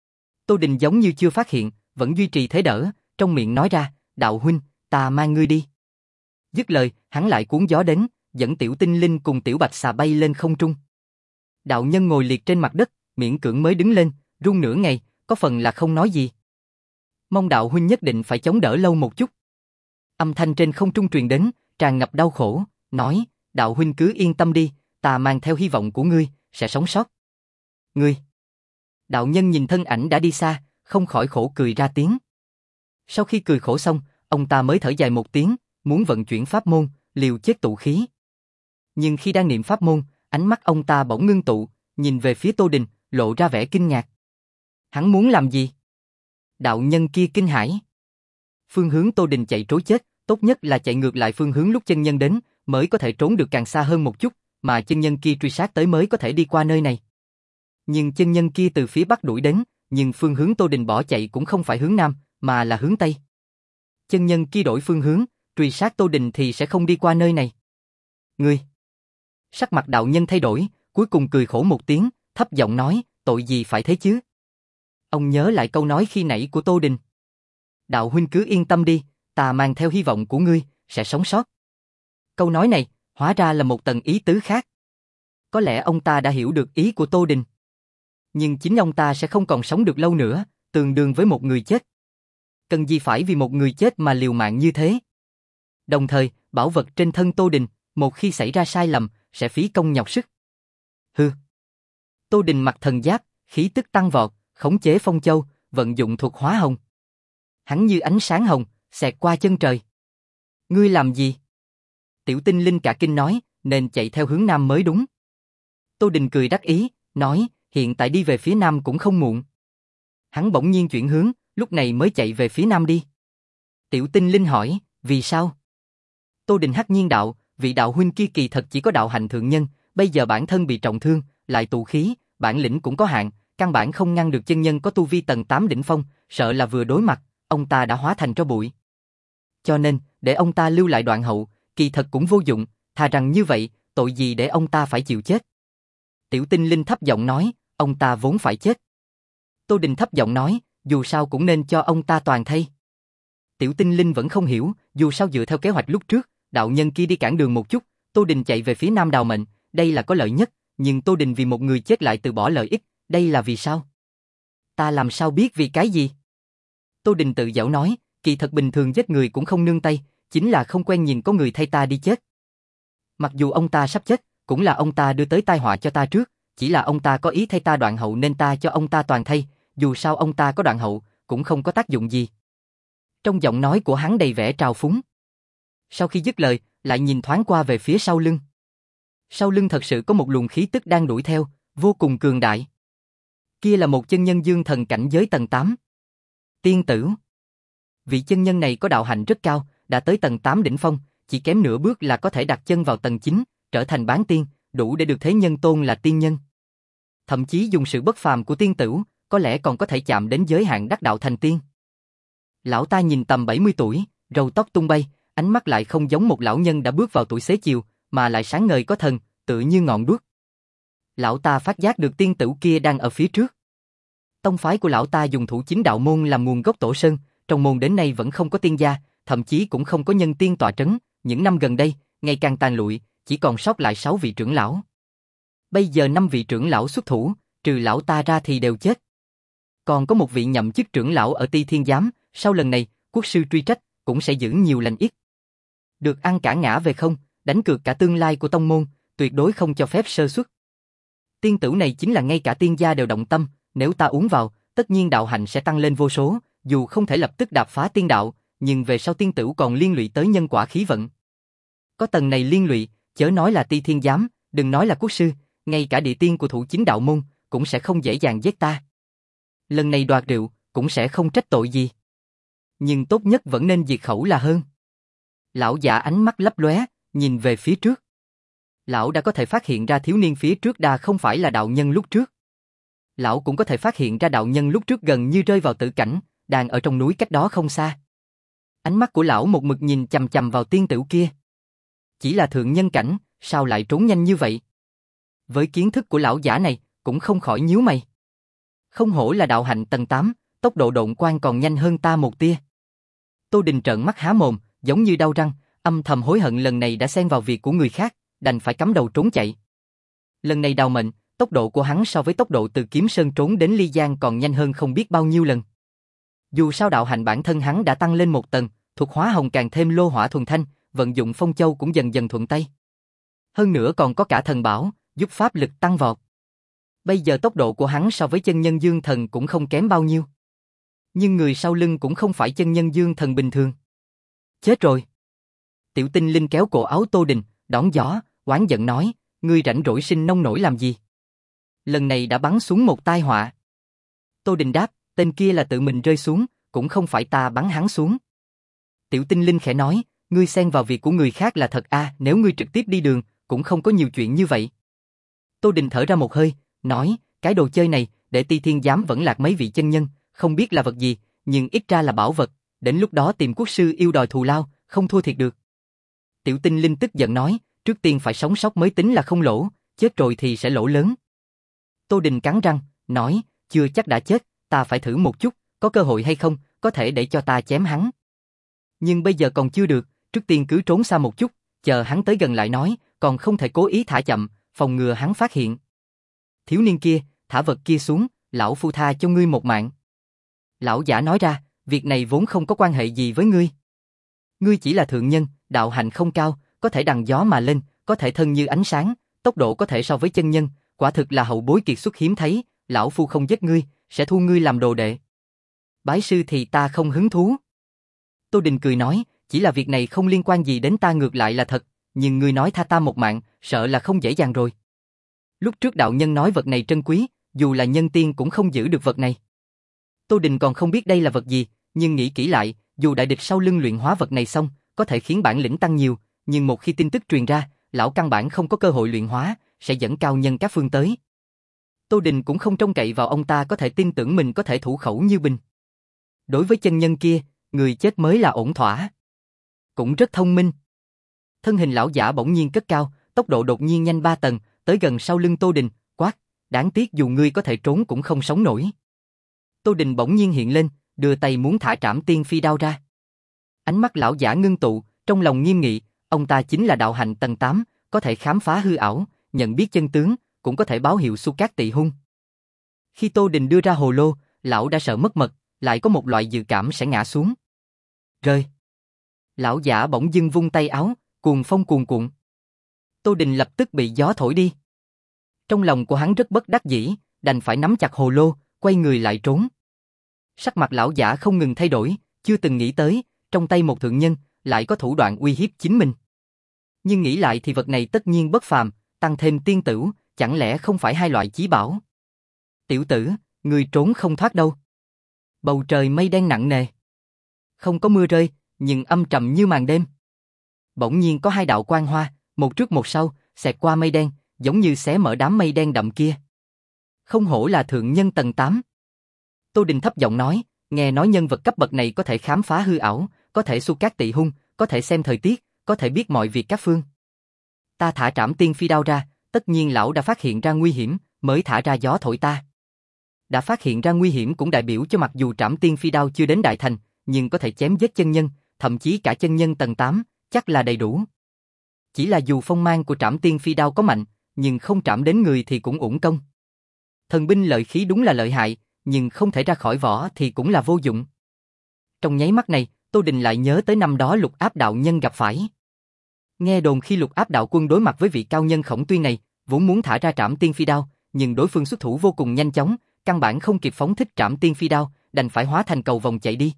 Tô Đình giống như chưa phát hiện, vẫn duy trì thế đỡ, trong miệng nói ra, đạo huynh, ta mang ngươi đi. Dứt lời, hắn lại cuốn gió đến, dẫn Tiểu Tinh Linh cùng Tiểu Bạch Xà bay lên không trung. Đạo nhân ngồi liệt trên mặt đất, miễn cưỡng mới đứng lên, run nửa ngày, có phần là không nói gì. Mong đạo huynh nhất định phải chống đỡ lâu một chút. Âm thanh trên không trung truyền đến, tràn ngập đau khổ, nói, đạo huynh cứ yên tâm đi, ta mang theo hy vọng của ngươi, sẽ sống sót. Ngươi! Đạo nhân nhìn thân ảnh đã đi xa, không khỏi khổ cười ra tiếng. Sau khi cười khổ xong, ông ta mới thở dài một tiếng, muốn vận chuyển pháp môn, liều chết tụ khí. Nhưng khi đang niệm pháp môn, ánh mắt ông ta bỗng ngưng tụ, nhìn về phía Tô Đình, lộ ra vẻ kinh ngạc. Hắn muốn làm gì? Đạo nhân kia kinh hãi. Phương hướng Tô Đình chạy trối chết, tốt nhất là chạy ngược lại phương hướng lúc chân nhân đến, mới có thể trốn được càng xa hơn một chút, mà chân nhân kia truy sát tới mới có thể đi qua nơi này. Nhưng chân nhân kia từ phía bắc đuổi đến, nhưng phương hướng Tô Đình bỏ chạy cũng không phải hướng nam, mà là hướng tây. Chân nhân kia đổi phương hướng, truy sát Tô Đình thì sẽ không đi qua nơi này. Ngươi! Sắc mặt đạo nhân thay đổi, cuối cùng cười khổ một tiếng, thấp giọng nói, tội gì phải thế chứ? Ông nhớ lại câu nói khi nãy của Tô Đình. Đạo huynh cứ yên tâm đi, ta mang theo hy vọng của ngươi, sẽ sống sót. Câu nói này, hóa ra là một tầng ý tứ khác. Có lẽ ông ta đã hiểu được ý của Tô Đình. Nhưng chính ông ta sẽ không còn sống được lâu nữa, tương đương với một người chết. Cần gì phải vì một người chết mà liều mạng như thế? Đồng thời, bảo vật trên thân Tô Đình, một khi xảy ra sai lầm, sẽ phí công nhọc sức. Hừ. Tô Đình mặc thần giáp, khí tức tăng vọt, khống chế phong châu, vận dụng thuật hóa hồng. Hắn như ánh sáng hồng, xẹt qua chân trời. Ngươi làm gì? Tiểu Tinh Linh cả kinh nói, nên chạy theo hướng nam mới đúng. Tô Đình cười đắc ý, nói, hiện tại đi về phía nam cũng không muộn. Hắn bỗng nhiên chuyển hướng, lúc này mới chạy về phía nam đi. Tiểu Tinh Linh hỏi, vì sao? Tô Đình hắc nhiên đạo, vị đạo huynh kia kỳ thật chỉ có đạo hạnh thượng nhân, bây giờ bản thân bị trọng thương, lại tụ khí, bản lĩnh cũng có hạn, căn bản không ngăn được chân nhân có tu vi tầng tám đỉnh phong, sợ là vừa đối mặt, ông ta đã hóa thành tro bụi. Cho nên, để ông ta lưu lại đoạn hậu, kỳ thật cũng vô dụng, thà rằng như vậy, tội gì để ông ta phải chịu chết. Tiểu Tinh Linh thấp giọng nói, ông ta vốn phải chết. Tô Đình thấp giọng nói, dù sao cũng nên cho ông ta toàn thây. Tiểu Tinh Linh vẫn không hiểu, dù sao dựa theo kế hoạch lúc trước, đạo nhân kia đi cản đường một chút, Tô Đình chạy về phía nam đào mệnh, đây là có lợi nhất, nhưng Tô Đình vì một người chết lại từ bỏ lợi ích, đây là vì sao? Ta làm sao biết vì cái gì? Tô Đình tự giễu nói, kỳ thật bình thường giết người cũng không nương tay, chính là không quen nhìn có người thay ta đi chết. Mặc dù ông ta sắp chết, cũng là ông ta đưa tới tai họa cho ta trước, chỉ là ông ta có ý thay ta đoạn hậu nên ta cho ông ta toàn thây, dù sao ông ta có đoạn hậu, cũng không có tác dụng gì. Trong giọng nói của hắn đầy vẻ trào phúng. Sau khi dứt lời, lại nhìn thoáng qua về phía sau lưng. Sau lưng thật sự có một luồng khí tức đang đuổi theo, vô cùng cường đại. Kia là một chân nhân dương thần cảnh giới tầng tám. Tiên tử. Vị chân nhân này có đạo hạnh rất cao, đã tới tầng tám đỉnh phong, chỉ kém nửa bước là có thể đặt chân vào tầng chín, trở thành bán tiên, đủ để được thế nhân tôn là tiên nhân. Thậm chí dùng sự bất phàm của tiên tử, có lẽ còn có thể chạm đến giới hạn đắc đạo thành tiên. Lão ta nhìn tầm bảy mươi tuổi, râu tóc tung bay, ánh mắt lại không giống một lão nhân đã bước vào tuổi xế chiều, mà lại sáng ngời có thần, tựa như ngọn đuốc. Lão ta phát giác được tiên tử kia đang ở phía trước. Tông phái của lão ta dùng thủ chính đạo môn làm nguồn gốc tổ sơn, trong môn đến nay vẫn không có tiên gia, thậm chí cũng không có nhân tiên tọa trấn, những năm gần đây, ngày càng tàn lụi, chỉ còn sót lại sáu vị trưởng lão. Bây giờ năm vị trưởng lão xuất thủ, trừ lão ta ra thì đều chết. Còn có một vị nhậm chức trưởng lão ở Ti Thiên Giám, sau lần này, quốc sư truy trách, cũng sẽ giữ nhiều lành ít. Được ăn cả ngã về không, đánh cược cả tương lai của tông môn, tuyệt đối không cho phép sơ suất. Tiên tử này chính là ngay cả tiên gia đều động tâm, nếu ta uống vào, tất nhiên đạo hạnh sẽ tăng lên vô số, dù không thể lập tức đạp phá tiên đạo, nhưng về sau tiên tử còn liên lụy tới nhân quả khí vận. Có tầng này liên lụy, chớ nói là Ti Thiên Giám, đừng nói là quốc sư, ngay cả địa tiên của thủ chính đạo môn, cũng sẽ không dễ dàng giết ta. Lần này đoạt rượu, cũng sẽ không trách tội gì. Nhưng tốt nhất vẫn nên diệt khẩu là hơn. Lão giả ánh mắt lấp lóe, nhìn về phía trước. Lão đã có thể phát hiện ra thiếu niên phía trước đa không phải là đạo nhân lúc trước. Lão cũng có thể phát hiện ra đạo nhân lúc trước gần như rơi vào tử cảnh, đang ở trong núi cách đó không xa. Ánh mắt của lão một mực nhìn chằm chằm vào tiên tử kia. Chỉ là thượng nhân cảnh, sao lại trốn nhanh như vậy? Với kiến thức của lão giả này, cũng không khỏi nhíu mày. Không hổ là đạo hạnh tầng tám, tốc độ độn quang còn nhanh hơn ta một tia. Tô Đình trợn mắt há mồm, giống như đau răng, âm thầm hối hận lần này đã xen vào việc của người khác, đành phải cắm đầu trốn chạy. Lần này đào mệnh, tốc độ của hắn so với tốc độ từ Kiếm Sơn trốn đến Ly Giang còn nhanh hơn không biết bao nhiêu lần. Dù sao đạo hạnh bản thân hắn đã tăng lên một tầng, thuật hóa hồng càng thêm lô hỏa thuần thanh, vận dụng phong châu cũng dần dần thuận tay. Hơn nữa còn có cả thần bảo, giúp pháp lực tăng vọt. Bây giờ tốc độ của hắn so với chân nhân dương thần cũng không kém bao nhiêu. Nhưng người sau lưng cũng không phải chân nhân dương thần bình thường. Chết rồi. Tiểu Tinh Linh kéo cổ áo Tô Đình, đón gió, oán giận nói, ngươi rảnh rỗi sinh nông nổi làm gì? Lần này đã bắn xuống một tai họa. Tô Đình đáp, tên kia là tự mình rơi xuống, cũng không phải ta bắn hắn xuống. Tiểu Tinh Linh khẽ nói, ngươi xen vào việc của người khác là thật a, à, nếu ngươi trực tiếp đi đường, cũng không có nhiều chuyện như vậy. Tô Đình thở ra một hơi, nói, cái đồ chơi này, để Ti Thiên Giám vẫn lạc mấy vị chân nhân, không biết là vật gì, nhưng ít ra là bảo vật, đến lúc đó tìm quốc sư yêu đòi thù lao, không thua thiệt được. Tiểu Tinh Linh tức giận nói, trước tiên phải sống sót mới tính là không lỗ, chết rồi thì sẽ lỗ lớn. Tô Đình cắn răng, nói, chưa chắc đã chết, ta phải thử một chút, có cơ hội hay không, có thể để cho ta chém hắn. Nhưng bây giờ còn chưa được, trước tiên cứ trốn xa một chút, chờ hắn tới gần lại nói, còn không thể cố ý thả chậm, phòng ngừa hắn phát hiện. Thiếu niên kia, thả vật kia xuống, lão phu tha cho ngươi một mạng. Lão giả nói ra, việc này vốn không có quan hệ gì với ngươi. Ngươi chỉ là thượng nhân, đạo hạnh không cao, có thể đằng gió mà lên, có thể thân như ánh sáng, tốc độ có thể so với chân nhân, quả thực là hậu bối kiệt xuất hiếm thấy, lão phu không giết ngươi, sẽ thu ngươi làm đồ đệ. Bái sư thì ta không hứng thú. Tô Đình cười nói, chỉ là việc này không liên quan gì đến ta ngược lại là thật, nhưng ngươi nói tha ta một mạng, sợ là không dễ dàng rồi. Lúc trước đạo nhân nói vật này trân quý, dù là nhân tiên cũng không giữ được vật này. Tô Đình còn không biết đây là vật gì, nhưng nghĩ kỹ lại, dù đại địch sau lưng luyện hóa vật này xong, có thể khiến bản lĩnh tăng nhiều, nhưng một khi tin tức truyền ra, lão căn bản không có cơ hội luyện hóa, sẽ dẫn cao nhân các phương tới. Tô Đình cũng không trông cậy vào ông ta có thể tin tưởng mình có thể thủ khẩu như binh. Đối với chân nhân kia, người chết mới là ổn thỏa. Cũng rất thông minh. Thân hình lão giả bỗng nhiên cất cao, tốc độ đột nhiên nhanh ba tầng, tới gần sau lưng Tô Đình, quát, đáng tiếc dù ngươi có thể trốn cũng không sống nổi. Tô Đình bỗng nhiên hiện lên, đưa tay muốn thả Trảm Tiên Phi đao ra. Ánh mắt lão giả ngưng tụ, trong lòng nghiêm nghị, ông ta chính là đạo hạnh tầng tám, có thể khám phá hư ảo, nhận biết chân tướng, cũng có thể báo hiệu Xu Cát Tỵ hung. Khi Tô Đình đưa ra hồ lô, lão đã sợ mất mật, lại có một loại dự cảm sẽ ngã xuống. Rơi. Lão giả bỗng dưng vung tay áo, cuồng phong cuồn cuộn. Tô Đình lập tức bị gió thổi đi. Trong lòng của hắn rất bất đắc dĩ, đành phải nắm chặt hồ lô, quay người lại trốn. Sắc mặt lão giả không ngừng thay đổi, chưa từng nghĩ tới, trong tay một thượng nhân, lại có thủ đoạn uy hiếp chính mình. Nhưng nghĩ lại thì vật này tất nhiên bất phàm, tăng thêm tiên tửu, chẳng lẽ không phải hai loại chí bảo? Tiểu tử, người trốn không thoát đâu. Bầu trời mây đen nặng nề. Không có mưa rơi, nhưng âm trầm như màn đêm. Bỗng nhiên có hai đạo quang hoa, một trước một sau, xẹt qua mây đen, giống như xé mở đám mây đen đậm kia. Không hổ là thượng nhân tầng tám. Tô Đình thấp giọng nói, nghe nói nhân vật cấp bậc này có thể khám phá hư ảo, có thể Xu Cát Tỵ hung, có thể xem thời tiết, có thể biết mọi việc các phương. Ta thả Trảm Tiên Phi đao ra, tất nhiên lão đã phát hiện ra nguy hiểm, mới thả ra gió thổi ta. Đã phát hiện ra nguy hiểm cũng đại biểu cho mặc dù Trảm Tiên Phi đao chưa đến đại thành, nhưng có thể chém giết chân nhân, thậm chí cả chân nhân tầng tám, chắc là đầy đủ. Chỉ là dù phong mang của Trảm Tiên Phi đao có mạnh, nhưng không trảm đến người thì cũng uổng công. Thần binh lợi khí đúng là lợi hại, nhưng không thể ra khỏi vỏ thì cũng là vô dụng. Trong nháy mắt này, Tô Đình lại nhớ tới năm đó Lục Áp đạo nhân gặp phải. Nghe đồn khi Lục Áp đạo quân đối mặt với vị cao nhân Khổng Tuyên này, vốn muốn thả ra Trảm Tiên Phi đao, nhưng đối phương xuất thủ vô cùng nhanh chóng, căn bản không kịp phóng thích Trảm Tiên Phi đao, đành phải hóa thành cầu vòng chạy đi.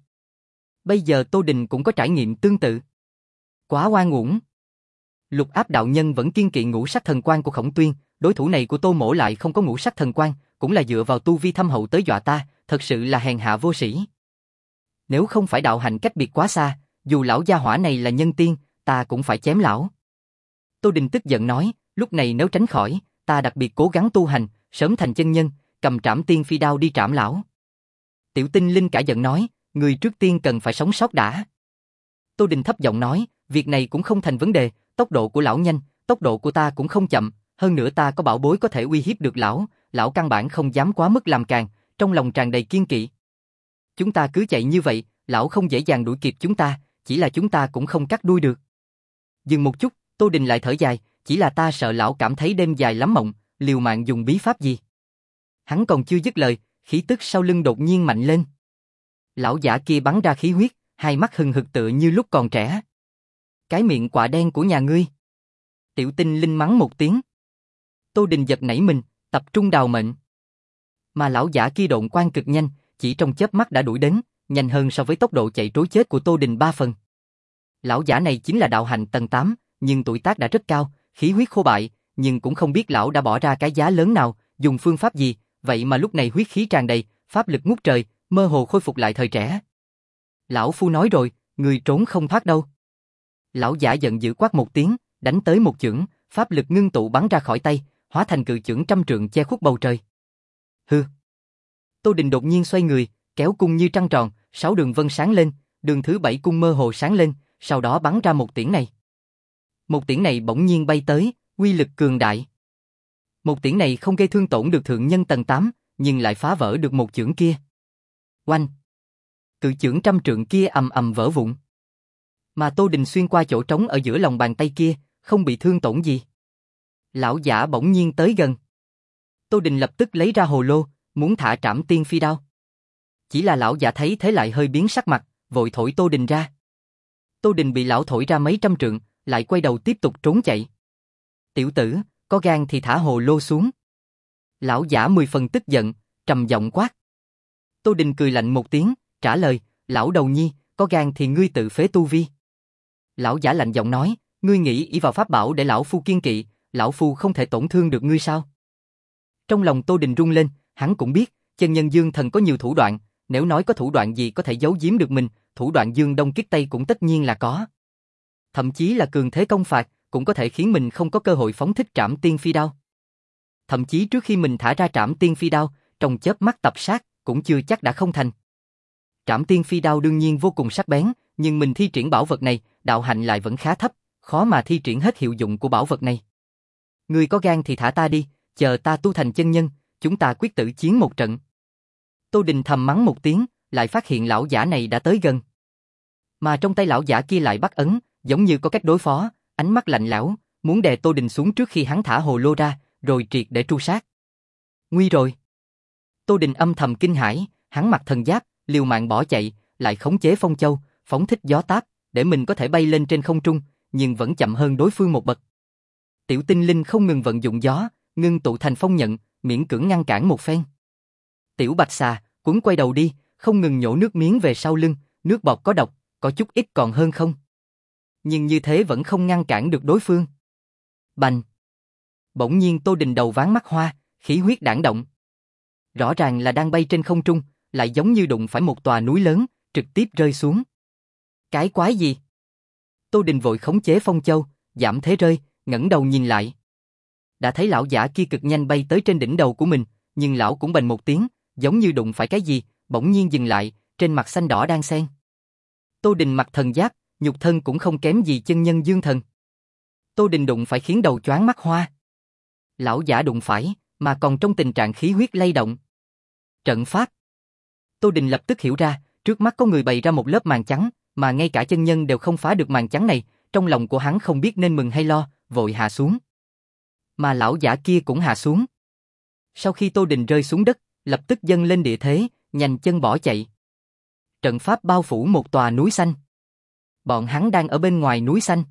Bây giờ Tô Đình cũng có trải nghiệm tương tự. Quá oan uổng. Lục Áp đạo nhân vẫn kiên kỵ ngũ sắc thần quan của Khổng Tuyên, đối thủ này của Tô Mỗ lại không có ngũ sắc thần quan, cũng là dựa vào tu vi thâm hậu tới dọa ta, thật sự là hèn hạ vô sĩ. Nếu không phải đạo hành cách biệt quá xa, dù lão gia hỏa này là nhân tiên, ta cũng phải chém lão. Tô Đình tức giận nói, lúc này nếu tránh khỏi, ta đặc biệt cố gắng tu hành, sớm thành chân nhân, cầm Trảm Tiên Phi đao đi trảm lão. Tiểu Tinh Linh cả giận nói, người trước tiên cần phải sống sót đã. Tô Đình thấp giọng nói, việc này cũng không thành vấn đề, tốc độ của lão nhanh, tốc độ của ta cũng không chậm, hơn nữa ta có bảo bối có thể uy hiếp được lão, lão căn bản không dám quá mức làm càng, trong lòng tràn đầy kiên kỵ. Chúng ta cứ chạy như vậy, lão không dễ dàng đuổi kịp chúng ta, chỉ là chúng ta cũng không cắt đuôi được. Dừng một chút, Tô Đình lại thở dài, chỉ là ta sợ lão cảm thấy đêm dài lắm mộng, liều mạng dùng bí pháp gì. Hắn còn chưa dứt lời, khí tức sau lưng đột nhiên mạnh lên. Lão giả kia bắn ra khí huyết, hai mắt hừng hực tựa như lúc còn trẻ. Cái miệng quạ đen của nhà ngươi. Tiểu Tinh Linh mắng một tiếng. Tô Đình giật nảy mình, tập trung đào mệnh. Mà lão giả kia độn quang cực nhanh, chỉ trong chớp mắt đã đuổi đến, nhanh hơn so với tốc độ chạy trối chết của Tô Đình ba phần. Lão giả này chính là đạo hành tầng tám, nhưng tuổi tác đã rất cao, khí huyết khô bại, nhưng cũng không biết lão đã bỏ ra cái giá lớn nào, dùng phương pháp gì, vậy mà lúc này huyết khí tràn đầy, pháp lực ngút trời, mơ hồ khôi phục lại thời trẻ. Lão phu nói rồi, người trốn không thoát đâu. Lão giả giận dữ quát một tiếng, đánh tới một chưởng, pháp lực ngưng tụ bắn ra khỏi tay, hóa thành cự chưởng trăm trượng che khuất bầu trời. Hừ. Tô Đình đột nhiên xoay người, kéo cung như trăng tròn, sáu đường vân sáng lên, đường thứ bảy cung mơ hồ sáng lên, sau đó bắn ra một tiễn này. Một tiễn này bỗng nhiên bay tới, uy lực cường đại. Một tiễn này không gây thương tổn được thượng nhân tầng tám, nhưng lại phá vỡ được một chưởng kia. Oanh! Cự chưởng trăm trượng kia ầm ầm vỡ vụn. Mà Tô Đình xuyên qua chỗ trống ở giữa lòng bàn tay kia, không bị thương tổn gì. Lão giả bỗng nhiên tới gần. Tô Đình lập tức lấy ra hồ lô, muốn thả Trảm Tiên Phi đao. Chỉ là lão giả thấy thế lại hơi biến sắc mặt, vội thổi Tô Đình ra. Tô Đình bị lão thổi ra mấy trăm trượng, lại quay đầu tiếp tục trốn chạy. Tiểu tử, có gan thì thả hồ lô xuống. Lão giả mười phần tức giận, trầm giọng quát. Tô Đình cười lạnh một tiếng, trả lời, lão đầu nhi, có gan thì ngươi tự phế tu vi. Lão giả lạnh giọng nói, ngươi nghĩ ỷ vào pháp bảo để lão phu kiên kỵ, lão phu không thể tổn thương được ngươi sao? Trong lòng Tô Đình rung lên, hắn cũng biết, chân nhân Dương Thần có nhiều thủ đoạn, nếu nói có thủ đoạn gì có thể giấu giếm được mình, thủ đoạn Dương Đông Kích Tây cũng tất nhiên là có. Thậm chí là cường thế công phạt, cũng có thể khiến mình không có cơ hội phóng thích Trảm Tiên Phi Đao. Thậm chí trước khi mình thả ra Trảm Tiên Phi Đao, trong chớp mắt tập sát, cũng chưa chắc đã không thành. Trảm Tiên Phi Đao đương nhiên vô cùng sắc bén, nhưng mình thi triển bảo vật này, đạo hạnh lại vẫn khá thấp, khó mà thi triển hết hiệu dụng của bảo vật này. Ngươi có gan thì thả ta đi, chờ ta tu thành chân nhân, chúng ta quyết tử chiến một trận. Tô Đình thầm mắng một tiếng, lại phát hiện lão giả này đã tới gần. Mà trong tay lão giả kia lại bắt ấn, giống như có cách đối phó, ánh mắt lạnh lẽo, muốn đè Tô Đình xuống trước khi hắn thả hồ lô ra, rồi triệt để tru sát. Nguy rồi. Tô Đình âm thầm kinh hãi, hắn mặc thần giáp, liều mạng bỏ chạy, lại khống chế phong châu, phóng thích gió táp, để mình có thể bay lên trên không trung, nhưng vẫn chậm hơn đối phương một bậc. Tiểu tinh linh không ngừng vận dụng gió, ngưng tụ thành phong nhận, miễn cưỡng ngăn cản một phen. Tiểu bạch xà, cuốn quay đầu đi, không ngừng nhổ nước miếng về sau lưng, nước bọt có độc, có chút ít còn hơn không. Nhưng như thế vẫn không ngăn cản được đối phương. Bành! Bỗng nhiên Tô Đình đầu váng mắt hoa, khí huyết đãng động. Rõ ràng là đang bay trên không trung, lại giống như đụng phải một tòa núi lớn, trực tiếp rơi xuống. Cái quái gì? Tô Đình vội khống chế phong châu, giảm thế rơi, ngẩng đầu nhìn lại. Đã thấy lão giả kia cực nhanh bay tới trên đỉnh đầu của mình, nhưng lão cũng bành một tiếng, giống như đụng phải cái gì, bỗng nhiên dừng lại, trên mặt xanh đỏ đang xen. Tô Đình mặc thần giáp, nhục thân cũng không kém gì chân nhân Dương Thần. Tô Đình đụng phải khiến đầu choáng mắt hoa. Lão giả đụng phải, mà còn trong tình trạng khí huyết lay động. Trận pháp. Tô Đình lập tức hiểu ra, trước mắt có người bày ra một lớp màn trắng, mà ngay cả chân nhân đều không phá được màn trắng này, trong lòng của hắn không biết nên mừng hay lo, vội hạ xuống. Mà lão giả kia cũng hạ xuống. Sau khi Tô Đình rơi xuống đất, lập tức dâng lên địa thế, nhanh chân bỏ chạy. Trận pháp bao phủ một tòa núi xanh. Bọn hắn đang ở bên ngoài núi xanh.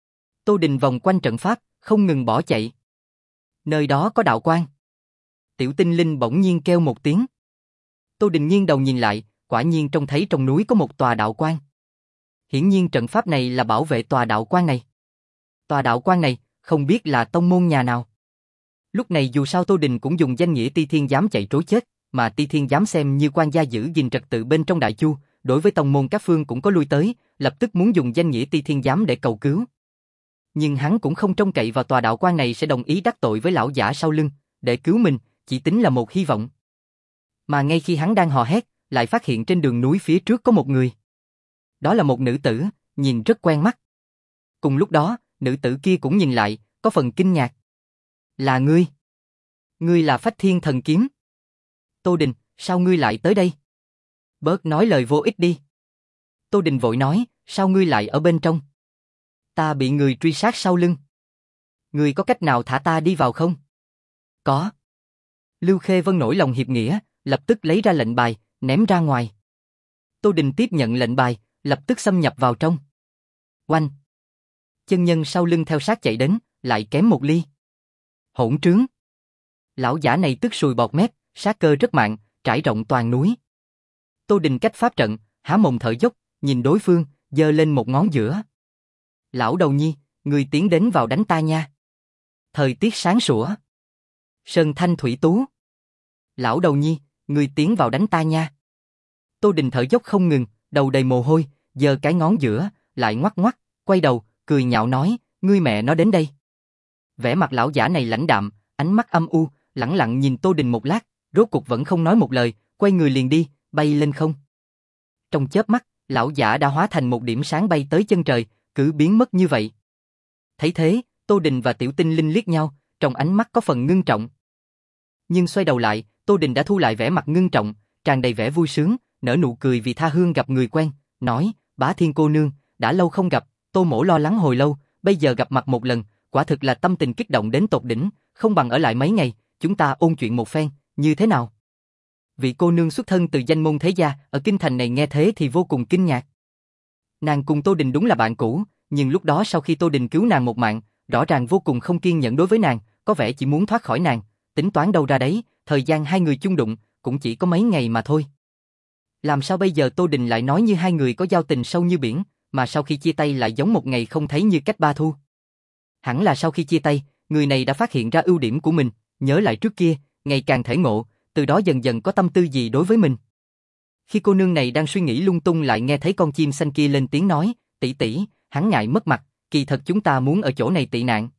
Tô Đình vòng quanh trận pháp, không ngừng bỏ chạy. Nơi đó có đạo quang. Tiểu tinh linh bỗng nhiên kêu một tiếng. Tô Đình nghiêng đầu nhìn lại, quả nhiên trông thấy trong núi có một tòa đạo quang. Hiển nhiên trận pháp này là bảo vệ tòa đạo quang này. Tòa đạo quang này, không biết là tông môn nhà nào. Lúc này dù sao Tô Đình cũng dùng danh nghĩa Ti Thiên Giám chạy trối chết, mà Ti Thiên Giám xem như quan gia giữ gìn trật tự bên trong Đại Chu, đối với tông môn các phương cũng có lui tới, lập tức muốn dùng danh nghĩa Ti Thiên Giám để cầu cứu. Nhưng hắn cũng không trông cậy vào tòa đạo quan này sẽ đồng ý đắc tội với lão giả sau lưng, để cứu mình, chỉ tính là một hy vọng. Mà ngay khi hắn đang hò hét, lại phát hiện trên đường núi phía trước có một người. Đó là một nữ tử, nhìn rất quen mắt. Cùng lúc đó, nữ tử kia cũng nhìn lại, có phần kinh ngạc. Là ngươi? Ngươi là Phách Thiên Thần Kiếm. Tô Đình, sao ngươi lại tới đây? Bớt nói lời vô ích đi. Tô Đình vội nói, sao ngươi lại ở bên trong? Ta bị người truy sát sau lưng. Ngươi có cách nào thả ta đi vào không? Có. Lưu Khê Vân nổi lòng hiệp nghĩa, lập tức lấy ra lệnh bài, ném ra ngoài. Tô Đình tiếp nhận lệnh bài, lập tức xâm nhập vào trong. Oanh! Chân nhân sau lưng theo sát chạy đến, lại kém một ly. Hỗn trướng! Lão giả này tức sùi bọt mép, sát cơ rất mạnh, trải rộng toàn núi. Tô Đình cách pháp trận, há mồm thở dốc, nhìn đối phương, giơ lên một ngón giữa. Lão đầu nhi, người tiến đến vào đánh ta nha. Thời tiết sáng sủa. Sơn thanh thủy tú. Lão đầu nhi, người tiến vào đánh ta nha. Tô Đình thở dốc không ngừng, đầu đầy mồ hôi, giơ cái ngón giữa, lại ngoắc ngoắc, quay đầu, cười nhạo nói, ngươi mẹ nó đến đây. Vẻ mặt lão giả này lãnh đạm, ánh mắt âm u, lẳng lặng nhìn Tô Đình một lát, rốt cục vẫn không nói một lời, quay người liền đi, bay lên không. Trong chớp mắt, lão giả đã hóa thành một điểm sáng bay tới chân trời, cứ biến mất như vậy. Thấy thế, Tô Đình và Tiểu Tinh Linh liếc nhau, trong ánh mắt có phần ngưng trọng. Nhưng xoay đầu lại, Tô Đình đã thu lại vẻ mặt ngưng trọng, tràn đầy vẻ vui sướng, nở nụ cười vì tha hương gặp người quen, nói, Bá Thiên cô nương, đã lâu không gặp, Tô mỗ lo lắng hồi lâu, bây giờ gặp mặt một lần, quả thực là tâm tình kích động đến tột đỉnh, không bằng ở lại mấy ngày, chúng ta ôn chuyện một phen, như thế nào? Vị cô nương xuất thân từ danh môn thế gia, ở kinh thành này nghe thế thì vô cùng kinh ngạc. Nàng cùng Tô Đình đúng là bạn cũ, nhưng lúc đó sau khi Tô Đình cứu nàng một mạng, rõ ràng vô cùng không kiên nhẫn đối với nàng, có vẻ chỉ muốn thoát khỏi nàng, tính toán đâu ra đấy, thời gian hai người chung đụng, cũng chỉ có mấy ngày mà thôi. Làm sao bây giờ Tô Đình lại nói như hai người có giao tình sâu như biển, mà sau khi chia tay lại giống một ngày không thấy như cách ba thu. Hẳn là sau khi chia tay, người này đã phát hiện ra ưu điểm của mình, nhớ lại trước kia, ngày càng thể ngộ, từ đó dần dần có tâm tư gì đối với mình. Khi cô nương này đang suy nghĩ lung tung lại nghe thấy con chim xanh kia lên tiếng nói, tỷ tỷ, hắn ngại mất mặt, kỳ thật chúng ta muốn ở chỗ này tị nạn.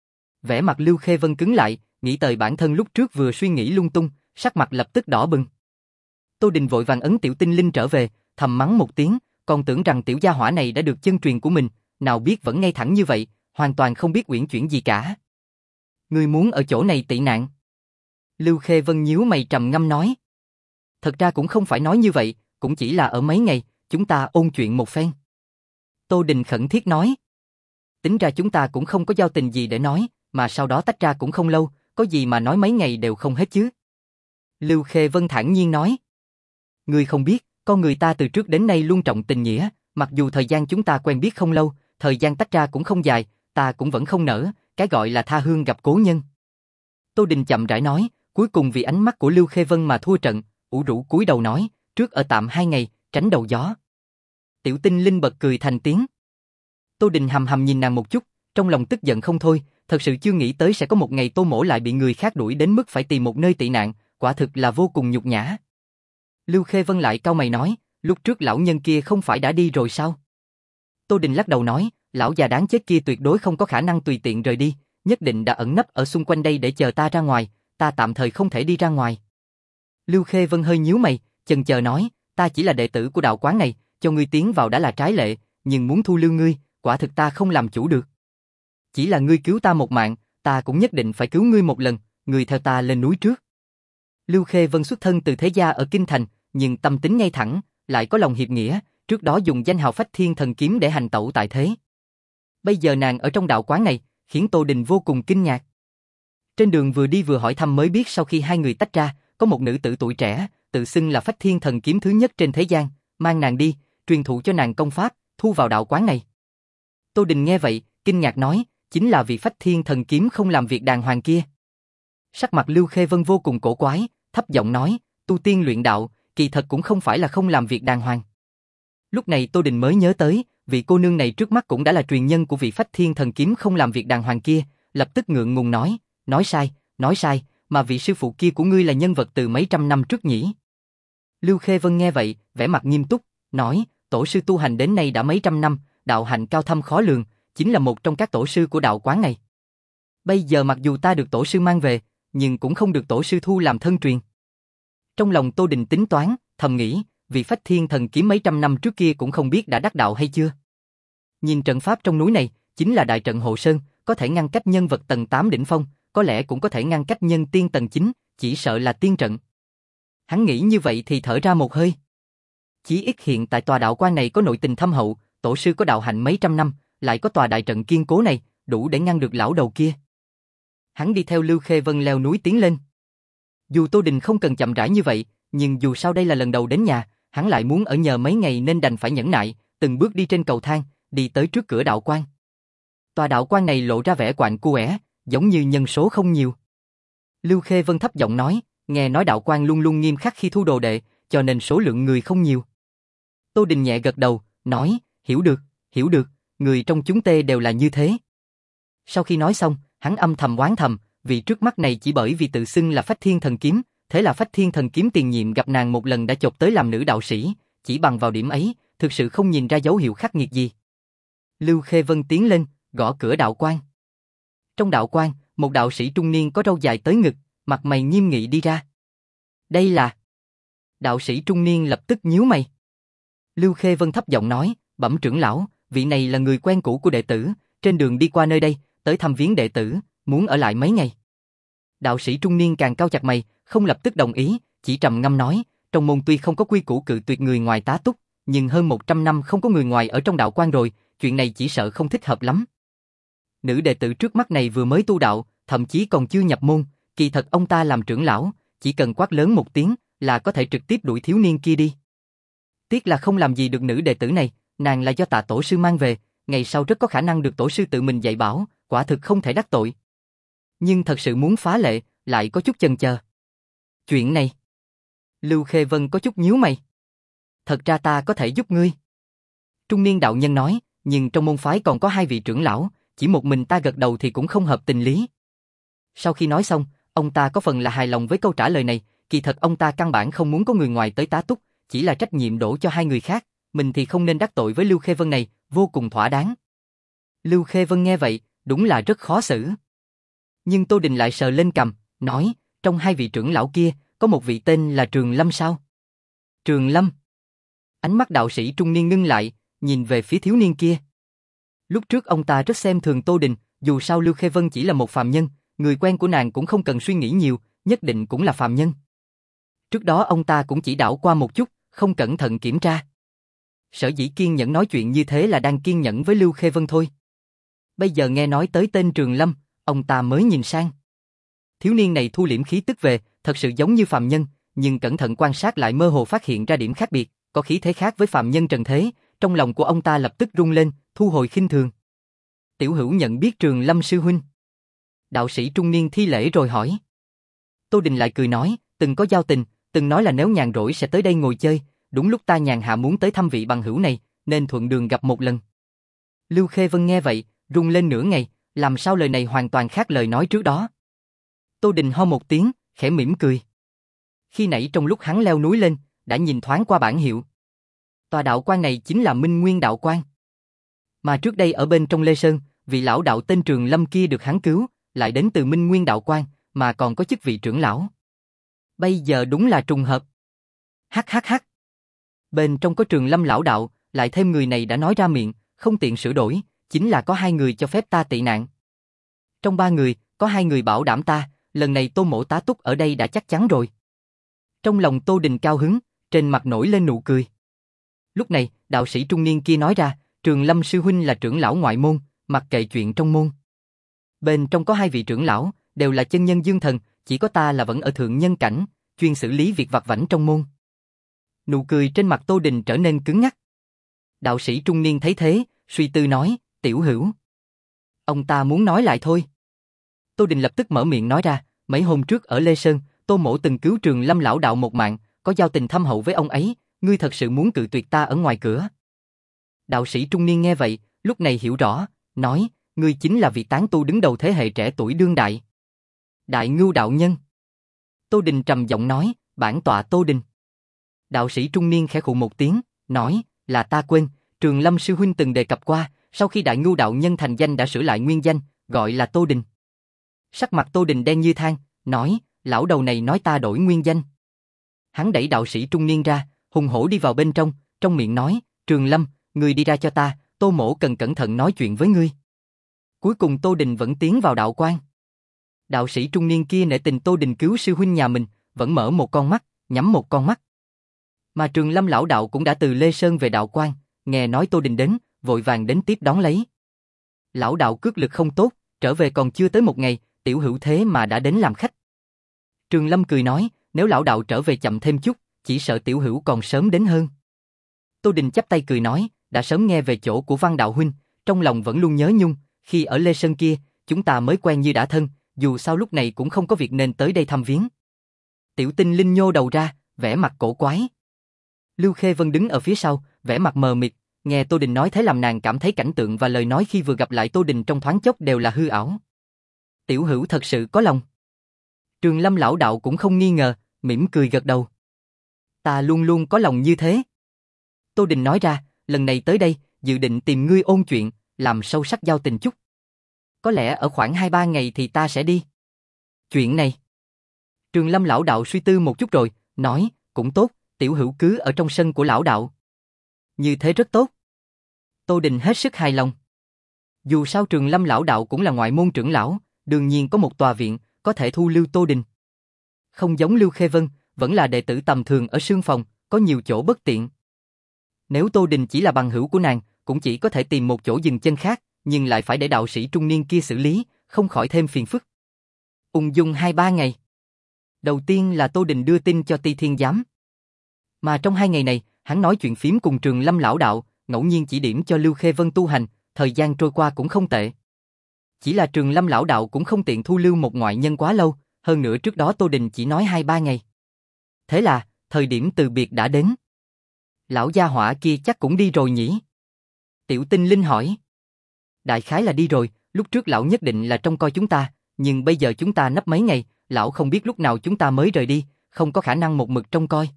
Vẻ mặt Lưu Khê Vân cứng lại, nghĩ tới bản thân lúc trước vừa suy nghĩ lung tung, sắc mặt lập tức đỏ bừng. Tô Đình vội vàng ấn tiểu tinh linh trở về, thầm mắng một tiếng, còn tưởng rằng tiểu gia hỏa này đã được chân truyền của mình, nào biết vẫn ngay thẳng như vậy, hoàn toàn không biết uyển chuyển gì cả. Ngươi muốn ở chỗ này tị nạn? Lưu Khê Vân nhíu mày trầm ngâm nói. Thật ra cũng không phải nói như vậy, cũng chỉ là ở mấy ngày, chúng ta ôn chuyện một phen. Tô Đình khẩn thiết nói. Tính ra chúng ta cũng không có giao tình gì để nói, mà sau đó tách ra cũng không lâu, có gì mà nói mấy ngày đều không hết chứ. Lưu Khê Vân thản nhiên nói. Ngươi không biết, con người ta từ trước đến nay luôn trọng tình nghĩa, mặc dù thời gian chúng ta quen biết không lâu, thời gian tách ra cũng không dài, ta cũng vẫn không nỡ, cái gọi là tha hương gặp cố nhân. Tô Đình chậm rãi nói, cuối cùng vì ánh mắt của Lưu Khê Vân mà thua trận, ủ rũ cúi đầu nói, trước ở tạm hai ngày, tránh đầu gió. Tiểu tinh linh bật cười thành tiếng. Tô Đình hầm hầm nhìn nàng một chút, trong lòng tức giận không thôi, thật sự chưa nghĩ tới sẽ có một ngày Tô Mỗ lại bị người khác đuổi đến mức phải tìm một nơi tị nạn, quả thực là vô cùng nhục nhã. Lưu Khê Vân lại cau mày nói, lúc trước lão nhân kia không phải đã đi rồi sao? Tô Đình lắc đầu nói, lão già đáng chết kia tuyệt đối không có khả năng tùy tiện rời đi, nhất định đã ẩn nấp ở xung quanh đây để chờ ta ra ngoài, ta tạm thời không thể đi ra ngoài. Lưu Khê Vân hơi nhíu mày, chần chờ nói, ta chỉ là đệ tử của đạo quán này, cho ngươi tiến vào đã là trái lệ, nhưng muốn thu lưu ngươi, quả thực ta không làm chủ được. Chỉ là ngươi cứu ta một mạng, ta cũng nhất định phải cứu ngươi một lần, ngươi theo ta lên núi trước. Lưu Khê Vân xuất thân từ thế gia ở Kinh Thành, nhưng tâm tính ngay thẳng, lại có lòng hiệp nghĩa, trước đó dùng danh hào Phách Thiên Thần Kiếm để hành tẩu tại thế. Bây giờ nàng ở trong đạo quán này, khiến Tô Đình vô cùng kinh ngạc. Trên đường vừa đi vừa hỏi thăm mới biết sau khi hai người tách ra, có một nữ tử tuổi trẻ, tự xưng là Phách Thiên Thần Kiếm thứ nhất trên thế gian, mang nàng đi, truyền thụ cho nàng công pháp, thu vào đạo quán này. Tô Đình nghe vậy, kinh ngạc nói, chính là vị Phách Thiên Thần Kiếm không làm việc đàng hoàng kia. Sắc mặt Lưu Khê Vân vô cùng cổ quái, thấp giọng nói, tu tiên luyện đạo, kỳ thật cũng không phải là không làm việc đàng hoàng. Lúc này Tô Đình mới nhớ tới, vị cô nương này trước mắt cũng đã là truyền nhân của vị Phách Thiên Thần Kiếm không làm việc đàng hoàng kia, lập tức ngượng ngùng nói, nói sai, nói sai, mà vị sư phụ kia của ngươi là nhân vật từ mấy trăm năm trước nhỉ? Lưu Khê Vân nghe vậy, vẻ mặt nghiêm túc, nói, tổ sư tu hành đến nay đã mấy trăm năm, đạo hạnh cao thâm khó lường, chính là một trong các tổ sư của đạo quán này. Bây giờ mặc dù ta được tổ sư mang về, nhưng cũng không được tổ sư thu làm thân truyền. Trong lòng Tô Đình tính toán, thầm nghĩ, vị Phách Thiên Thần Kiếm mấy trăm năm trước kia cũng không biết đã đắc đạo hay chưa. Nhìn trận pháp trong núi này, chính là đại trận hộ sơn, có thể ngăn cách nhân vật tầng tám đỉnh phong, có lẽ cũng có thể ngăn cách nhân tiên tầng chín, chỉ sợ là tiên trận. Hắn nghĩ như vậy thì thở ra một hơi. Chí ít hiện tại tòa đạo quan này có nội tình thâm hậu, tổ sư có đạo hạnh mấy trăm năm, lại có tòa đại trận kiên cố này, đủ để ngăn được lão đầu kia. Hắn đi theo Lưu Khê Vân leo núi tiến lên. Dù Tô Đình không cần chậm rãi như vậy, nhưng dù sao đây là lần đầu đến nhà, hắn lại muốn ở nhờ mấy ngày nên đành phải nhẫn nại, từng bước đi trên cầu thang, đi tới trước cửa đạo quan. Tòa đạo quan này lộ ra vẻ quạnh quẽ, giống như nhân số không nhiều. Lưu Khê Vân thấp giọng nói, nghe nói đạo quan luôn luôn nghiêm khắc khi thu đồ đệ, cho nên số lượng người không nhiều. Tô Đình nhẹ gật đầu, nói, hiểu được, hiểu được, người trong chúng tê đều là như thế. Sau khi nói xong, hắn âm thầm oán thầm, vì trước mắt này chỉ bởi vì tự xưng là Phách Thiên Thần Kiếm, thế là Phách Thiên Thần Kiếm tiền nhiệm gặp nàng một lần đã chộp tới làm nữ đạo sĩ, chỉ bằng vào điểm ấy, thực sự không nhìn ra dấu hiệu khắc nghiệt gì. Lưu Khê Vân tiến lên, gõ cửa đạo quan. Trong đạo quan, một đạo sĩ trung niên có râu dài tới ngực, mặt mày nghiêm nghị đi ra. Đây là... Đạo sĩ trung niên lập tức nhíu mày. Lưu Khê Vân thấp giọng nói, bẩm trưởng lão, vị này là người quen cũ của đệ tử, trên đường đi qua nơi đây, tới thăm viếng đệ tử, muốn ở lại mấy ngày. Đạo sĩ trung niên càng cau chặt mày, không lập tức đồng ý, chỉ trầm ngâm nói, trong môn tuy không có quy củ cự tuyệt người ngoài tá túc, nhưng hơn một trăm năm không có người ngoài ở trong đạo quan rồi, chuyện này chỉ sợ không thích hợp lắm. Nữ đệ tử trước mắt này vừa mới tu đạo, thậm chí còn chưa nhập môn, kỳ thật ông ta làm trưởng lão, chỉ cần quát lớn một tiếng, là có thể trực tiếp đuổi thiếu niên kia đi. Tiếc là không làm gì được nữ đệ tử này, nàng là do Tạ tổ sư mang về, ngày sau rất có khả năng được tổ sư tự mình dạy bảo, quả thực không thể đắc tội. Nhưng thật sự muốn phá lệ, lại có chút chần chờ. Chuyện này, Lưu Khê Vân có chút nhíu mày. Thật ra ta có thể giúp ngươi. Trung niên đạo nhân nói, nhưng trong môn phái còn có hai vị trưởng lão, chỉ một mình ta gật đầu thì cũng không hợp tình lý. Sau khi nói xong, ông ta có phần là hài lòng với câu trả lời này, kỳ thật ông ta căn bản không muốn có người ngoài tới tá túc, chỉ là trách nhiệm đổ cho hai người khác, mình thì không nên đắc tội với Lưu Khê Vân này, vô cùng thỏa đáng. Lưu Khê Vân nghe vậy, đúng là rất khó xử. Nhưng Tô Đình lại sờ lên cằm, nói, trong hai vị trưởng lão kia, có một vị tên là Trường Lâm sao? Trường Lâm. Ánh mắt đạo sĩ trung niên ngưng lại, nhìn về phía thiếu niên kia. Lúc trước ông ta rất xem thường Tô Đình, dù sao Lưu Khê Vân chỉ là một phàm nhân, người quen của nàng cũng không cần suy nghĩ nhiều, nhất định cũng là phàm nhân. Trước đó ông ta cũng chỉ đảo qua một chút, không cẩn thận kiểm tra. Sở dĩ kiên nhẫn nói chuyện như thế là đang kiên nhẫn với Lưu Khê Vân thôi. Bây giờ nghe nói tới tên Trường Lâm, ông ta mới nhìn sang. Thiếu niên này thu liễm khí tức về, thật sự giống như phàm nhân, nhưng cẩn thận quan sát lại mơ hồ phát hiện ra điểm khác biệt, có khí thế khác với phàm nhân trần thế, trong lòng của ông ta lập tức rung lên, thu hồi khinh thường. Tiểu hữu nhận biết Trường Lâm sư huynh. Đạo sĩ trung niên thi lễ rồi hỏi. Tô Đình lại cười nói, từng có giao tình, từng nói là nếu nhàn rỗi sẽ tới đây ngồi chơi, đúng lúc ta nhàn hạ muốn tới thăm vị bằng hữu này, nên thuận đường gặp một lần. Lưu Khê Vân nghe vậy, rung lên nửa ngày, làm sao lời này hoàn toàn khác lời nói trước đó. Tô Đình ho một tiếng, khẽ mỉm cười. Khi nãy trong lúc hắn leo núi lên, đã nhìn thoáng qua bản hiệu. Tòa đạo quan này chính là Minh Nguyên đạo quan. Mà trước đây ở bên trong Lê Sơn, vị lão đạo tên Trường Lâm kia được hắn cứu, lại đến từ Minh Nguyên đạo quan, mà còn có chức vị trưởng lão. Bây giờ đúng là trùng hợp. Hắc hắc hắc. Bên trong có Trường Lâm lão đạo, lại thêm người này đã nói ra miệng, không tiện sửa đổi, chính là có hai người cho phép ta tị nạn. Trong ba người, có hai người bảo đảm ta, lần này Tô Mỗ tá túc ở đây đã chắc chắn rồi. Trong lòng Tô Đình cao hứng, trên mặt nổi lên nụ cười. Lúc này, đạo sĩ trung niên kia nói ra, Trường Lâm sư huynh là trưởng lão ngoại môn, mặc kệ chuyện trong môn. Bên trong có hai vị trưởng lão, đều là chân nhân dương thần, chỉ có ta là vẫn ở thượng nhân cảnh, chuyên xử lý việc vặt vãnh trong môn. Nụ cười trên mặt Tô Đình trở nên cứng ngắc. Đạo sĩ trung niên thấy thế, suy tư nói, tiểu hữu. Ông ta muốn nói lại thôi. Tô Đình lập tức mở miệng nói ra, mấy hôm trước ở Lê Sơn, Tô Mỗ từng cứu Trường Lâm lão đạo một mạng, có giao tình thâm hậu với ông ấy, ngươi thật sự muốn cự tuyệt ta ở ngoài cửa. Đạo sĩ trung niên nghe vậy, lúc này hiểu rõ, nói, ngươi chính là vị tán tu đứng đầu thế hệ trẻ tuổi đương đại. Đại Ngưu đạo nhân. Tô Đình trầm giọng nói, bản tọa Tô Đình. Đạo sĩ trung niên khẽ khụ một tiếng, nói, là ta quên, Trường Lâm sư huynh từng đề cập qua, sau khi Đại Ngưu đạo nhân thành danh đã sửa lại nguyên danh, gọi là Tô Đình. Sắc mặt Tô Đình đen như than, nói, lão đầu này nói ta đổi nguyên danh. Hắn đẩy đạo sĩ trung niên ra, hùng hổ đi vào bên trong, trong miệng nói, Trường Lâm, ngươi đi ra cho ta, Tô Mỗ cần cẩn thận nói chuyện với ngươi. Cuối cùng Tô Đình vẫn tiến vào đạo quan. Đạo sĩ trung niên kia nể tình Tô Đình cứu sư huynh nhà mình, vẫn mở một con mắt, nhắm một con mắt. Mà Trường Lâm lão đạo cũng đã từ Lê Sơn về đạo quan, nghe nói Tô Đình đến, vội vàng đến tiếp đón lấy. Lão đạo cước lực không tốt, trở về còn chưa tới một ngày, tiểu hữu thế mà đã đến làm khách. Trường Lâm cười nói, nếu lão đạo trở về chậm thêm chút, chỉ sợ tiểu hữu còn sớm đến hơn. Tô Đình chắp tay cười nói, đã sớm nghe về chỗ của Văn đạo huynh, trong lòng vẫn luôn nhớ nhung, khi ở Lê Sơn kia, chúng ta mới quen như đã thân, dù sao lúc này cũng không có việc nên tới đây thăm viếng. Tiểu Tinh Linh nhô đầu ra, vẻ mặt cổ quái. Lưu Khê Vân đứng ở phía sau, vẻ mặt mờ mịt, nghe Tô Đình nói thế làm nàng cảm thấy cảnh tượng và lời nói khi vừa gặp lại Tô Đình trong thoáng chốc đều là hư ảo. Tiểu hữu thật sự có lòng. Trường Lâm lão đạo cũng không nghi ngờ, mỉm cười gật đầu. Ta luôn luôn có lòng như thế. Tô Đình nói ra, lần này tới đây, dự định tìm ngươi ôn chuyện, làm sâu sắc giao tình chút. Có lẽ ở khoảng hai ba ngày thì ta sẽ đi. Chuyện này. Trường Lâm lão đạo suy tư một chút rồi, nói, cũng tốt, tiểu hữu cứ ở trong sân của lão đạo. Như thế rất tốt. Tô Đình hết sức hài lòng. Dù sao Trường Lâm lão đạo cũng là ngoại môn trưởng lão, đương nhiên có một tòa viện, có thể thu lưu Tô Đình. Không giống Lưu Khê Vân, vẫn là đệ tử tầm thường ở sương phòng, có nhiều chỗ bất tiện. Nếu Tô Đình chỉ là bằng hữu của nàng, cũng chỉ có thể tìm một chỗ dừng chân khác, nhưng lại phải để đạo sĩ trung niên kia xử lý, không khỏi thêm phiền phức. Ung dung hai ba ngày. Đầu tiên là Tô Đình đưa tin cho Ti Thiên Giám. Mà trong hai ngày này, hắn nói chuyện phím cùng Trường Lâm lão đạo, ngẫu nhiên chỉ điểm cho Lưu Khê Vân tu hành, thời gian trôi qua cũng không tệ. Chỉ là Trường Lâm lão đạo cũng không tiện thu lưu một ngoại nhân quá lâu, hơn nữa trước đó Tô Đình chỉ nói hai ba ngày. Thế là, thời điểm từ biệt đã đến. Lão gia hỏa kia chắc cũng đi rồi nhỉ? Tiểu Tinh Linh hỏi. Đại khái là đi rồi, lúc trước lão nhất định là trông coi chúng ta, nhưng bây giờ chúng ta nấp mấy ngày, lão không biết lúc nào chúng ta mới rời đi, không có khả năng một mực trông coi.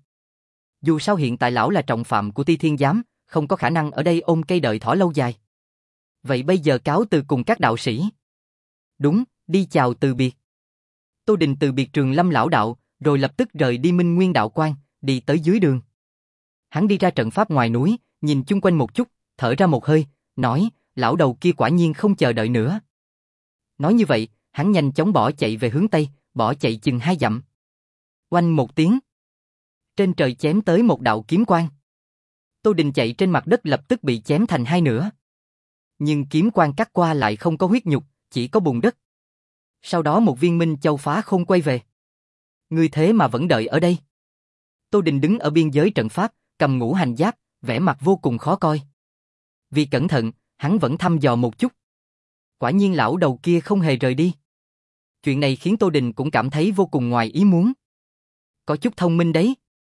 Dù sao hiện tại lão là trọng phạm của Ti Thiên Giám, không có khả năng ở đây ôm cây đợi thỏ lâu dài. Vậy bây giờ cáo từ cùng các đạo sĩ. Đúng, đi chào từ biệt. Tô Đình từ biệt Trường Lâm lão đạo, rồi lập tức rời đi Minh Nguyên đạo quan, đi tới dưới đường. Hắn đi ra trận pháp ngoài núi, nhìn chung quanh một chút, thở ra một hơi, nói, lão đầu kia quả nhiên không chờ đợi nữa. Nói như vậy, hắn nhanh chóng bỏ chạy về hướng Tây, bỏ chạy chừng hai dặm. Oanh một tiếng. Trên trời chém tới một đạo kiếm quang. Tô Đình chạy trên mặt đất lập tức bị chém thành hai nửa. Nhưng kiếm quang cắt qua lại không có huyết nhục, chỉ có bùn đất. Sau đó một viên minh châu phá không quay về. Ngươi thế mà vẫn đợi ở đây. Tô Đình đứng ở biên giới trận pháp, cầm ngũ hành giáp, vẻ mặt vô cùng khó coi. Vì cẩn thận, hắn vẫn thăm dò một chút. Quả nhiên lão đầu kia không hề rời đi. Chuyện này khiến Tô Đình cũng cảm thấy vô cùng ngoài ý muốn. Có chút thông minh đấy.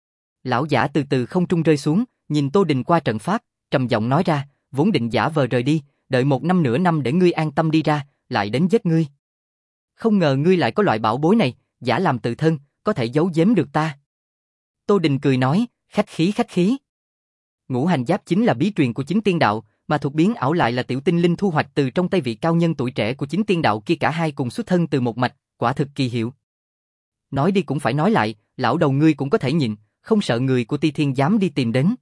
Lão giả từ từ không trung rơi xuống, nhìn Tô Đình qua trận pháp, trầm giọng nói ra, vốn định giả vờ rời đi, đợi một năm nửa năm để ngươi an tâm đi ra, lại đến giết ngươi. Không ngờ ngươi lại có loại bảo bối này, giả làm tự thân, có thể giấu giếm được ta. Tô Đình cười nói, khách khí khách khí. Ngũ hành giáp chính là bí truyền của chính tiên đạo, mà thuộc biến ảo lại là Tiểu Tinh Linh thu hoạch từ trong tay vị cao nhân tuổi trẻ của chính tiên đạo kia, cả hai cùng xuất thân từ một mạch, quả thực kỳ hiệu. Nói đi cũng phải nói lại, lão đầu ngươi cũng có thể nhịn, không sợ người của Ti Thiên Giám đi tìm đến.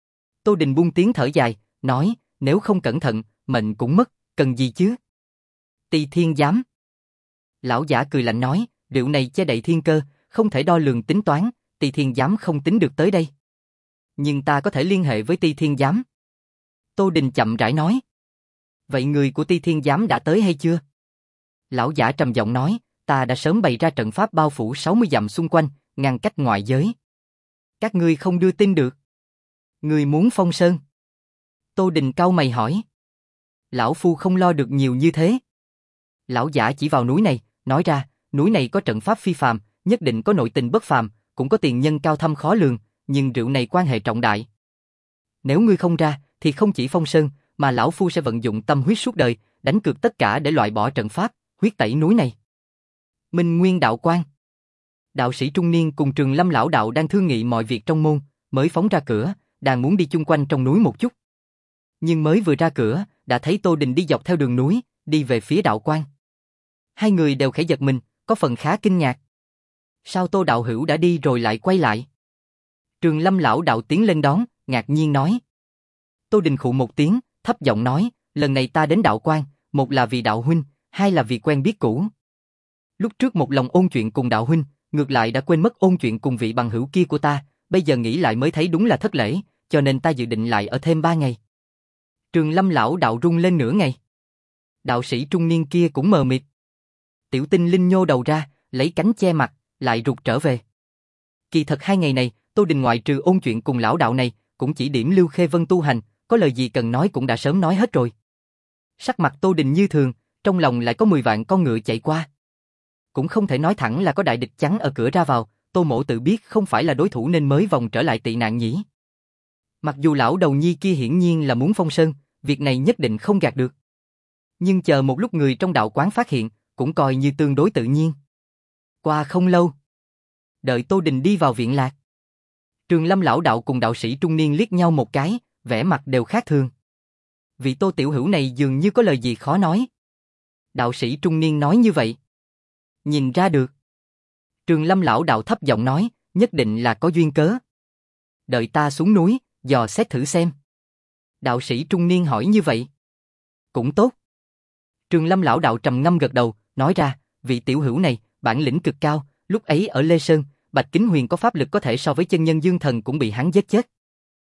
Tô Đình buông tiếng thở dài, nói, nếu không cẩn thận, mệnh cũng mất, cần gì chứ? Ti Thiên Giám. Lão giả cười lạnh nói, rượu này che đậy thiên cơ, không thể đo lường tính toán, Ti Thiên Giám không tính được tới đây. Nhưng ta có thể liên hệ với Ti Thiên Giám. Tô Đình chậm rãi nói. Vậy người của Ti Thiên Giám đã tới hay chưa? Lão giả trầm giọng nói, ta đã sớm bày ra trận pháp bao phủ sáu mươi dặm xung quanh, ngăn cách ngoại giới. Các ngươi không đưa tin được. Ngươi muốn phong sơn? Tô Đình cau mày hỏi. Lão phu không lo được nhiều như thế. Lão giả chỉ vào núi này, nói ra, núi này có trận pháp phi phàm, nhất định có nội tình bất phàm, cũng có tiền nhân cao thâm khó lường, nhưng rượu này quan hệ trọng đại. Nếu ngươi không ra, thì không chỉ phong sơn, mà lão phu sẽ vận dụng tâm huyết suốt đời, đánh cược tất cả để loại bỏ trận pháp, huyết tẩy núi này. Minh Nguyên đạo quan. Đạo sĩ trung niên cùng Trường Lâm lão đạo đang thương nghị mọi việc trong môn, mới phóng ra cửa, đang muốn đi chung quanh trong núi một chút. Nhưng mới vừa ra cửa, đã thấy Tô Đình đi dọc theo đường núi, đi về phía đạo quan. Hai người đều khẽ giật mình, có phần khá kinh ngạc. Sao Tô đạo hữu đã đi rồi lại quay lại? Trường Lâm lão đạo tiến lên đón, ngạc nhiên nói. Tô Đình khụ một tiếng, thấp giọng nói, lần này ta đến đạo quan, một là vì đạo huynh, hai là vì quen biết cũ. Lúc trước một lòng ôn chuyện cùng đạo huynh, ngược lại đã quên mất ôn chuyện cùng vị bằng hữu kia của ta, bây giờ nghĩ lại mới thấy đúng là thất lễ, cho nên ta dự định lại ở thêm ba ngày. Trường Lâm lão đạo rung lên nửa ngày. Đạo sĩ trung niên kia cũng mờ mịt. Tiểu Tinh Linh nhô đầu ra, lấy cánh che mặt, lại rụt trở về. Kỳ thật hai ngày này, Tô Đình ngoại trừ ôn chuyện cùng lão đạo này, cũng chỉ điểm Lưu Khê Vân tu hành, có lời gì cần nói cũng đã sớm nói hết rồi. Sắc mặt Tô Đình như thường, trong lòng lại có mười vạn con ngựa chạy qua. Cũng không thể nói thẳng là có đại địch chắn ở cửa ra vào, Tô Mỗ tự biết không phải là đối thủ nên mới vòng trở lại tị nạn nhỉ. Mặc dù lão đầu nhi kia hiển nhiên là muốn phong sơn, việc này nhất định không gạt được. Nhưng chờ một lúc người trong đạo quán phát hiện, cũng coi như tương đối tự nhiên. Qua không lâu, đợi Tô Đình đi vào viện lạc, Trường Lâm lão đạo cùng đạo sĩ trung niên liếc nhau một cái, vẻ mặt đều khác thường. Vị Tô tiểu hữu này dường như có lời gì khó nói. Đạo sĩ trung niên nói như vậy. Nhìn ra được. Trường Lâm lão đạo thấp giọng nói, nhất định là có duyên cớ. Đợi ta xuống núi, dò xét thử xem. Đạo sĩ trung niên hỏi như vậy. Cũng tốt. Trường Lâm lão đạo trầm ngâm gật đầu, nói ra, vị tiểu hữu này, bản lĩnh cực cao, lúc ấy ở Lê Sơn, Bạch Kính Huyền có pháp lực có thể so với chân nhân Dương Thần cũng bị hắn giết chết.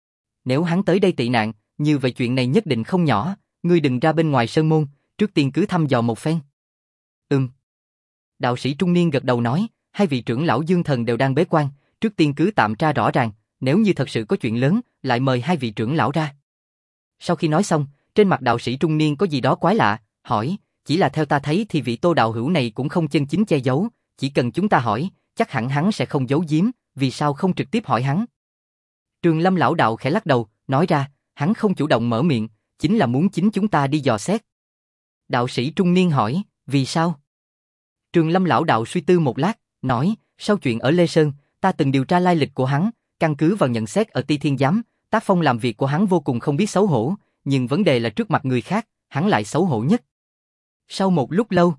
Nếu hắn tới đây tị nạn, như vậy chuyện này nhất định không nhỏ, ngươi đừng ra bên ngoài sơn môn, trước tiên cứ thăm dò một phen. Ừm. Đạo sĩ trung niên gật đầu nói, hai vị trưởng lão Dương Thần đều đang bế quan, trước tiên cứ tạm tra rõ ràng, nếu như thật sự có chuyện lớn, lại mời hai vị trưởng lão ra. Sau khi nói xong, trên mặt đạo sĩ trung niên có gì đó quái lạ, hỏi, chỉ là theo ta thấy thì vị Tô đạo hữu này cũng không chân chính che giấu, chỉ cần chúng ta hỏi, chắc hẳn hắn sẽ không giấu giếm, vì sao không trực tiếp hỏi hắn? Trường Lâm lão đạo khẽ lắc đầu, nói ra, hắn không chủ động mở miệng, chính là muốn chính chúng ta đi dò xét. Đạo sĩ trung niên hỏi, vì sao? Trường Lâm lão đạo suy tư một lát, nói, sau chuyện ở Lê Sơn, ta từng điều tra lai lịch của hắn, căn cứ vào nhận xét ở Ti Thiên Giám, tác phong làm việc của hắn vô cùng không biết xấu hổ, nhưng vấn đề là trước mặt người khác, hắn lại xấu hổ nhất. Sau một lúc lâu,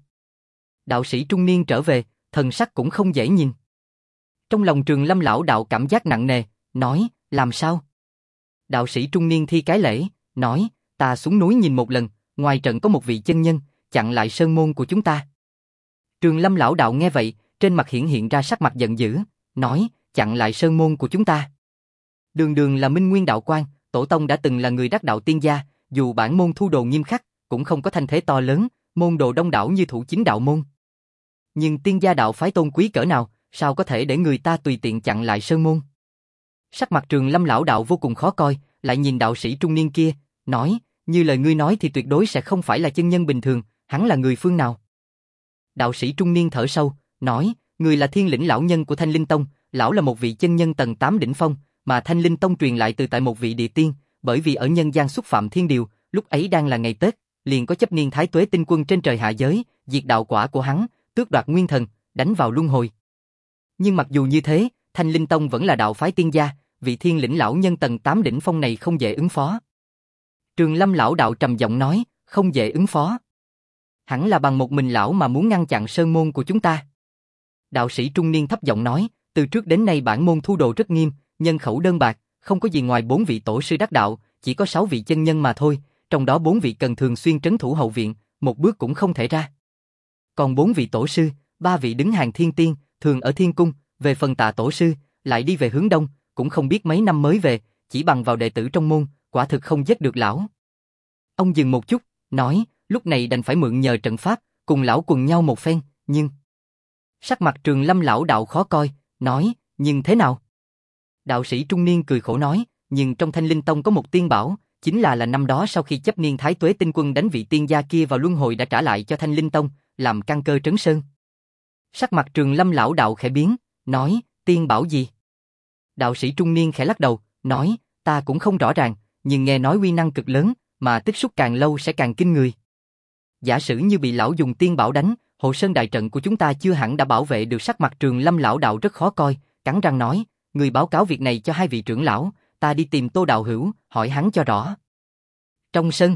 đạo sĩ trung niên trở về, thần sắc cũng không dễ nhìn. Trong lòng Trường Lâm lão đạo cảm giác nặng nề, nói, làm sao? Đạo sĩ trung niên thi cái lễ, nói, ta xuống núi nhìn một lần, ngoài trận có một vị chân nhân, chặn lại sơn môn của chúng ta. Trường Lâm lão đạo nghe vậy, trên mặt hiển hiện ra sắc mặt giận dữ, nói, chặn lại sơn môn của chúng ta. Đường đường là Minh Nguyên đạo quan, tổ tông đã từng là người đắc đạo tiên gia, dù bản môn thu đồ nghiêm khắc, cũng không có thanh thế to lớn, môn đồ đông đảo như Thủ Chính đạo môn. Nhưng tiên gia đạo phái tôn quý cỡ nào, sao có thể để người ta tùy tiện chặn lại sơn môn? Sắc mặt Trường Lâm lão đạo vô cùng khó coi, lại nhìn đạo sĩ trung niên kia, nói, như lời ngươi nói thì tuyệt đối sẽ không phải là chân nhân bình thường, hắn là người phương nào? Đạo sĩ trung niên thở sâu, nói, người là Thiên Lĩnh lão nhân của Thanh Linh Tông, lão là một vị chân nhân tầng tám đỉnh phong, mà Thanh Linh Tông truyền lại từ tại một vị địa tiên, bởi vì ở nhân gian xúc phạm thiên điều, lúc ấy đang là ngày Tết, liền có chấp niên thái tuế tinh quân trên trời hạ giới, diệt đạo quả của hắn, tước đoạt nguyên thần, đánh vào luân hồi. Nhưng mặc dù như thế, Thanh Linh Tông vẫn là đạo phái tiên gia, vị Thiên Lĩnh lão nhân tầng tám đỉnh phong này không dễ ứng phó. Trường Lâm lão đạo trầm giọng nói, không dễ ứng phó. Hẳn là bằng một mình lão mà muốn ngăn chặn sơn môn của chúng ta. Đạo sĩ trung niên thấp giọng nói, từ trước đến nay bản môn thu đồ rất nghiêm, nhân khẩu đơn bạc, không có gì ngoài bốn vị tổ sư đắc đạo, chỉ có sáu vị chân nhân mà thôi, trong đó bốn vị cần thường xuyên trấn thủ hậu viện, một bước cũng không thể ra. Còn bốn vị tổ sư, ba vị đứng hàng thiên tiên, thường ở thiên cung, về phần Tạ tổ sư, lại đi về hướng đông, cũng không biết mấy năm mới về, chỉ bằng vào đệ tử trong môn, quả thực không giết được lão. Ông dừng một chút, nói, lúc này đành phải mượn nhờ trận pháp, cùng lão cùng nhau một phen, nhưng... Sắc mặt Trường Lâm lão đạo khó coi, nói, nhưng thế nào? Đạo sĩ trung niên cười khổ nói, nhưng trong Thanh Linh Tông có một tiên bảo, chính là là năm đó sau khi chấp niên thái tuế tinh quân đánh vị tiên gia kia vào luân hồi đã trả lại cho Thanh Linh Tông, làm căn cơ trấn sơn. Sắc mặt Trường Lâm lão đạo khẽ biến, nói, tiên bảo gì? Đạo sĩ trung niên khẽ lắc đầu, nói, ta cũng không rõ ràng, nhưng nghe nói uy năng cực lớn, mà tích xúc càng lâu sẽ càng kinh người. Giả sử như bị lão dùng tiên bảo đánh, hộ sơn đại trận của chúng ta chưa hẳn đã bảo vệ được. Sắc mặt Trường Lâm lão đạo rất khó coi, cắn răng nói, người báo cáo việc này cho hai vị trưởng lão, ta đi tìm Tô đạo hữu, hỏi hắn cho rõ. Trong sân,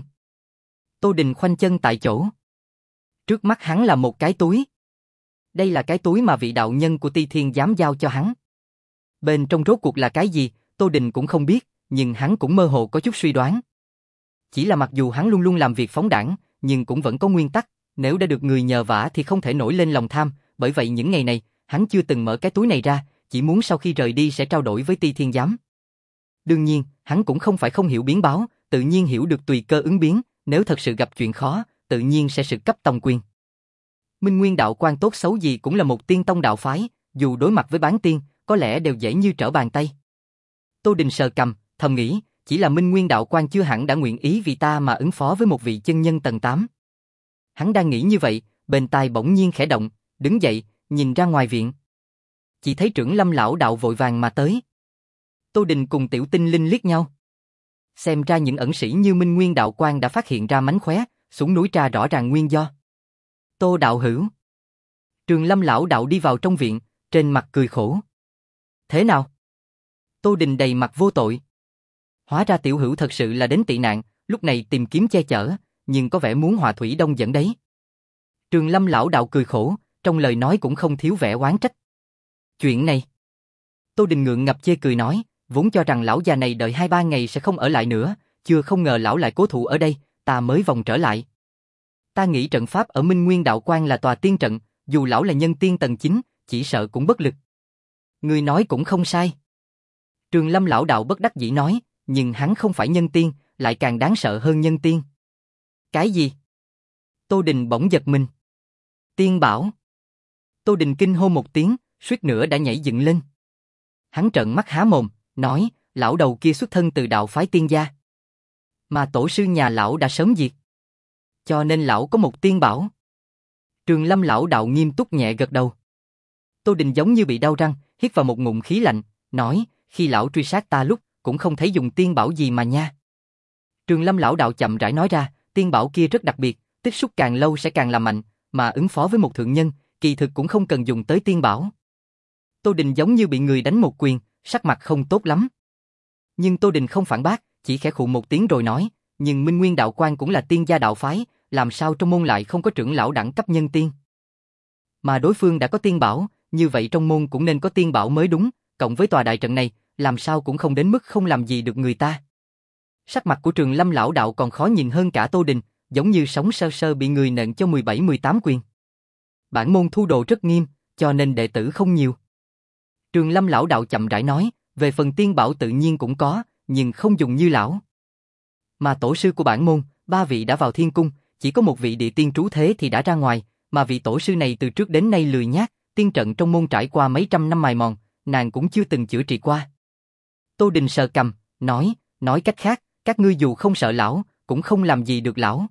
Tô Đình khoanh chân tại chỗ. Trước mắt hắn là một cái túi. Đây là cái túi mà vị đạo nhân của Ti Thiên Giám giao cho hắn. Bên trong rốt cuộc là cái gì, Tô Đình cũng không biết, nhưng hắn cũng mơ hồ có chút suy đoán. Chỉ là mặc dù hắn luôn luôn làm việc phóng đãng, nhưng cũng vẫn có nguyên tắc, nếu đã được người nhờ vả thì không thể nổi lên lòng tham, bởi vậy những ngày này, hắn chưa từng mở cái túi này ra, chỉ muốn sau khi rời đi sẽ trao đổi với Ti Thiên Giám. Đương nhiên, hắn cũng không phải không hiểu biến báo, tự nhiên hiểu được tùy cơ ứng biến, nếu thật sự gặp chuyện khó, tự nhiên sẽ sự cấp tông quyền. Minh Nguyên đạo quan tốt xấu gì cũng là một tiên tông đạo phái, dù đối mặt với bán tiên, có lẽ đều dễ như trở bàn tay. Tô Đình sờ cằm, thầm nghĩ, chỉ là Minh Nguyên đạo quan chưa hẳn đã nguyện ý vì ta mà ứng phó với một vị chân nhân tầng tám. Hắn đang nghĩ như vậy, bên tai bỗng nhiên khẽ động, đứng dậy, nhìn ra ngoài viện. Chỉ thấy Trưởng Lâm lão đạo vội vàng mà tới. Tô Đình cùng Tiểu Tinh Linh liếc nhau. Xem ra những ẩn sĩ như Minh Nguyên đạo quan đã phát hiện ra mánh khóe, xuống núi tra rõ ràng nguyên do. Tô đạo hữu. Trường Lâm lão đạo đi vào trong viện, trên mặt cười khổ. Thế nào? Tô Đình đầy mặt vô tội. Hóa ra tiểu hữu thật sự là đến tị nạn, lúc này tìm kiếm che chở, nhưng có vẻ muốn hòa thủy đông dẫn đấy. Trường Lâm lão đạo cười khổ, trong lời nói cũng không thiếu vẻ oán trách. Chuyện này. Tô Đình ngượng ngập chê cười nói, vốn cho rằng lão già này đợi hai ba ngày sẽ không ở lại nữa, chưa không ngờ lão lại cố thủ ở đây, ta mới vòng trở lại. Ta nghĩ trận pháp ở Minh Nguyên đạo quan là tòa tiên trận, dù lão là nhân tiên tầng chín, chỉ sợ cũng bất lực. Người nói cũng không sai. Trường Lâm lão đạo bất đắc dĩ nói, nhưng hắn không phải nhân tiên, lại càng đáng sợ hơn nhân tiên. Cái gì? Tô Đình bỗng giật mình. Tiên bảo. Tô Đình kinh hô một tiếng, suýt nữa đã nhảy dựng lên. Hắn trợn mắt há mồm, nói, lão đầu kia xuất thân từ đạo phái tiên gia. Mà tổ sư nhà lão đã sớm diệt. Cho nên lão có một tiên bảo. Trường Lâm lão đạo nghiêm túc nhẹ gật đầu. Tô Đình giống như bị đau răng, hít vào một ngụm khí lạnh, nói, khi lão truy sát ta lúc, cũng không thấy dùng tiên bảo gì mà nha. Trường Lâm lão đạo chậm rãi nói ra, tiên bảo kia rất đặc biệt, tích xúc càng lâu sẽ càng làm mạnh, mà ứng phó với một thượng nhân, kỳ thực cũng không cần dùng tới tiên bảo. Tô Đình giống như bị người đánh một quyền, sắc mặt không tốt lắm. Nhưng Tô Đình không phản bác, chỉ khẽ khụ một tiếng rồi nói, nhưng Minh Nguyên đạo quan cũng là tiên gia đạo phái, làm sao trong môn lại không có trưởng lão đẳng cấp nhân tiên? Mà đối phương đã có tiên bảo, như vậy trong môn cũng nên có tiên bảo mới đúng, cộng với tòa đại trận này, làm sao cũng không đến mức không làm gì được người ta. Sắc mặt của Trường Lâm lão đạo còn khó nhìn hơn cả Tô Đình, giống như sống sơ sơ bị người nện cho mười bảy mười tám quyền. Bản môn thu đồ rất nghiêm, cho nên đệ tử không nhiều. Trường Lâm lão đạo chậm rãi nói, về phần tiên bảo tự nhiên cũng có, nhưng không dùng như lão. Mà tổ sư của bản môn, ba vị đã vào thiên cung, chỉ có một vị địa tiên trú thế thì đã ra ngoài, mà vị tổ sư này từ trước đến nay lười nhác, tiên trận trong môn trải qua mấy trăm năm mài mòn, nàng cũng chưa từng chữa trị qua. Tô Đình sờ cằm, nói, nói cách khác, các ngươi dù không sợ lão, cũng không làm gì được lão.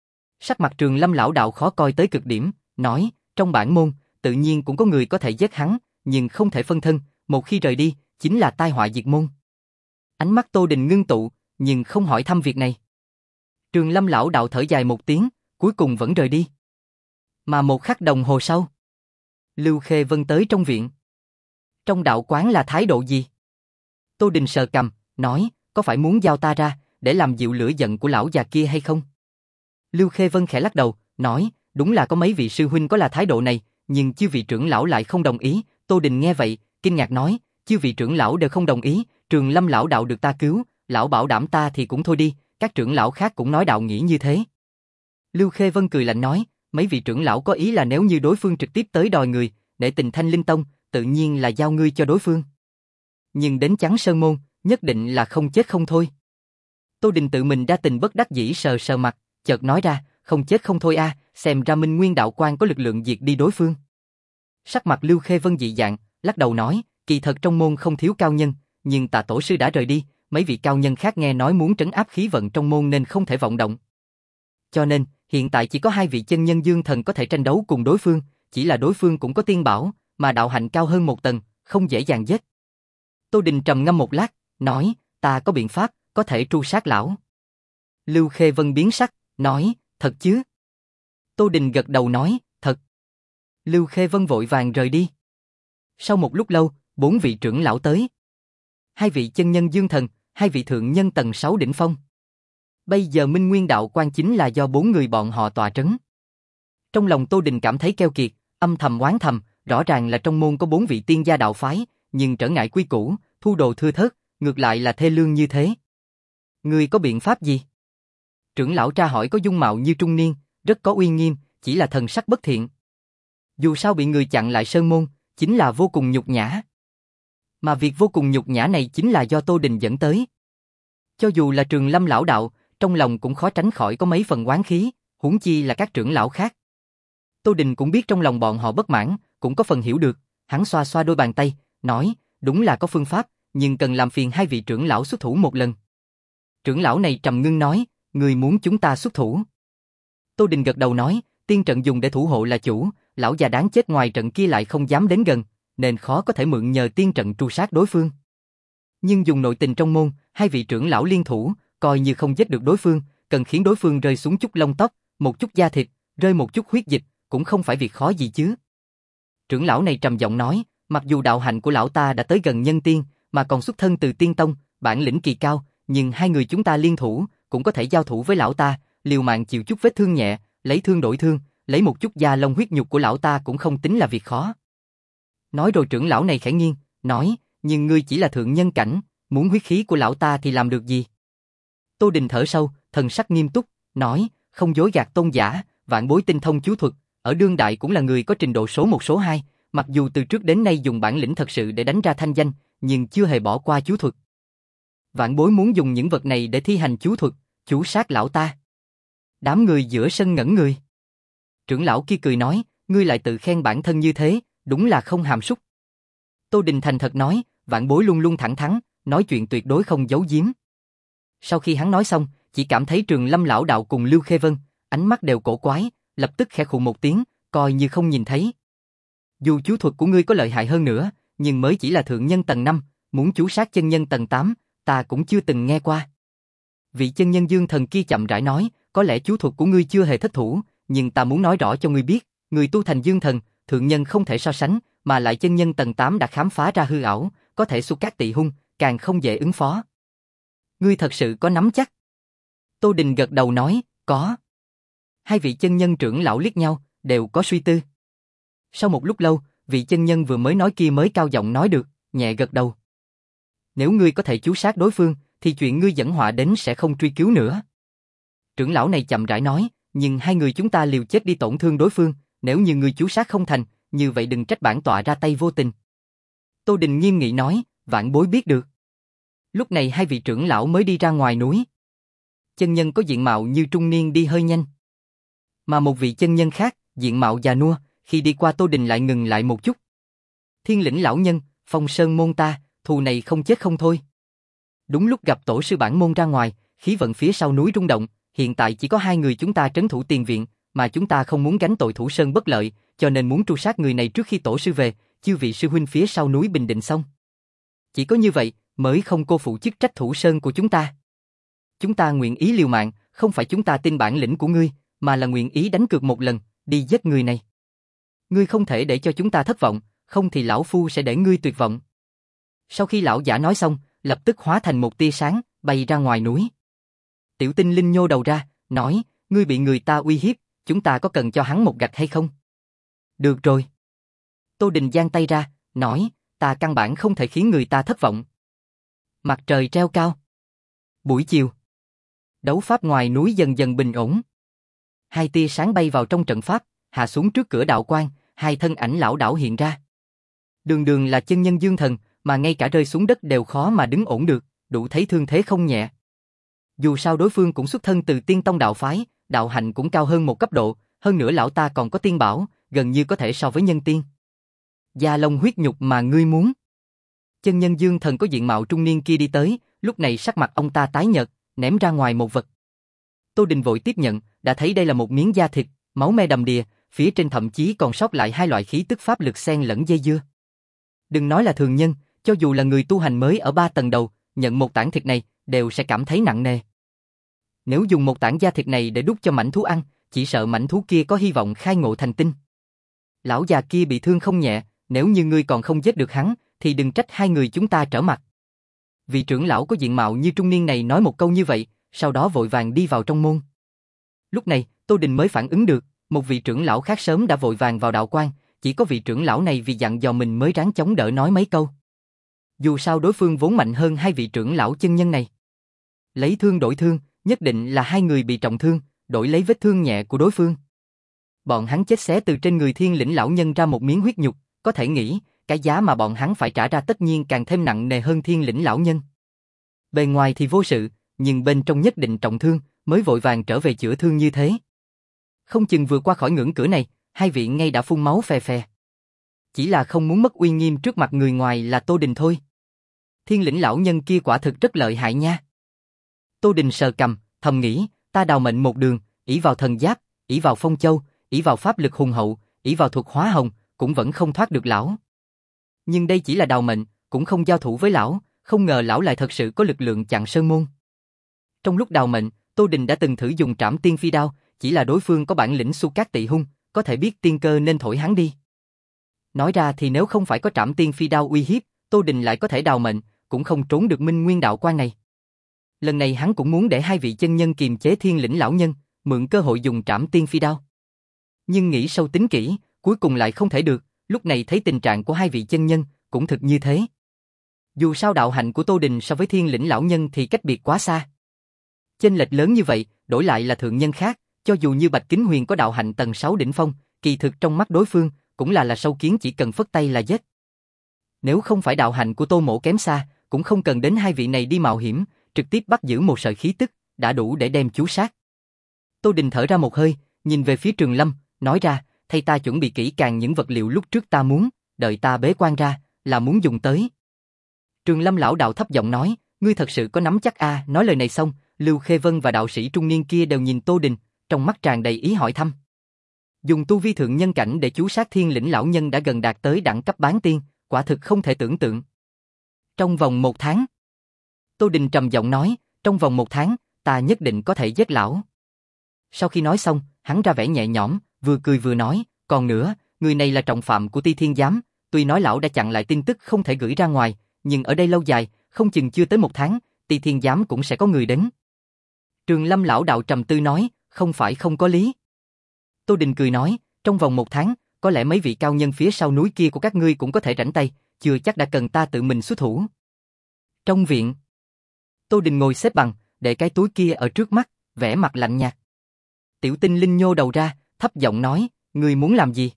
Sắc mặt Trường Lâm lão đạo khó coi tới cực điểm, nói, trong bản môn, tự nhiên cũng có người có thể giết hắn, nhưng không thể phân thân, một khi rời đi, chính là tai họa diệt môn. Ánh mắt Tô Đình ngưng tụ, nhưng không hỏi thăm việc này. Trường Lâm lão đạo thở dài một tiếng, cuối cùng vẫn rời đi. Mà một khắc đồng hồ sau, Lưu Khê Vân tới trong viện. Trong đạo quán là thái độ gì? Tô Đình sờ cằm, nói, có phải muốn giao ta ra, để làm dịu lửa giận của lão già kia hay không? Lưu Khê Vân khẽ lắc đầu, nói, đúng là có mấy vị sư huynh có là thái độ này, nhưng chư vị trưởng lão lại không đồng ý. Tô Đình nghe vậy, kinh ngạc nói, chư vị trưởng lão đều không đồng ý, Trường Lâm lão đạo được ta cứu, lão bảo đảm ta thì cũng thôi đi, các trưởng lão khác cũng nói đạo nghĩa như thế. Lưu Khê Vân cười lạnh nói, mấy vị trưởng lão có ý là nếu như đối phương trực tiếp tới đòi người, để tình Thanh Linh Tông, tự nhiên là giao ngươi cho đối phương. Nhưng đến Chắn Sơn Môn, nhất định là không chết không thôi. Tô Đình tự mình đa tình bất đắc dĩ sờ sờ mặt, chợt nói ra, không chết không thôi a, à, xem ra Minh Nguyên đạo quan có lực lượng diệt đi đối phương. Sắc mặt Lưu Khê Vân dị dạng, lắc đầu nói, kỳ thật trong môn không thiếu cao nhân, nhưng Tạ tổ sư đã rời đi, mấy vị cao nhân khác nghe nói muốn trấn áp khí vận trong môn nên không thể vọng động. Cho nên, hiện tại chỉ có hai vị chân nhân dương thần có thể tranh đấu cùng đối phương, chỉ là đối phương cũng có tiên bảo, mà đạo hạnh cao hơn một tầng, không dễ dàng giết. Tô Đình trầm ngâm một lát, nói, ta có biện pháp, có thể tru sát lão. Lưu Khê Vân biến sắc, nói, thật chứ? Tô Đình gật đầu nói, thật. Lưu Khê Vân vội vàng rời đi. Sau một lúc lâu, bốn vị trưởng lão tới. Hai vị chân nhân dương thần, hai vị thượng nhân tầng sáu đỉnh phong. Bây giờ Minh Nguyên đạo quan chính là do bốn người bọn họ tọa trấn. Trong lòng Tô Đình cảm thấy keo kiệt, âm thầm oán thầm, rõ ràng là trong môn có bốn vị tiên gia đạo phái, nhưng trở ngại quy củ, thu đồ thưa thớt, ngược lại là thê lương như thế. Ngươi có biện pháp gì? Trưởng lão tra hỏi có dung mạo như trung niên, rất có uy nghiêm, chỉ là thần sắc bất thiện. Dù sao bị người chặn lại sơn môn, chính là vô cùng nhục nhã. Mà việc vô cùng nhục nhã này chính là do Tô Đình dẫn tới. Cho dù là Trường Lâm lão đạo, trong lòng cũng khó tránh khỏi có mấy phần oán khí, huống chi là các trưởng lão khác. Tô Đình cũng biết trong lòng bọn họ bất mãn, cũng có phần hiểu được, hắn xoa xoa đôi bàn tay, nói, đúng là có phương pháp, nhưng cần làm phiền hai vị trưởng lão xuất thủ một lần. Trưởng lão này trầm ngưng nói, người muốn chúng ta xuất thủ. Tô Đình gật đầu nói, tiên trận dùng để thủ hộ là chủ, lão già đáng chết ngoài trận kia lại không dám đến gần, nên khó có thể mượn nhờ tiên trận tru sát đối phương. Nhưng dùng nội tình trong môn, hai vị trưởng lão liên thủ, coi như không giết được đối phương, cần khiến đối phương rơi xuống chút lông tóc, một chút da thịt, rơi một chút huyết dịch, cũng không phải việc khó gì chứ. Trưởng lão này trầm giọng nói, mặc dù đạo hạnh của lão ta đã tới gần nhân tiên, mà còn xuất thân từ tiên tông, bản lĩnh kỳ cao, nhưng hai người chúng ta liên thủ, cũng có thể giao thủ với lão ta, liều mạng chịu chút vết thương nhẹ, lấy thương đổi thương, lấy một chút da lông huyết nhục của lão ta cũng không tính là việc khó. Nói rồi trưởng lão này khẽ nghiêng, nói, nhưng ngươi chỉ là thượng nhân cảnh, muốn huyết khí của lão ta thì làm được gì? Tô Đình thở sâu, thần sắc nghiêm túc, nói, không dối gạt tôn giả, vạn bối tinh thông chú thuật, ở đương đại cũng là người có trình độ số một số hai, mặc dù từ trước đến nay dùng bản lĩnh thật sự để đánh ra thanh danh, nhưng chưa hề bỏ qua chú thuật. Vạn bối muốn dùng những vật này để thi hành chú thuật, chú sát lão ta. Đám người giữa sân ngẩn người. Trưởng lão kia cười nói, ngươi lại tự khen bản thân như thế, đúng là không hàm súc. Tô Đình thành thật nói, vạn bối luôn luôn thẳng thắn, nói chuyện tuyệt đối không giấu giếm. Sau khi hắn nói xong, chỉ cảm thấy Trường Lâm lão đạo cùng Lưu Khê Vân, ánh mắt đều cổ quái, lập tức khẽ khụ một tiếng, coi như không nhìn thấy. Dù chú thuật của ngươi có lợi hại hơn nữa, nhưng mới chỉ là thượng nhân tầng năm, muốn chú sát chân nhân tầng tám, ta cũng chưa từng nghe qua. Vị chân nhân dương thần kia chậm rãi nói, có lẽ chú thuật của ngươi chưa hề thất thủ, nhưng ta muốn nói rõ cho ngươi biết, người tu thành dương thần, thượng nhân không thể so sánh, mà lại chân nhân tầng tám đã khám phá ra hư ảo, có thể xúc cát tị hung, càng không dễ ứng phó. Ngươi thật sự có nắm chắc? Tô Đình gật đầu nói, có. Hai vị chân nhân trưởng lão liếc nhau, đều có suy tư. Sau một lúc lâu, vị chân nhân vừa mới nói kia mới cao giọng nói được, nhẹ gật đầu. Nếu ngươi có thể chú sát đối phương, thì chuyện ngươi dẫn họa đến sẽ không truy cứu nữa. Trưởng lão này chậm rãi nói, nhưng hai người chúng ta liều chết đi tổn thương đối phương, nếu như ngươi chú sát không thành, như vậy đừng trách bản tọa ra tay vô tình. Tô Đình nghiêm nghị nói, vạn bối biết được. Lúc này hai vị trưởng lão mới đi ra ngoài núi. Chân nhân có diện mạo như trung niên đi hơi nhanh. Mà một vị chân nhân khác, diện mạo già nua, khi đi qua Tô Đình lại ngừng lại một chút. Thiên lĩnh lão nhân, Phong Sơn môn ta, thù này không chết không thôi. Đúng lúc gặp tổ sư bản môn ra ngoài, khí vận phía sau núi rung động, hiện tại chỉ có hai người chúng ta trấn thủ tiền viện, mà chúng ta không muốn gánh tội thủ sơn bất lợi, cho nên muốn tru sát người này trước khi tổ sư về, chư vị sư huynh phía sau núi bình định xong. Chỉ có như vậy, mới không cô phụ chức trách thủ sơn của chúng ta. Chúng ta nguyện ý liều mạng, không phải chúng ta tin bản lĩnh của ngươi, mà là nguyện ý đánh cược một lần, đi giết người này. Ngươi không thể để cho chúng ta thất vọng, không thì lão phu sẽ để ngươi tuyệt vọng. Sau khi lão giả nói xong, lập tức hóa thành một tia sáng, bay ra ngoài núi. Tiểu Tinh Linh nhô đầu ra, nói, ngươi bị người ta uy hiếp, chúng ta có cần cho hắn một gạch hay không? Được rồi. Tô Đình giang tay ra, nói, ta căn bản không thể khiến người ta thất vọng. Mặt trời treo cao. Buổi chiều. Đấu pháp ngoài núi dần dần bình ổn. Hai tia sáng bay vào trong trận pháp, hạ xuống trước cửa đạo quan, hai thân ảnh lão đảo hiện ra. Đường đường là chân nhân dương thần, mà ngay cả rơi xuống đất đều khó mà đứng ổn được, đủ thấy thương thế không nhẹ. Dù sao đối phương cũng xuất thân từ Tiên Tông đạo phái, đạo hạnh cũng cao hơn một cấp độ, hơn nữa lão ta còn có tiên bảo, gần như có thể so với nhân tiên. Da lông huyết nhục mà ngươi muốn. Chân nhân dương thần có diện mạo trung niên kia đi tới, lúc này sắc mặt ông ta tái nhợt, ném ra ngoài một vật. Tô Đình vội tiếp nhận, đã thấy đây là một miếng da thịt, máu me đầm đìa, phía trên thậm chí còn sót lại hai loại khí tức pháp lực xen lẫn dây dưa. Đừng nói là thường nhân, cho dù là người tu hành mới ở ba tầng đầu, nhận một tảng thịt này, đều sẽ cảm thấy nặng nề. Nếu dùng một tảng da thịt này để đút cho mãnh thú ăn, chỉ sợ mãnh thú kia có hy vọng khai ngộ thành tinh. Lão già kia bị thương không nhẹ, nếu như ngươi còn không giết được hắn, thì đừng trách hai người chúng ta trở mặt. Vị trưởng lão có diện mạo như trung niên này nói một câu như vậy, sau đó vội vàng đi vào trong môn. Lúc này, Tô Đình mới phản ứng được, một vị trưởng lão khác sớm đã vội vàng vào đạo quan, chỉ có vị trưởng lão này vì dặn dò mình mới ráng chống đỡ nói mấy câu. Dù sao đối phương vốn mạnh hơn hai vị trưởng lão chân nhân này. Lấy thương đổi thương, nhất định là hai người bị trọng thương, đổi lấy vết thương nhẹ của đối phương. Bọn hắn chết xé từ trên người thiên lĩnh lão nhân ra một miếng huyết nhục, có thể nghĩ, cái giá mà bọn hắn phải trả ra tất nhiên càng thêm nặng nề hơn thiên lĩnh lão nhân. Bề ngoài thì vô sự, nhưng bên trong nhất định trọng thương, mới vội vàng trở về chữa thương như thế. Không chừng vừa qua khỏi ngưỡng cửa này, hai vị ngay đã phun máu phè phè. Chỉ là không muốn mất uy nghiêm trước mặt người ngoài là Tô Đình thôi. Thiên lĩnh lão nhân kia quả thực rất lợi hại nha. Tô Đình sờ cằm, thầm nghĩ, ta đào mệnh một đường, ỷ vào thần giáp, ỷ vào phong châu, ỷ vào pháp lực hùng hậu, ỷ vào thuật hóa hồng, cũng vẫn không thoát được lão. Nhưng đây chỉ là đào mệnh, cũng không giao thủ với lão, không ngờ lão lại thật sự có lực lượng chặn sơn môn. Trong lúc đào mệnh, Tô Đình đã từng thử dùng Trảm Tiên Phi Đao, chỉ là đối phương có bản lĩnh xu cát tị hung, có thể biết tiên cơ nên thổi hắn đi. Nói ra thì nếu không phải có Trảm Tiên Phi Đao uy hiếp, Tô Đình lại có thể đào mệnh, cũng không trốn được Minh Nguyên đạo quan này. Lần này hắn cũng muốn để hai vị chân nhân kiềm chế thiên lĩnh lão nhân, mượn cơ hội dùng Trảm Tiên Phi Đao. Nhưng nghĩ sâu tính kỹ, cuối cùng lại không thể được, lúc này thấy tình trạng của hai vị chân nhân, cũng thực như thế. Dù sao đạo hạnh của Tô Đình so với thiên lĩnh lão nhân thì cách biệt quá xa. Chênh lệch lớn như vậy, đổi lại là thượng nhân khác, cho dù như Bạch Kính Huyền có đạo hạnh tầng sáu đỉnh phong, kỳ thực trong mắt đối phương, cũng là là sâu kiến chỉ cần phất tay là giết. Nếu không phải đạo hạnh của Tô Mỗ kém xa, cũng không cần đến hai vị này đi mạo hiểm, trực tiếp bắt giữ một sợi khí tức, đã đủ để đem chú sát. Tô Đình thở ra một hơi, nhìn về phía Trường Lâm, nói ra, thay ta chuẩn bị kỹ càng những vật liệu lúc trước ta muốn, đợi ta bế quan ra, là muốn dùng tới. Trường Lâm lão đạo thấp giọng nói, ngươi thật sự có nắm chắc a? À? Nói lời này xong, Lưu Khê Vân và đạo sĩ trung niên kia đều nhìn Tô Đình, trong mắt tràn đầy ý hỏi thăm. Dùng tu vi thượng nhân cảnh để chú sát Thiên Lĩnh lão nhân đã gần đạt tới đẳng cấp bán tiên, quả thực không thể tưởng tượng. Trong vòng một tháng. Tô Đình trầm giọng nói, trong vòng một tháng, ta nhất định có thể giết lão. Sau khi nói xong, hắn ra vẻ nhẹ nhõm, vừa cười vừa nói, còn nữa, người này là trọng phạm của Ti Thiên Giám, tuy nói lão đã chặn lại tin tức không thể gửi ra ngoài, nhưng ở đây lâu dài, không chừng chưa tới một tháng, Ti Thiên Giám cũng sẽ có người đến. Trường Lâm lão đạo trầm tư nói, không phải không có lý. Tô Đình cười nói, trong vòng một tháng, có lẽ mấy vị cao nhân phía sau núi kia của các ngươi cũng có thể rảnh tay, chưa chắc đã cần ta tự mình xuất thủ. Trong viện, Tô Đình ngồi xếp bằng, để cái túi kia ở trước mắt, vẻ mặt lạnh nhạt. Tiểu Tinh Linh nhô đầu ra, thấp giọng nói, ngươi muốn làm gì?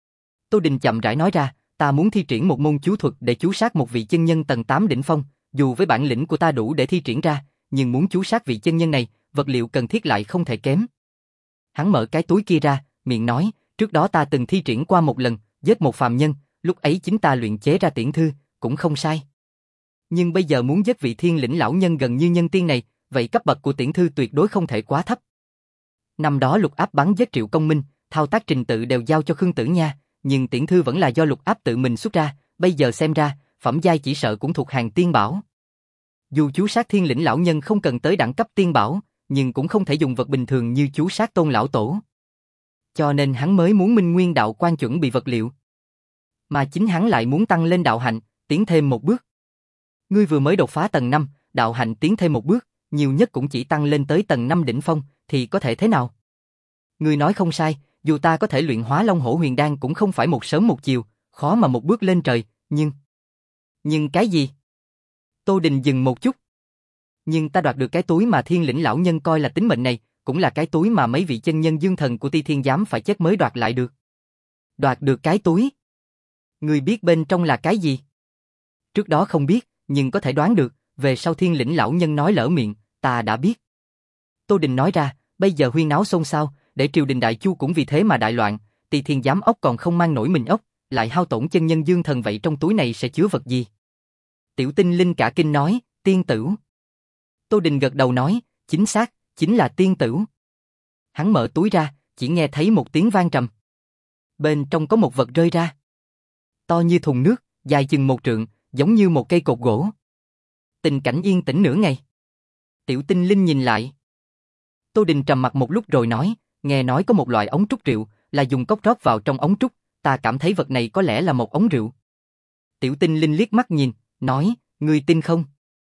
Tô Đình chậm rãi nói ra, ta muốn thi triển một môn chú thuật để chú sát một vị chân nhân tầng tám đỉnh phong, dù với bản lĩnh của ta đủ để thi triển ra, nhưng muốn chú sát vị chân nhân này, vật liệu cần thiết lại không thể kém. Hắn mở cái túi kia ra, miệng nói, trước đó ta từng thi triển qua một lần, giết một phàm nhân, lúc ấy chính ta luyện chế ra tiễn thư, cũng không sai. Nhưng bây giờ muốn giết vị Thiên Lĩnh lão nhân gần như nhân tiên này, vậy cấp bậc của tiễn thư tuyệt đối không thể quá thấp. Năm đó Lục Áp bắn giết Triệu Công Minh, thao tác trình tự đều giao cho Khương Tử Nha, nhưng tiễn thư vẫn là do Lục Áp tự mình xuất ra, bây giờ xem ra, phẩm giai chỉ sợ cũng thuộc hàng tiên bảo. Dù chú sát Thiên Lĩnh lão nhân không cần tới đẳng cấp tiên bảo, nhưng cũng không thể dùng vật bình thường như chú sát Tôn lão tổ. Cho nên hắn mới muốn Minh Nguyên đạo quan chuẩn bị vật liệu. Mà chính hắn lại muốn tăng lên đạo hạnh, tiến thêm một bước. Ngươi vừa mới đột phá tầng năm, đạo hạnh tiến thêm một bước, nhiều nhất cũng chỉ tăng lên tới tầng năm đỉnh phong, thì có thể thế nào? Ngươi nói không sai, dù ta có thể luyện hóa Long Hổ Huyền Đan cũng không phải một sớm một chiều, khó mà một bước lên trời, nhưng... Nhưng cái gì? Tô Đình dừng một chút. Nhưng ta đoạt được cái túi mà Thiên Lĩnh lão nhân coi là tính mệnh này, cũng là cái túi mà mấy vị chân nhân dương thần của Ti Thiên Giám phải chết mới đoạt lại được. Đoạt được cái túi? Ngươi biết bên trong là cái gì? Trước đó không biết, nhưng có thể đoán được, về sau Thiên Lĩnh lão nhân nói lỡ miệng, ta đã biết. Tô Đình nói ra, bây giờ huyên náo xôn xao, để triều đình Đại Chu cũng vì thế mà đại loạn, Ti Thiên Giám ốc còn không mang nổi mình ốc, lại hao tổn chân nhân dương thần, vậy trong túi này sẽ chứa vật gì? Tiểu Tinh Linh cả kinh nói, tiên tửu. Tô Đình gật đầu nói, chính xác, chính là tiên tửu. Hắn mở túi ra, chỉ nghe thấy một tiếng vang trầm. Bên trong có một vật rơi ra. To như thùng nước, dài chừng một trượng, giống như một cây cột gỗ. Tình cảnh yên tĩnh nửa ngày. Tiểu Tinh Linh nhìn lại. Tô Đình trầm mặt một lúc rồi nói, nghe nói có một loại ống trúc rượu, là dùng cốc rót vào trong ống trúc, ta cảm thấy vật này có lẽ là một ống rượu. Tiểu Tinh Linh liếc mắt nhìn, nói, ngươi tin không?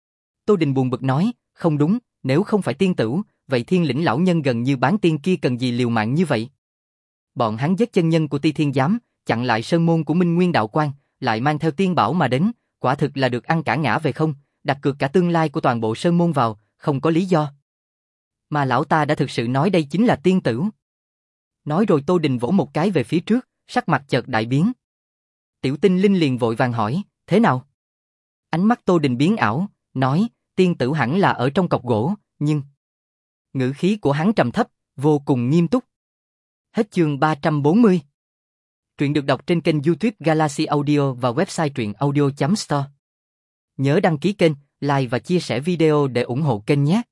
Tô Đình buồn bực nói, không đúng, nếu không phải tiên tửu, vậy Thiên Lĩnh lão nhân gần như bán tiên kia cần gì liều mạng như vậy? Bọn hắn giết chân nhân của Ti Thiên Giám, chặn lại sơn môn của Minh Nguyên đạo quan, lại mang theo tiên bảo mà đến, quả thực là được ăn cả ngã về không, đặt cược cả tương lai của toàn bộ sơn môn vào, không có lý do. Mà lão ta đã thực sự nói đây chính là tiên tửu. Nói rồi Tô Đình vỗ một cái về phía trước, sắc mặt chợt đại biến. Tiểu Tinh Linh liền vội vàng hỏi, thế nào? Ánh mắt Tô Đình biến ảo, nói, tiên tửu hẳn là ở trong cọc gỗ, nhưng... Ngữ khí của hắn trầm thấp, vô cùng nghiêm túc. Hết chương ba trăm bốn mươi. Truyện được đọc trên kênh YouTube Galaxy Audio và website truyện audio chấm store. Nhớ đăng ký kênh, like và chia sẻ video để ủng hộ kênh nhé.